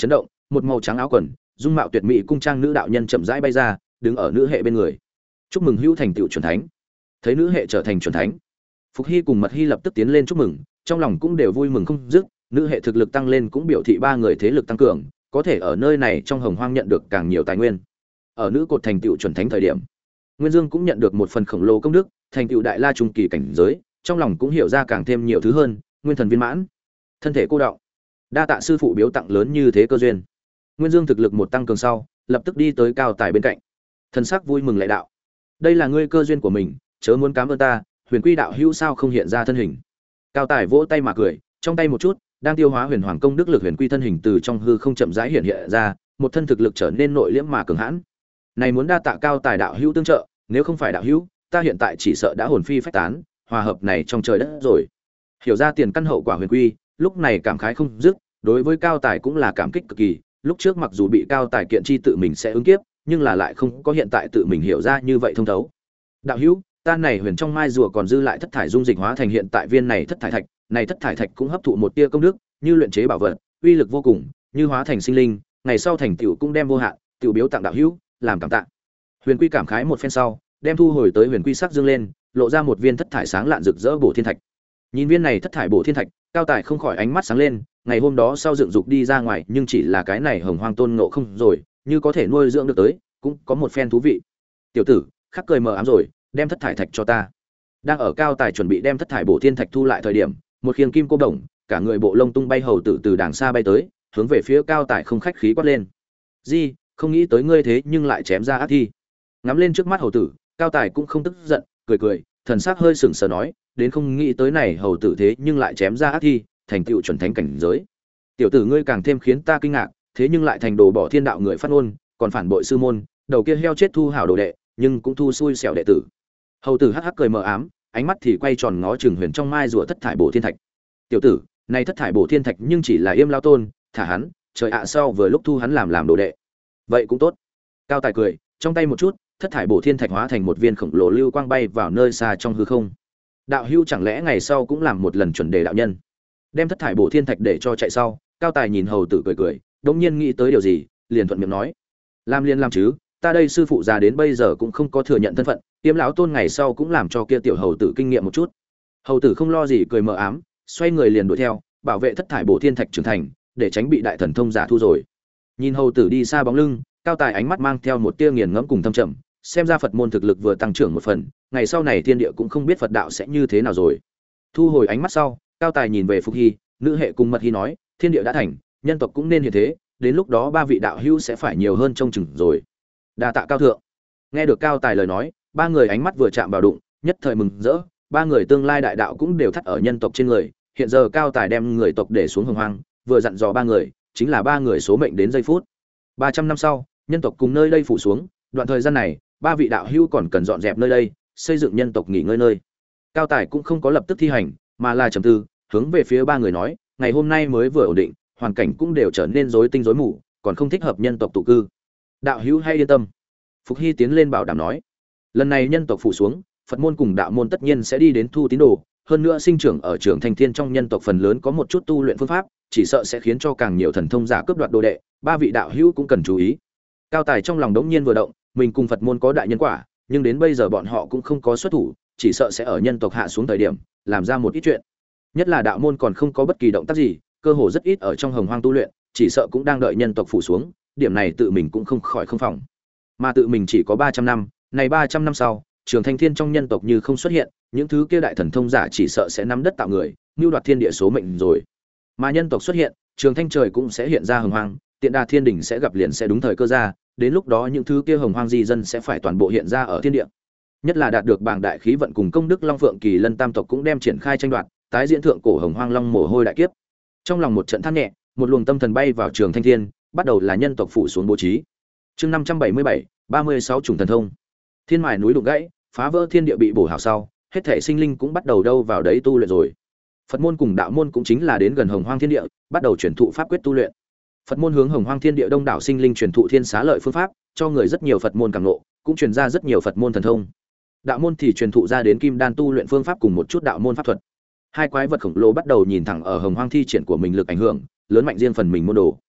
một màu trắng áo quần, dung mạo tuyệt mỹ cung trang nữ đạo nhân chậm rãi bay ra, đứng ở nữ hệ bên người. Chúc mừng hữu thành tựu chuẩn thánh. Thấy nữ hệ trở thành chuẩn thánh, Phục Hy cùng Mật Hy lập tức tiến lên chúc mừng, trong lòng cũng đều vui mừng không dứt. Nữ hệ thực lực tăng lên cũng biểu thị ba người thế lực tăng cường, có thể ở nơi này trong hồng hoang nhận được càng nhiều tài nguyên. Ở nữ cột thành tựu chuẩn thánh thời điểm, Nguyên Dương cũng nhận được một phần khổng lồ công đức, thành tựu đại la trung kỳ cảnh giới, trong lòng cũng hiểu ra càng thêm nhiều thứ hơn, nguyên thần viên mãn, thân thể cô đọng. Đa tạ sư phụ biếu tặng lớn như thế cơ duyên. Nguyên Dương thực lực một tăng cường sau, lập tức đi tới Cao Tài bên cạnh. Thần sắc vui mừng lạy đạo: "Đây là ngươi cơ duyên của mình, chớ muốn cảm ơn ta, Huyền Quy đạo hữu sao không hiện ra thân hình?" Cao Tài vỗ tay mà cười, trong tay một chút, đang tiêu hóa Huyền Hoàng công đức lực Huyền Quy thân hình từ trong hư không chậm rãi hiện hiện ra, một thân thực lực trở nên nội liễm mà cường hãn. Này muốn đa tạ Cao Tài đạo hữu tương trợ, nếu không phải đạo hữu, ta hiện tại chỉ sợ đã hồn phi phách tán, hòa hợp này trong trời đất rồi. Hiểu ra tiền căn hậu quả Huyền Quy, lúc này cảm khái không dứt, đối với Cao Tài cũng là cảm kích cực kỳ, lúc trước mặc dù bị Cao Tài kiện chi tự mình sẽ ứng kiếp, nhưng là lại không có hiện tại tự mình hiểu ra như vậy thông thấu. Đạo hữu, ta này huyền trong mai rùa còn dư lại thất thải dung dịch hóa thành hiện tại viên này thất thải thạch, này thất thải thạch cũng hấp thụ một tia công đức, như luyện chế bảo vật, uy lực vô cùng, như hóa thành sinh linh, ngày sau thành tựu cũng đem vô hạn, tiểu biếu tặng đạo hữu, làm cảm tạ. Huyền Quy cảm khái một phen sau, đem thu hồi tới Huyền Quy sắc dương lên, lộ ra một viên thất thải sáng lạn rực rỡ bổ thiên thạch. Nhìn viên này thất thải bổ thiên thạch, Cao Tài không khỏi ánh mắt sáng lên, ngày hôm đó sau dựng dục đi ra ngoài, nhưng chỉ là cái này hồng hoang tôn ngộ không rồi, như có thể nuôi dưỡng được tới, cũng có một phen thú vị. Tiểu tử, khắc cười mờ ám rồi, đem thất thải thạch cho ta. Đang ở Cao Tài chuẩn bị đem thất thải bổ thiên thạch thu lại thời điểm, một khiêng kim cô đồng, cả người bộ lông tung bay hầu tử từ đàng xa bay tới, hướng về phía Cao Tài không khách khí quát lên: "Di, không nghĩ tới ngươi thế nhưng lại chém ra ác thi." Ngắm lên trước mắt hầu tử, Cao Tài cũng không tức giận, cười cười, thần sắc hơi sững sờ nói: "Đến không nghĩ tới này hầu tử thế nhưng lại chém ra ác thi, thành tựu chuẩn thánh cảnh giới. Tiểu tử ngươi càng thêm khiến ta kinh ngạc, thế nhưng lại thành đồ bỏ thiên đạo người phát ngôn, còn phản bội sư môn, đầu kia heo chết thu hảo đồ đệ, nhưng cũng thu xui xẻo đệ tử." Hầu tử hắc hắc cười mờ ám, ánh mắt thì quay tròn ngó Trường Huyền trong mai rùa thất thải bổ thiên thạch. "Tiểu tử, này thất thải bổ thiên thạch nhưng chỉ là Yêm lão tôn, thả hắn, trời ạ sau vừa lúc thu hắn làm làm đồ đệ." "Vậy cũng tốt." Cao Tài cười, trong tay một chút, thất thải bổ thiên thạch hóa thành một viên khổng lồ lưu quang bay vào nơi xa trong hư không. Đạo hữu chẳng lẽ ngày sau cũng làm một lần chuẩn đề đạo nhân? Đem thất thải bổ thiên thạch để cho chạy sau, Cao Tài nhìn hầu tử cười cười, đột nhiên nghĩ tới điều gì, liền thuận miệng nói: "Làm liền làm chứ, ta đây sư phụ già đến bây giờ cũng không có thừa nhận thân phận, Tiêm lão tôn ngày sau cũng làm cho kia tiểu hầu tử kinh nghiệm một chút." Hầu tử không lo gì cười mờ ám, xoay người liền đuổi theo, bảo vệ thất thải bổ thiên thạch trưởng thành, để tránh bị đại thần thông giả thu rồi. Nhìn hầu tử đi xa bóng lưng, Cao Tài ánh mắt mang theo một tia nghiền ngẫm cùng thâm trầm, xem ra Phật môn thực lực vừa tăng trưởng một phần, ngày sau này thiên địa cũng không biết Phật đạo sẽ như thế nào rồi. Thu hồi ánh mắt sau, Cao Tài nhìn về Phục Hy, nữ hệ cùng Mật Hy nói: "Thiên địa đã thành, nhân tộc cũng nên hiện thế, đến lúc đó ba vị đạo hữu sẽ phải nhiều hơn trông chừng rồi." Đa tạ cao thượng. Nghe được Cao Tài lời nói, ba người ánh mắt vừa chạm vào đụng, nhất thời mừng rỡ, ba người tương lai đại đạo cũng đều thắt ở nhân tộc trên người, hiện giờ Cao Tài đem người tộc để xuống hồng hoang, vừa dặn dò ba người, chính là ba người số mệnh đến giây phút. ba trăm năm sau, nhân tộc cùng nơi đây phủ xuống, đoạn thời gian này, ba vị đạo hữu còn cần dọn dẹp nơi đây, xây dựng nhân tộc nghỉ ngơi nơi. Cao Tài cũng không có lập tức thi hành, mà là trầm tư, hướng về phía ba người nói: "Ngày hôm nay mới vừa ổn định, hoàn cảnh cũng đều trở nên rối tinh rối mù, còn không thích hợp nhân tộc tụ cư. Đạo hữu hay yên tâm." Phục Hy tiến lên bảo đảm nói: "Lần này nhân tộc phủ xuống, Phật môn cùng đạo môn tất nhiên sẽ đi đến thu tín đồ, hơn nữa sinh trưởng ở Trường Thành Thiên trong nhân tộc phần lớn có một chút tu luyện phương pháp, chỉ sợ sẽ khiến cho càng nhiều thần thông giả cướp đoạt đồ đệ, ba vị đạo hữu cũng cần chú ý." Cao Tài trong lòng đống nhiên vừa động, mình cùng Phật môn có đại nhân quả, nhưng đến bây giờ bọn họ cũng không có xuất thủ, chỉ sợ sẽ ở nhân tộc hạ xuống thời điểm, làm ra một ít chuyện. Nhất là đạo môn còn không có bất kỳ động tác gì, cơ hồ rất ít ở trong hồng hoang tu luyện, chỉ sợ cũng đang đợi nhân tộc phủ xuống, điểm này tự mình cũng không khỏi không phòng. Mà tự mình chỉ có ba trăm năm, này ba trăm năm sau, Trường Thanh Thiên trong nhân tộc như không xuất hiện, những thứ kia đại thần thông giả chỉ sợ sẽ nắm đất tạo người, mưu đoạt thiên địa số mệnh rồi. Mà nhân tộc xuất hiện, Trường Thanh trời cũng sẽ hiện ra hồng hoang, Tiện Đà Thiên đỉnh sẽ gặp liền sẽ đúng thời cơ ra, đến lúc đó những thứ kia hồng hoang di dân sẽ phải toàn bộ hiện ra ở thiên địa. Nhất là đạt được bảng đại khí vận cùng công đức Long Phượng Kỳ Lân tam tộc cũng đem triển khai tranh đoạt, tái diễn thượng cổ hồng hoang long mồ hôi đại kiếp. Trong lòng một trận than nhẹ, một luồng tâm thần bay vào Trường Thanh Thiên, bắt đầu là nhân tộc phủ xuống bố trí. Chương năm trăm bảy mươi bảy, ba mươi sáu chủng thần thông. Thiên mài núi đụng gãy, phá vỡ thiên địa bị bổ hảo sau, hết thảy sinh linh cũng bắt đầu đâu vào đấy tu luyện rồi. Phật môn cùng đạo môn cũng chính là đến gần hồng hoang thiên địa, bắt đầu truyền thụ pháp quyết tu luyện. Phật môn hướng hồng hoang thiên địa đông đảo sinh linh truyền thụ thiên xá lợi phương pháp, cho người rất nhiều Phật môn cảm ngộ, cũng truyền ra rất nhiều Phật môn thần thông. Đạo môn thì truyền thụ ra đến kim đan tu luyện phương pháp cùng một chút đạo môn pháp thuật. Hai quái vật khổng lồ bắt đầu nhìn thẳng ở hồng hoang thi triển của mình lực ảnh hưởng, lớn mạnh riêng phần mình môn đồ.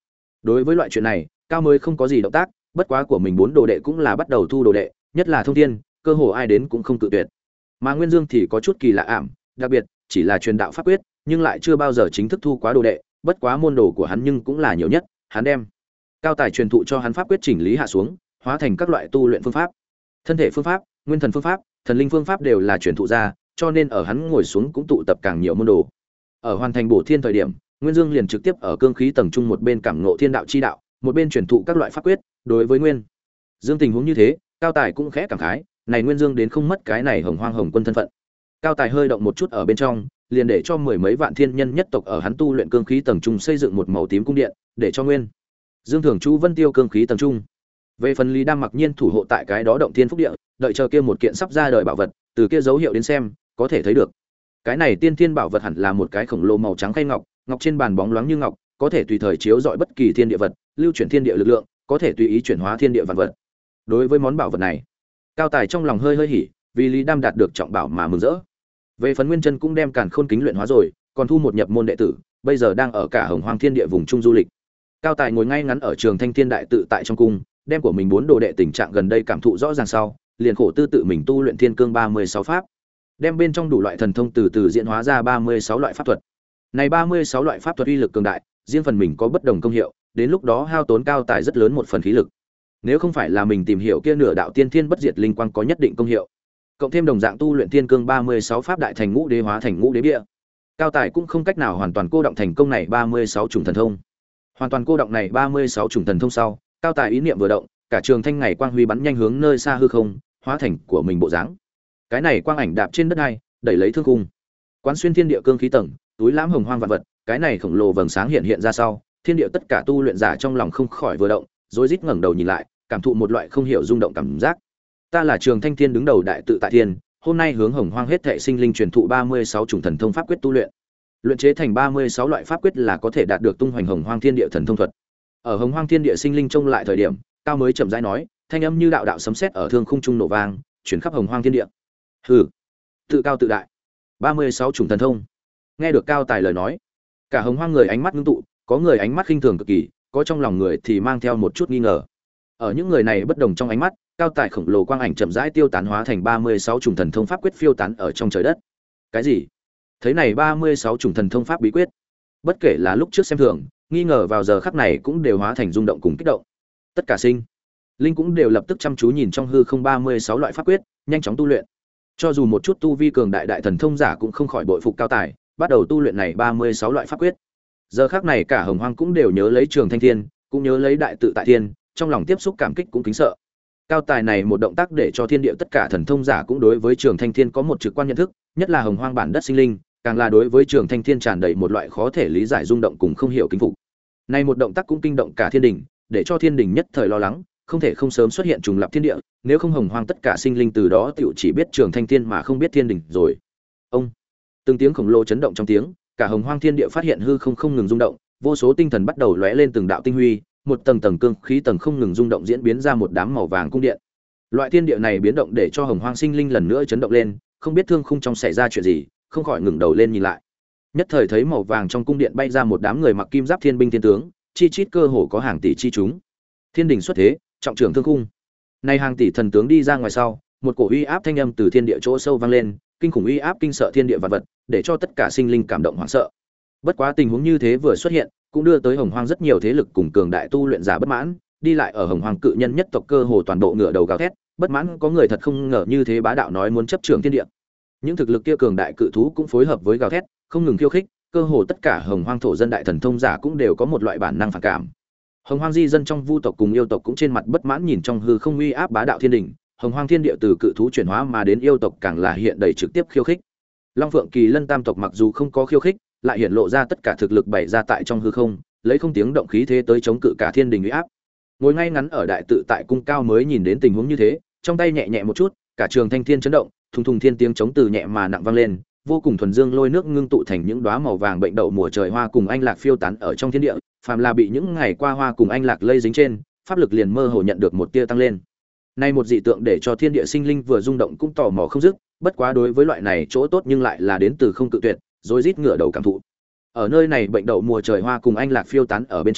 Đối với loại chuyện này, Cao mới không có gì động tác, bất quá của mình bốn đồ đệ cũng là bắt đầu thu đồ đệ, nhất là Thông Thiên, cơ hồ ai đến cũng không cự tuyệt. Mà Nguyên Dương thì có chút kỳ lạ ảm, đặc biệt chỉ là truyền đạo pháp quyết, nhưng lại chưa bao giờ chính thức thu quá đồ đệ, bất quá môn đồ của hắn nhưng cũng là nhiều nhất, hắn đem Cao Tài truyền thụ cho hắn pháp quyết chỉnh lý hạ xuống, hóa thành các loại tu luyện phương pháp. Thân thể phương pháp, nguyên thần phương pháp, thần linh phương pháp đều là truyền thụ ra, cho nên ở hắn ngồi xuống cũng tụ tập càng nhiều môn đồ. Ở hoàn thành bổ thiên thời điểm, Nguyên Dương liền trực tiếp ở cương khí tầng trung một bên cảm ngộ thiên đạo chi đạo, một bên truyền thụ các loại pháp quyết, đối với Nguyên Dương tình huống như thế, Cao Tài cũng khẽ cảm khái, này Nguyên Dương đến không mất cái này Hồng Hoang Hồng Quân thân phận. Cao Tài hơi động một chút ở bên trong, liền để cho mười mấy vạn thiên nhân nhất tộc ở hắn tu luyện cương khí tầng trung xây dựng một màu tím cung điện, để cho Nguyên Dương thưởng chú Vân Tiêu cương khí tầng trung. Về phần Lý Đam mặc nhiên thủ hộ tại cái đó động thiên phúc địa, đợi chờ kia một kiện sắp ra đời bảo vật, từ kia dấu hiệu đến xem, có thể thấy được. Cái này tiên thiên bảo vật hẳn là một cái khổng lồ màu trắng khay ngọc, ngọc trên bàn bóng loáng như ngọc, có thể tùy thời chiếu rọi bất kỳ thiên địa vật, lưu chuyển thiên địa lực lượng, có thể tùy ý chuyển hóa thiên địa vạn vật. Đối với món bảo vật này, Cao Tài trong lòng hơi hơi hỉ, vì Lý Đam đạt được trọng bảo mà mừng rỡ. Về phần Nguyên Chân cũng đem Càn Khôn kính luyện hóa rồi, còn thu một nhập môn đệ tử, bây giờ đang ở cả Hồng Hoang Thiên Địa vùng trung du lịch. Cao Tài ngồi ngay ngắn ở Trường Thanh Thiên Đại tự tại trong cung, đem của mình bốn đồ đệ tình trạng gần đây cảm thụ rõ ràng sau, liền khổ tư tự mình tu luyện Thiên Cương ba mươi sáu pháp, đem bên trong đủ loại thần thông từ từ diễn hóa ra ba mươi sáu loại pháp thuật. Này ba mươi sáu loại pháp thuật uy lực cường đại, riêng phần mình có bất đồng công hiệu, đến lúc đó hao tốn Cao Tài rất lớn một phần khí lực. Nếu không phải là mình tìm hiểu kia nửa đạo tiên thiên bất diệt linh quang có nhất định công hiệu, cộng thêm đồng dạng tu luyện Thiên Cương ba mươi sáu pháp đại thành ngũ đế hóa thành ngũ đế bia, Cao Tài cũng không cách nào hoàn toàn cô động thành công này ba mươi sáu chủng thần thông. Hoàn toàn cô động này ba mươi sáu chủng thần thông sau, Cao Tài ý niệm vừa động, cả trường thanh ngày quang huy bắn nhanh hướng nơi xa hư không, hóa thành của mình bộ dáng. Cái này quang ảnh đạp trên đất hai, đẩy lấy thương cung, quán xuyên thiên địa cương khí tầng, túi lãm hồng hoang vạn vật, cái này khổng lồ vầng sáng hiện hiện ra sau, thiên địa tất cả tu luyện giả trong lòng không khỏi vừa động, rối rít ngẩng đầu nhìn lại, cảm thụ một loại không hiểu rung động cảm giác. Ta là Trường Thanh Thiên đứng đầu đại tự tại thiên, hôm nay hướng hồng hoang hết thảy sinh linh truyền thụ ba mươi sáu chủng thần thông pháp quyết tu luyện. Luyện chế thành ba mươi sáu loại pháp quyết là có thể đạt được tung hoành hồng hoang thiên địa thần thông thuật. Ở hồng hoang thiên địa sinh linh trông lại thời điểm, Cao mới chậm rãi nói, thanh âm như đạo đạo sấm sét ở thương khung trung nổ vang, chuyển khắp hồng hoang thiên địa. Hừ, tự cao tự đại. ba mươi sáu chủng thần thông. Nghe được Cao Tài lời nói, cả hồng hoang người ánh mắt ngưng tụ, có người ánh mắt khinh thường cực kỳ, có trong lòng người thì mang theo một chút nghi ngờ. Ở những người này bất đồng trong ánh mắt, Cao Tài khổng lồ quang ảnh chậm rãi tiêu tán hóa thành ba mươi sáu chủng thần thông pháp quyết phiêu tán ở trong trời đất. Cái gì? Thấy này ba mươi sáu chủng thần thông pháp bí quyết, bất kể là lúc trước xem thường, nghi ngờ vào giờ khắc này cũng đều hóa thành rung động cùng kích động. Tất cả sinh linh cũng đều lập tức chăm chú nhìn trong hư không ba mươi sáu loại pháp quyết, nhanh chóng tu luyện. Cho dù một chút tu vi cường đại đại thần thông giả cũng không khỏi bội phục Cao Tài, bắt đầu tu luyện này ba mươi sáu loại pháp quyết. Giờ khắc này cả hồng hoang cũng đều nhớ lấy Trường Thanh Thiên, cũng nhớ lấy đại tự tại thiên, trong lòng tiếp xúc cảm kích cũng kính sợ. Cao Tài này một động tác để cho thiên địa tất cả thần thông giả cũng đối với Trường Thanh Thiên có một trực quan nhận thức, nhất là hồng hoang bản đất sinh linh, càng là đối với Trường Thanh Thiên tràn đầy một loại khó thể lý giải rung động cùng không hiểu kính phục. Này một động tác cũng kinh động cả thiên đình, để cho thiên đình nhất thời lo lắng, không thể không sớm xuất hiện trùng lập thiên địa, nếu không hồng hoang tất cả sinh linh từ đó tiểu chỉ biết Trường Thanh Thiên mà không biết thiên đình rồi. Ông, từng tiếng khổng lồ chấn động trong tiếng, cả hồng hoang thiên địa phát hiện hư không không ngừng rung động, vô số tinh thần bắt đầu lóe lên từng đạo tinh huy, một tầng tầng cương khí tầng không ngừng rung động diễn biến ra một đám màu vàng cung điện. Loại thiên địa này biến động để cho hồng hoang sinh linh lần nữa chấn động lên, không biết thương khung trong xảy ra chuyện gì, không khỏi ngẩng đầu lên nhìn lại. Nhất thời thấy màu vàng trong cung điện bay ra một đám người mặc kim giáp thiên binh thiên tướng, chi chít cơ hồ có hàng tỷ chi chúng. Thiên đình xuất thế, trọng trưởng thương khung. Nay hàng tỷ thần tướng đi ra ngoài sau, một cổ uy áp thanh âm từ thiên địa chỗ sâu vang lên, kinh khủng uy áp kinh sợ thiên địa vạn vật, để cho tất cả sinh linh cảm động hoảng sợ. Bất quá tình huống như thế vừa xuất hiện, cũng đưa tới hồng hoang rất nhiều thế lực cùng cường đại tu luyện giả bất mãn, đi lại ở hồng hoang cự nhân nhất tộc cơ hồ toàn bộ ngựa đầu gào thét, bất mãn có người thật không ngờ như thế bá đạo nói muốn chấp trưởng thiên địa. Những thực lực kia cường đại cự thú cũng phối hợp với gào thét, không ngừng khiêu khích, cơ hồ tất cả hồng hoang thổ dân đại thần thông giả cũng đều có một loại bản năng phản cảm. Hồng hoang di dân trong vu tộc cùng yêu tộc cũng trên mặt bất mãn nhìn trong hư không uy áp bá đạo thiên đình, hồng hoang thiên địa từ cự thú chuyển hóa mà đến yêu tộc càng là hiện đầy trực tiếp khiêu khích. Long Phượng Kỳ Lân tam tộc mặc dù không có khiêu khích, lại hiện lộ ra tất cả thực lực bày ra tại trong hư không, lấy không tiếng động khí thế tới chống cự cả thiên đình uy áp. Ngồi ngay ngắn ở đại tự tại cung Cao mới nhìn đến tình huống như thế, trong tay nhẹ nhẹ một chút, cả Trường Thanh Thiên chấn động, thùng thùng thiên tiếng chống từ nhẹ mà nặng vang lên, vô cùng thuần dương lôi nước ngưng tụ thành những đóa màu vàng bệnh đậu mùa trời hoa cùng anh lạc phiêu tán ở trong thiên địa, phàm là bị những ngày qua hoa cùng anh lạc lây dính trên, pháp lực liền mơ hồ nhận được một tia tăng lên. Nay một dị tượng để cho thiên địa sinh linh vừa rung động cũng tò mò không dứt, bất quá đối với loại này chỗ tốt nhưng lại là đến từ không cự tuyệt, rồi rít ngửa đầu cảm thụ. Ở nơi này bệnh đậu mùa trời hoa cùng anh lạc phiêu tán ở bên trong,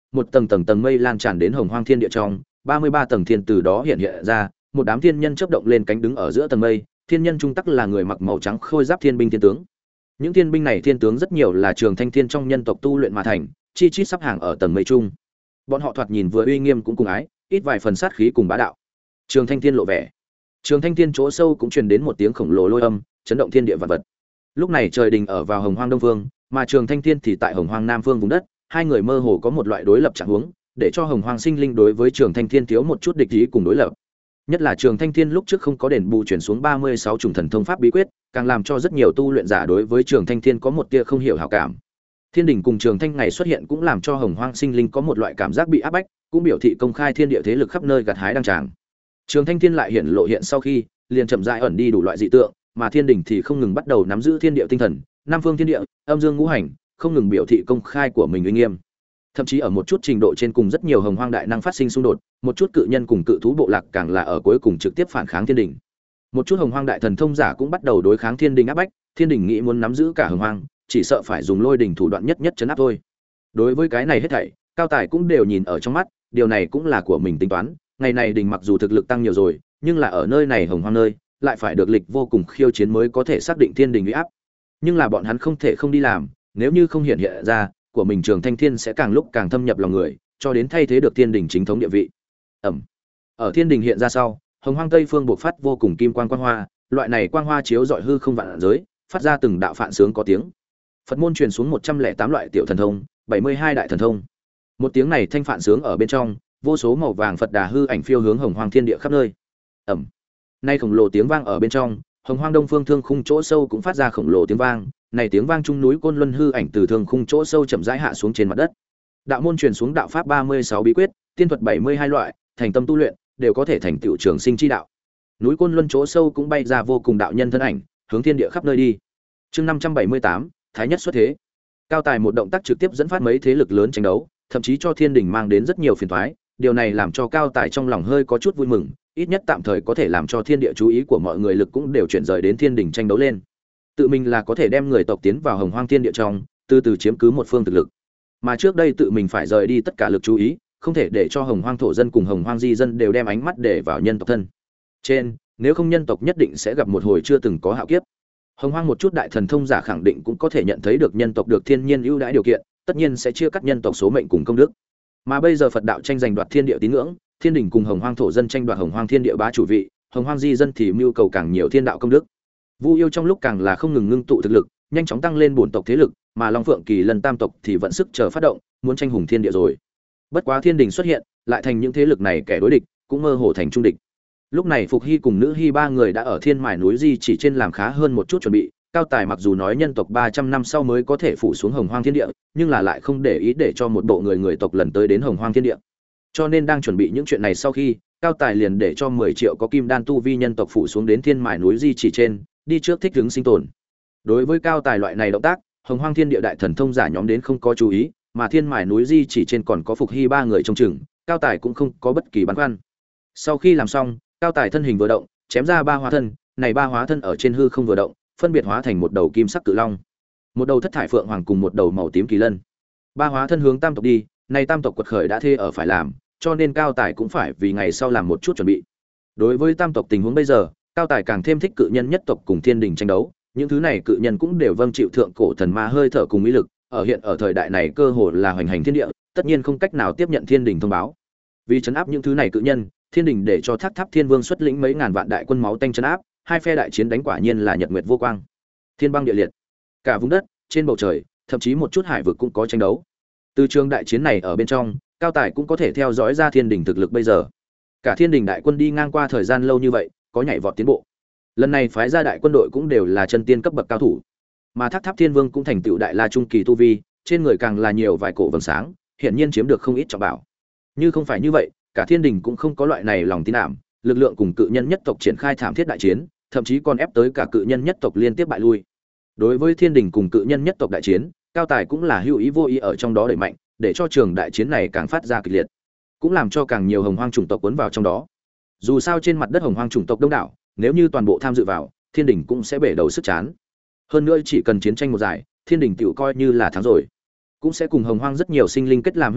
một tầng tầng tầng mây lan tràn đến hồng hoang thiên địa trong, ba mươi ba tầng thiên từ đó hiện hiện ra, một đám thiên nhân chớp động lên cánh đứng ở giữa tầng mây, thiên nhân trung tắc là người mặc màu trắng khôi giáp thiên binh thiên tướng. Những thiên binh này thiên tướng rất nhiều là Trường Thanh Thiên trong nhân tộc tu luyện mà thành, chi chít sắp hàng ở tầng mây trung. Bọn họ thoạt nhìn vừa uy nghiêm cũng cùng ái, ít vài phần sát khí cùng bá đạo. Trường Thanh Thiên lộ vẻ. Trường Thanh Thiên chỗ sâu cũng truyền đến một tiếng khổng lồ lôi âm, chấn động thiên địa vạn vật. Lúc này trời đình ở vào Hồng Hoang Đông Phương, mà Trường Thanh Thiên thì tại Hồng Hoang Nam Phương vùng đất, hai người mơ hồ có một loại đối lập trạng huống, để cho Hồng Hoang sinh linh đối với Trường Thanh Thiên thiếu một chút địch ý cùng đối lập. Nhất là Trường Thanh Thiên lúc trước không có đền bù chuyển xuống ba mươi sáu chủng thần thông pháp bí quyết, càng làm cho rất nhiều tu luyện giả đối với Trường Thanh Thiên có một tia không hiểu hảo cảm. Thiên đình cùng Trường Thanh ngày xuất hiện cũng làm cho Hồng Hoang sinh linh có một loại cảm giác bị áp bách, cũng biểu thị công khai thiên địa thế lực khắp nơi gặt hái đăng tràng. Trường Thanh Thiên lại hiện lộ hiện sau khi, liền chậm rãi ẩn đi đủ loại dị tượng, mà Thiên đình thì không ngừng bắt đầu nắm giữ thiên địa tinh thần, năm phương thiên địa, âm dương ngũ hành, không ngừng biểu thị công khai của mình uy nghiêm. Thậm chí ở một chút trình độ trên cùng rất nhiều hồng hoang đại năng phát sinh xung đột, một chút cự nhân cùng cự thú bộ lạc càng là ở cuối cùng trực tiếp phản kháng thiên đình. Một chút hồng hoang đại thần thông giả cũng bắt đầu đối kháng thiên đình áp bách, thiên đình nghĩ muốn nắm giữ cả hồng hoang, chỉ sợ phải dùng lôi đình thủ đoạn nhất nhất chấn áp thôi. Đối với cái này hết thảy, cao tài cũng đều nhìn ở trong mắt, điều này cũng là của mình tính toán, ngày này đình mặc dù thực lực tăng nhiều rồi, nhưng là ở nơi này hồng hoang nơi, lại phải được lịch vô cùng khiêu chiến mới có thể xác định thiên đình uy áp. Nhưng là bọn hắn không thể không đi làm, nếu như không hiện hiện ra, của mình Trường Thanh Thiên sẽ càng lúc càng thâm nhập lòng người, cho đến thay thế được thiên đình chính thống địa vị. Ẩm. Ở thiên đình hiện ra sau, hồng hoang tây phương bộc phát vô cùng kim quang quang hoa, loại này quang hoa chiếu rọi hư không vạn giới, phát ra từng đạo phạn sướng có tiếng. Phật môn truyền xuống một trăm lẻ tám loại tiểu thần thông, bảy mươi hai đại thần thông. Một tiếng này thanh phạn sướng ở bên trong, vô số màu vàng Phật đà hư ảnh phiêu hướng hồng hoang thiên địa khắp nơi. Ẩm. Nay khổng lồ tiếng vang ở bên trong, hồng hoang đông phương thương khung chỗ sâu cũng phát ra khổng lồ tiếng vang, này tiếng vang trung núi côn luân hư ảnh từ thương khung chỗ sâu chậm rãi hạ xuống trên mặt đất. Đạo môn truyền xuống đạo pháp ba mươi sáu bí quyết, tiên thuật bảy mươi hai loại, thành tâm tu luyện, đều có thể thành tựu trường sinh chi đạo. Núi côn luân chỗ sâu cũng bay ra vô cùng đạo nhân thân ảnh, hướng thiên địa khắp nơi đi. Chương năm trăm bảy mươi tám, thái nhất xuất thế. Cao tài một động tác trực tiếp dẫn phát mấy thế lực lớn tranh đấu, thậm chí cho thiên đình mang đến rất nhiều phiền toái, điều này làm cho cao tài trong lòng hơi có chút vui mừng, ít nhất tạm thời có thể làm cho thiên địa chú ý của mọi người lực cũng đều chuyển rời đến thiên đình tranh đấu lên. Tự mình là có thể đem người tộc tiến vào hồng hoang thiên địa trong, từ từ chiếm cứ một phương thực lực. Mà trước đây tự mình phải rời đi tất cả lực chú ý, không thể để cho hồng hoang thổ dân cùng hồng hoang di dân đều đem ánh mắt để vào nhân tộc thân trên, nếu không nhân tộc nhất định sẽ gặp một hồi chưa từng có hạo kiếp. Hồng hoang một chút đại thần thông giả khẳng định cũng có thể nhận thấy được nhân tộc được thiên nhiên ưu đãi điều kiện, tất nhiên sẽ chia cắt nhân tộc số mệnh cùng công đức. Mà bây giờ Phật đạo tranh giành đoạt thiên địa tín ngưỡng, thiên đình cùng hồng hoang thổ dân tranh đoạt hồng hoang thiên địa bá chủ vị, hồng hoang di dân thì mưu cầu càng nhiều thiên đạo công đức. Vu yêu trong lúc càng là không ngừng ngưng tụ thực lực, nhanh chóng tăng lên bổn tộc thế lực, mà Long Phượng Kỳ Lân tam tộc thì vận sức chờ phát động, muốn tranh hùng thiên địa rồi. Bất quá thiên đình xuất hiện, lại thành những thế lực này kẻ đối địch, cũng mơ hồ thành trung địch. Lúc này Phục Hy cùng Nữ Hy ba người đã ở Thiên Mài núi Di chỉ trên làm khá hơn một chút chuẩn bị, Cao Tài mặc dù nói nhân tộc ba trăm năm sau mới có thể phủ xuống hồng hoang thiên địa, nhưng là lại không để ý để cho một bộ người người tộc lần tới đến hồng hoang thiên địa. Cho nên đang chuẩn bị những chuyện này sau khi, Cao Tài liền để cho mười triệu có kim đan tu vi nhân tộc phủ xuống đến Thiên Mài núi Di chỉ trên, đi trước thích ứng sinh tồn. Đối với Cao Tài loại này động tác, hồng hoang thiên địa đại thần thông giả nhóm đến không có chú ý, mà Thiên Mài núi Di chỉ trên còn có Phục Hy ba người trông chừng, Cao Tài cũng không có bất kỳ băn khoăn. Sau khi làm xong, Cao Tài thân hình vừa động, chém ra ba hóa thân, này ba hóa thân ở trên hư không vừa động, phân biệt hóa thành một đầu kim sắc cự long, một đầu thất thải phượng hoàng cùng một đầu màu tím kỳ lân. Ba hóa thân hướng tam tộc đi, này tam tộc quật khởi đã thê ở phải làm, cho nên Cao Tài cũng phải vì ngày sau làm một chút chuẩn bị. Đối với tam tộc tình huống bây giờ, Cao Tài càng thêm thích cự nhân nhất tộc cùng thiên đình tranh đấu, những thứ này cự nhân cũng đều vâng chịu thượng cổ thần ma hơi thở cùng ý lực, ở hiện ở thời đại này cơ hồ là hoành hành thiên địa, tất nhiên không cách nào tiếp nhận thiên đình thông báo. Vì trấn áp những thứ này cự nhân, thiên đình để cho Thác Tháp Thiên Vương xuất lĩnh mấy ngàn vạn đại quân máu tanh trấn áp, hai phe đại chiến đánh quả nhiên là nhật nguyệt vô quang, thiên băng địa liệt. Cả vùng đất, trên bầu trời, thậm chí một chút hải vực cũng có tranh đấu. Từ trường đại chiến này ở bên trong, Cao Tài cũng có thể theo dõi ra thiên đình thực lực bây giờ. Cả thiên đình đại quân đi ngang qua thời gian lâu như vậy, có nhảy vọt tiến bộ. Lần này phái ra đại quân đội cũng đều là chân tiên cấp bậc cao thủ, mà Thác Tháp Thiên Vương cũng thành tựu đại la trung kỳ tu vi, trên người càng là nhiều vài cổ vầng sáng, hiển nhiên chiếm được không ít trọng bảo. Như không phải như vậy, cả thiên đình cũng không có loại này lòng tin ảm, lực lượng cùng cự nhân nhất tộc triển khai thảm thiết đại chiến, thậm chí còn ép tới cả cự nhân nhất tộc liên tiếp bại lui. Đối với thiên đình cùng cự nhân nhất tộc đại chiến, Cao Tài cũng là hữu ý vô ý ở trong đó đẩy mạnh, để cho trường đại chiến này càng phát ra kịch liệt, cũng làm cho càng nhiều hồng hoang chủng tộc cuốn vào trong đó. Dù sao trên mặt đất hồng hoang chủng tộc đông đảo, nếu như toàn bộ tham dự vào, thiên đình cũng sẽ bể đầu sức chán. Hơn nữa chỉ cần chiến tranh một giải, thiên đình tiểu coi như là thắng rồi, cũng sẽ cùng hồng hoang rất nhiều sinh linh kết làm huyết cừu,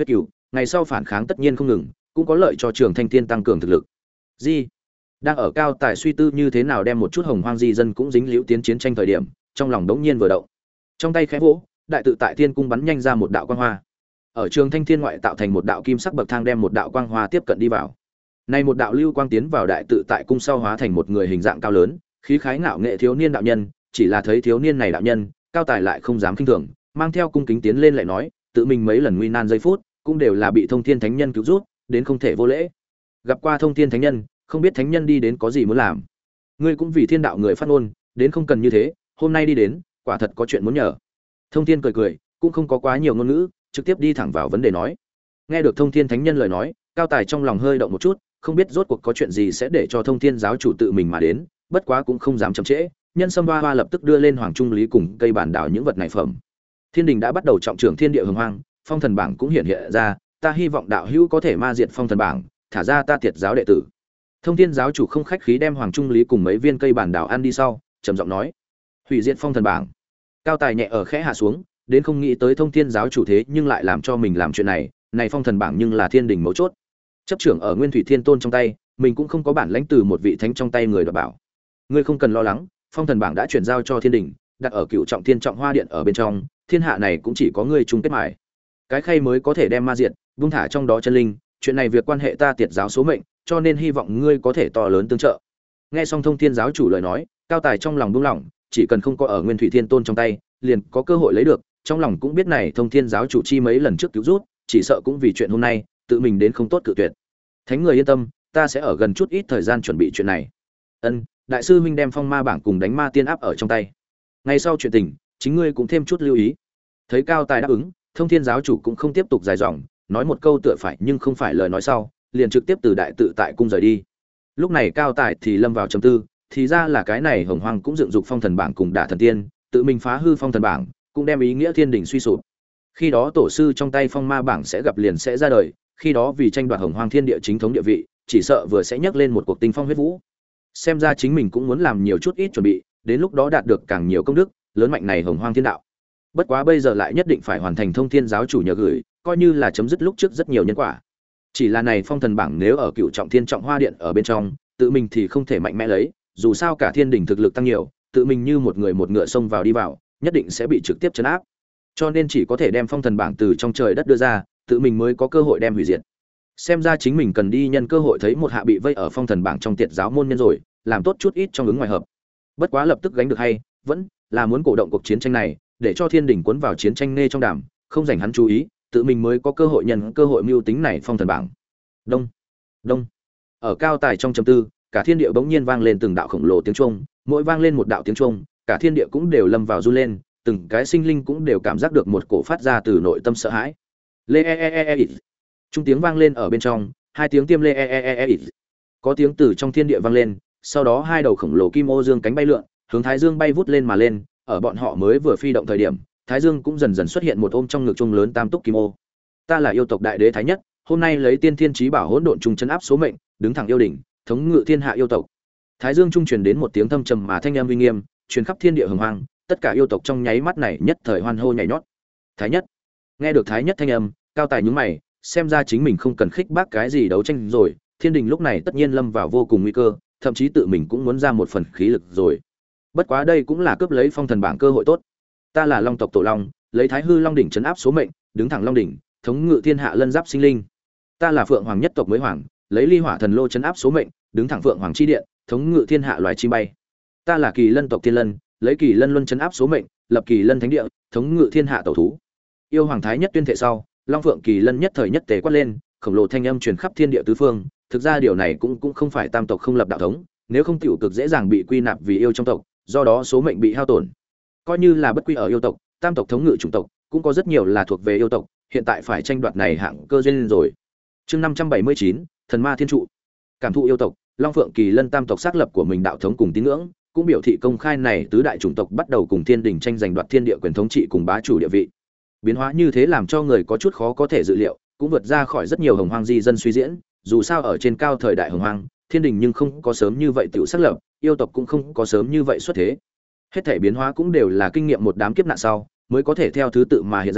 ngày sau phản kháng tất nhiên không ngừng, cũng có lợi cho Trường Thanh Thiên tăng cường thực lực. Di đang ở cao tài suy tư như thế nào đem một chút hồng hoang di dân cũng dính liễu tiến chiến tranh thời điểm, trong lòng đống nhiên vừa động. Trong tay khẽ vỗ, đại tự tại thiên cung bắn nhanh ra một đạo quang hoa. Ở Trường Thanh Thiên ngoại tạo thành một đạo kim sắc bậc thang đem một đạo quang hoa tiếp cận đi vào. Nay một đạo lưu quang tiến vào đại tự tại cung sau hóa thành một người hình dạng cao lớn, khí khái ngạo nghệ thiếu niên đạo nhân, chỉ là thấy thiếu niên này đạo nhân, cao tài lại không dám khinh thường, mang theo cung kính tiến lên lại nói, tự mình mấy lần nguy nan giây phút, cũng đều là bị Thông Thiên Thánh Nhân cứu giúp, đến không thể vô lễ. Gặp qua Thông Thiên Thánh Nhân, không biết Thánh Nhân đi đến có gì muốn làm. Ngươi cũng vì thiên đạo người phát ngôn, đến không cần như thế, hôm nay đi đến, quả thật có chuyện muốn nhờ. Thông Thiên cười cười, cũng không có quá nhiều ngôn ngữ, trực tiếp đi thẳng vào vấn đề nói. Nghe được Thông Thiên Thánh Nhân lời nói, cao tài trong lòng hơi động một chút, không biết rốt cuộc có chuyện gì sẽ để cho Thông Thiên giáo chủ tự mình mà đến, bất quá cũng không dám chậm trễ, nhân sâm hoa hoa lập tức đưa lên hoàng trung lý cùng cây bản đảo những vật này phẩm. Thiên đình đã bắt đầu trọng trưởng thiên địa hồng hoang, phong thần bảng cũng hiện hiện ra, ta hy vọng đạo hữu có thể ma diệt phong thần bảng, thả ra ta tiệt giáo đệ tử. Thông Thiên giáo chủ không khách khí đem hoàng trung lý cùng mấy viên cây bản đảo ăn đi sau, trầm giọng nói: hủy diệt phong thần bảng. Cao tài nhẹ ở khẽ hạ xuống, đến không nghĩ tới Thông Thiên giáo chủ thế nhưng lại làm cho mình làm chuyện này, này phong thần bảng nhưng là thiên đình mấu chốt. Chấp trưởng ở Nguyên Thủy Thiên Tôn trong tay, mình cũng không có bản lãnh từ một vị thánh trong tay người đoạt bảo. Ngươi không cần lo lắng, phong thần bảng đã chuyển giao cho thiên đình, đặt ở cựu trọng thiên trọng hoa điện ở bên trong, thiên hạ này cũng chỉ có ngươi chung kết mãi. Cái khay mới có thể đem ma diệt, buông thả trong đó chân linh, chuyện này việc quan hệ ta tiệt giáo số mệnh, cho nên hy vọng ngươi có thể to lớn tương trợ. Nghe xong Thông Thiên giáo chủ lời nói, cao tài trong lòng buông lỏng, chỉ cần không có ở Nguyên Thủy Thiên Tôn trong tay, liền có cơ hội lấy được, trong lòng cũng biết này Thông Thiên giáo chủ chi mấy lần trước cứu rút, chỉ sợ cũng vì chuyện hôm nay, tự mình đến không tốt cự tuyệt. Thánh người yên tâm, ta sẽ ở gần chút ít thời gian chuẩn bị chuyện này. Ân, đại sư huynh đem phong ma bảng cùng đánh ma tiên áp ở trong tay. Ngay sau chuyện tình, chính ngươi cũng thêm chút lưu ý. Thấy cao tài đáp ứng, Thông Thiên giáo chủ cũng không tiếp tục dài dòng, nói một câu tựa phải nhưng không phải lời nói sau, liền trực tiếp từ đại tự tại cung rời đi. Lúc này cao tài thì lâm vào trầm tư, thì ra là cái này hồng hoang cũng dựng dục phong thần bảng cùng đả thần tiên, tự mình phá hư phong thần bảng, cũng đem ý nghĩa thiên đình suy sụp. Khi đó tổ sư trong tay phong ma bảng sẽ gặp liền sẽ ra đời, khi đó vì tranh đoạt hồng hoang thiên địa chính thống địa vị, chỉ sợ vừa sẽ nhắc lên một cuộc tinh phong huyết vũ. Xem ra chính mình cũng muốn làm nhiều chút ít chuẩn bị, đến lúc đó đạt được càng nhiều công đức, lớn mạnh này hồng hoang thiên đạo. Bất quá bây giờ lại nhất định phải hoàn thành Thông Thiên giáo chủ nhờ gửi, coi như là chấm dứt lúc trước rất nhiều nhân quả. Chỉ là này phong thần bảng nếu ở cựu trọng thiên trọng hoa điện ở bên trong, tự mình thì không thể mạnh mẽ lấy, dù sao cả thiên đình thực lực tăng nhiều, tự mình như một người một ngựa xông vào đi vào, nhất định sẽ bị trực tiếp trấn áp. Cho nên chỉ có thể đem phong thần bảng từ trong trời đất đưa ra, tự mình mới có cơ hội đem hủy diệt. Xem ra chính mình cần đi nhân cơ hội thấy một hạ bị vây ở phong thần bảng trong tiệt giáo môn nhân rồi, làm tốt chút ít trong ứng ngoài hợp. Bất quá lập tức gánh được hay, vẫn là muốn cổ động cuộc chiến tranh này, để cho thiên đình cuốn vào chiến tranh nê trong đàm, không dành hắn chú ý, tự mình mới có cơ hội nhân cơ hội mưu tính này phong thần bảng. Đông, đông. Ở cao tài trong trầm tư, cả thiên địa bỗng nhiên vang lên từng đạo khổng lồ tiếng chuông, mỗi vang lên một đạo tiếng chuông, cả thiên địa cũng đều lâm vào run lên, từng cái sinh linh cũng đều cảm giác được một cổ phát ra từ nội tâm sợ hãi. Lê e e e e. Trung tiếng vang lên ở bên trong, hai tiếng tiêm lê e e e e. Có tiếng từ trong thiên địa vang lên, sau đó hai đầu khổng lồ kim ô dương cánh bay lượn, hướng thái dương bay vút lên mà lên, ở bọn họ mới vừa phi động thời điểm, thái dương cũng dần dần xuất hiện một ôm trong ngực trung lớn tam túc kim ô. Ta là yêu tộc đại đế thái nhất, hôm nay lấy tiên thiên chí bảo hỗn độn trung chấn áp số mệnh, đứng thẳng yêu đỉnh, thống ngự thiên hạ yêu tộc. Thái dương trung truyền đến một tiếng thâm trầm mà thanh âm uy nghiêm, truyền khắp thiên địa hồng hoang, tất cả yêu tộc trong nháy mắt này nhất thời hoan hô nhảy nhót. Thái nhất. Nghe được thái nhất thanh âm, cao tài nhướng mày, xem ra chính mình không cần khích bác cái gì đấu tranh rồi, thiên đình lúc này tất nhiên lâm vào vô cùng nguy cơ, thậm chí tự mình cũng muốn ra một phần khí lực rồi. Bất quá đây cũng là cướp lấy phong thần bảng cơ hội tốt. Ta là long tộc tổ long, lấy thái hư long đỉnh trấn áp số mệnh, đứng thẳng long đỉnh, thống ngự thiên hạ lân giáp sinh linh. Ta là phượng hoàng nhất tộc mới hoàng, lấy ly hỏa thần lô trấn áp số mệnh, đứng thẳng phượng hoàng chi điện, thống ngự thiên hạ loài chim bay. Ta là kỳ lân tộc thiên lân, lấy kỳ lân luân trấn áp số mệnh, lập kỳ lân thánh địa, thống ngự thiên hạ tẩu thú. Yêu hoàng thái nhất tuyên thệ sau, long phượng kỳ lân nhất thời nhất tề quát lên, khổng lồ thanh âm truyền khắp thiên địa tứ phương. Thực ra điều này cũng cũng không phải tam tộc không lập đạo thống, nếu không tiểu cực dễ dàng bị quy nạp vì yêu trong tộc, do đó số mệnh bị hao tổn. Coi như là bất quy ở yêu tộc, tam tộc thống ngự chủng tộc, cũng có rất nhiều là thuộc về yêu tộc, hiện tại phải tranh đoạt này hạng cơ duyên rồi. Chương năm trăm bảy mươi chín, Thần Ma Thiên trụ. Cảm thụ yêu tộc, Long Phượng Kỳ Lân tam tộc xác lập của mình đạo thống cùng tín ngưỡng, cũng biểu thị công khai này tứ đại chủng tộc bắt đầu cùng thiên đình tranh giành đoạt thiên địa quyền thống trị cùng bá chủ địa vị. Biến hóa như thế làm cho người có chút khó có thể dự liệu, cũng vượt ra khỏi rất nhiều hồng hoang di dân suy diễn, dù sao ở trên cao thời đại hồng hoang, thiên đình nhưng không có sớm như vậy tiểu xác lập, yêu tộc cũng không có sớm như vậy xuất thế. Hết thảy biến hóa cũng đều là kinh nghiệm một đám kiếp nạn sau, mới có thể theo thứ tự mà hiện ra,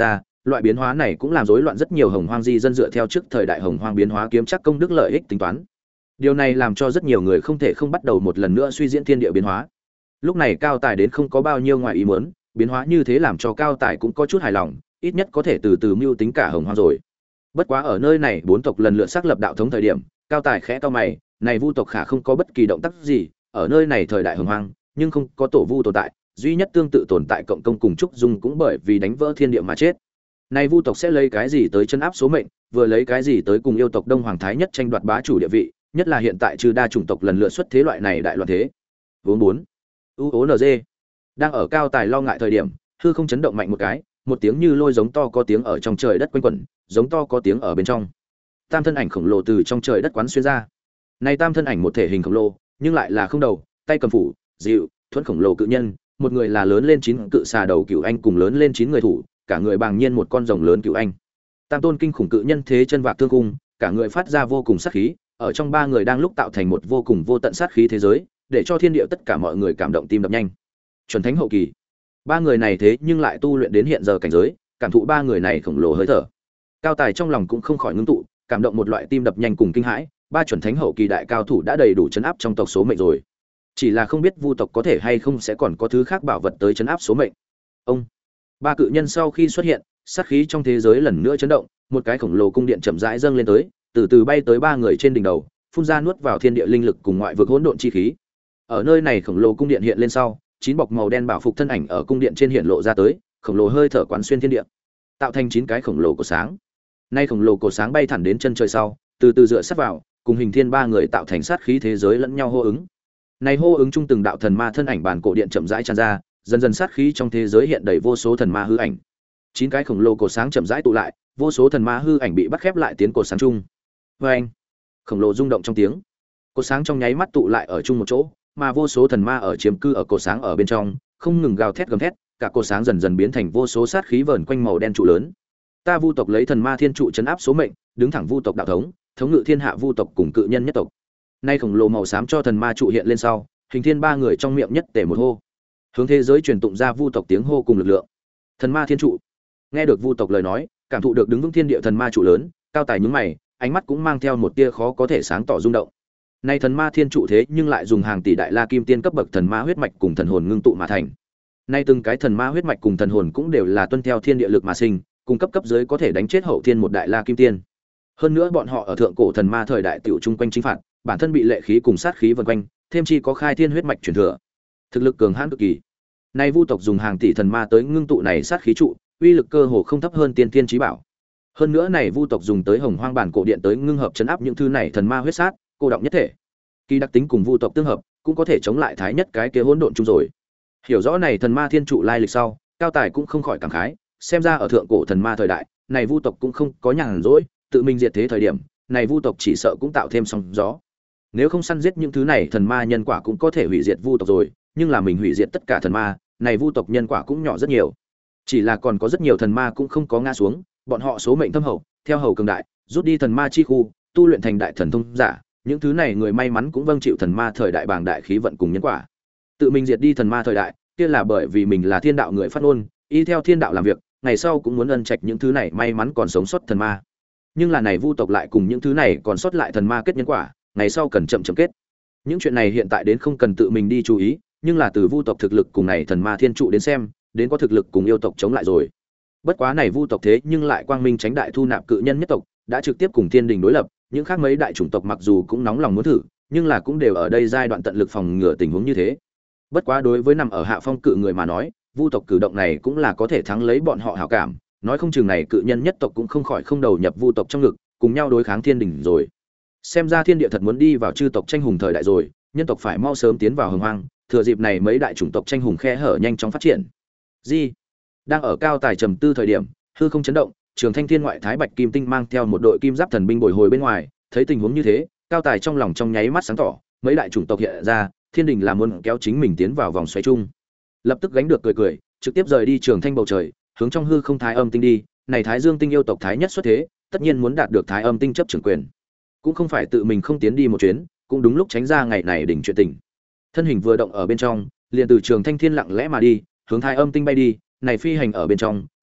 loại biến hóa này cũng làm rối loạn rất nhiều hồng hoang di dân dựa theo trước thời đại hồng hoang biến hóa kiếm chắc công đức lợi ích tính toán. Điều này làm cho rất nhiều người không thể không bắt đầu một lần nữa suy diễn thiên địa biến hóa. Lúc này Cao Tài đến không có bao nhiêu ngoài ý muốn, biến hóa như thế làm cho Cao Tài cũng có chút hài lòng, ít nhất có thể từ từ mưu tính cả hồng hoang rồi. Bất quá ở nơi này bốn tộc lần lượt xác lập đạo thống thời điểm, Cao Tài khẽ cau mày, này Vu tộc khả không có bất kỳ động tác gì, ở nơi này thời đại hồng hoang, nhưng không có tổ Vu tồn tại, duy nhất tương tự tồn tại cộng công cùng trúc dung cũng bởi vì đánh vỡ thiên địa mà chết. Này Vu tộc sẽ lấy cái gì tới chân áp số mệnh, vừa lấy cái gì tới cùng yêu tộc Đông Hoàng Thái nhất tranh đoạt bá chủ địa vị, nhất là hiện tại trừ đa chủng tộc lần lượt xuất thế loại này đại loạn thế. Vốn bốn. u ố en giê. Đang ở Cao Tài lo ngại thời điểm, hư không chấn động mạnh một cái, một tiếng như lôi giống to có tiếng ở trong trời đất quanh quẩn, giống to có tiếng ở bên trong. Tam thân ảnh khổng lồ từ trong trời đất quán xuyên ra. Này tam thân ảnh một thể hình khổng lồ, nhưng lại là không đầu, tay cầm phủ, dịu, thuẫn khổng lồ cự nhân, một người là lớn lên chín cự xà đầu cửu anh cùng lớn lên chín người thủ, cả người bàng nhiên một con rồng lớn cửu anh. Tam tôn kinh khủng cự nhân thế chân vạc thương cung, cả người phát ra vô cùng sát khí, ở trong ba người đang lúc tạo thành một vô cùng vô tận sát khí thế giới, để cho thiên địa tất cả mọi người cảm động tim đập nhanh. Chuẩn thánh hậu kỳ. Ba người này thế nhưng lại tu luyện đến hiện giờ cảnh giới, cảm thụ ba người này khổng lồ hơi thở. Cao Tài trong lòng cũng không khỏi ngưng tụ, cảm động một loại tim đập nhanh cùng kinh hãi, ba chuẩn thánh hậu kỳ đại cao thủ đã đầy đủ chấn áp trong tộc số mệnh rồi. Chỉ là không biết Vu tộc có thể hay không sẽ còn có thứ khác bảo vật tới chấn áp số mệnh. Ông, ba cự nhân sau khi xuất hiện, sát khí trong thế giới lần nữa chấn động, một cái khổng lồ cung điện chậm rãi dâng lên tới, từ từ bay tới ba người trên đỉnh đầu, phun ra nuốt vào thiên địa linh lực cùng ngoại vực hỗn độn chi khí. Ở nơi này khổng lồ cung điện hiện lên sau, chín bọc màu đen bảo phục thân ảnh ở cung điện trên hiện lộ ra tới, khổng lồ hơi thở quán xuyên thiên địa, tạo thành chín cái khổng lồ của sáng. Nay khổng lồ cột sáng bay thẳng đến chân trời sau, từ từ dựa sát vào, cùng hình thiên ba người tạo thành sát khí thế giới lẫn nhau hô ứng. Này hô ứng chung từng đạo thần ma thân ảnh bản cổ điện chậm rãi tràn ra, dần dần sát khí trong thế giới hiện đầy vô số thần ma hư ảnh. Chín cái khổng lồ cột sáng chậm rãi tụ lại, vô số thần ma hư ảnh bị bắt khép lại tiến cột sáng chung. Oeng! Khổng lồ rung động trong tiếng. Cột sáng trong nháy mắt tụ lại ở chung một chỗ, mà vô số thần ma ở chiếm cư ở cột sáng ở bên trong, không ngừng gào thét gầm thét, cả cột sáng dần dần biến thành vô số sát khí vờn quanh màu đen trụ lớn. Ta Vu tộc lấy thần ma thiên trụ trấn áp số mệnh, đứng thẳng Vu tộc đạo thống, thống ngự thiên hạ Vu tộc cùng cự nhân nhất tộc. Nay khổng lồ màu xám cho thần ma trụ hiện lên sau, hình thiên ba người trong miệng nhất tề một hô, hướng thế giới truyền tụng ra Vu tộc tiếng hô cùng lực lượng. Thần ma thiên trụ. Nghe được Vu tộc lời nói, cảm thụ được đứng vững thiên địa thần ma trụ lớn, Cao Tài nhướng mày, ánh mắt cũng mang theo một tia khó có thể sáng tỏ rung động. Nay thần ma thiên trụ thế nhưng lại dùng hàng tỷ đại la kim tiên cấp bậc thần ma huyết mạch cùng thần hồn ngưng tụ mà thành. Nay từng cái thần ma huyết mạch cùng thần hồn cũng đều là tuân theo thiên địa lực mà sinh, cung cấp cấp dưới có thể đánh chết hậu thiên một đại la kim tiên. Hơn nữa bọn họ ở thượng cổ thần ma thời đại tiểu trung quanh chính phạt, bản thân bị lệ khí cùng sát khí vần quanh, thêm chi có khai thiên huyết mạch truyền thừa, thực lực cường hãn cực kỳ. Nay Vu tộc dùng hàng tỷ thần ma tới ngưng tụ này sát khí trụ, uy lực cơ hồ không thấp hơn tiên thiên chí bảo. Hơn nữa này Vu tộc dùng tới Hồng Hoang bản cổ điện tới ngưng hợp chấn áp những thứ này thần ma huyết sát, cô động nhất thể. Kỳ đặc tính cùng Vu tộc tương hợp, cũng có thể chống lại thái nhất cái kia hỗn độn chung rồi. Hiểu rõ này thần ma thiên trụ lai lịch sau, Cao Tài cũng không khỏi cảm khái, xem ra ở thượng cổ thần ma thời đại, này Vu tộc cũng không có nhàn rỗi, tự mình diệt thế thời điểm, này Vu tộc chỉ sợ cũng tạo thêm sóng gió. Nếu không săn giết những thứ này thần ma nhân quả cũng có thể hủy diệt Vu tộc rồi, nhưng là mình hủy diệt tất cả thần ma, này Vu tộc nhân quả cũng nhỏ rất nhiều. Chỉ là còn có rất nhiều thần ma cũng không có ngã xuống, bọn họ số mệnh thâm hậu, theo hầu cường đại, rút đi thần ma chi khu, tu luyện thành đại thần thông giả, những thứ này người may mắn cũng vâng chịu thần ma thời đại bàng đại khí vận cùng nhân quả. Tự mình diệt đi thần ma thời đại, kia là bởi vì mình là thiên đạo người phát ngôn, y theo thiên đạo làm việc, ngày sau cũng muốn ân trạch những thứ này may mắn còn sống sót thần ma. Nhưng là này Vu tộc lại cùng những thứ này còn sót lại thần ma kết nhân quả, ngày sau cần chậm chậm kết. Những chuyện này hiện tại đến không cần tự mình đi chú ý, nhưng là từ Vu tộc thực lực cùng này thần ma thiên trụ đến xem, đến có thực lực cùng yêu tộc chống lại rồi. Bất quá này Vu tộc thế nhưng lại quang minh tránh đại thu nạp cự nhân nhất tộc, đã trực tiếp cùng thiên đình đối lập, những khác mấy đại chủng tộc mặc dù cũng nóng lòng muốn thử, nhưng là cũng đều ở đây giai đoạn tận lực phòng ngừa tình huống như thế. Bất quá đối với nằm ở hạ phong cự người mà nói, Vu tộc cử động này cũng là có thể thắng lấy bọn họ hảo cảm, nói không chừng này cự nhân nhất tộc cũng không khỏi không đầu nhập Vu tộc trong ngực, cùng nhau đối kháng thiên đình rồi. Xem ra thiên địa thật muốn đi vào chư tộc tranh hùng thời đại rồi, nhân tộc phải mau sớm tiến vào hồng hoang, thừa dịp này mấy đại chủng tộc tranh hùng khe hở nhanh chóng phát triển. Gì? Đang ở Cao Tài trầm tư thời điểm, hư không chấn động, Trường Thanh Thiên ngoại thái bạch kim tinh mang theo một đội kim giáp thần binh bồi hồi bên ngoài, thấy tình huống như thế, Cao Tài trong lòng trong nháy mắt sáng tỏ, mấy đại chủng tộc hiện ra, thiên đình là muốn kéo chính mình tiến vào vòng xoáy chung. Lập tức gánh được cười cười, trực tiếp rời đi Trường Thanh bầu trời, hướng trong hư không thái âm tinh đi, này Thái Dương tinh yêu tộc thái nhất xuất thế, tất nhiên muốn đạt được thái âm tinh chấp trưởng quyền. Cũng không phải tự mình không tiến đi một chuyến, cũng đúng lúc tránh ra ngày này đỉnh chuyện tình. Thân hình vừa động ở bên trong, liền từ Trường Thanh Thiên lặng lẽ mà đi, hướng thái âm tinh bay đi, này phi hành ở bên trong,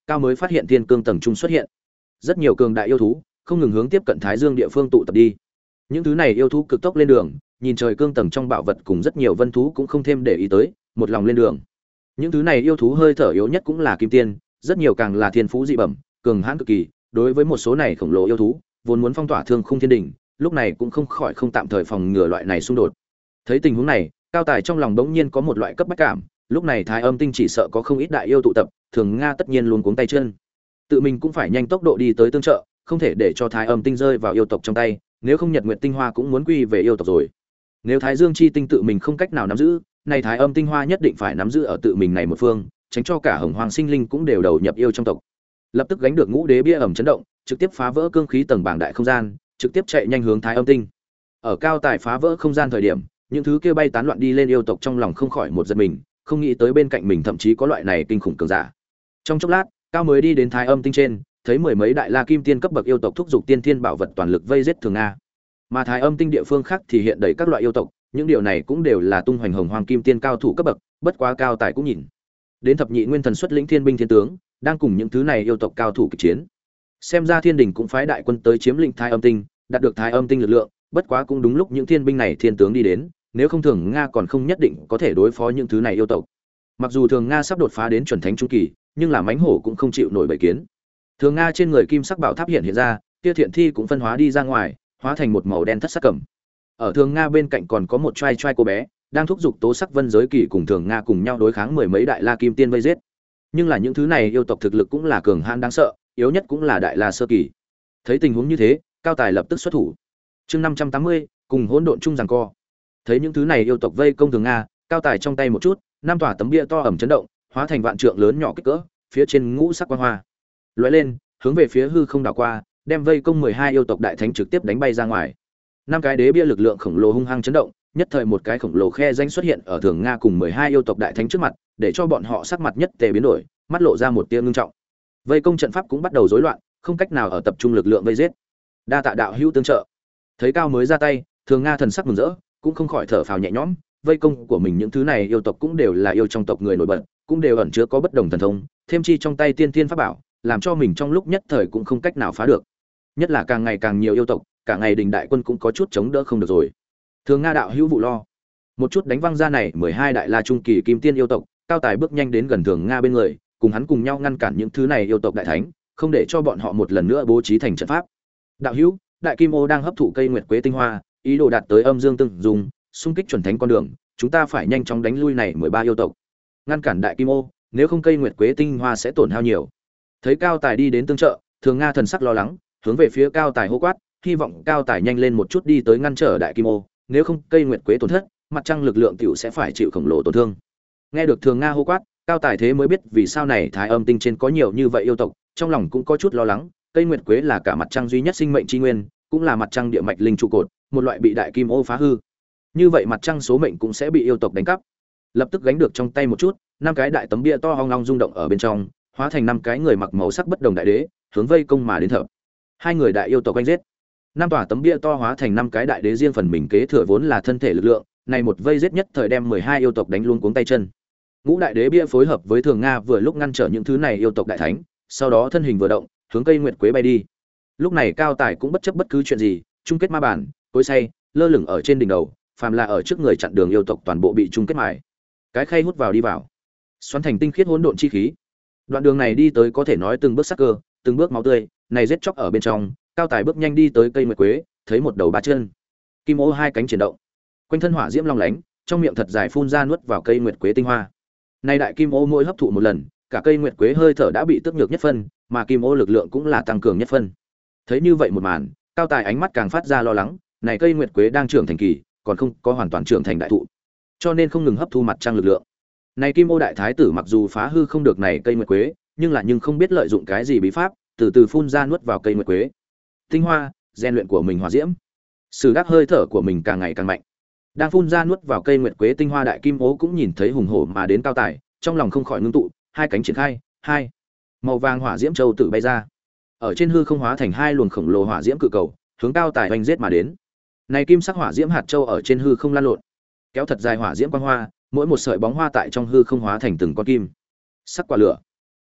Cao mới phát hiện thiên cương tầng trung xuất hiện rất nhiều cường đại yêu thú, không ngừng hướng tiếp cận Thái Dương địa phương tụ tập đi. Những thứ này yêu thú cực tốc lên đường, nhìn trời cương tầng trong bảo vật cùng rất nhiều vân thú cũng không thêm để ý tới, một lòng lên đường. Những thứ này yêu thú hơi thở yếu nhất cũng là kim tiên, rất nhiều càng là thiên phú dị bẩm, cường hãn cực kỳ. Đối với một số này khổng lồ yêu thú, vốn muốn phong tỏa thương khung thiên đỉnh, lúc này cũng không khỏi không tạm thời phòng ngừa loại này xung đột. Thấy tình huống này, Cao Tài trong lòng bỗng nhiên có một loại cấp bách cảm, lúc này Thái Âm Tinh chỉ sợ có không ít đại yêu tụ tập, Thường Nga tất nhiên luôn cuống tay chân. Tự mình cũng phải nhanh tốc độ đi tới tương trợ, không thể để cho Thái Âm Tinh rơi vào yêu tộc trong tay, nếu không Nhật Nguyệt Tinh Hoa cũng muốn quy về yêu tộc rồi. Nếu Thái Dương chi tinh tự mình không cách nào nắm giữ, này Thái Âm Tinh Hoa nhất định phải nắm giữ ở tự mình này một phương, tránh cho cả Hồng Hoàng sinh linh cũng đều đầu nhập yêu trong tộc. Lập tức gánh được Ngũ Đế bia ẩm chấn động, trực tiếp phá vỡ cương khí tầng bảng đại không gian, trực tiếp chạy nhanh hướng Thái Âm Tinh. Ở Cao Tài phá vỡ không gian thời điểm, những thứ kia bay tán loạn đi lên yêu tộc trong lòng không khỏi một giật mình, không nghĩ tới bên cạnh mình thậm chí có loại này kinh khủng cường giả. Trong chốc lát, Cao mới đi đến Thái Âm Tinh trên, thấy mười mấy đại la kim tiên cấp bậc yêu tộc thúc giục tiên thiên bảo vật toàn lực vây giết Thường Nga. Mà Thái Âm Tinh địa phương khác thì hiện đầy các loại yêu tộc, những điều này cũng đều là tung hoành hồng hoàng kim tiên cao thủ cấp bậc, bất quá Cao Tài cũng nhìn. Đến thập nhị nguyên thần xuất lĩnh thiên binh thiên tướng, đang cùng những thứ này yêu tộc cao thủ kịch chiến. Xem ra Thiên Đình cũng phái đại quân tới chiếm lĩnh Thái Âm Tinh, đạt được Thái Âm Tinh lực lượng, bất quá cũng đúng lúc những thiên binh này thiên tướng đi đến, nếu không Thường Nga còn không nhất định có thể đối phó những thứ này yêu tộc. Mặc dù Thường Nga sắp đột phá đến chuẩn thánh trung kỳ, nhưng là mãnh hổ cũng không chịu nổi bảy kiến. Thường Nga trên người kim sắc bảo tháp hiện hiện ra, kia thiện thi cũng phân hóa đi ra ngoài, hóa thành một màu đen thất sắc cầm. Ở Thường Nga bên cạnh còn có một trai trai cô bé, đang thúc giục Tố Sắc Vân giới kỳ cùng Thường Nga cùng nhau đối kháng mười mấy đại la kim tiên vây giết. Nhưng là những thứ này yêu tộc thực lực cũng là cường hãn đáng sợ, yếu nhất cũng là đại la sơ kỳ. Thấy tình huống như thế, Cao Tài lập tức xuất thủ. Chương năm trăm tám mươi, cùng hỗn độn chung giằng co. Thấy những thứ này yêu tộc vây công Thường Nga, Cao Tài trong tay một chút, năm tòa tấm bia to ẩm chấn động, hóa thành vạn trượng lớn nhỏ kích cỡ, phía trên ngũ sắc quang hoa lóe lên, hướng về phía hư không đảo qua, đem vây công mười hai yêu tộc đại thánh trực tiếp đánh bay ra ngoài. Năm cái đế bia lực lượng khổng lồ hung hăng chấn động, nhất thời một cái khổng lồ khe danh xuất hiện ở Thường Nga cùng mười hai yêu tộc đại thánh trước mặt, để cho bọn họ sắc mặt nhất tề biến đổi, mắt lộ ra một tia ngưng trọng. Vây công trận pháp cũng bắt đầu rối loạn, không cách nào ở tập trung lực lượng vây giết. Đa tạ đạo hữu tương trợ. Thấy Cao mới ra tay, Thường Nga thần sắc mừng rỡ, cũng không khỏi thở phào nhẹ nhõm, vây công của mình những thứ này yêu tộc cũng đều là yêu trong tộc người nổi bật, cũng đều ẩn chứa có bất đồng thần thông, thêm chi trong tay tiên tiên pháp bảo, làm cho mình trong lúc nhất thời cũng không cách nào phá được. Nhất là càng ngày càng nhiều yêu tộc, cả ngày đình đại quân cũng có chút chống đỡ không được rồi. Thường Nga đạo hữu vụ lo. Một chút đánh văng ra này, mười hai đại la trung kỳ kim tiên yêu tộc, Cao Tài bước nhanh đến gần Thường Nga bên người, cùng hắn cùng nhau ngăn cản những thứ này yêu tộc đại thánh, không để cho bọn họ một lần nữa bố trí thành trận pháp. Đạo hữu, đại kim ô đang hấp thụ cây nguyệt quế tinh hoa, ý đồ đạt tới âm dương tương dùng, xung kích chuẩn thánh con đường, chúng ta phải nhanh chóng đánh lui này mười ba yêu tộc. Ngăn cản đại kim ô, nếu không cây nguyệt quế tinh hoa sẽ tổn hao nhiều. Thấy Cao Tài đi đến tương trợ, Thường Nga thần sắc lo lắng, hướng về phía Cao Tài hô quát, hy vọng Cao Tài nhanh lên một chút đi tới ngăn trở đại kim ô, nếu không cây nguyệt quế tổn thất, mặt trăng lực lượng tiểu sẽ phải chịu khổng lồ tổn thương. Nghe được Thường Nga hô quát, Cao Tài thế mới biết vì sao này Thái Âm Tinh trên có nhiều như vậy yêu tộc, trong lòng cũng có chút lo lắng, cây nguyệt quế là cả mặt trăng duy nhất sinh mệnh chi nguyên, cũng là mặt trăng địa mạch linh trụ cột, một loại bị đại kim ô phá hư. Như vậy mặt trăng số mệnh cũng sẽ bị yêu tộc đánh cắp. Lập tức gánh được trong tay một chút, năm cái đại tấm bia to hoang long rung động ở bên trong, hóa thành năm cái người mặc màu sắc bất đồng đại đế, hướng vây công mà đến thở. Hai người đại yêu tộc anh giết. Năm tòa tấm bia to hóa thành năm cái đại đế riêng phần mình kế thừa vốn là thân thể lực lượng, này một vây giết nhất thời đem mười hai yêu tộc đánh luôn cuống tay chân. Ngũ đại đế bia phối hợp với Thường Nga vừa lúc ngăn trở những thứ này yêu tộc đại thánh, sau đó thân hình vừa động, hướng cây nguyệt quế bay đi. Lúc này Cao Tài cũng bất chấp bất cứ chuyện gì, chung kết ma bản, cối say, lơ lửng ở trên đỉnh đầu, phàm là ở trước người chặn đường yêu tộc toàn bộ bị chung kết mài. Cái khay hút vào đi vào, xoắn thành tinh khiết hỗn độn chi khí. Đoạn đường này đi tới có thể nói từng bước sắc cơ, từng bước máu tươi, này giết chóc ở bên trong, Cao Tài bước nhanh đi tới cây nguyệt quế, thấy một đầu ba chân, kim ô hai cánh chuyển động, quanh thân hỏa diễm long lánh, trong miệng thật dài phun ra nuốt vào cây nguyệt quế tinh hoa. Này đại kim ô mỗi hấp thụ một lần, cả cây nguyệt quế hơi thở đã bị tước nhược nhất phân, mà kim ô lực lượng cũng là tăng cường nhất phân. Thấy như vậy một màn, Cao Tài ánh mắt càng phát ra lo lắng, này cây nguyệt quế đang trưởng thành kỳ, còn không có hoàn toàn trưởng thành đại thụ, cho nên không ngừng hấp thu mặt trăng lực lượng. Này kim ô đại thái tử mặc dù phá hư không được này cây nguyệt quế, nhưng là nhưng không biết lợi dụng cái gì bí pháp, từ từ phun ra nuốt vào cây nguyệt quế. Tinh hoa, rèn luyện của mình hỏa diễm, sử đắc hơi thở của mình càng ngày càng mạnh. Đang phun ra nuốt vào cây nguyệt quế tinh hoa đại kim ô cũng nhìn thấy hùng hổ mà đến Cao Tài, trong lòng không khỏi ngưng tụ, hai cánh triển khai, hai màu vàng hỏa diễm châu tự bay ra, ở trên hư không hóa thành hai luồng khổng lồ hỏa diễm cự cầu, hướng Cao Tài oanh giết mà đến. Này kim sắc hỏa diễm hạt châu ở trên hư không lan lộn, kéo thật dài hỏa diễm quang hoa, mỗi một sợi bóng hoa tại trong hư không hóa thành từng con kim sắc quả lửa.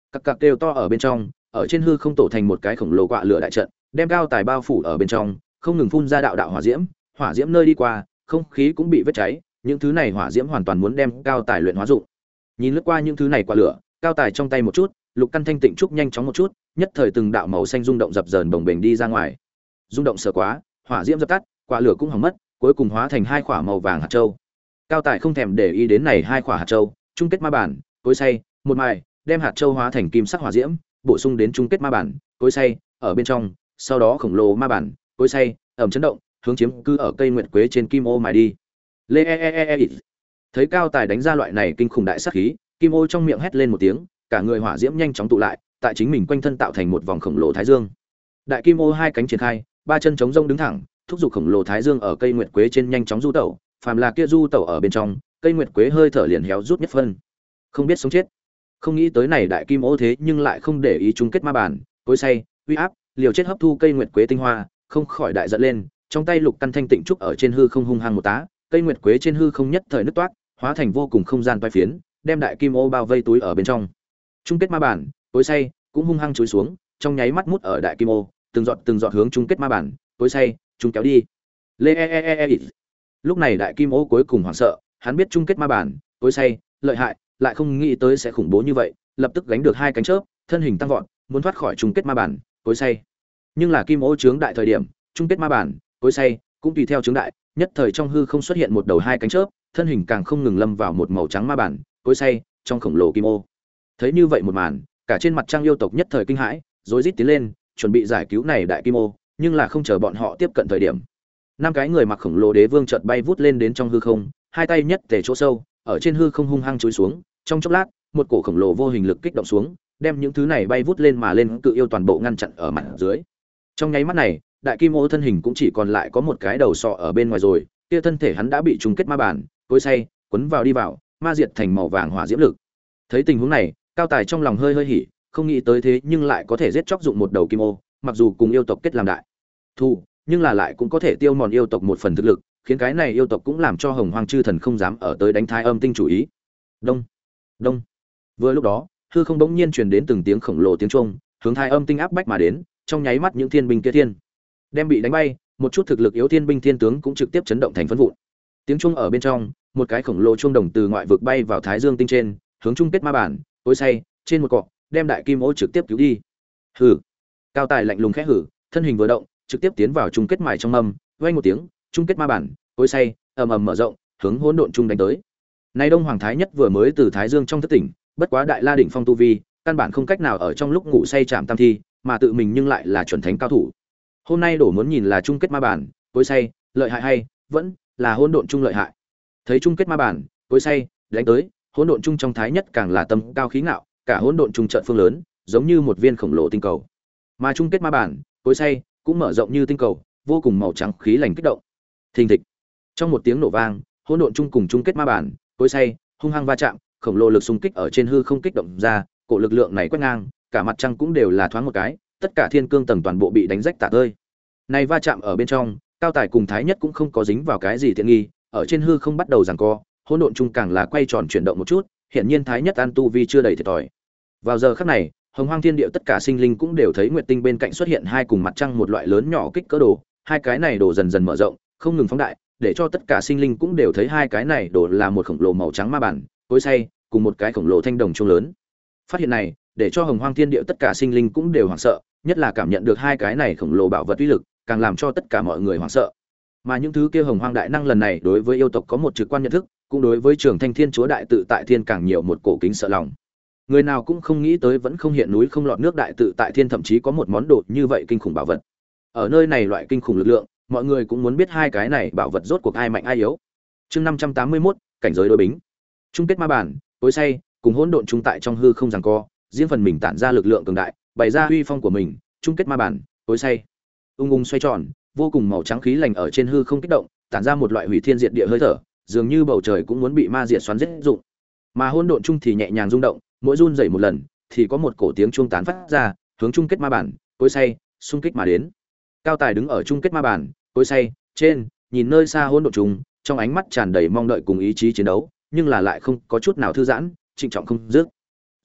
Các cặc đều to ở bên trong, ở trên hư không tổ thành một cái khổng lồ quạ lửa đại trận, đem cao tài bao phủ ở bên trong, không ngừng phun ra đạo đạo hỏa diễm, hỏa diễm nơi đi qua, không khí cũng bị vết cháy, những thứ này hỏa diễm hoàn toàn muốn đem cao tài luyện hóa dụng. Nhìn lướt qua những thứ này quả lửa, cao tài trong tay một chút, lục căn thanh tịnh trúc nhanh chóng một chút, nhất thời từng đạo màu xanh rung động dập dờn bồng bềnh đi ra ngoài. Rung động sợ quá, hỏa diễm dập tắt, quả lửa cũng hỏng mất, cuối cùng hóa thành hai quả màu vàng hạt châu. Cao tài không thèm để ý đến này hai quả hạt châu, chung kết ma bản, cối xay, một mài, đem hạt châu hóa thành kim sắc hỏa diễm, bổ sung đến chung kết ma bản, cối xay, ở bên trong, sau đó khổng lồ ma bản, cối xay, ầm chấn động, hướng chiếm cư ở cây nguyệt quế trên kim ô mài đi. Lê e e e e. Thấy cao tài đánh ra loại này kinh khủng đại sát khí, kim ô trong miệng hét lên một tiếng, cả người hỏa diễm nhanh chóng tụ lại, tại chính mình quanh thân tạo thành một vòng khổng lồ thái dương. Đại kim ô hai cánh triển khai, ba chân chống rông đứng thẳng, thúc giục khổng lồ thái dương ở cây nguyệt quế trên nhanh chóng du tẩu, phàm là kia du tẩu ở bên trong, cây nguyệt quế hơi thở liền héo rút nhất phân. Không biết sống chết. Không nghĩ tới này đại kim ô thế nhưng lại không để ý chung kết ma bản, cối xay, uy áp, liều chết hấp thu cây nguyệt quế tinh hoa, không khỏi đại giận lên, trong tay lục căn thanh tịnh trúc ở trên hư không hung hăng một tá, cây nguyệt quế trên hư không nhất thời nứt toát, hóa thành vô cùng không gian toái phiến, đem đại kim ô bao vây túi ở bên trong. Chung kết ma bản, cối xay cũng hung hăng chúi xuống, trong nháy mắt mút ở đại kim ô, từng giọt từng giọt hướng chung kết ma bản, cối xay, chúng kéo đi. Lê e e e e. Lúc này đại kim ô cuối cùng hoảng sợ, hắn biết chung kết ma bản, cối xay lợi hại, lại không nghĩ tới sẽ khủng bố như vậy, lập tức gánh được hai cánh chớp, thân hình tăng vọt, muốn thoát khỏi chung kết ma bản, cối xay. Nhưng là kim ô chướng đại thời điểm, chung kết ma bản, cối xay cũng tùy theo chướng đại, nhất thời trong hư không xuất hiện một đầu hai cánh chớp, thân hình càng không ngừng lâm vào một màu trắng ma bản, cối xay trong khổng lồ kim ô. Thấy như vậy một màn, cả trên mặt trăng yêu tộc nhất thời kinh hãi, rối rít tiến lên, chuẩn bị giải cứu này đại kim ô, nhưng là không chờ bọn họ tiếp cận thời điểm, năm cái người mặc khổng lồ đế vương chợt bay vút lên đến trong hư không, hai tay nhất tề chỗ sâu, ở trên hư không hung hăng chúi xuống, trong chốc lát, một cổ khổng lồ vô hình lực kích động xuống, đem những thứ này bay vút lên mà lên cự yêu toàn bộ ngăn chặn ở mặt dưới. Trong nháy mắt này, đại kim ô thân hình cũng chỉ còn lại có một cái đầu sọ ở bên ngoài rồi, kia thân thể hắn đã bị trùng kết ma bản, cối xay quấn vào đi vào, ma diệt thành màu vàng hỏa diễm lực. Thấy tình huống này, cao tài trong lòng hơi hơi hỉ, không nghĩ tới thế nhưng lại có thể giết chóc dụng một đầu kim ô, mặc dù cùng yêu tộc kết làm đại thù, nhưng là lại cũng có thể tiêu mòn yêu tộc một phần thực lực, khiến cái này yêu tộc cũng làm cho Hồng Hoang chư thần không dám ở tới đánh Thái Âm tinh chủ ý. Đông, đông. Vừa lúc đó, hư không bỗng nhiên truyền đến từng tiếng khổng lồ tiếng chuông, hướng Thái Âm tinh áp bách mà đến, trong nháy mắt những thiên binh kia thiên đem bị đánh bay, một chút thực lực yếu thiên binh thiên tướng cũng trực tiếp chấn động thành phấn vụn. Tiếng chuông ở bên trong, một cái khổng lồ chuông đồng từ ngoại vực bay vào Thái Dương tinh trên, hướng chung kết ma bản, cối xay trên một cọ, đem đại kim ô trực tiếp cứu đi. Hừ. Cao tài lạnh lùng khẽ hử, thân hình vừa động, trực tiếp tiến vào chung kết mài trong mâm, vang một tiếng, chung kết ma bản, cối xay ầm ầm mở rộng, hướng hỗn độn chung đánh tới. Nay Đông Hoàng Thái Nhất vừa mới từ Thái Dương trong thất tỉnh, bất quá đại la đỉnh phong tu vi, căn bản không cách nào ở trong lúc ngủ say chạm tam thi, mà tự mình nhưng lại là chuẩn thánh cao thủ. Hôm nay đổ muốn nhìn là chung kết ma bản, cối xay lợi hại hay vẫn là hỗn độn chung lợi hại. Thấy chung kết ma bản, cối xay đánh tới, hỗn độn chung trong Thái Nhất càng là tâm cao khí ngạo, cả hỗn độn chung trận phương lớn, giống như một viên khổng lồ tinh cầu. Mà chung kết ma bản, cối xay cũng mở rộng như tinh cầu, vô cùng màu trắng khí lành kích động. Thình thịch. Trong một tiếng nổ vang, hỗn độn chung cùng chung kết ma bản, cối xay hung hăng va chạm, khổng lồ lực xung kích ở trên hư không kích động ra, cổ lực lượng này quét ngang, cả mặt trăng cũng đều là thoáng một cái, tất cả thiên cương tầng toàn bộ bị đánh rách tả tơi. Này va chạm ở bên trong, Cao Tài cùng Thái Nhất cũng không có dính vào cái gì tiện nghi, ở trên hư không bắt đầu giằng co, hỗn độn chung càng là quay tròn chuyển động một chút, hiển nhiên Thái Nhất an tu vi chưa đầy thiệt thòi. Vào giờ khắc này, Hồng Hoang Thiên Địa tất cả sinh linh cũng đều thấy nguyệt tinh bên cạnh xuất hiện hai cùng mặt trăng một loại lớn nhỏ kích cỡ đồ, hai cái này đồ dần dần mở rộng, không ngừng phóng đại, để cho tất cả sinh linh cũng đều thấy hai cái này đồ là một khổng lồ màu trắng ma bản, cối xay, cùng một cái khổng lồ thanh đồng chuông lớn. Phát hiện này, để cho Hồng Hoang Thiên Địa tất cả sinh linh cũng đều hoảng sợ, nhất là cảm nhận được hai cái này khổng lồ bảo vật uy lực, càng làm cho tất cả mọi người hoảng sợ. Mà những thứ kia Hồng Hoang đại năng lần này đối với yêu tộc có một trực quan nhận thức, cũng đối với Trường Thanh Thiên Chúa đại tự tại thiên càng nhiều một cổ kính sợ lòng. Người nào cũng không nghĩ tới vẫn không hiện núi không lọt nước đại tự tại thiên thậm chí có một món đồ như vậy kinh khủng bảo vật. Ở nơi này loại kinh khủng lực lượng, mọi người cũng muốn biết hai cái này bảo vật rốt cuộc ai mạnh ai yếu. Chương năm trăm tám mươi mốt, cảnh giới đối bính. Chung kết ma bản, cối xay, cùng hỗn độn chung tại trong hư không giằng co, riêng phần mình tản ra lực lượng cường đại, bày ra uy phong của mình, chung kết ma bản, cối xay. Ung ung xoay tròn, vô cùng màu trắng khí lành ở trên hư không kích động, tản ra một loại hủy thiên diệt địa hơi thở, dường như bầu trời cũng muốn bị ma diệt xoắn giết dụng. Mà hỗn độn chung thì nhẹ nhàng rung động, mỗi run rẩy một lần, thì có một cổ tiếng chuông tán phát ra, hướng chung kết ma bản, cối xay, xung kích mà đến. Cao Tài đứng ở chung kết ma bản, cối xay trên, nhìn nơi xa hỗn độn chung, trong ánh mắt tràn đầy mong đợi cùng ý chí chiến đấu, nhưng là lại không có chút nào thư giãn, trịnh trọng không dứt.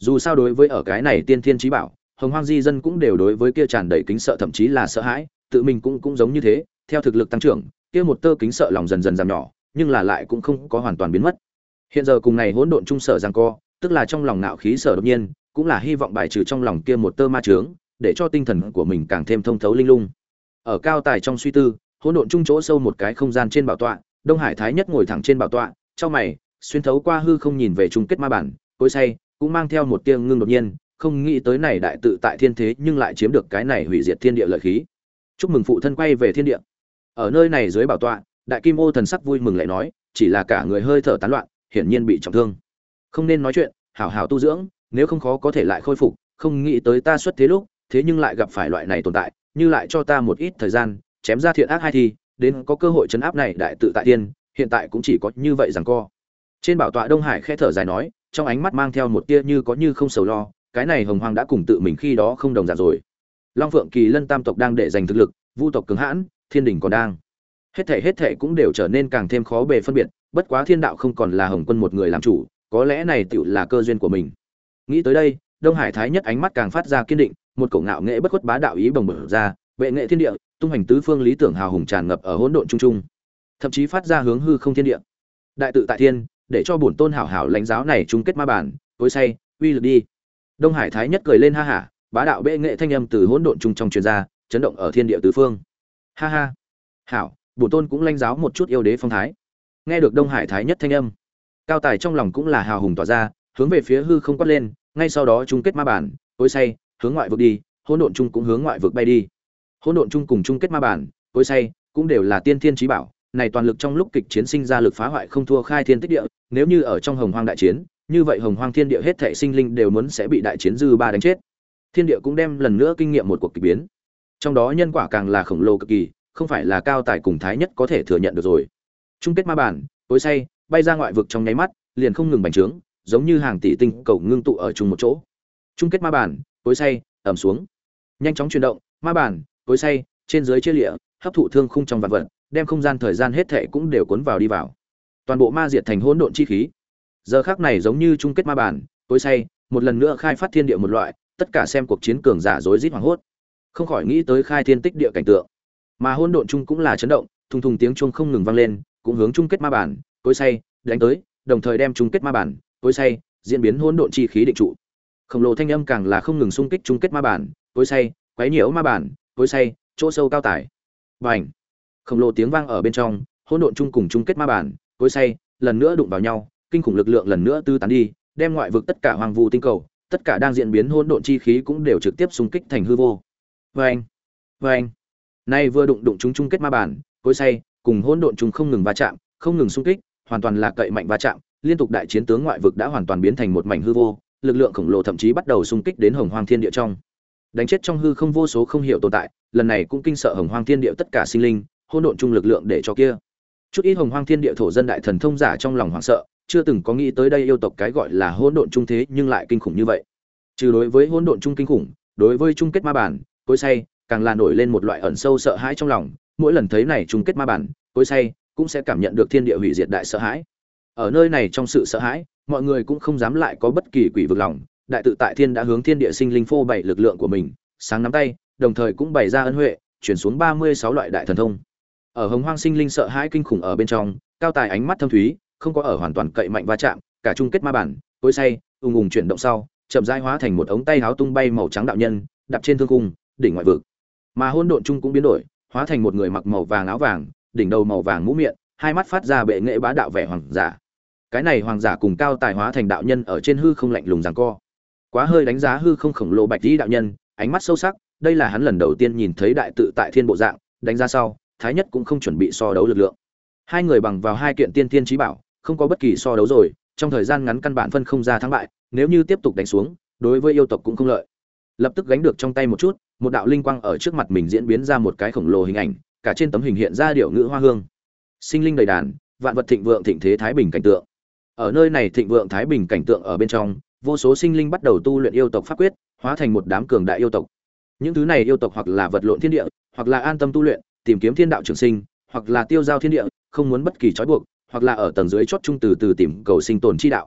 Dù sao đối với ở cái này tiên thiên chí bảo, hồng hoang di dân cũng đều đối với kia tràn đầy kính sợ, thậm chí là sợ hãi, tự mình cũng cũng giống như thế, theo thực lực tăng trưởng, kia một tơ kính sợ lòng dần dần giảm nhỏ, nhưng là lại cũng không có hoàn toàn biến mất. Hiện giờ cùng này hỗn độn trung sở giằng co, tức là trong lòng nạo khí sở đột nhiên, cũng là hy vọng bài trừ trong lòng kia một tơ ma chướng, để cho tinh thần của mình càng thêm thông thấu linh lung. Ở cao tài trong suy tư, hỗn độn trung chỗ sâu một cái không gian trên bảo tọa, Đông Hải Thái Nhất ngồi thẳng trên bảo tọa, chau mày, xuyên thấu qua hư không nhìn về chung kết ma bản, cối say, cũng mang theo một tia ngưng đột nhiên, không nghĩ tới này đại tự tại thiên thế nhưng lại chiếm được cái này hủy diệt thiên địa lợi khí. Chúc mừng phụ thân quay về thiên địa. Ở nơi này dưới bảo tọa, Đại Kim Ô thần sắc vui mừng lại nói, chỉ là cả người hơi thở tán loạn, hiển nhiên bị trọng thương. Không nên nói chuyện, hảo hảo tu dưỡng, nếu không khó có thể lại khôi phục, không nghĩ tới ta xuất thế lúc, thế nhưng lại gặp phải loại này tồn tại, như lại cho ta một ít thời gian, chém ra thiện ác hai thì, đến có cơ hội trấn áp này đại tự tại tiên, hiện tại cũng chỉ có như vậy rằng co. Trên bảo tọa Đông Hải khẽ thở dài nói, trong ánh mắt mang theo một tia như có như không sầu lo, cái này hồng hoang đã cùng tự mình khi đó không đồng dạng rồi. Long Phượng Kỳ Lân tam tộc đang để giành thực lực, Vu tộc cường hãn, Thiên Đình còn đang. Hết thảy hết thảy cũng đều trở nên càng thêm khó bề phân biệt, bất quá thiên đạo không còn là Hồng Quân một người làm chủ, có lẽ này tựu là cơ duyên của mình. Nghĩ tới đây, Đông Hải Thái Nhất ánh mắt càng phát ra kiên định, một cổ ngạo nghệ bất khuất bá đạo ý bồng bừng ra, vệ nghệ thiên địa, tung hành tứ phương lý tưởng hào hùng tràn ngập ở hỗn độn trung trung, thậm chí phát ra hướng hư không thiên địa. Đại tự tại thiên, để cho bổn tôn hảo hảo lãnh giáo này chung kết ma bản, tối say, uy lực đi. Đông Hải Thái Nhất cười lên ha hả, bá đạo bệ nghệ thanh âm từ hỗn độn trung trong truyền ra, chấn động ở thiên địa tứ phương. Ha ha, hảo, bổn tôn cũng lãnh giáo một chút yêu đế phong thái. Nghe được Đông Hải Thái Nhất thanh âm, cao tài trong lòng cũng là hào hùng tỏa ra, hướng về phía hư không quát lên, ngay sau đó chung kết ma bản, tối say, hướng ngoại vực đi, hỗn độn trung cũng hướng ngoại vực bay đi. Hỗn độn trung cùng chung kết ma bản, tối say, cũng đều là tiên thiên chí bảo, này toàn lực trong lúc kịch chiến sinh ra lực phá hoại không thua khai thiên tích địa, nếu như ở trong hồng hoang đại chiến, như vậy hồng hoang thiên địa hết thảy sinh linh đều muốn sẽ bị đại chiến dư ba đánh chết. Thiên địa cũng đem lần nữa kinh nghiệm một cuộc kỳ biến. Trong đó nhân quả càng là khổng lồ cực kỳ, không phải là cao tài cùng thái nhất có thể thừa nhận được rồi. Chung kết ma bản, tối say, bay ra ngoại vực trong nháy mắt, liền không ngừng bành trướng, giống như hàng tỷ tinh cầu ngưng tụ ở chung một chỗ. Chung kết ma bản, tối say, ầm xuống. Nhanh chóng chuyển động, ma bản, tối say, trên dưới chia lịa, hấp thụ thương khung trong vạn vật, đem không gian thời gian hết thảy cũng đều cuốn vào đi vào. Toàn bộ ma diệt thành hỗn độn chi khí. Giờ khắc này giống như chung kết ma bản, tối say, một lần nữa khai phát thiên địa một loại, tất cả xem cuộc chiến cường giả rối rít hoảng hốt. Không khỏi nghĩ tới khai thiên tích địa cảnh tượng. Mà hỗn độn chung cũng là chấn động, thùng thùng tiếng chuông không ngừng vang lên, cũng hướng chung kết ma bản, tối say, đánh tới, đồng thời đem chung kết ma bản, tối say, diễn biến hỗn độn chi khí định trụ. Khổng lồ thanh âm càng là không ngừng xung kích chung kết ma bản, tối say, quấy nhiễu ma bản, tối say, chỗ sâu cao tải. Bành! Khổng lồ tiếng vang ở bên trong, hỗn độn chung cùng chung kết ma bản, tối say, lần nữa đụng vào nhau, kinh khủng lực lượng lần nữa tư tán đi, đem ngoại vực tất cả hoàng vu tinh cầu, tất cả đang diễn biến hỗn độn chi khí cũng đều trực tiếp xung kích thành hư vô. Vâng, vâng. Nay vừa đụng đụng chúng chung kết ma bản, cối say, cùng hỗn độn chúng không ngừng va chạm, không ngừng xung kích, hoàn toàn là cậy mạnh va chạm, liên tục đại chiến tướng ngoại vực đã hoàn toàn biến thành một mảnh hư vô, lực lượng khổng lồ thậm chí bắt đầu xung kích đến hồng hoang thiên địa trong. Đánh chết trong hư không vô số không hiểu tồn tại, lần này cũng kinh sợ hồng hoang thiên địa tất cả sinh linh, hỗn độn chung lực lượng để cho kia. Chút ít hồng hoang thiên địa thổ dân đại thần thông giả trong lòng hoảng sợ, chưa từng có nghĩ tới đây yêu tộc cái gọi là hỗn độn chung thế nhưng lại kinh khủng như vậy. Trừ đối với hỗn độn chung kinh khủng, đối với chung kết ma bản, cối say, càng là nổi lên một loại ẩn sâu sợ hãi trong lòng, mỗi lần thấy này chung kết ma bản, cối say, cũng sẽ cảm nhận được thiên địa hủy diệt đại sợ hãi. Ở nơi này trong sự sợ hãi, mọi người cũng không dám lại có bất kỳ quỷ vực lòng, đại tự tại thiên đã hướng thiên địa sinh linh phô bày lực lượng của mình, sáng nắm tay, đồng thời cũng bày ra ân huệ, chuyển xuống ba mươi sáu loại đại thần thông. Ở hồng hoang sinh linh sợ hãi kinh khủng ở bên trong, cao tài ánh mắt thâm thúy, không có ở hoàn toàn cậy mạnh va chạm, cả chung kết ma bản, cối say, ung ung chuyển động sau, chậm rãi hóa thành một ống tay háo tung bay màu trắng đạo nhân, đạp trên thương cung, đỉnh ngoại vực. Mà hỗn độn chung cũng biến đổi, hóa thành một người mặc màu vàng áo vàng, đỉnh đầu màu vàng mũ miệng, hai mắt phát ra bệ nghệ bá đạo vẻ hoàng giả. Cái này hoàng giả cùng cao tài hóa thành đạo nhân ở trên hư không lạnh lùng giằng co. Quá hơi đánh giá hư không khổng lồ bạch y đạo nhân, ánh mắt sâu sắc, đây là hắn lần đầu tiên nhìn thấy đại tự tại thiên bộ dạng, đánh giá sau, thái nhất cũng không chuẩn bị so đấu lực lượng. Hai người bằng vào hai kiện tiên tiên chí bảo, không có bất kỳ so đấu rồi, trong thời gian ngắn căn bản phân không ra thắng bại, nếu như tiếp tục đánh xuống, đối với yêu tộc cũng không lợi. Lập tức gánh được trong tay một chút, một đạo linh quang ở trước mặt mình diễn biến ra một cái khổng lồ hình ảnh, cả trên tấm hình hiện ra điệu ngữ hoa hương. Sinh linh đầy đàn, vạn vật thịnh vượng thịnh thế thái bình cảnh tượng. Ở nơi này thịnh vượng thái bình cảnh tượng ở bên trong, vô số sinh linh bắt đầu tu luyện yêu tộc pháp quyết, hóa thành một đám cường đại yêu tộc. Những thứ này yêu tộc hoặc là vật lộn thiên địa, hoặc là an tâm tu luyện, tìm kiếm thiên đạo trường sinh, hoặc là tiêu giao thiên địa, không muốn bất kỳ trói buộc, hoặc là ở tầng dưới chót trung từ từ tìm cầu sinh tồn chi đạo.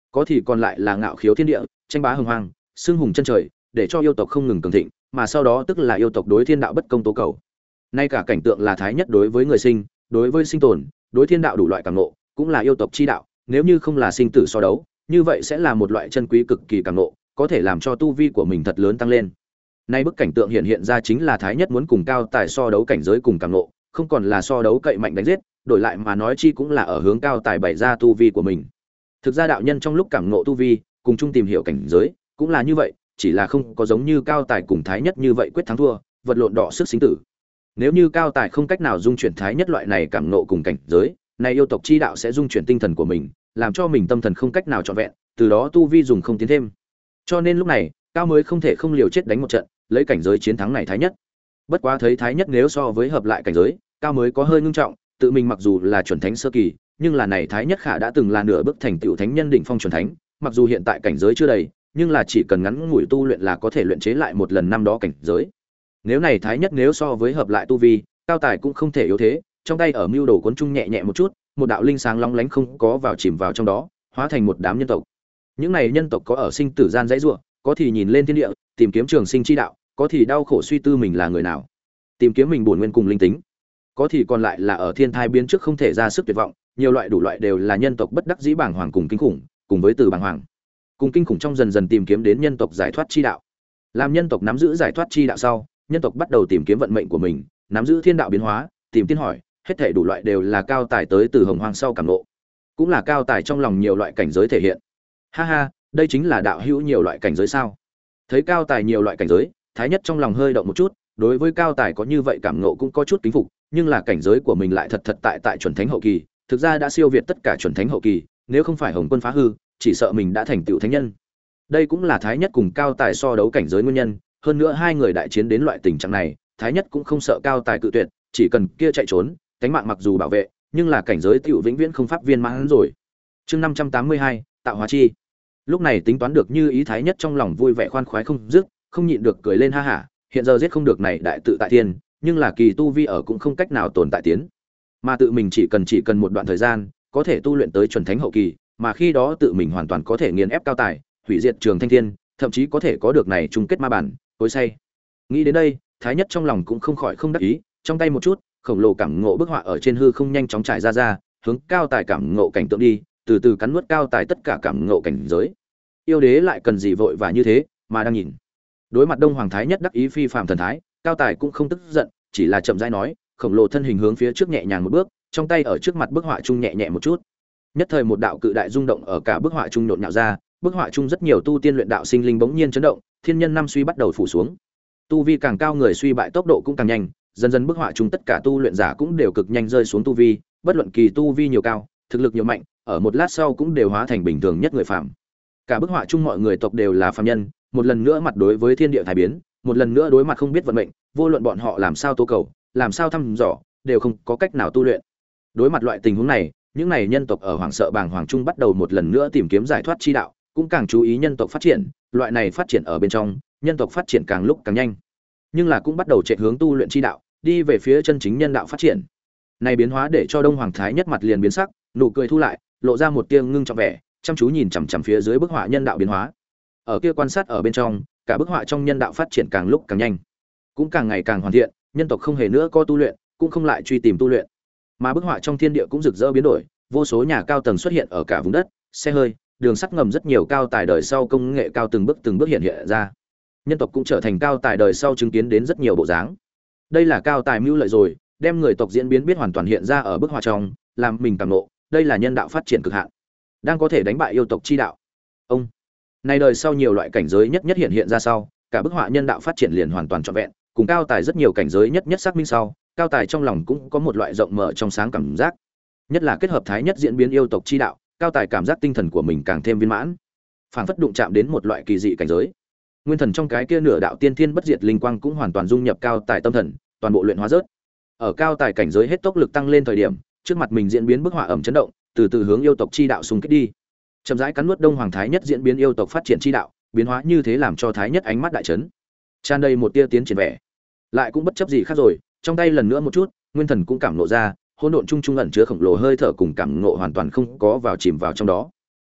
có thì còn lại là ngạo khiếu thiên địa, tranh bá hồng hoang, xưng hùng chân trời, để cho yêu tộc không ngừng cường thịnh, mà sau đó tức là yêu tộc đối thiên đạo bất công tố cầu. Nay cả cảnh tượng là thái nhất đối với người sinh, đối với sinh tồn, đối thiên đạo đủ loại cảm ngộ, cũng là yêu tộc chi đạo, nếu như không là sinh tử so đấu, như vậy sẽ là một loại chân quý cực kỳ cảm ngộ, có thể làm cho tu vi của mình thật lớn tăng lên. Nay bức cảnh tượng hiện hiện ra chính là thái nhất muốn cùng cao tài so đấu cảnh giới cùng cảm ngộ, không còn là so đấu cậy mạnh đánh giết, đổi lại mà nói chi cũng là ở hướng cao tài bày ra tu vi của mình. Thực ra đạo nhân trong lúc cảm ngộ tu vi, cùng chung tìm hiểu cảnh giới, cũng là như vậy, chỉ là không có giống như cao tài cùng thái nhất như vậy quyết thắng thua, vật lộn đỏ sức sinh tử. Nếu như cao tài không cách nào dung chuyển thái nhất loại này cảm ngộ cùng cảnh giới, này yêu tộc chi đạo sẽ dung chuyển tinh thần của mình, làm cho mình tâm thần không cách nào trọn vẹn, từ đó tu vi dùng không tiến thêm. Cho nên lúc này, cao mới không thể không liều chết đánh một trận, lấy cảnh giới chiến thắng này thái nhất. Bất quá thấy thái nhất nếu so với hợp lại cảnh giới, cao mới có hơi ngưng trọng, tự mình mặc dù là chuẩn thánh sơ kỳ, nhưng là này thái nhất khả đã từng là nửa bước thành tựu thánh nhân đỉnh phong chuẩn thánh, mặc dù hiện tại cảnh giới chưa đầy, nhưng là chỉ cần ngắn ngủi tu luyện là có thể luyện chế lại một lần năm đó cảnh giới. Nếu này thái nhất nếu so với hợp lại tu vi, cao tài cũng không thể yếu thế, trong tay ở mưu đồ cuốn trung nhẹ nhẹ một chút, một đạo linh sáng long lánh không có vào chìm vào trong đó, hóa thành một đám nhân tộc. Những này nhân tộc có ở sinh tử gian dãy rủa, có thì nhìn lên thiên địa, tìm kiếm trường sinh chi đạo, có thì đau khổ suy tư mình là người nào, tìm kiếm mình bổn nguyên cùng linh tính, có thì còn lại là ở thiên thai biến trước không thể ra sức tuyệt vọng, nhiều loại đủ loại đều là nhân tộc bất đắc dĩ bàng hoàng cùng kinh khủng, cùng với từ bàng hoàng cùng kinh khủng trong dần dần tìm kiếm đến nhân tộc giải thoát chi đạo. Làm nhân tộc nắm giữ giải thoát chi đạo sau, nhân tộc bắt đầu tìm kiếm vận mệnh của mình, nắm giữ thiên đạo biến hóa, tìm tiên hỏi, hết thảy đủ loại đều là cao tài tới từ hồng hoang sau cảm ngộ, cũng là cao tài trong lòng nhiều loại cảnh giới thể hiện. Ha ha, đây chính là đạo hữu nhiều loại cảnh giới sao? Thấy cao tài nhiều loại cảnh giới, thái nhất trong lòng hơi động một chút, đối với cao tài có như vậy cảm ngộ cũng có chút kính phục, nhưng là cảnh giới của mình lại thật thật tại tại chuẩn thánh hậu kỳ, thực ra đã siêu việt tất cả chuẩn thánh hậu kỳ, nếu không phải Hồng Quân phá hư, chỉ sợ mình đã thành tựu thánh nhân. Đây cũng là thái nhất cùng cao tài so đấu cảnh giới nguyên nhân, hơn nữa hai người đại chiến đến loại tình trạng này, thái nhất cũng không sợ cao tài cự tuyệt, chỉ cần kia chạy trốn, cánh mạng mặc dù bảo vệ, nhưng là cảnh giới tiểu vĩnh viễn không pháp viên mãn rồi. Chương năm trăm tám mươi hai, tạo hóa chi. Lúc này tính toán được như ý thái nhất trong lòng vui vẻ khoan khoái không dứt, không nhịn được cười lên ha hả, hiện giờ giết không được này đại tự tại thiên, nhưng là kỳ tu vi ở cũng không cách nào tồn tại tiến. Mà tự mình chỉ cần chỉ cần một đoạn thời gian, có thể tu luyện tới chuẩn thánh hậu kỳ, mà khi đó tự mình hoàn toàn có thể nghiền ép cao tài, hủy diệt Trường Thanh Thiên, thậm chí có thể có được này chung kết ma bản, tối say. Nghĩ đến đây, thái nhất trong lòng cũng không khỏi không đắc ý, trong tay một chút, khổng lồ cảm ngộ bức họa ở trên hư không nhanh chóng trải ra ra, hướng cao tài cảm ngộ cảnh tượng đi, từ từ cắn nuốt cao tài tất cả cảm ngộ cảnh giới. Yêu đế lại cần gì vội và như thế, mà đang nhìn. Đối mặt Đông Hoàng thái nhất đắc ý phi phàm thần thái, cao tài cũng không tức giận, chỉ là chậm rãi nói, khổng lồ thân hình hướng phía trước nhẹ nhàng một bước, trong tay ở trước mặt bức họa trung nhẹ nhẹ một chút. Nhất thời một đạo cự đại rung động ở cả bức họa trung nhộn nhạo ra, bức họa trung rất nhiều tu tiên luyện đạo sinh linh bỗng nhiên chấn động, thiên nhân năm suy bắt đầu phủ xuống. Tu vi càng cao người suy bại tốc độ cũng càng nhanh, dần dần bức họa trung tất cả tu luyện giả cũng đều cực nhanh rơi xuống tu vi, bất luận kỳ tu vi nhiều cao, thực lực nhiều mạnh, ở một lát sau cũng đều hóa thành bình thường nhất người phàm. Cả bức họa chung mọi người tộc đều là phàm nhân, một lần nữa mặt đối với thiên địa thái biến, một lần nữa đối mặt không biết vận mệnh, vô luận bọn họ làm sao tố cầu, làm sao thăm dò, đều không có cách nào tu luyện. Đối mặt loại tình huống này, những này nhân tộc ở hoảng sợ bàng hoàng chung bắt đầu một lần nữa tìm kiếm giải thoát chi đạo, cũng càng chú ý nhân tộc phát triển, loại này phát triển ở bên trong, nhân tộc phát triển càng lúc càng nhanh, nhưng là cũng bắt đầu chạy hướng tu luyện chi đạo, đi về phía chân chính nhân đạo phát triển. Này biến hóa để cho Đông Hoàng thái nhất mặt liền biến sắc, nụ cười thu lại, lộ ra một tia ngưng trọng vẻ, chăm chú nhìn chằm chằm phía dưới bức họa nhân đạo biến hóa. Ở kia quan sát ở bên trong, cả bức họa trong nhân đạo phát triển càng lúc càng nhanh, cũng càng ngày càng hoàn thiện, nhân tộc không hề nữa có tu luyện, cũng không lại truy tìm tu luyện, mà bức họa trong thiên địa cũng rực rỡ biến đổi, vô số nhà cao tầng xuất hiện ở cả vùng đất, xe hơi, đường sắt ngầm rất nhiều cao tài đời sau công nghệ cao từng bước từng bước hiện hiện ra. Nhân tộc cũng trở thành cao tài đời sau chứng kiến đến rất nhiều bộ dáng. Đây là cao tài mưu lợi rồi, đem người tộc diễn biến biết hoàn toàn hiện ra ở bức họa trong, làm mình cảm ngộ, đây là nhân đạo phát triển cực hạn, đang có thể đánh bại yêu tộc chi đạo. Ông, này đời sau nhiều loại cảnh giới nhất nhất hiện hiện ra sau, cả bức họa nhân đạo phát triển liền hoàn toàn trọn vẹn, cùng cao tài rất nhiều cảnh giới nhất nhất xác minh sau, cao tài trong lòng cũng có một loại rộng mở trong sáng cảm giác, nhất là kết hợp thái nhất diễn biến yêu tộc chi đạo, cao tài cảm giác tinh thần của mình càng thêm viên mãn, phảng phất đụng chạm đến một loại kỳ dị cảnh giới. Nguyên thần trong cái kia nửa đạo tiên thiên bất diệt linh quang cũng hoàn toàn dung nhập cao tài tâm thần, toàn bộ luyện hóa rớt. Ở cao tài cảnh giới hết tốc lực tăng lên thời điểm, trước mặt mình diễn biến bức họa ẩm chấn động, từ từ hướng yêu tộc chi đạo xung kích đi. Chậm rãi cắn nuốt Đông Hoàng thái nhất diễn biến yêu tộc phát triển chi đạo, biến hóa như thế làm cho thái nhất ánh mắt đại chấn, tràn đầy một tia tiến triển vẻ. Lại cũng bất chấp gì khác rồi, trong tay lần nữa một chút, nguyên thần cũng cảm ngộ ra, hỗn độn trung trung ẩn chứa khổng lồ hơi thở cùng cảm ngộ hoàn toàn không có vào chìm vào trong đó.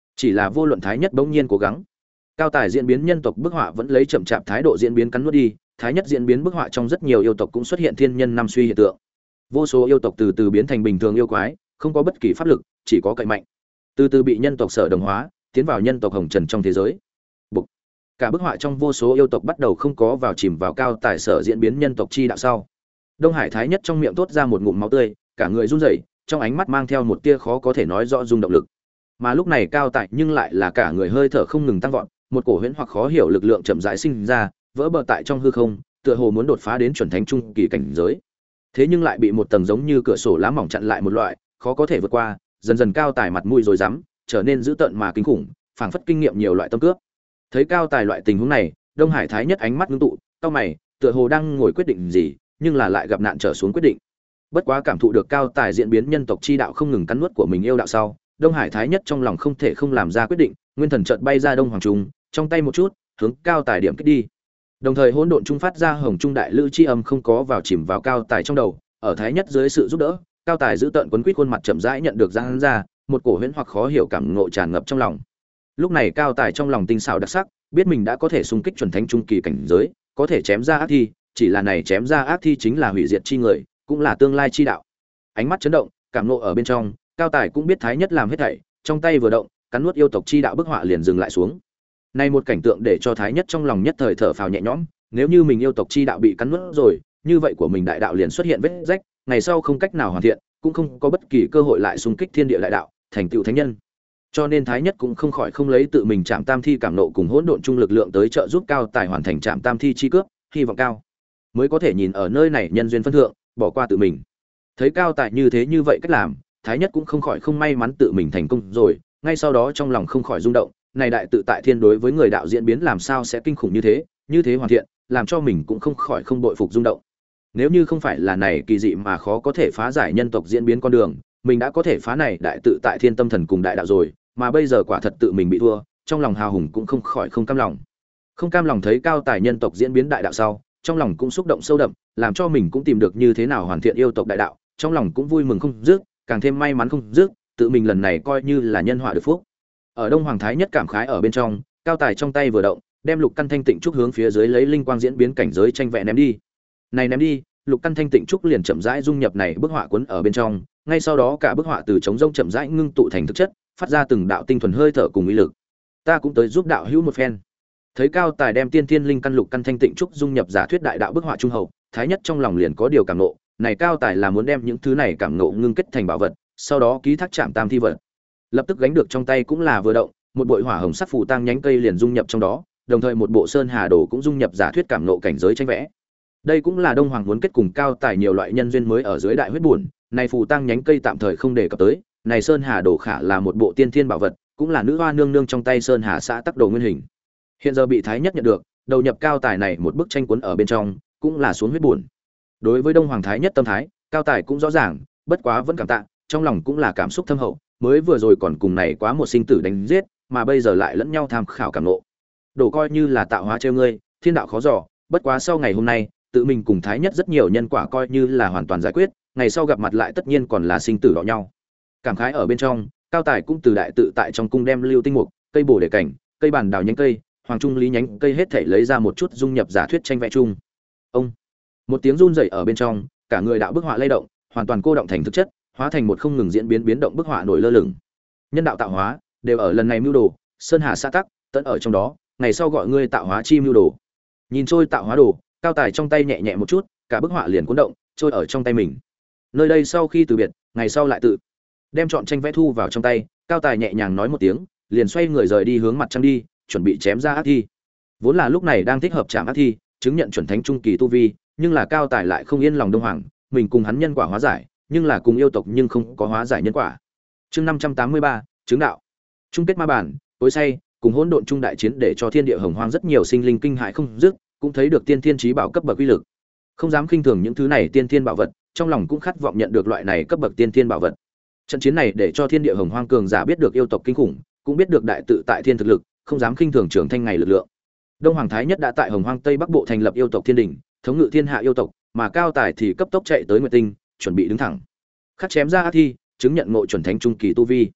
Chỉ là vô luận thái nhất bỗng nhiên cố gắng, cao tài diễn biến nhân tộc bức họa vẫn lấy chậm chạp thái độ diễn biến cắn nuốt đi. Thái nhất diễn biến bức họa trong rất nhiều yêu tộc cũng xuất hiện thiên nhân năm suy hiện tượng, vô số yêu tộc từ từ biến thành bình thường yêu quái, không có bất kỳ pháp lực, chỉ có cậy mạnh, từ từ bị nhân tộc sở đồng hóa, tiến vào nhân tộc hồng trần trong thế giới. Bục. Cả bức họa trong vô số yêu tộc bắt đầu không có vào chìm vào cao tài sở diễn biến nhân tộc chi đạo sau. Đông Hải Thái Nhất trong miệng thốt ra một ngụm máu tươi, cả người run rẩy, trong ánh mắt mang theo một tia khó có thể nói rõ rung động lực. Mà lúc này cao tài nhưng lại là cả người hơi thở không ngừng tăng vọt, một cổ huyễn hoặc khó hiểu lực lượng chậm rãi sinh ra, vỡ bờ tại trong hư không, tựa hồ muốn đột phá đến chuẩn thánh trung kỳ cảnh giới. Thế nhưng lại bị một tầng giống như cửa sổ lá mỏng chặn lại một loại, khó có thể vượt qua, dần dần cao tài mặt mũi rồi dám, trở nên dữ tợn mà kinh khủng, phảng phất kinh nghiệm nhiều loại tâm cướp. Thấy cao tài loại tình huống này, Đông Hải Thái Nhất ánh mắt ngưng tụ, cau mày, tựa hồ đang ngồi quyết định gì, nhưng là lại gặp nạn trở xuống quyết định. Bất quá cảm thụ được cao tài diễn biến nhân tộc chi đạo không ngừng cắn nuốt của mình yêu đạo sau, Đông Hải Thái Nhất trong lòng không thể không làm ra quyết định, nguyên thần chợt bay ra Đông Hoàng Trung, trong tay một chút, hướng cao tài điểm kích đi. Đồng thời hỗn độn trung phát ra hồng trung đại lữ chi âm không có vào chìm vào cao tài trong đầu, ở Thái Nhất dưới sự giúp đỡ, cao tài giữ tợn quấn quýt khuôn mặt chậm rãi nhận được ra hắn ra, một cổ huyễn hoặc khó hiểu cảm ngộ tràn ngập trong lòng. Lúc này cao tài trong lòng tinh xảo đặc sắc, biết mình đã có thể xung kích chuẩn thánh trung kỳ cảnh giới, có thể chém ra ác thi, chỉ là này chém ra ác thi chính là hủy diệt chi người, cũng là tương lai chi đạo. Ánh mắt chấn động, cảm ngộ ở bên trong, cao tài cũng biết Thái Nhất làm hết thảy, trong tay vừa động, cắn nuốt yêu tộc chi đạo bức họa liền dừng lại xuống. Này một cảnh tượng để cho Thái Nhất trong lòng nhất thời thở phào nhẹ nhõm, nếu như mình yêu tộc chi đạo bị cắn nuốt rồi, như vậy của mình đại đạo liền xuất hiện vết rách, ngày sau không cách nào hoàn thiện, cũng không có bất kỳ cơ hội lại xung kích thiên địa đại đạo, thành tựu thánh nhân. Cho nên Thái Nhất cũng không khỏi không lấy tự mình Trảm Tam Thi cảm nộ cùng hỗn độn trung lực lượng tới trợ giúp cao tài hoàn thành Trảm Tam Thi chi cướp, hy vọng cao mới có thể nhìn ở nơi này nhân duyên phân thượng, bỏ qua tự mình. Thấy cao tài như thế như vậy cách làm, Thái Nhất cũng không khỏi không may mắn tự mình thành công rồi, ngay sau đó trong lòng không khỏi rung động, này đại tự tại thiên đối với người đạo diễn biến làm sao sẽ kinh khủng như thế, như thế hoàn thiện, làm cho mình cũng không khỏi không bội phục rung động. Nếu như không phải là này kỳ dị mà khó có thể phá giải nhân tộc diễn biến con đường, mình đã có thể phá này đại tự tại thiên tâm thần cùng đại đạo rồi, mà bây giờ quả thật tự mình bị thua, trong lòng hào hùng cũng không khỏi không cam lòng. Không cam lòng thấy cao tài nhân tộc diễn biến đại đạo sau, trong lòng cũng xúc động sâu đậm, làm cho mình cũng tìm được như thế nào hoàn thiện yêu tộc đại đạo, trong lòng cũng vui mừng không dứt, càng thêm may mắn không dứt, tự mình lần này coi như là nhân họa được phúc. Ở Đông Hoàng Thái Nhất cảm khái ở bên trong, cao tài trong tay vừa động, đem lục căn thanh tịnh trúc hướng phía dưới lấy linh quang diễn biến cảnh giới tranh vẽ ném đi. Này ném đi, lục căn thanh tịnh trúc liền chậm rãi dung nhập này bức họa cuốn ở bên trong, ngay sau đó cả bức họa từ trống rông chậm rãi ngưng tụ thành thực chất, phát ra từng đạo tinh thuần hơi thở cùng ý lực. Ta cũng tới giúp đạo hữu một phen. Thấy cao tài đem tiên thiên linh căn lục căn thanh tịnh trúc dung nhập giả thuyết đại đạo bức họa trung hậu, Thái Nhất trong lòng liền có điều cảm nộ, này cao tài là muốn đem những thứ này cảm nộ ngưng kết thành bảo vật, sau đó ký thác Trảm Tam Thi vật. Lập tức gánh được trong tay cũng là vừa động, một bội hỏa hồng sắc phù tang nhánh cây liền dung nhập trong đó, đồng thời một bộ sơn hà đồ cũng dung nhập giả thuyết cảm nộ cảnh giới tranh vẽ. Đây cũng là Đông Hoàng muốn kết cùng cao tài nhiều loại nhân duyên mới ở dưới đại huyết buồn, này phù tang nhánh cây tạm thời không đề cập tới, này sơn hà đồ khả là một bộ tiên thiên bảo vật, cũng là nữ hoa nương nương trong tay sơn hà xã tắc đồ nguyên hình. Hiện giờ bị Thái Nhất nhận được, đầu nhập cao tài này một bức tranh cuốn ở bên trong, cũng là xuống huyết buồn. Đối với Đông Hoàng Thái Nhất tâm thái, cao tài cũng rõ ràng, bất quá vẫn cảm tạ, trong lòng cũng là cảm xúc thâm hậu, mới vừa rồi còn cùng này quá một sinh tử đánh giết, mà bây giờ lại lẫn nhau tham khảo cảm ngộ. Đồ coi như là tạo hóa trêu ngươi, thiên đạo khó dò, bất quá sau ngày hôm nay, tự mình cùng Thái Nhất rất nhiều nhân quả coi như là hoàn toàn giải quyết, ngày sau gặp mặt lại tất nhiên còn là sinh tử đọ nhau. Cảm khái ở bên trong, cao tài cũng từ đại tự tại trong cung đem lưu tinh mục, cây bổ để cảnh, cây bản đào nhánh cây, hoàng trung lý nhánh cây hết thảy lấy ra một chút dung nhập giả thuyết tranh vẽ chung. Ông, một tiếng run rẩy ở bên trong, cả người đạo bức họa lay động, hoàn toàn cô động thành thực chất, hóa thành một không ngừng diễn biến biến động bức họa nổi lơ lửng. Nhân đạo tạo hóa đều ở lần này mưu đồ, sơn hà xã tắc tận ở trong đó, ngày sau gọi ngươi tạo hóa chi mưu đồ. Nhìn trôi tạo hóa đồ, cao tài trong tay nhẹ nhẹ một chút, cả bức họa liền cuốn động, trôi ở trong tay mình. Nơi đây sau khi từ biệt, ngày sau lại tự đem chọn tranh vẽ thu vào trong tay, cao tài nhẹ nhàng nói một tiếng, liền xoay người rời đi hướng mặt trăng đi, chuẩn bị chém ra ác thi. Vốn là lúc này đang thích hợp chạm ác thi, chứng nhận chuẩn thánh trung kỳ tu vi, nhưng là cao tài lại không yên lòng Đông Hoàng, mình cùng hắn nhân quả hóa giải, nhưng là cùng yêu tộc nhưng không có hóa giải nhân quả. Chương năm trăm tám mươi ba, chứng đạo. Chung kết ma bản, tối say, cùng hỗn độn trung đại chiến để cho thiên địa hồng hoang rất nhiều sinh linh kinh hãi không dứt, cũng thấy được tiên thiên chí bảo cấp bậc uy lực. Không dám khinh thường những thứ này tiên thiên bảo vật, trong lòng cũng khát vọng nhận được loại này cấp bậc tiên thiên bảo vật. Trận chiến này để cho thiên địa hồng hoang cường giả biết được yêu tộc kinh khủng, cũng biết được đại tự tại thiên thực lực, không dám khinh thường trưởng thanh ngày lực lượng. Đông Hoàng Thái Nhất đã tại Hồng Hoang Tây Bắc Bộ thành lập yêu tộc Thiên Đình, thống ngự thiên hạ yêu tộc, mà cao tài thì cấp tốc chạy tới Nguyệt Tinh, chuẩn bị đứng thẳng. Khắc chém ra ác thi, chứng nhận ngộ chuẩn thánh trung kỳ tu vi.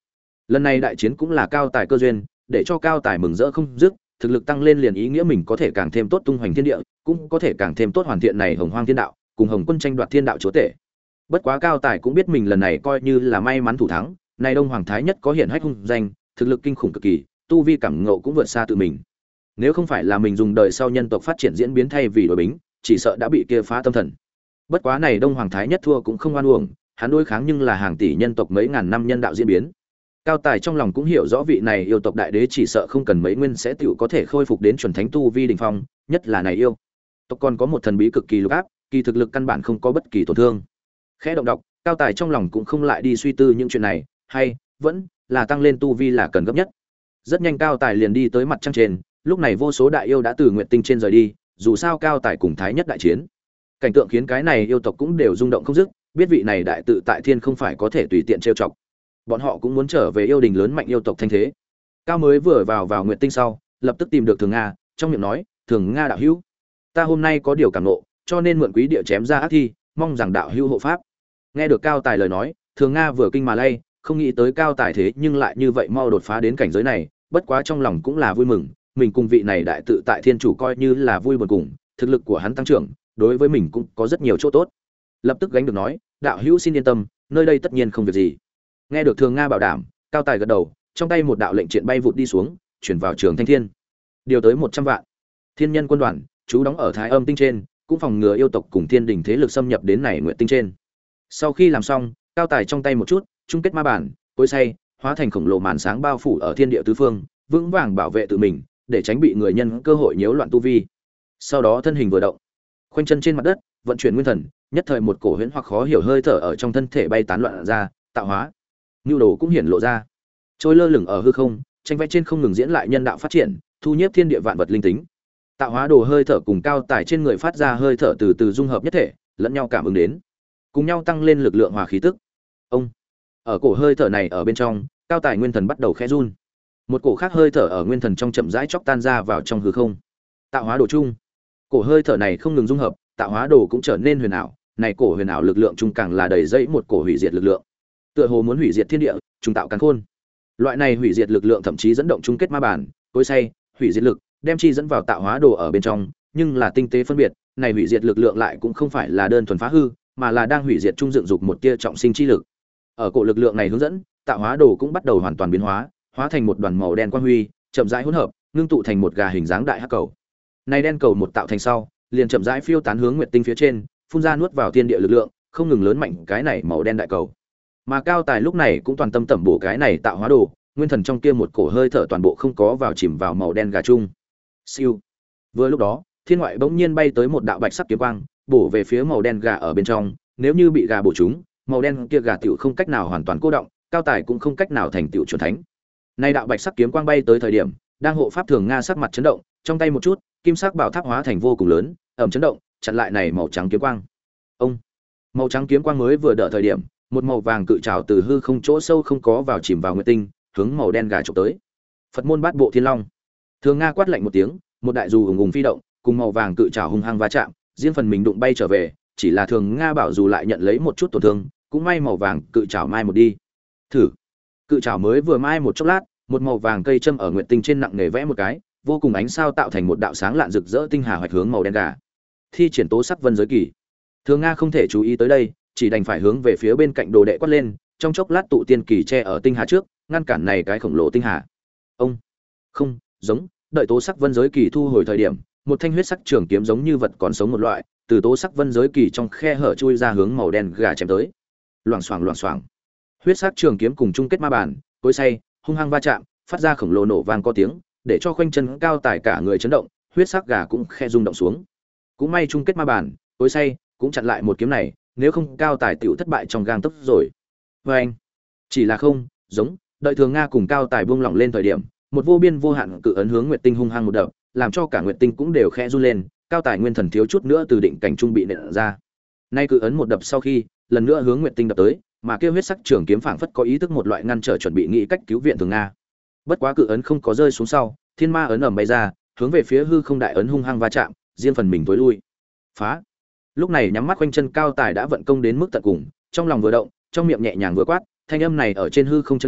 Lần này đại chiến cũng là cao tài cơ duyên, để cho cao tài mừng rỡ không dứt, thực lực tăng lên liền ý nghĩa mình có thể càng thêm tốt tung hoành thiên địa, cũng có thể càng thêm tốt hoàn thiện này Hồng Hoang Thiên Đạo, cùng Hồng Quân tranh đoạt thiên đạo chúa tể. Bất quá cao tài cũng biết mình lần này coi như là may mắn thủ thắng, này Đông Hoàng thái nhất có hiển hách hung danh, thực lực kinh khủng cực kỳ, tu vi cảm ngộ cũng vượt xa tự mình. Nếu không phải là mình dùng đời sau nhân tộc phát triển diễn biến thay vì đối bính, chỉ sợ đã bị kia phá tâm thần. Bất quá này Đông Hoàng thái nhất thua cũng không oan uổng, hắn đối kháng nhưng là hàng tỷ nhân tộc mấy ngàn năm nhân đạo diễn biến. Cao tài trong lòng cũng hiểu rõ vị này yêu tộc đại đế chỉ sợ không cần mấy nguyên sẽ tiểu có thể khôi phục đến chuẩn thánh tu vi đỉnh phong, nhất là này yêu tộc còn có một thần bí cực kỳ lục áp, kỳ thực lực căn bản không có bất kỳ tổn thương. Khẽ động đọc, cao tài trong lòng cũng không lại đi suy tư những chuyện này, hay vẫn là tăng lên tu vi là cần gấp nhất. Rất nhanh cao tài liền đi tới mặt trăng trên, lúc này vô số đại yêu đã từ nguyệt tinh trên rời đi, dù sao cao tài cùng thái nhất đại chiến, cảnh tượng khiến cái này yêu tộc cũng đều rung động không dứt, biết vị này đại tự tại thiên không phải có thể tùy tiện trêu chọc. Bọn họ cũng muốn trở về yêu đình lớn mạnh yêu tộc thanh thế. Cao mới vừa vào vào nguyệt tinh sau, lập tức tìm được Thường Nga, trong miệng nói, "Thường Nga đạo hữu, ta hôm nay có điều cảm ngộ, cho nên mượn quý địa chém ra ác thi, mong rằng đạo hữu hộ pháp." Nghe được cao tài lời nói, Thường Nga vừa kinh mà lay, không nghĩ tới cao tài thế nhưng lại như vậy mau đột phá đến cảnh giới này, bất quá trong lòng cũng là vui mừng, mình cùng vị này đại tự tại thiên chủ coi như là vui buồn cùng, thực lực của hắn tăng trưởng, đối với mình cũng có rất nhiều chỗ tốt. Lập tức gánh được nói, "Đạo hữu xin yên tâm, nơi đây tất nhiên không việc gì." Nghe được Thường Nga bảo đảm, cao tài gật đầu, trong tay một đạo lệnh triện bay vụt đi xuống, chuyển vào Trường Thanh Thiên. Điều tới một trăm vạn thiên nhân quân đoàn, chú đóng ở Thái Âm tinh trên, cũng phòng ngừa yêu tộc cùng thiên đình thế lực xâm nhập đến này nguyện tinh trên. Sau khi làm xong, cao tài trong tay một chút, chung kết ma bản, cối xay, hóa thành khổng lồ màn sáng bao phủ ở thiên địa tứ phương, vững vàng bảo vệ tự mình, để tránh bị người nhân cơ hội nhiễu loạn tu vi. Sau đó thân hình vừa động, khoanh chân trên mặt đất, vận chuyển nguyên thần, nhất thời một cổ huyễn hoặc khó hiểu hơi thở ở trong thân thể bay tán loạn ra, tạo hóa. Nưu đồ cũng hiển lộ ra, trôi lơ lửng ở hư không, tranh vẽ trên không ngừng diễn lại nhân đạo phát triển, thu nhiếp thiên địa vạn vật linh tính. Tạo hóa đồ hơi thở cùng cao tài trên người phát ra hơi thở từ từ dung hợp nhất thể, lẫn nhau cảm ứng đến, cùng nhau tăng lên lực lượng hòa khí tức. Ông, ở cổ hơi thở này ở bên trong, cao tài nguyên thần bắt đầu khẽ run. Một cổ khác hơi thở ở nguyên thần trong chậm rãi chốc tan ra vào trong hư không. Tạo hóa đồ chung, cổ hơi thở này không ngừng dung hợp, tạo hóa đồ cũng trở nên huyền ảo, này cổ huyền ảo lực lượng chung càng là đầy dẫy một cổ hủy diệt lực lượng. Tựa hồ muốn hủy diệt thiên địa, trùng tạo càn khôn. Loại này hủy diệt lực lượng thậm chí dẫn động chung kết ma bản, cối xay, hủy diệt lực, đem chi dẫn vào tạo hóa đồ ở bên trong, nhưng là tinh tế phân biệt, này hủy diệt lực lượng lại cũng không phải là đơn thuần phá hư, mà là đang hủy diệt trung dựng dục một tia trọng sinh chi lực. Ở cổ lực lượng này hướng dẫn, tạo hóa đồ cũng bắt đầu hoàn toàn biến hóa, hóa thành một đoàn màu đen quang huy, chậm rãi hỗn hợp, ngưng tụ thành một gà hình dáng đại hắc cầu. Này đen cầu một tạo thành sau, liền chậm rãi phiêu tán hướng nguyệt tinh phía trên, phun ra nuốt vào thiên địa lực lượng, không ngừng lớn mạnh cái này màu đen đại cầu. Mà cao tài lúc này cũng toàn tâm tẩm bổ cái này tạo hóa đồ, nguyên thần trong kia một cổ hơi thở toàn bộ không có vào chìm vào màu đen gà chung. Siêu. Vừa lúc đó, thiên ngoại bỗng nhiên bay tới một đạo bạch sắc kiếm quang, bổ về phía màu đen gà ở bên trong, nếu như bị gà bổ trúng, màu đen kia gà tiểu không cách nào hoàn toàn cô động, cao tài cũng không cách nào thành tiểu chuẩn thánh. Nay đạo bạch sắc kiếm quang bay tới thời điểm, đang hộ pháp Thường Nga sắc mặt chấn động, trong tay một chút, kim sắc bảo tháp hóa thành vô cùng lớn, ầm chấn động, chặn lại này màu trắng kiếm quang. Ông. Màu trắng kiếm quang mới vừa đỡ thời điểm, một màu vàng cự trảo từ hư không chỗ sâu không có vào chìm vào nguyệt tinh, hướng màu đen gà chụp tới. Phật môn bát bộ thiên long. Thường Nga quát lạnh một tiếng, một đại dù ùng ùng phi động, cùng màu vàng cự trảo hung hăng va chạm, riêng phần mình đụng bay trở về, chỉ là Thường Nga bảo dù lại nhận lấy một chút tổn thương, cũng may màu vàng cự trảo mai một đi. Thử. Cự trảo mới vừa mai một chốc lát, một màu vàng cây châm ở nguyệt tinh trên nặng nề vẽ một cái, vô cùng ánh sao tạo thành một đạo sáng lạn rực rỡ tinh hà hoạch hướng màu đen gà. Thi triển tố sắc vân giới kỳ. Thường Nga không thể chú ý tới đây, chỉ đành phải hướng về phía bên cạnh đồ đệ quát lên, trong chốc lát tụ tiên kỳ che ở tinh hà trước, ngăn cản này cái khổng lồ tinh hà. Ông. Không, giống, đợi tố sắc vân giới kỳ thu hồi thời điểm, một thanh huyết sắc trường kiếm giống như vật còn sống một loại, từ tố sắc vân giới kỳ trong khe hở chui ra hướng màu đen gà chém tới. Loảng xoảng loảng xoảng. Huyết sắc trường kiếm cùng chung kết ma bản, cối xay, hung hăng va chạm, phát ra khổng lồ nổ vang có tiếng, để cho khoanh chân cao tài cả người chấn động, huyết sắc gà cũng khe rung động xuống. Cũng may chung kết ma bản, cối xay cũng chặn lại một kiếm này, nếu không cao tài tiểu thất bại trong gang tấc rồi. Và anh, chỉ là không, giống, đợi Thường Nga cùng cao tài buông lỏng lên thời điểm, một vô biên vô hạn cự ấn hướng nguyệt tinh hung hăng một đập, làm cho cả nguyệt tinh cũng đều khẽ run lên, cao tài nguyên thần thiếu chút nữa từ định cảnh trung bị nện ra. Nay cự ấn một đập sau khi, lần nữa hướng nguyệt tinh đập tới, mà kêu huyết sắc trường kiếm phảng phất có ý thức một loại ngăn trở chuẩn bị nghĩ cách cứu viện Thường Nga. Bất quá cự ấn không có rơi xuống sau, thiên ma ấn ầm bay ra, hướng về phía hư không đại ấn hung hăng va chạm, riêng phần mình tối lui. Phá. Lúc này nhắm mắt quanh chân cao tài đã vận công đến mức tận cùng, trong lòng vừa động, trong miệng nhẹ nhàng vừa quát, thanh âm này ở trên hư không chấn động,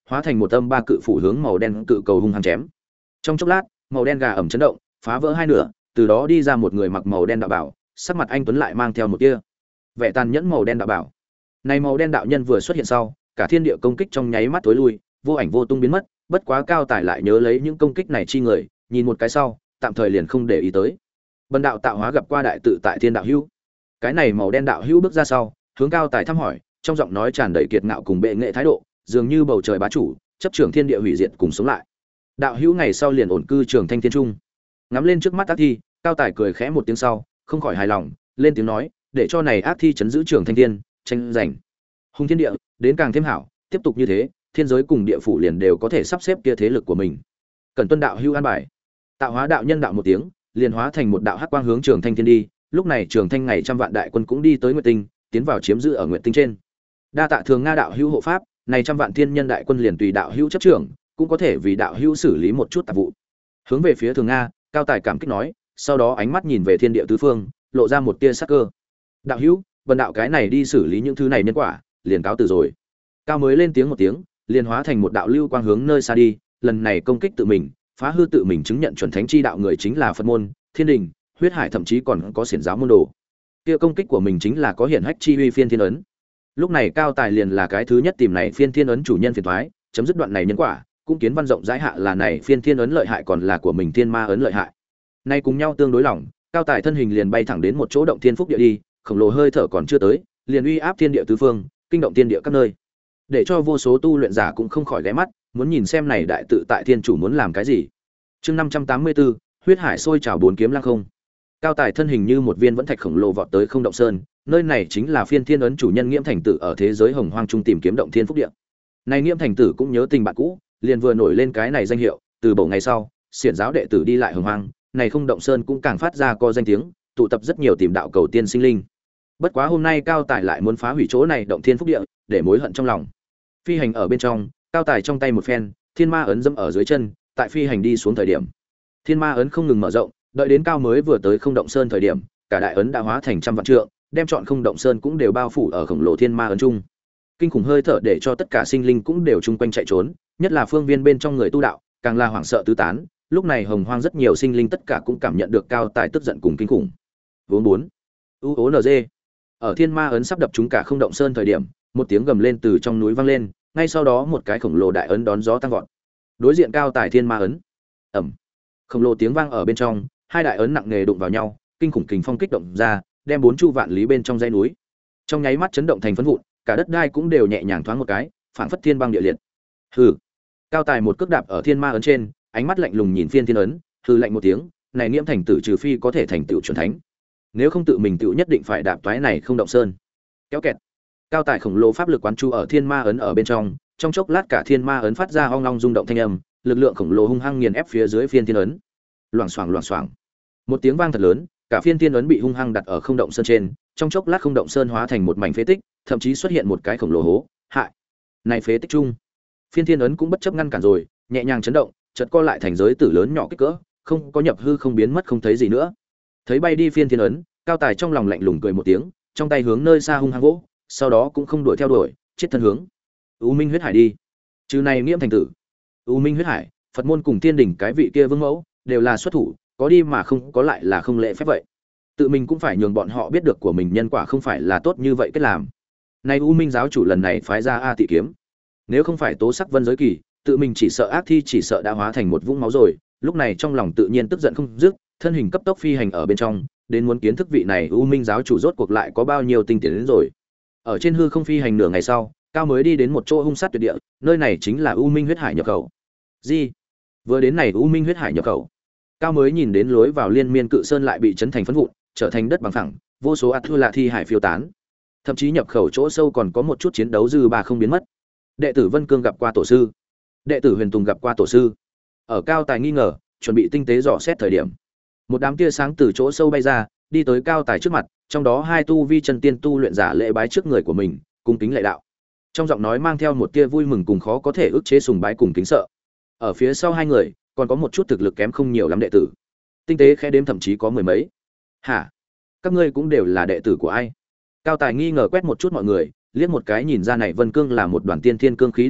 hóa thành một âm ba cự phủ hướng màu đen cự cầu hung hăng chém. Trong chốc lát, màu đen gà ẩm chấn động, phá vỡ hai nửa, từ đó đi ra một người mặc màu đen đạo bảo, sắc mặt anh tuấn lại mang theo một tia vẻ tàn nhẫn màu đen đạo bảo. Này màu đen đạo nhân vừa xuất hiện sau, cả thiên địa công kích trong nháy mắt tối lui, vô ảnh vô tung biến mất, bất quá Cao Tài lại nhớ lấy những công kích này chi người, nhìn một cái sau, tạm thời liền không để ý tới. Bần đạo tạo hóa gặp qua đại tự tại thiên đạo hữu. Cái này màu đen đạo hữu bước ra sau, hướng Cao Tài thăm hỏi, trong giọng nói tràn đầy kiệt ngạo cùng bệ nghệ thái độ, dường như bầu trời bá chủ, chấp trưởng thiên địa hủy diệt cùng sống lại. Đạo hữu ngày sau liền ổn cư trường Thanh Thiên Trung. Ngắm lên trước mắt ác thi, Cao Tài cười khẽ một tiếng sau, không khỏi hài lòng, lên tiếng nói, để cho này ác thi chấn giữ trường Thanh Thiên, tranh giành hung thiên địa, đến càng thêm hảo, tiếp tục như thế, thiên giới cùng địa phủ liền đều có thể sắp xếp kia thế lực của mình. Cần tuân đạo hữu an bài. Tạo hóa đạo nhân đạo một tiếng, liền hóa thành một đạo hắc quang hướng trường Thanh Thiên đi. Lúc này trường Thanh ngày trăm vạn đại quân cũng đi tới Nguyệt Tinh, tiến vào chiếm giữ ở Nguyệt Tinh trên. Đa tạ thường Nga đạo hữu hộ pháp, này trăm vạn thiên nhân đại quân liền tùy đạo hữu chấp trưởng, cũng có thể vì đạo hữu xử lý một chút tạp vụ. Hướng về phía thường Nga, Cao Tài cảm kích nói, sau đó ánh mắt nhìn về thiên địa tứ phương, lộ ra một tia sắc cơ. Đạo hữu, bần đạo cái này đi xử lý những thứ này nhân quả, liền cáo từ rồi. Cao mới lên tiếng một tiếng, liền hóa thành một đạo lưu quang hướng nơi xa đi, lần này công kích tự mình, phá hư tự mình chứng nhận chuẩn thánh chi đạo người chính là Phật môn, Thiên Đình, Huyết Hải, thậm chí còn có xiển giáo môn đồ. Kia công kích của mình chính là có hiển hách chi uy phiên thiên ấn. Lúc này Cao Tài liền là cái thứ nhất tìm này phiên thiên ấn chủ nhân phiền toái, chấm dứt đoạn này nhân quả, cũng kiến văn rộng rãi hạ là này phiên thiên ấn lợi hại còn là của mình thiên ma ấn lợi hại. Nay cùng nhau tương đối lòng, Cao Tài thân hình liền bay thẳng đến một chỗ động thiên phúc địa đi, khổng lồ hơi thở còn chưa tới, liền uy áp thiên địa tứ phương, kinh động thiên địa các nơi, để cho vô số tu luyện giả cũng không khỏi ghé mắt, muốn nhìn xem này đại tự tại thiên chủ muốn làm cái gì. Chương năm trăm tám mươi tư, huyết hải sôi trào bốn kiếm lăng không. Cao Tài thân hình như một viên vẫn thạch khổng lồ vọt tới Không Động Sơn, nơi này chính là phiên thiên ấn chủ nhân Nghiễm Thành Tử ở thế giới Hồng Hoang trung tìm kiếm động thiên phúc địa. Này Nghiễm Thành Tử cũng nhớ tình bạn cũ, liền vừa nổi lên cái này danh hiệu, từ bầu ngày sau, xiển giáo đệ tử đi lại Hồng Hoang, này Không Động Sơn cũng càng phát ra có danh tiếng, tụ tập rất nhiều tìm đạo cầu tiên sinh linh. Bất quá hôm nay Cao Tài lại muốn phá hủy chỗ này động thiên phúc địa, để mối hận trong lòng. Phi hành ở bên trong, Cao Tài trong tay một phen, thiên ma ấn dẫm ở dưới chân, tại phi hành đi xuống thời điểm, thiên ma ấn không ngừng mở rộng, đợi đến Cao mới vừa tới Không Động Sơn thời điểm, cả đại ấn đã hóa thành trăm vạn trượng, đem chọn Không Động Sơn cũng đều bao phủ ở khổng lồ thiên ma ấn trung. Kinh khủng hơi thở để cho tất cả sinh linh cũng đều chung quanh chạy trốn, nhất là phương viên bên trong người tu đạo, càng là hoảng sợ tứ tán. Lúc này Hồng Hoang rất nhiều sinh linh tất cả cũng cảm nhận được Cao Tài tức giận cùng kinh khủng. Vốn bốn, u ố nz. Ở thiên ma ấn sắp đập chúng cả Không Động Sơn thời điểm, một tiếng gầm lên từ trong núi vang lên, ngay sau đó một cái khổng lồ đại ấn đón gió tăng vọt. Đối diện Cao Tài thiên ma ấn. Ầm. Khổng lồ tiếng vang ở bên trong, hai đại ấn nặng nề đụng vào nhau, kinh khủng kình phong kích động ra, đem bốn chu vạn lý bên trong dãy núi, trong nháy mắt chấn động thành phấn vụn, cả đất đai cũng đều nhẹ nhàng thoáng một cái, phảng phất thiên băng địa liệt. Hừ. Cao Tài một cước đạp ở thiên ma ấn trên, ánh mắt lạnh lùng nhìn phiên thiên ấn, hừ lạnh một tiếng, này Nghiễm Thành Tử trừ phi có thể thành tựu chuẩn thánh, nếu không tự mình tựu nhất định phải đạp toái này Không Động Sơn. Kéo kẹt. Cao Tài khổng lồ pháp lực quán chu ở thiên ma ấn ở bên trong, trong chốc lát cả thiên ma ấn phát ra ong ong rung động thanh âm, lực lượng khổng lồ hung hăng nghiền ép phía dưới phiên thiên ấn. Loảng xoảng loảng xoảng. Một tiếng vang thật lớn, cả phiên thiên ấn bị hung hăng đặt ở Không Động Sơn trên, trong chốc lát Không Động Sơn hóa thành một mảnh phế tích, thậm chí xuất hiện một cái khổng lồ hố. Hại. Này phế tích chung, phiên thiên ấn cũng bất chấp ngăn cản rồi, nhẹ nhàng chấn động, chợt co lại thành giới tử lớn nhỏ kích cỡ, không có nhập hư không biến mất không thấy gì nữa. Thấy bay đi phiên thiên ấn, Cao Tài trong lòng lạnh lùng cười một tiếng, trong tay hướng nơi xa hung hăng vỗ, sau đó cũng không đuổi theo đuổi, chết thân hướng U Minh huyết hải đi. Trừ này Nghiễm Thành Tử, U Minh huyết hải, Phật môn cùng Thiên Đình cái vị kia vương mẫu đều là xuất thủ, có đi mà không có lại là không lễ phép vậy. Tự mình cũng phải nhường bọn họ biết được của mình nhân quả không phải là tốt như vậy kết làm. Nay U Minh giáo chủ lần này phái ra A Tị kiếm, nếu không phải tố sắc vân giới kỳ, tự mình chỉ sợ ác thi chỉ sợ đã hóa thành một vũng máu rồi. Lúc này trong lòng tự nhiên tức giận không dứt, thân hình cấp tốc phi hành ở bên trong, đến muốn kiến thức vị này U Minh giáo chủ rốt cuộc lại có bao nhiêu tinh tiến đến rồi. Ở trên hư không phi hành nửa ngày sau, Cao mới đi đến một chỗ hung sát tuyệt địa, nơi này chính là U Minh huyết hải nhập khẩu. Gì? Vừa đến này U Minh huyết hải nhập khẩu, Cao mới nhìn đến lối vào liên miên cự sơn lại bị chấn thành phấn vụn, trở thành đất bằng phẳng, vô số ạt thua lạ thi hải phiêu tán. Thậm chí nhập khẩu chỗ sâu còn có một chút chiến đấu dư ba không biến mất. Đệ tử Vân Cương gặp qua tổ sư, đệ tử Huyền Tùng gặp qua tổ sư. Ở Cao Tài nghi ngờ, chuẩn bị tinh tế dò xét thời điểm, một đám tia sáng từ chỗ sâu bay ra, đi tới Cao Tài trước mặt, trong đó hai tu vi chân tiên tu luyện giả lễ bái trước người của mình, cung kính lạy đạo. Trong giọng nói mang theo một tia vui mừng cùng khó có thể ức chế sùng bái cùng kính sợ. Ở phía sau hai người, còn có một chút thực lực kém không nhiều lắm đệ tử. Tinh tế khẽ đếm thậm chí có mười mấy. Hả? Các ngươi cũng đều là đệ tử của ai? Cao Tài nghi ngờ quét một chút mọi người, liếc một cái nhìn ra này Vân Cương là một đoàn tiên thiên cương khí đắc đạo,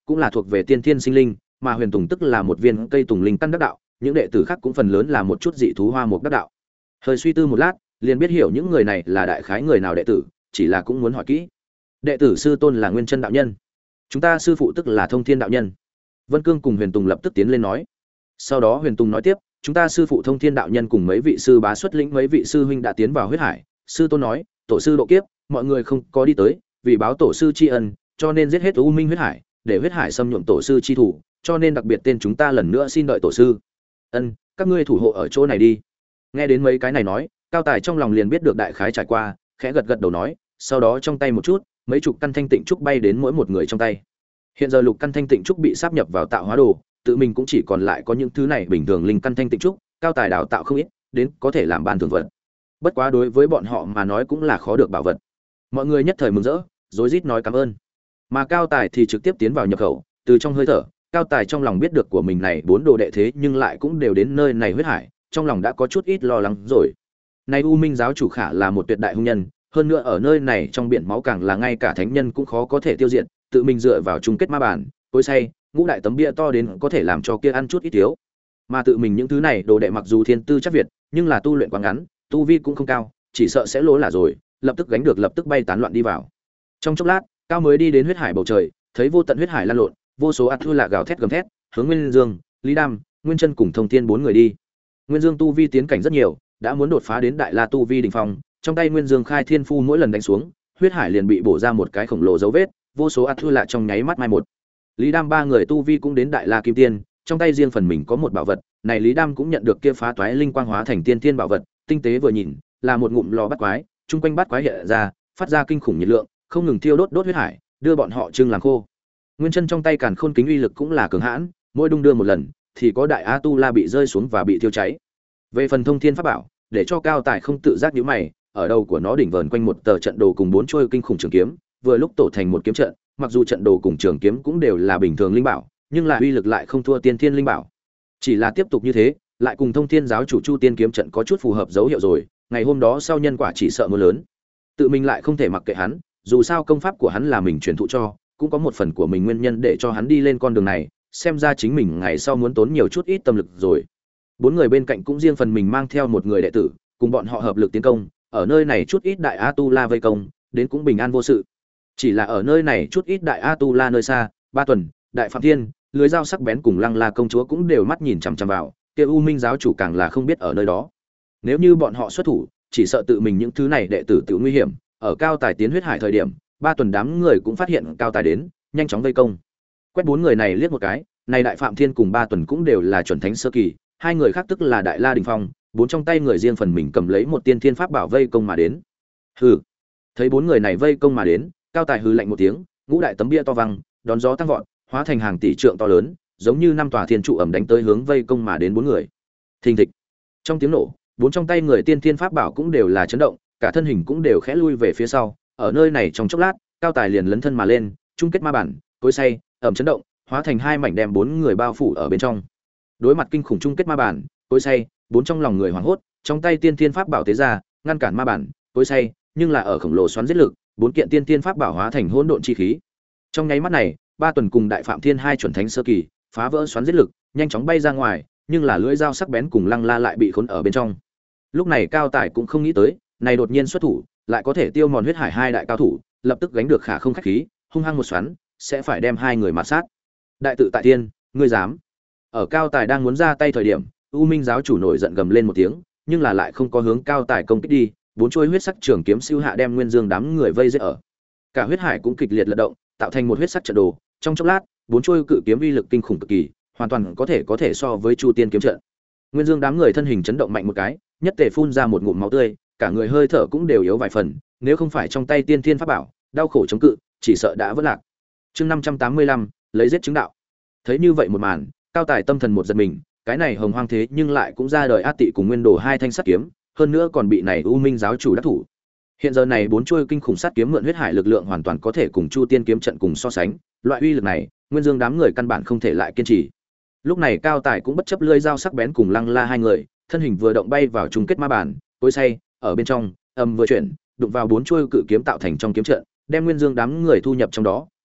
cũng là thuộc về tiên thiên sinh linh, mà huyền tùng tức là một viên cây tùng linh căn đắc đạo, những đệ tử khác cũng phần lớn là một chút dị thú hoa mục đắc đạo. Hơi suy tư một lát, liền biết hiểu những người này là đại khái người nào đệ tử, chỉ là cũng muốn hỏi kỹ. Đệ tử sư tôn là Nguyên Chân đạo nhân, chúng ta sư phụ tức là Thông Thiên đạo nhân. Vân Cương cùng Huyền Tùng lập tức tiến lên nói. Sau đó Huyền Tùng nói tiếp, chúng ta sư phụ Thông Thiên đạo nhân cùng mấy vị sư bá xuất lĩnh mấy vị sư huynh đã tiến vào huyết hải, sư tôn nói, tổ sư độ kiếp, mọi người không có đi tới, vì báo tổ sư tri ân, cho nên giết hết U Minh huyết hải, để huyết hải xâm nhuộm tổ sư chi thủ, cho nên đặc biệt tên chúng ta lần nữa xin đợi tổ sư. Ân, các ngươi thủ hộ ở chỗ này đi. Nghe đến mấy cái này nói, Cao Tài trong lòng liền biết được đại khái trải qua, khẽ gật gật đầu nói, sau đó trong tay một chút, mấy chục căn thanh tịnh trúc bay đến mỗi một người trong tay. Hiện giờ lục căn thanh tịnh trúc bị sáp nhập vào tạo hóa đồ, tự mình cũng chỉ còn lại có những thứ này bình thường linh căn thanh tịnh trúc, Cao Tài đào tạo không ít, đến có thể làm ban thường vật. Bất quá đối với bọn họ mà nói cũng là khó được bảo vật. Mọi người nhất thời mừng rỡ, rối rít nói cảm ơn. Mà Cao Tài thì trực tiếp tiến vào nhập khẩu, từ trong hơi thở, Cao Tài trong lòng biết được của mình này bốn đồ đệ thế nhưng lại cũng đều đến nơi này huyết hải, trong lòng đã có chút ít lo lắng rồi. Này U Minh giáo chủ khả là một tuyệt đại hung nhân, hơn nữa ở nơi này trong biển máu càng là ngay cả thánh nhân cũng khó có thể tiêu diệt, tự mình dựa vào chung kết ma bản, cối say, ngũ đại tấm bia to đến có thể làm cho kia ăn chút ít thiếu. Mà tự mình những thứ này đồ đệ mặc dù thiên tư chắc việt, nhưng là tu luyện quá ngắn, tu vi cũng không cao, chỉ sợ sẽ lỗ là rồi, lập tức gánh được lập tức bay tán loạn đi vào. Trong chốc lát, Cao mới đi đến huyết hải bầu trời, thấy vô tận huyết hải lan lộn, vô số ạt thư lạ gào thét gầm thét, hướng Nguyên Dương, Lý Đam, Nguyên Chân cùng Thông Thiên bốn người đi. Nguyên Dương tu vi tiến cảnh rất nhiều, đã muốn đột phá đến đại la tu vi đỉnh phong, trong tay Nguyên Dương khai thiên phu mỗi lần đánh xuống, huyết hải liền bị bổ ra một cái khổng lồ dấu vết, vô số ạt thư lạ trong nháy mắt mai một. Lý Đam ba người tu vi cũng đến đại la kim tiên, trong tay riêng phần mình có một bảo vật, này Lý Đam cũng nhận được kia phá toái linh quang hóa thành tiên tiên bảo vật, tinh tế vừa nhìn, là một ngụm lò bắt quái, trung quanh bắt quái hiện ra, phát ra kinh khủng nhiệt lượng, không ngừng thiêu đốt đốt huyết hải, đưa bọn họ trưng làm khô. Nguyên Chân trong tay Càn Khôn kính uy lực cũng là cường hãn, mỗi đung đưa một lần thì có đại a tu la bị rơi xuống và bị thiêu cháy. Về phần Thông Thiên pháp bảo, để cho Cao Tài không tự giác nhíu mày, ở đầu của nó đỉnh vờn quanh một tờ trận đồ cùng bốn chuôi kinh khủng trường kiếm, vừa lúc tổ thành một kiếm trận, mặc dù trận đồ cùng trường kiếm cũng đều là bình thường linh bảo, nhưng là uy lực lại không thua tiên thiên linh bảo. Chỉ là tiếp tục như thế, lại cùng Thông Thiên giáo chủ Chu Tiên kiếm trận có chút phù hợp dấu hiệu rồi, ngày hôm đó sau nhân quả chỉ sợ mưa lớn. Tự mình lại không thể mặc kệ hắn, dù sao công pháp của hắn là mình truyền thụ cho, cũng có một phần của mình nguyên nhân để cho hắn đi lên con đường này, xem ra chính mình ngày sau muốn tốn nhiều chút ít tâm lực rồi. Bốn người bên cạnh cũng riêng phần mình mang theo một người đệ tử, cùng bọn họ hợp lực tiến công, ở nơi này chút ít đại a tu la vây công, đến cũng bình an vô sự. Chỉ là ở nơi này chút ít đại a tu la nơi xa, Ba Tuần, Đại Phạm Thiên, lưới dao sắc bén cùng Lăng La công chúa cũng đều mắt nhìn chằm chằm vào, kia U Minh giáo chủ càng là không biết ở nơi đó. Nếu như bọn họ xuất thủ, chỉ sợ tự mình những thứ này đệ tử tự nguy hiểm. Ở Cao Tài tiến huyết hải thời điểm, Ba Tuần đám người cũng phát hiện Cao Tài đến, nhanh chóng vây công. Quét bốn người này liếc một cái, này Đại Phạm Thiên cùng Ba Tuần cũng đều là chuẩn thánh sơ kỳ, hai người khác tức là Đại La đỉnh phong, bốn trong tay người riêng phần mình cầm lấy một tiên thiên pháp bảo vây công mà đến. Hừ. Thấy bốn người này vây công mà đến, Cao Tài hừ lạnh một tiếng, ngũ đại tấm bia to văng, đón gió tăng vọt, hóa thành hàng tỷ trượng to lớn, giống như năm tòa thiên trụ ẩm đánh tới hướng vây công mà đến bốn người. Thình thịch. Trong tiếng nổ, bốn trong tay người tiên thiên pháp bảo cũng đều là chấn động, cả thân hình cũng đều khẽ lui về phía sau. Ở nơi này trong chốc lát, Cao Tài liền lấn thân mà lên, chung kết ma bản, cối say, ẩm chấn động, hóa thành hai mảnh đem bốn người bao phủ ở bên trong. Đối mặt kinh khủng chung kết ma bản, cối say, bốn trong lòng người hoảng hốt, trong tay tiên thiên pháp bảo tế ra, ngăn cản ma bản, cối say, nhưng là ở khổng lồ xoắn giết lực, bốn kiện tiên thiên pháp bảo hóa thành hỗn độn chi khí. Trong nháy mắt này, Ba Tuần cùng Đại Phạm Thiên hai chuẩn thánh sơ kỳ, phá vỡ xoắn giết lực, nhanh chóng bay ra ngoài, nhưng là lưỡi dao sắc bén cùng Lăng La lại bị khốn ở bên trong. Lúc này Cao Tài cũng không nghĩ tới, này đột nhiên xuất thủ, lại có thể tiêu mòn huyết hải hai đại cao thủ, lập tức gánh được khả không khách khí, hung hăng một xoắn, sẽ phải đem hai người mà sát. Đại tự tại thiên, ngươi dám? Ở Cao Tài đang muốn ra tay thời điểm, U Minh giáo chủ nổi giận gầm lên một tiếng, nhưng là lại không có hướng Cao Tài công kích đi, bốn chuôi huyết sắc trường kiếm siêu hạ đem Nguyên Dương đám người vây giết ở. Cả huyết hải cũng kịch liệt lật động, tạo thành một huyết sắc trận đồ, trong chốc lát, bốn chuôi cự kiếm uy lực kinh khủng cực kỳ, hoàn toàn có thể có thể so với Chu Tiên kiếm trận. Nguyên Dương đám người thân hình chấn động mạnh một cái, nhất tề phun ra một ngụm máu tươi, cả người hơi thở cũng đều yếu vài phần, nếu không phải trong tay tiên thiên pháp bảo, đau khổ chống cự, chỉ sợ đã vỡ lạc. Chương năm trăm tám mươi lăm, lấy giết chứng đạo. Thấy như vậy một màn, Cao Tài tâm thần một giật mình, cái này hồng hoang thế nhưng lại cũng ra đời Át Tị cùng Nguyên Đồ hai thanh sắt kiếm, hơn nữa còn bị này U Minh giáo chủ đắc thủ. Hiện giờ này bốn chuôi kinh khủng sắt kiếm mượn huyết hải lực lượng hoàn toàn có thể cùng Chu Tiên kiếm trận cùng so sánh, loại uy lực này, Nguyên Dương đám người căn bản không thể lại kiên trì. Lúc này Cao Tài cũng bất chấp lưỡi dao sắc bén cùng Lăng La hai người, thân hình vừa động bay vào chung kết ma bản, cối say, ở bên trong, âm vừa chuyển, đụng vào bốn chuôi cự kiếm tạo thành trong kiếm trận, đem Nguyên Dương đám người thu nhập trong đó,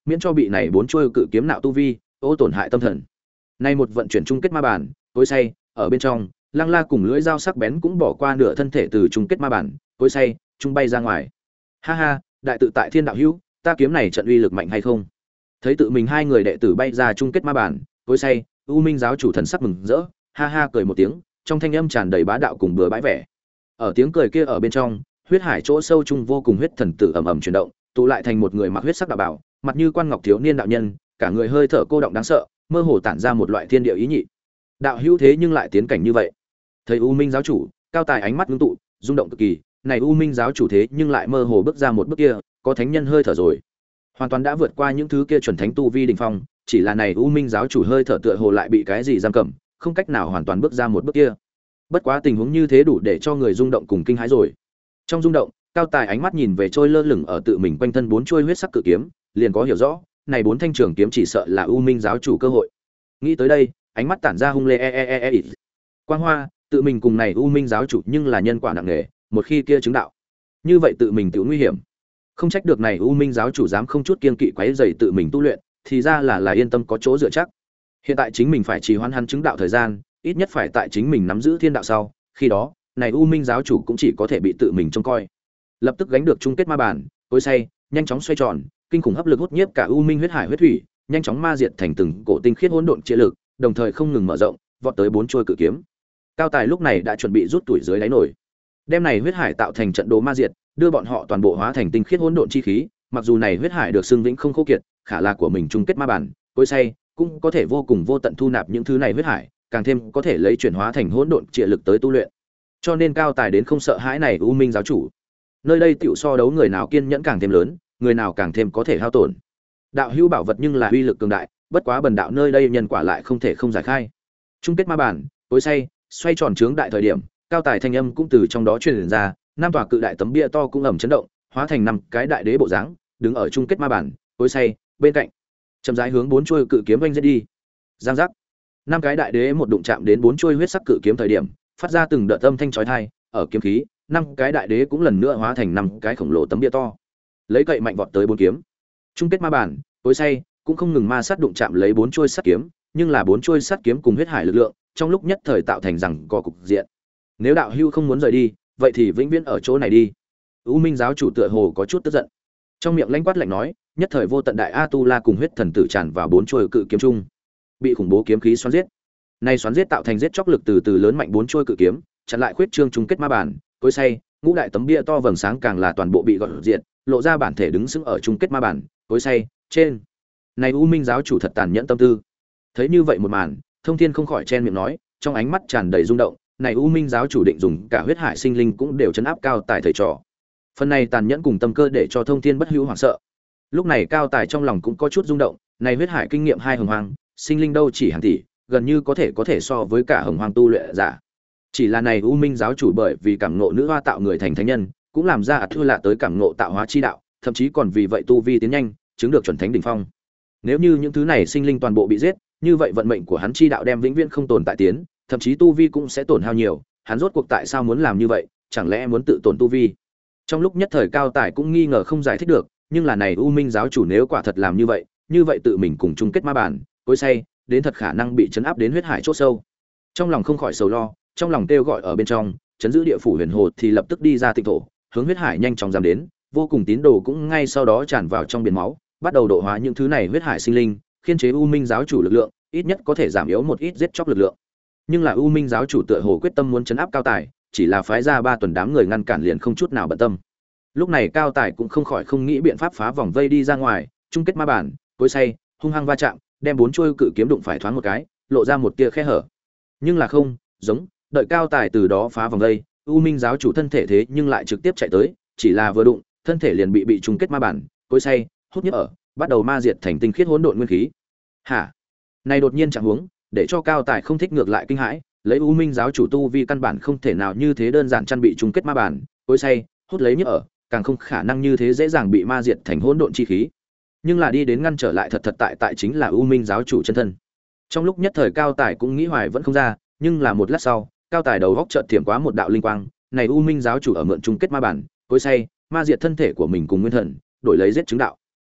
miễn cho bị này bốn chuôi cự kiếm nạo tu vi, ô tổn hại tâm thần. Nay một vận chuyển chung kết ma bản, cối say, ở bên trong, Lăng La cùng lưỡi dao sắc bén cũng bỏ qua nửa thân thể từ chung kết ma bản, cối say, trung bay ra ngoài. Ha ha, đại tự tại thiên đạo hữu, ta kiếm này trận uy lực mạnh hay không? Thấy tự mình hai người đệ tử bay ra chung kết ma bản, cối say, U Minh giáo chủ thần sắc mừng rỡ, ha ha cười một tiếng, trong thanh âm tràn đầy bá đạo cùng bừa bãi vẻ. Ở tiếng cười kia ở bên trong, huyết hải chỗ sâu trung vô cùng huyết thần tử ầm ầm chuyển động, tụ lại thành một người mặc huyết sắc đạo bảo, mặt như quan ngọc thiếu niên đạo nhân, cả người hơi thở cô động đáng sợ, mơ hồ tản ra một loại thiên địa ý nhị. Đạo hữu thế nhưng lại tiến cảnh như vậy. Thấy U Minh giáo chủ, Cao Tài ánh mắt ngưng tụ, rung động cực kỳ, này U Minh giáo chủ thế nhưng lại mơ hồ bước ra một bước kia, có thánh nhân hơi thở rồi. Hoàn toàn đã vượt qua những thứ kia chuẩn thánh tu vi đỉnh phong, chỉ là này U Minh giáo chủ hơi thở tựa hồ lại bị cái gì giam cầm, không cách nào hoàn toàn bước ra một bước kia. Bất quá tình huống như thế đủ để cho người rung động cùng kinh hãi rồi. Trong rung động, Cao Tài ánh mắt nhìn về trôi lơ lửng ở tự mình quanh thân bốn chuôi huyết sắc cự kiếm, liền có hiểu rõ, này bốn thanh trường kiếm chỉ sợ là U Minh giáo chủ cơ hội. Nghĩ tới đây, ánh mắt tản ra hung lệ e e e e. e. Quang Hoa, tự mình cùng này U Minh giáo chủ nhưng là nhân quả nặng nề, một khi kia chứng đạo, như vậy tự mình tự nguy hiểm. Không trách được này U Minh giáo chủ dám không chút kiêng kỵ quấy rầy tự mình tu luyện, thì ra là là yên tâm có chỗ dựa chắc. Hiện tại chính mình phải trì hoãn hắn chứng đạo thời gian, ít nhất phải tại chính mình nắm giữ thiên đạo sau, khi đó, này U Minh giáo chủ cũng chỉ có thể bị tự mình trông coi. Lập tức gánh được chung kết ma bản, cối say, nhanh chóng xoay tròn, kinh khủng hấp lực hút nhiếp cả U Minh huyết hải huyết thủy, nhanh chóng ma diệt thành từng cổ tinh khiết hỗn độn chia lực, đồng thời không ngừng mở rộng, vọt tới bốn chuôi cự kiếm. Cao Tài lúc này đã chuẩn bị rút tuổi dưới đáy nổi. Đem này huyết hải tạo thành trận đồ ma diệt, đưa bọn họ toàn bộ hóa thành tinh khiết hỗn độn chi khí, mặc dù này huyết hải được xưng vĩnh không khô kiệt, khả là của mình chung kết ma bản, cối say, cũng có thể vô cùng vô tận thu nạp những thứ này huyết hải, càng thêm có thể lấy chuyển hóa thành hỗn độn triệt lực tới tu luyện. Cho nên Cao Tài đến không sợ hãi này U Minh giáo chủ. Nơi đây tiểu so đấu người nào kiên nhẫn càng thêm lớn, người nào càng thêm có thể hao tổn. Đạo hữu bảo vật nhưng là uy lực cường đại, bất quá bần đạo nơi đây nhân quả lại không thể không giải khai. Chung kết ma bản, cối say, xoay tròn trướng đại thời điểm, Cao Tài thanh âm cũng từ trong đó truyền ra, năm tòa cự đại tấm bia to cũng ầm chấn động, hóa thành năm cái đại đế bộ dáng, đứng ở chung kết ma bản, cối say, bên cạnh. Chậm rãi hướng bốn chuôi cự kiếm vung giết đi. Giang giác. Năm cái đại đế một đụng chạm đến bốn chuôi huyết sắc cự kiếm thời điểm, phát ra từng đợt âm thanh chói tai, ở kiếm khí, năm cái đại đế cũng lần nữa hóa thành năm cái khổng lồ tấm bia to. Lấy cậy mạnh vọt tới bốn kiếm. Chung kết ma bản, cối say, cũng không ngừng ma sát đụng chạm lấy bốn chuôi sắt kiếm, nhưng là bốn chuôi sắt kiếm cùng huyết hải lực lượng, trong lúc nhất thời tạo thành rằng có cục diện. Nếu đạo hưu không muốn rời đi, vậy thì vĩnh viễn ở chỗ này đi. U Minh giáo chủ tựa hồ có chút tức giận. Trong miệng lãnh quát lạnh nói, nhất thời vô tận đại a tu la cùng huyết thần tử tràn vào bốn chuôi cự kiếm chung, bị khủng bố kiếm khí xoắn giết. Này xoắn giết tạo thành giết chóc lực từ từ lớn mạnh bốn chuôi cự kiếm, chặn lại khuyết trương chung kết ma bản, cối say, ngũ đại tấm bia to vầng sáng càng là toàn bộ bị gọt diệt, lộ ra bản thể đứng sững ở chung kết ma bản, cối say, trên. Này U Minh giáo chủ thật tàn nhẫn tâm tư. Thấy như vậy một màn, Thông Thiên không khỏi chen miệng nói, trong ánh mắt tràn đầy rung động, này U Minh giáo chủ định dùng cả huyết hải sinh linh cũng đều chấn áp Cao Tài thầy trò. Phần này tàn nhẫn cùng tâm cơ để cho Thông Thiên bất hữu hoảng sợ. Lúc này Cao Tài trong lòng cũng có chút rung động, này huyết hải kinh nghiệm hai hồng hoang, sinh linh đâu chỉ hàng tỷ, gần như có thể có thể so với cả hồng hoang tu luyện giả. Chỉ là này U Minh giáo chủ bởi vì cảm ngộ nữ hoa tạo người thành thánh nhân, cũng làm ra ạt thưa lạ tới cảm ngộ tạo hóa chi đạo, thậm chí còn vì vậy tu vi tiến nhanh, chứng được chuẩn thánh đỉnh phong. Nếu như những thứ này sinh linh toàn bộ bị giết, như vậy vận mệnh của hắn chi đạo đem vĩnh viễn không tồn tại tiến, thậm chí tu vi cũng sẽ tổn hao nhiều, hắn rốt cuộc tại sao muốn làm như vậy, chẳng lẽ muốn tự tổn tu vi? Trong lúc nhất thời Cao Tài cũng nghi ngờ không giải thích được, nhưng là này U Minh giáo chủ nếu quả thật làm như vậy, như vậy tự mình cùng chung kết ma bản, cối say, đến thật khả năng bị chấn áp đến huyết hải chỗ sâu. Trong lòng không khỏi sầu lo, trong lòng kêu gọi ở bên trong, chấn giữ địa phủ huyền hồ thì lập tức đi ra tịnh thổ, hướng huyết hải nhanh chóng giảm đến, vô cùng tín đồ cũng ngay sau đó tràn vào trong biển máu, bắt đầu độ hóa những thứ này huyết hải sinh linh, khiên chế U Minh giáo chủ lực lượng, ít nhất có thể giảm yếu một ít giết chóc lực lượng. Nhưng là U Minh giáo chủ tựa hồ quyết tâm muốn chấn áp Cao Tài, chỉ là phái ra ba tuần đám người ngăn cản liền không chút nào bận tâm. Lúc này Cao Tài cũng không khỏi không nghĩ biện pháp phá vòng vây đi ra ngoài, chung kết ma bản, cối say, hung hăng va chạm, đem bốn chuôi cự kiếm đụng phải thoáng một cái, lộ ra một tia khe hở. Nhưng là không, giống, đợi Cao Tài từ đó phá vòng vây, U Minh giáo chủ thân thể thế nhưng lại trực tiếp chạy tới, chỉ là vừa đụng, thân thể liền bị bị chung kết ma bản, cối say, hút nhức ở, bắt đầu ma diệt thành tinh khiết hỗn độn nguyên khí. Hả? Này đột nhiên chẳng huống, để cho Cao Tài không thích ngược lại kinh hãi, lấy U Minh giáo chủ tu vi căn bản không thể nào như thế đơn giản chăn bị chung kết ma bản, cối say, hút lấy nhức ở, càng không khả năng như thế dễ dàng bị ma diệt thành hỗn độn chi khí. Nhưng là đi đến ngăn trở lại thật thật tại tại chính là U Minh giáo chủ chân thân. Trong lúc nhất thời Cao Tài cũng nghĩ hoài vẫn không ra, nhưng là một lát sau, Cao Tài đầu góc chợt thiểm quá một đạo linh quang, này U Minh giáo chủ ở mượn chung kết ma bản, cối say, ma diệt thân thể của mình cùng nguyên thần, đổi lấy giết chứng đạo.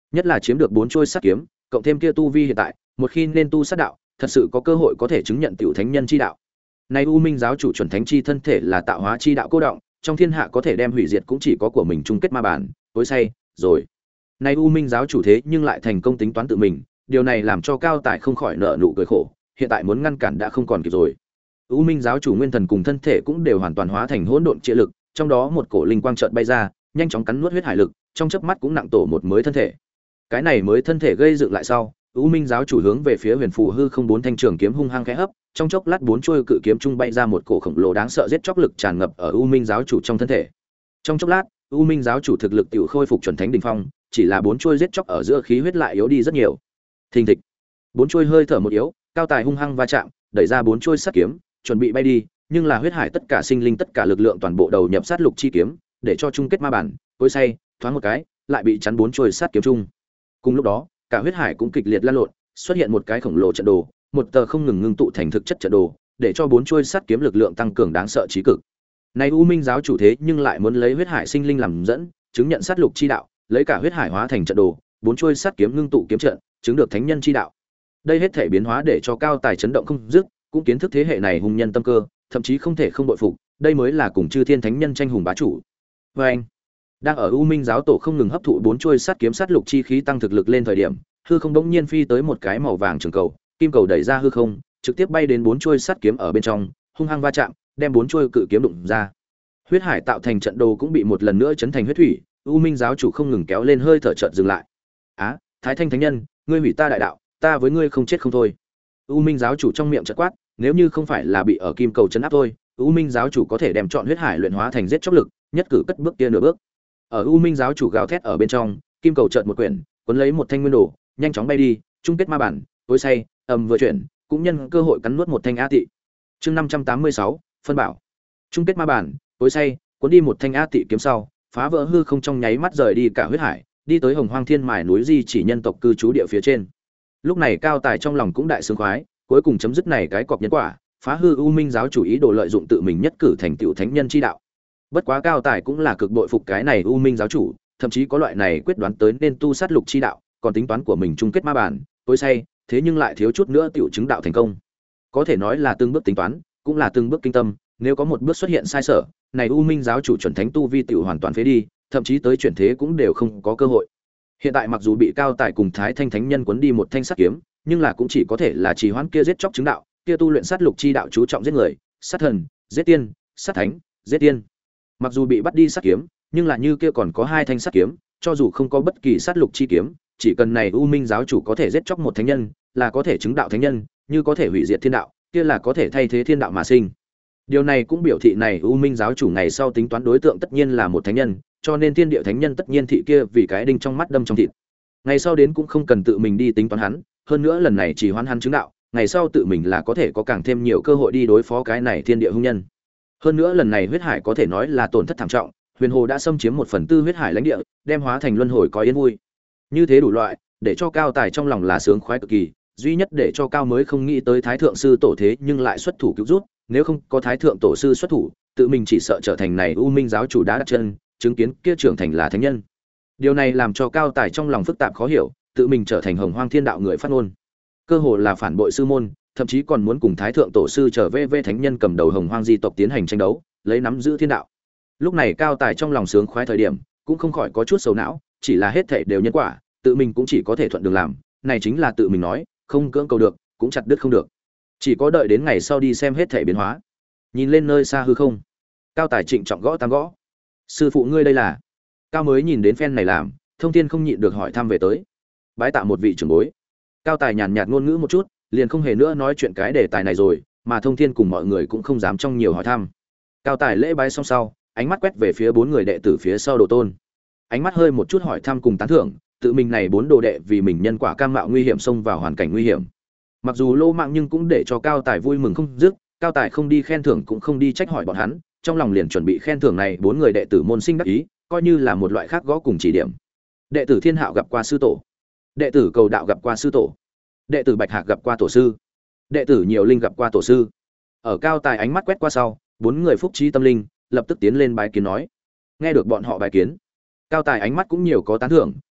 Nhất là chiếm được bốn chuôi sát kiếm, cộng thêm kia tu vi hiện tại, một khi nên tu sát đạo, thật sự có cơ hội có thể chứng nhận tiểu thánh nhân chi đạo. Này U Minh giáo chủ chuẩn thánh chi thân thể là tạo hóa chi đạo cô động, trong thiên hạ có thể đem hủy diệt cũng chỉ có của mình chung kết ma bản, tối say, rồi. Này U Minh giáo chủ thế nhưng lại thành công tính toán tự mình, điều này làm cho Cao Tài không khỏi nở nụ cười khổ, hiện tại muốn ngăn cản đã không còn kịp rồi. U Minh giáo chủ nguyên thần cùng thân thể cũng đều hoàn toàn hóa thành hỗn độn trịa lực, trong đó một cổ linh quang chợt bay ra, nhanh chóng cắn nuốt huyết hải lực, trong chớp mắt cũng nặng tổ một mới thân thể. Cái này mới thân thể gây dựng lại sau, U Minh giáo chủ hướng về phía Huyền Phù hư không bốn thanh trường kiếm hung hăng khẽ hấp, trong chốc lát bốn chuôi cự kiếm trung bay ra một cổ khổng lồ đáng sợ giết chóc lực tràn ngập ở U Minh giáo chủ trong thân thể. Trong chốc lát, U Minh giáo chủ thực lực tiểu khôi phục chuẩn thánh đỉnh phong, chỉ là bốn chuôi giết chóc ở giữa khí huyết lại yếu đi rất nhiều. Thình thịch. Bốn chuôi hơi thở một yếu, Cao Tài hung hăng va chạm, đẩy ra bốn chuôi sát kiếm, chuẩn bị bay đi, nhưng là huyết hải tất cả sinh linh tất cả lực lượng toàn bộ đầu nhập sát lục chi kiếm, để cho chung kết ma bản, tối say, thoáng một cái, lại bị chắn bốn chuôi sát kiếm chung. Cùng lúc đó, cả huyết hải cũng kịch liệt lan lộn, xuất hiện một cái khổng lồ trận đồ, một tờ không ngừng ngưng tụ thành thực chất trận đồ, để cho bốn chuôi sát kiếm lực lượng tăng cường đáng sợ chí cực. Này U Minh giáo chủ thế nhưng lại muốn lấy huyết hải sinh linh làm dẫn, chứng nhận sát lục chi đạo, lấy cả huyết hải hóa thành trận đồ, bốn chuôi sát kiếm ngưng tụ kiếm trận, chứng được thánh nhân chi đạo. Đây hết thể biến hóa để cho Cao Tài chấn động không dứt, cũng kiến thức thế hệ này hùng nhân tâm cơ, thậm chí không thể không bội phục, đây mới là cùng chư thiên thánh nhân tranh hùng bá chủ. Và anh, đang ở U Minh giáo tổ không ngừng hấp thụ bốn chuôi sát kiếm sát lục chi khí tăng thực lực lên thời điểm, hư không bỗng nhiên phi tới một cái màu vàng trường cầu, kim cầu đẩy ra hư không, trực tiếp bay đến bốn chuôi sát kiếm ở bên trong, hung hăng va chạm, đem bốn chuôi cự kiếm đụng ra. Huyết hải tạo thành trận đồ cũng bị một lần nữa chấn thành huyết thủy, U Minh giáo chủ không ngừng kéo lên hơi thở chợt dừng lại. Á, Thái Thanh thánh nhân, ngươi hủy ta đại đạo, ta với ngươi không chết không thôi. U Minh giáo chủ trong miệng chợt quát, nếu như không phải là bị ở kim cầu chấn áp thôi, U Minh giáo chủ có thể đem chọn huyết hải luyện hóa thành giết chóc lực, nhất cử cất bước kia nửa bước. Ở U Minh giáo chủ gào thét ở bên trong, kim cầu chợt một quyển, cuốn lấy một thanh nguyên đồ, nhanh chóng bay đi, chung kết ma bản, tối say, ầm vừa chuyển, cũng nhân cơ hội cắn nuốt một thanh a tị. Chương năm trăm tám mươi sáu, phân bảo. Chung kết ma bản, tối say, cuốn đi một thanh a tị kiếm sau, phá vỡ hư không trong nháy mắt rời đi cả huyết hải, đi tới Hồng Hoang Thiên Mài núi di chỉ nhân tộc cư trú địa phía trên. Lúc này Cao Tài trong lòng cũng đại sướng khoái, cuối cùng chấm dứt này cái cọc nhân quả, phá hư U Minh giáo chủ ý đồ lợi dụng tự mình nhất cử thành tựu thánh nhân chi đạo. Bất quá Cao Tài cũng là cực bội phục cái này U Minh giáo chủ, thậm chí có loại này quyết đoán tới nên tu sát lục chi đạo, còn tính toán của mình chung kết ma bản, tối say, thế nhưng lại thiếu chút nữa tiểu chứng đạo thành công. Có thể nói là từng bước tính toán, cũng là từng bước kinh tâm, nếu có một bước xuất hiện sai sở, này U Minh giáo chủ chuẩn thánh tu vi tiểu hoàn toàn phế đi, thậm chí tới chuyển thế cũng đều không có cơ hội. Hiện tại mặc dù bị Cao Tài cùng Thái Thanh thánh nhân cuốn đi một thanh sát kiếm, nhưng là cũng chỉ có thể là trì hoãn kia giết chóc chứng đạo, kia tu luyện sát lục chi đạo chú trọng giết người, sát thần, giết tiên, sát thánh, giết tiên. Mặc dù bị bắt đi sát kiếm, nhưng là như kia còn có hai thanh sát kiếm, cho dù không có bất kỳ sát lục chi kiếm, chỉ cần này U Minh giáo chủ có thể giết chóc một thánh nhân, là có thể chứng đạo thánh nhân, như có thể hủy diệt thiên đạo, kia là có thể thay thế thiên đạo mà sinh. Điều này cũng biểu thị này U Minh giáo chủ ngày sau tính toán đối tượng tất nhiên là một thánh nhân, cho nên thiên địa thánh nhân tất nhiên thị kia vì cái đinh trong mắt đâm trong thịt. Ngày sau đến cũng không cần tự mình đi tính toán hắn, hơn nữa lần này chỉ hoan hắn chứng đạo, ngày sau tự mình là có thể có càng thêm nhiều cơ hội đi đối phó cái này thiên địa hung nhân. Hơn nữa lần này huyết hải có thể nói là tổn thất thảm trọng, Huyền Hồ đã xâm chiếm một phần tư huyết hải lãnh địa, đem hóa thành luân hồi có yên vui. Như thế đủ loại, để cho Cao Tài trong lòng là sướng khoái cực kỳ, duy nhất để cho Cao mới không nghĩ tới Thái thượng sư tổ thế nhưng lại xuất thủ cứu rút, nếu không có Thái thượng tổ sư xuất thủ, tự mình chỉ sợ trở thành này U Minh giáo chủ đã đặt chân, chứng kiến kia trưởng thành là thánh nhân. Điều này làm cho Cao Tài trong lòng phức tạp khó hiểu, tự mình trở thành Hồng Hoang Thiên đạo người phát ngôn, cơ hồ là phản bội sư môn, thậm chí còn muốn cùng Thái thượng tổ sư trở về về thánh nhân cầm đầu Hồng Hoang di tộc tiến hành tranh đấu, lấy nắm giữ thiên đạo. Lúc này Cao Tài trong lòng sướng khoái thời điểm, cũng không khỏi có chút sầu não, chỉ là hết thảy đều nhân quả, tự mình cũng chỉ có thể thuận đường làm, này chính là tự mình nói, không cưỡng cầu được, cũng chặt đứt không được. Chỉ có đợi đến ngày sau đi xem hết thảy biến hóa. Nhìn lên nơi xa hư không, Cao Tài trịnh trọng gõ tam gõ. Sư phụ ngươi đây là? Cao mới nhìn đến phen này làm, Thông Thiên không nhịn được hỏi thăm về tới. Bái tạ một vị trưởng bối. Cao Tài nhàn nhạt ngôn ngữ một chút, liền không hề nữa nói chuyện cái đề tài này rồi, mà Thông Thiên cùng mọi người cũng không dám trong nhiều hỏi thăm. Cao Tài lễ bái xong sau, ánh mắt quét về phía bốn người đệ tử phía sau Đồ Tôn. Ánh mắt hơi một chút hỏi thăm cùng tán thưởng, tự mình này bốn đồ đệ vì mình nhân quả cam mạo nguy hiểm xông vào hoàn cảnh nguy hiểm. Mặc dù lô mạng nhưng cũng để cho Cao Tài vui mừng không dứt, Cao Tài không đi khen thưởng cũng không đi trách hỏi bọn hắn, trong lòng liền chuẩn bị khen thưởng này bốn người đệ tử môn sinh đắc ý, coi như là một loại khác gõ cùng chỉ điểm. Đệ tử Thiên Hạo gặp qua sư tổ, đệ tử Cầu Đạo gặp qua sư tổ, đệ tử Bạch Hạc gặp qua tổ sư, đệ tử Nhiều Linh gặp qua tổ sư. Ở Cao Tài ánh mắt quét qua sau, bốn người phúc trí tâm linh lập tức tiến lên bái kiến nói. Nghe được bọn họ bái kiến, Cao Tài ánh mắt cũng nhiều có tán thưởng,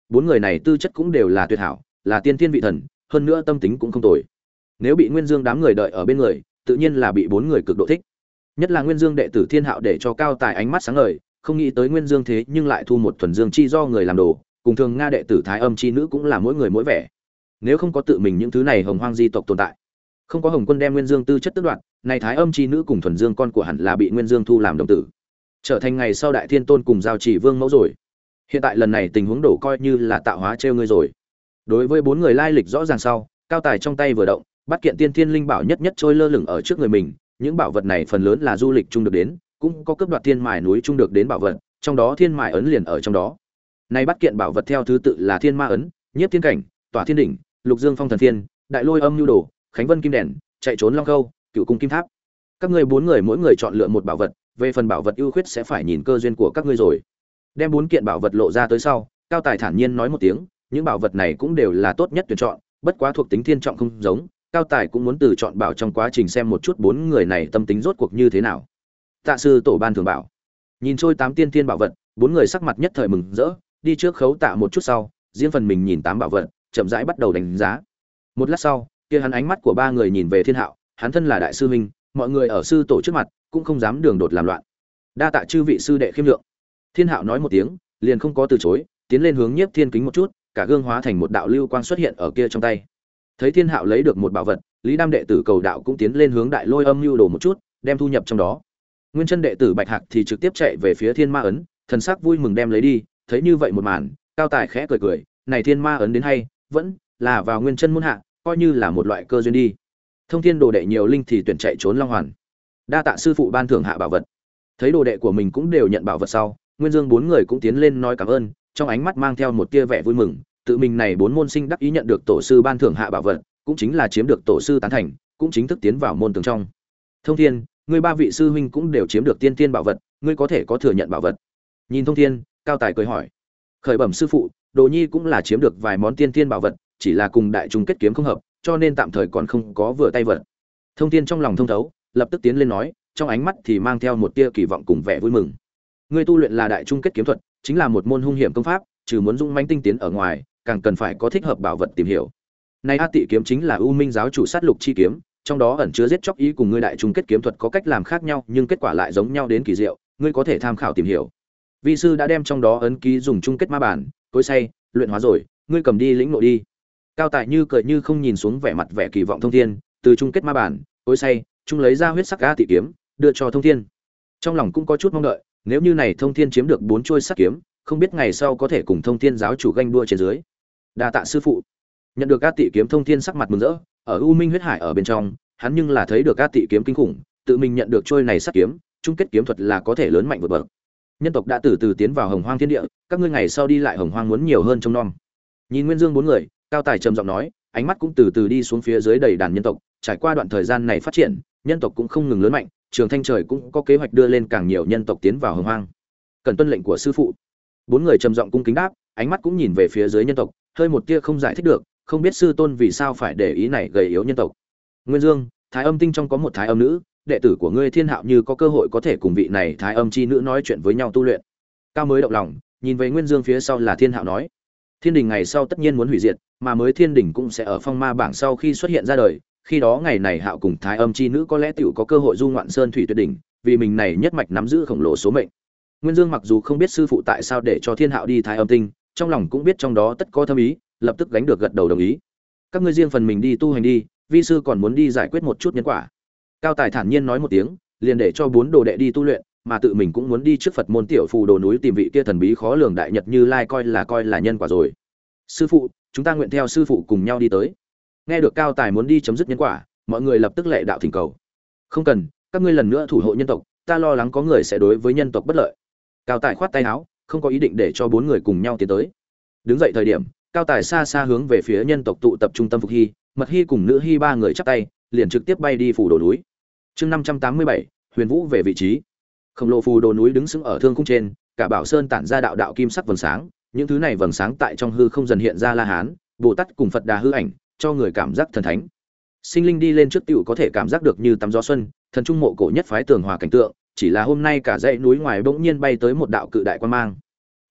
bốn người này tư chất cũng đều là tuyệt hảo, là tiên tiên vị thần, hơn nữa tâm tính cũng không tồi. Nếu bị Nguyên Dương đám người đợi ở bên người, tự nhiên là bị bốn người cực độ thích. Nhất là Nguyên Dương đệ tử Thiên Hạo để cho Cao Tài ánh mắt sáng ngời, không nghĩ tới Nguyên Dương thế nhưng lại thu một thuần dương chi do người làm đồ, cùng thường Nga đệ tử Thái Âm chi nữ cũng là mỗi người mỗi vẻ. Nếu không có tự mình những thứ này hồng hoang di tộc tồn tại, không có Hồng Quân đem Nguyên Dương tư chất tước đoạt, này Thái Âm chi nữ cùng thuần dương con của hẳn là bị Nguyên Dương thu làm đồng tử, trở thành ngày sau Đại Thiên Tôn cùng Giao Chỉ Vương mẫu rồi. Hiện tại lần này tình huống đổ coi như là tạo hóa trêu ngươi rồi. Đối với bốn người lai lịch rõ ràng sau, Cao Tài trong tay vừa động, bắt kiện tiên thiên linh bảo nhất nhất trôi lơ lửng ở trước người mình, những bảo vật này phần lớn là du lịch chung được đến, cũng có cướp đoạt thiên mài núi chung được đến bảo vật, trong đó thiên mài ấn liền ở trong đó. Này bắt kiện bảo vật theo thứ tự là Thiên Ma ấn, Nhiếp Thiên cảnh, Tỏa Thiên đỉnh, Lục Dương Phong thần thiên, Đại Lôi âm nhu đồ, Khánh Vân kim đèn, Chạy trốn long câu, Cựu cung kim tháp. Các ngươi bốn người mỗi người chọn lựa một bảo vật, về phần bảo vật ưu khuyết sẽ phải nhìn cơ duyên của các ngươi rồi. Đem bốn kiện bảo vật lộ ra tới sau, Cao Tài thản nhiên nói một tiếng, những bảo vật này cũng đều là tốt nhất tuyển chọn, bất quá thuộc tính thiên trọng không giống, Cao Tài cũng muốn từ chọn bảo trong quá trình xem một chút bốn người này tâm tính rốt cuộc như thế nào. Tạ sư tổ ban thường bảo. Nhìn trôi tám tiên thiên bảo vật, bốn người sắc mặt nhất thời mừng rỡ, đi trước khấu tạ một chút sau, riêng phần mình nhìn tám bảo vật, chậm rãi bắt đầu đánh giá. Một lát sau, kia hắn ánh mắt của ba người nhìn về Thiên Hạo, hắn thân là đại sư huynh, mọi người ở sư tổ trước mặt cũng không dám đường đột làm loạn. Đa tạ chư vị sư đệ khiêm lượng. Thiên Hạo nói một tiếng, liền không có từ chối, tiến lên hướng Nhiếp Thiên kính một chút, cả gương hóa thành một đạo lưu quang xuất hiện ở kia trong tay. Thấy Thiên Hạo lấy được một bảo vật, Lý Đam đệ tử Cầu Đạo cũng tiến lên hướng Đại Lôi âm lưu đồ một chút, đem thu nhập trong đó. Nguyên chân đệ tử Bạch Hạc thì trực tiếp chạy về phía Thiên Ma ấn, thần sắc vui mừng đem lấy đi, thấy như vậy một màn, Cao Tài khẽ cười cười, này Thiên Ma ấn đến hay, vẫn là vào Nguyên chân môn hạ, coi như là một loại cơ duyên đi. Thông Thiên đồ đệ nhiều linh thì tuyển chạy trốn long hoàn. Đa tạ sư phụ ban thưởng hạ bảo vật. Thấy đồ đệ của mình cũng đều nhận bảo vật sau, Nguyên Dương bốn người cũng tiến lên nói cảm ơn, trong ánh mắt mang theo một tia vẻ vui mừng, tự mình này bốn môn sinh đắc ý nhận được tổ sư ban thưởng hạ bảo vật, cũng chính là chiếm được tổ sư tán thành, cũng chính thức tiến vào môn tường trong. Thông Thiên, ngươi ba vị sư huynh cũng đều chiếm được tiên tiên bảo vật, ngươi có thể có thừa nhận bảo vật. Nhìn Thông Thiên, Cao Tài cười hỏi. Khởi bẩm sư phụ, Đồ Nhi cũng là chiếm được vài món tiên tiên bảo vật, chỉ là cùng đại trung kết kiếm không hợp, cho nên tạm thời còn không có vừa tay vật. Thông Thiên trong lòng thông thấu, lập tức tiến lên nói, trong ánh mắt thì mang theo một tia kỳ vọng cùng vẻ vui mừng. Ngươi tu luyện là đại trung kết kiếm thuật, chính là một môn hung hiểm công pháp, trừ muốn dung mãnh tinh tiến ở ngoài, càng cần phải có thích hợp bảo vật tìm hiểu. Này A Tị kiếm chính là U Minh giáo chủ sát lục chi kiếm, trong đó ẩn chứa giết chóc ý cùng ngươi đại trung kết kiếm thuật có cách làm khác nhau, nhưng kết quả lại giống nhau đến kỳ diệu, ngươi có thể tham khảo tìm hiểu. Vi sư đã đem trong đó ấn ký dùng trung kết ma bản, cối xay, luyện hóa rồi, ngươi cầm đi lĩnh ngộ đi. Cao Tài như cười như không nhìn xuống vẻ mặt vẻ kỳ vọng Thông Thiên, từ trung kết ma bản, cối xay, trung lấy ra huyết sắc A Tị kiếm, đưa cho Thông Thiên. Trong lòng cũng có chút mong đợi, nếu như này Thông Thiên chiếm được bốn chuôi sắt kiếm, không biết ngày sau có thể cùng Thông Thiên giáo chủ ganh đua trên dưới. Đa tạ sư phụ. Nhận được A Tị kiếm, Thông Thiên sắc mặt mừng rỡ, ở U Minh huyết hải ở bên trong, hắn nhưng là thấy được A Tị kiếm kinh khủng, tự mình nhận được chuôi này sắt kiếm, trung kết kiếm thuật là có thể lớn mạnh vượt bậc. Nhân tộc đã từ từ tiến vào Hồng Hoang thiên địa, các ngươi ngày sau đi lại Hồng Hoang muốn nhiều hơn trông nom. Nhìn Nguyên Dương bốn người, Cao Tài trầm giọng nói, ánh mắt cũng từ từ đi xuống phía dưới đầy đàn nhân tộc, trải qua đoạn thời gian này phát triển, nhân tộc cũng không ngừng lớn mạnh, Trường Thanh Trời cũng có kế hoạch đưa lên càng nhiều nhân tộc tiến vào Hồng Hoang. Cần tuân lệnh của sư phụ. Bốn người trầm giọng cung kính đáp, ánh mắt cũng nhìn về phía dưới nhân tộc, hơi một tia không giải thích được, không biết sư tôn vì sao phải để ý này gầy yếu nhân tộc. Nguyên Dương, Thái Âm tinh trong có một Thái Âm nữ, đệ tử của ngươi Thiên Hạo như có cơ hội có thể cùng vị này Thái Âm chi nữ nói chuyện với nhau tu luyện. Cao mới động lòng, nhìn về Nguyên Dương phía sau là Thiên Hạo nói, Thiên đình ngày sau tất nhiên muốn hủy diệt, mà mới Thiên đình cũng sẽ ở phong ma bảng sau khi xuất hiện ra đời, khi đó ngày này Hạo cùng Thái Âm chi nữ có lẽ tiểu có cơ hội du ngoạn sơn thủy tuyệt đỉnh, vì mình này nhất mạch nắm giữ khổng lồ số mệnh. Nguyên Dương mặc dù không biết sư phụ tại sao để cho Thiên Hạo đi Thái Âm tinh, trong lòng cũng biết trong đó tất có thâm ý, lập tức gánh được gật đầu đồng ý. Các ngươi riêng phần mình đi tu hành đi, vi sư còn muốn đi giải quyết một chút nhân quả. Cao Tài thản nhiên nói một tiếng, liền để cho bốn đồ đệ đi tu luyện, mà tự mình cũng muốn đi trước Phật môn tiểu phù đồ núi tìm vị kia thần bí khó lường đại nhật Như Lai coi là coi là nhân quả rồi. Sư phụ, chúng ta nguyện theo sư phụ cùng nhau đi tới. Nghe được Cao Tài muốn đi chấm dứt nhân quả, mọi người lập tức lệ đạo thỉnh cầu. Không cần, các ngươi lần nữa thủ hộ nhân tộc, ta lo lắng có người sẽ đối với nhân tộc bất lợi. Cao Tài khoát tay áo, không có ý định để cho bốn người cùng nhau tiến tới. Đứng dậy thời điểm, Cao Tài xa xa hướng về phía nhân tộc tụ tập trung tâm Phục Hy, Mật Hy cùng Nữ Hy ba người chắp tay, liền trực tiếp bay đi phủ đồ núi. Chương năm trăm tám mươi bảy, Huyền Vũ về vị trí. Khổng lồ phù đồ núi đứng sững ở thương khung trên, cả bảo sơn tản ra đạo đạo kim sắc vầng sáng, những thứ này vầng sáng tại trong hư không dần hiện ra La Hán, Bồ Tát cùng Phật Đà hư ảnh, cho người cảm giác thần thánh. Sinh linh đi lên trước tiểu có thể cảm giác được như tắm gió xuân, thần trung mộ cổ nhất phái tường hòa cảnh tượng, chỉ là hôm nay cả dãy núi ngoài bỗng nhiên bay tới một đạo cự đại quang mang.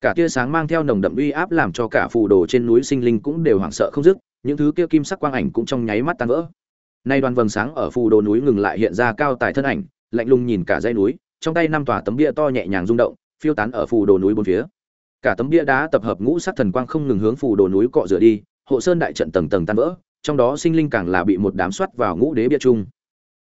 Cả tia sáng mang theo nồng đậm uy áp làm cho cả phù đồ trên núi sinh linh cũng đều hoảng sợ không dứt, những thứ kia kim sắc quang ảnh cũng trong nháy mắt tan vỡ. Nay đoàn vầng sáng ở phù đồ núi ngừng lại hiện ra cao tài thân ảnh, lạnh lùng nhìn cả dãy núi, trong tay năm tòa tấm bia to nhẹ nhàng rung động, phiêu tán ở phù đồ núi bốn phía. Cả tấm bia đá tập hợp ngũ sắc thần quang không ngừng hướng phù đồ núi cọ rửa đi, hộ sơn đại trận tầng tầng tan vỡ, trong đó sinh linh càng là bị một đám xoát vào ngũ đế bia chung.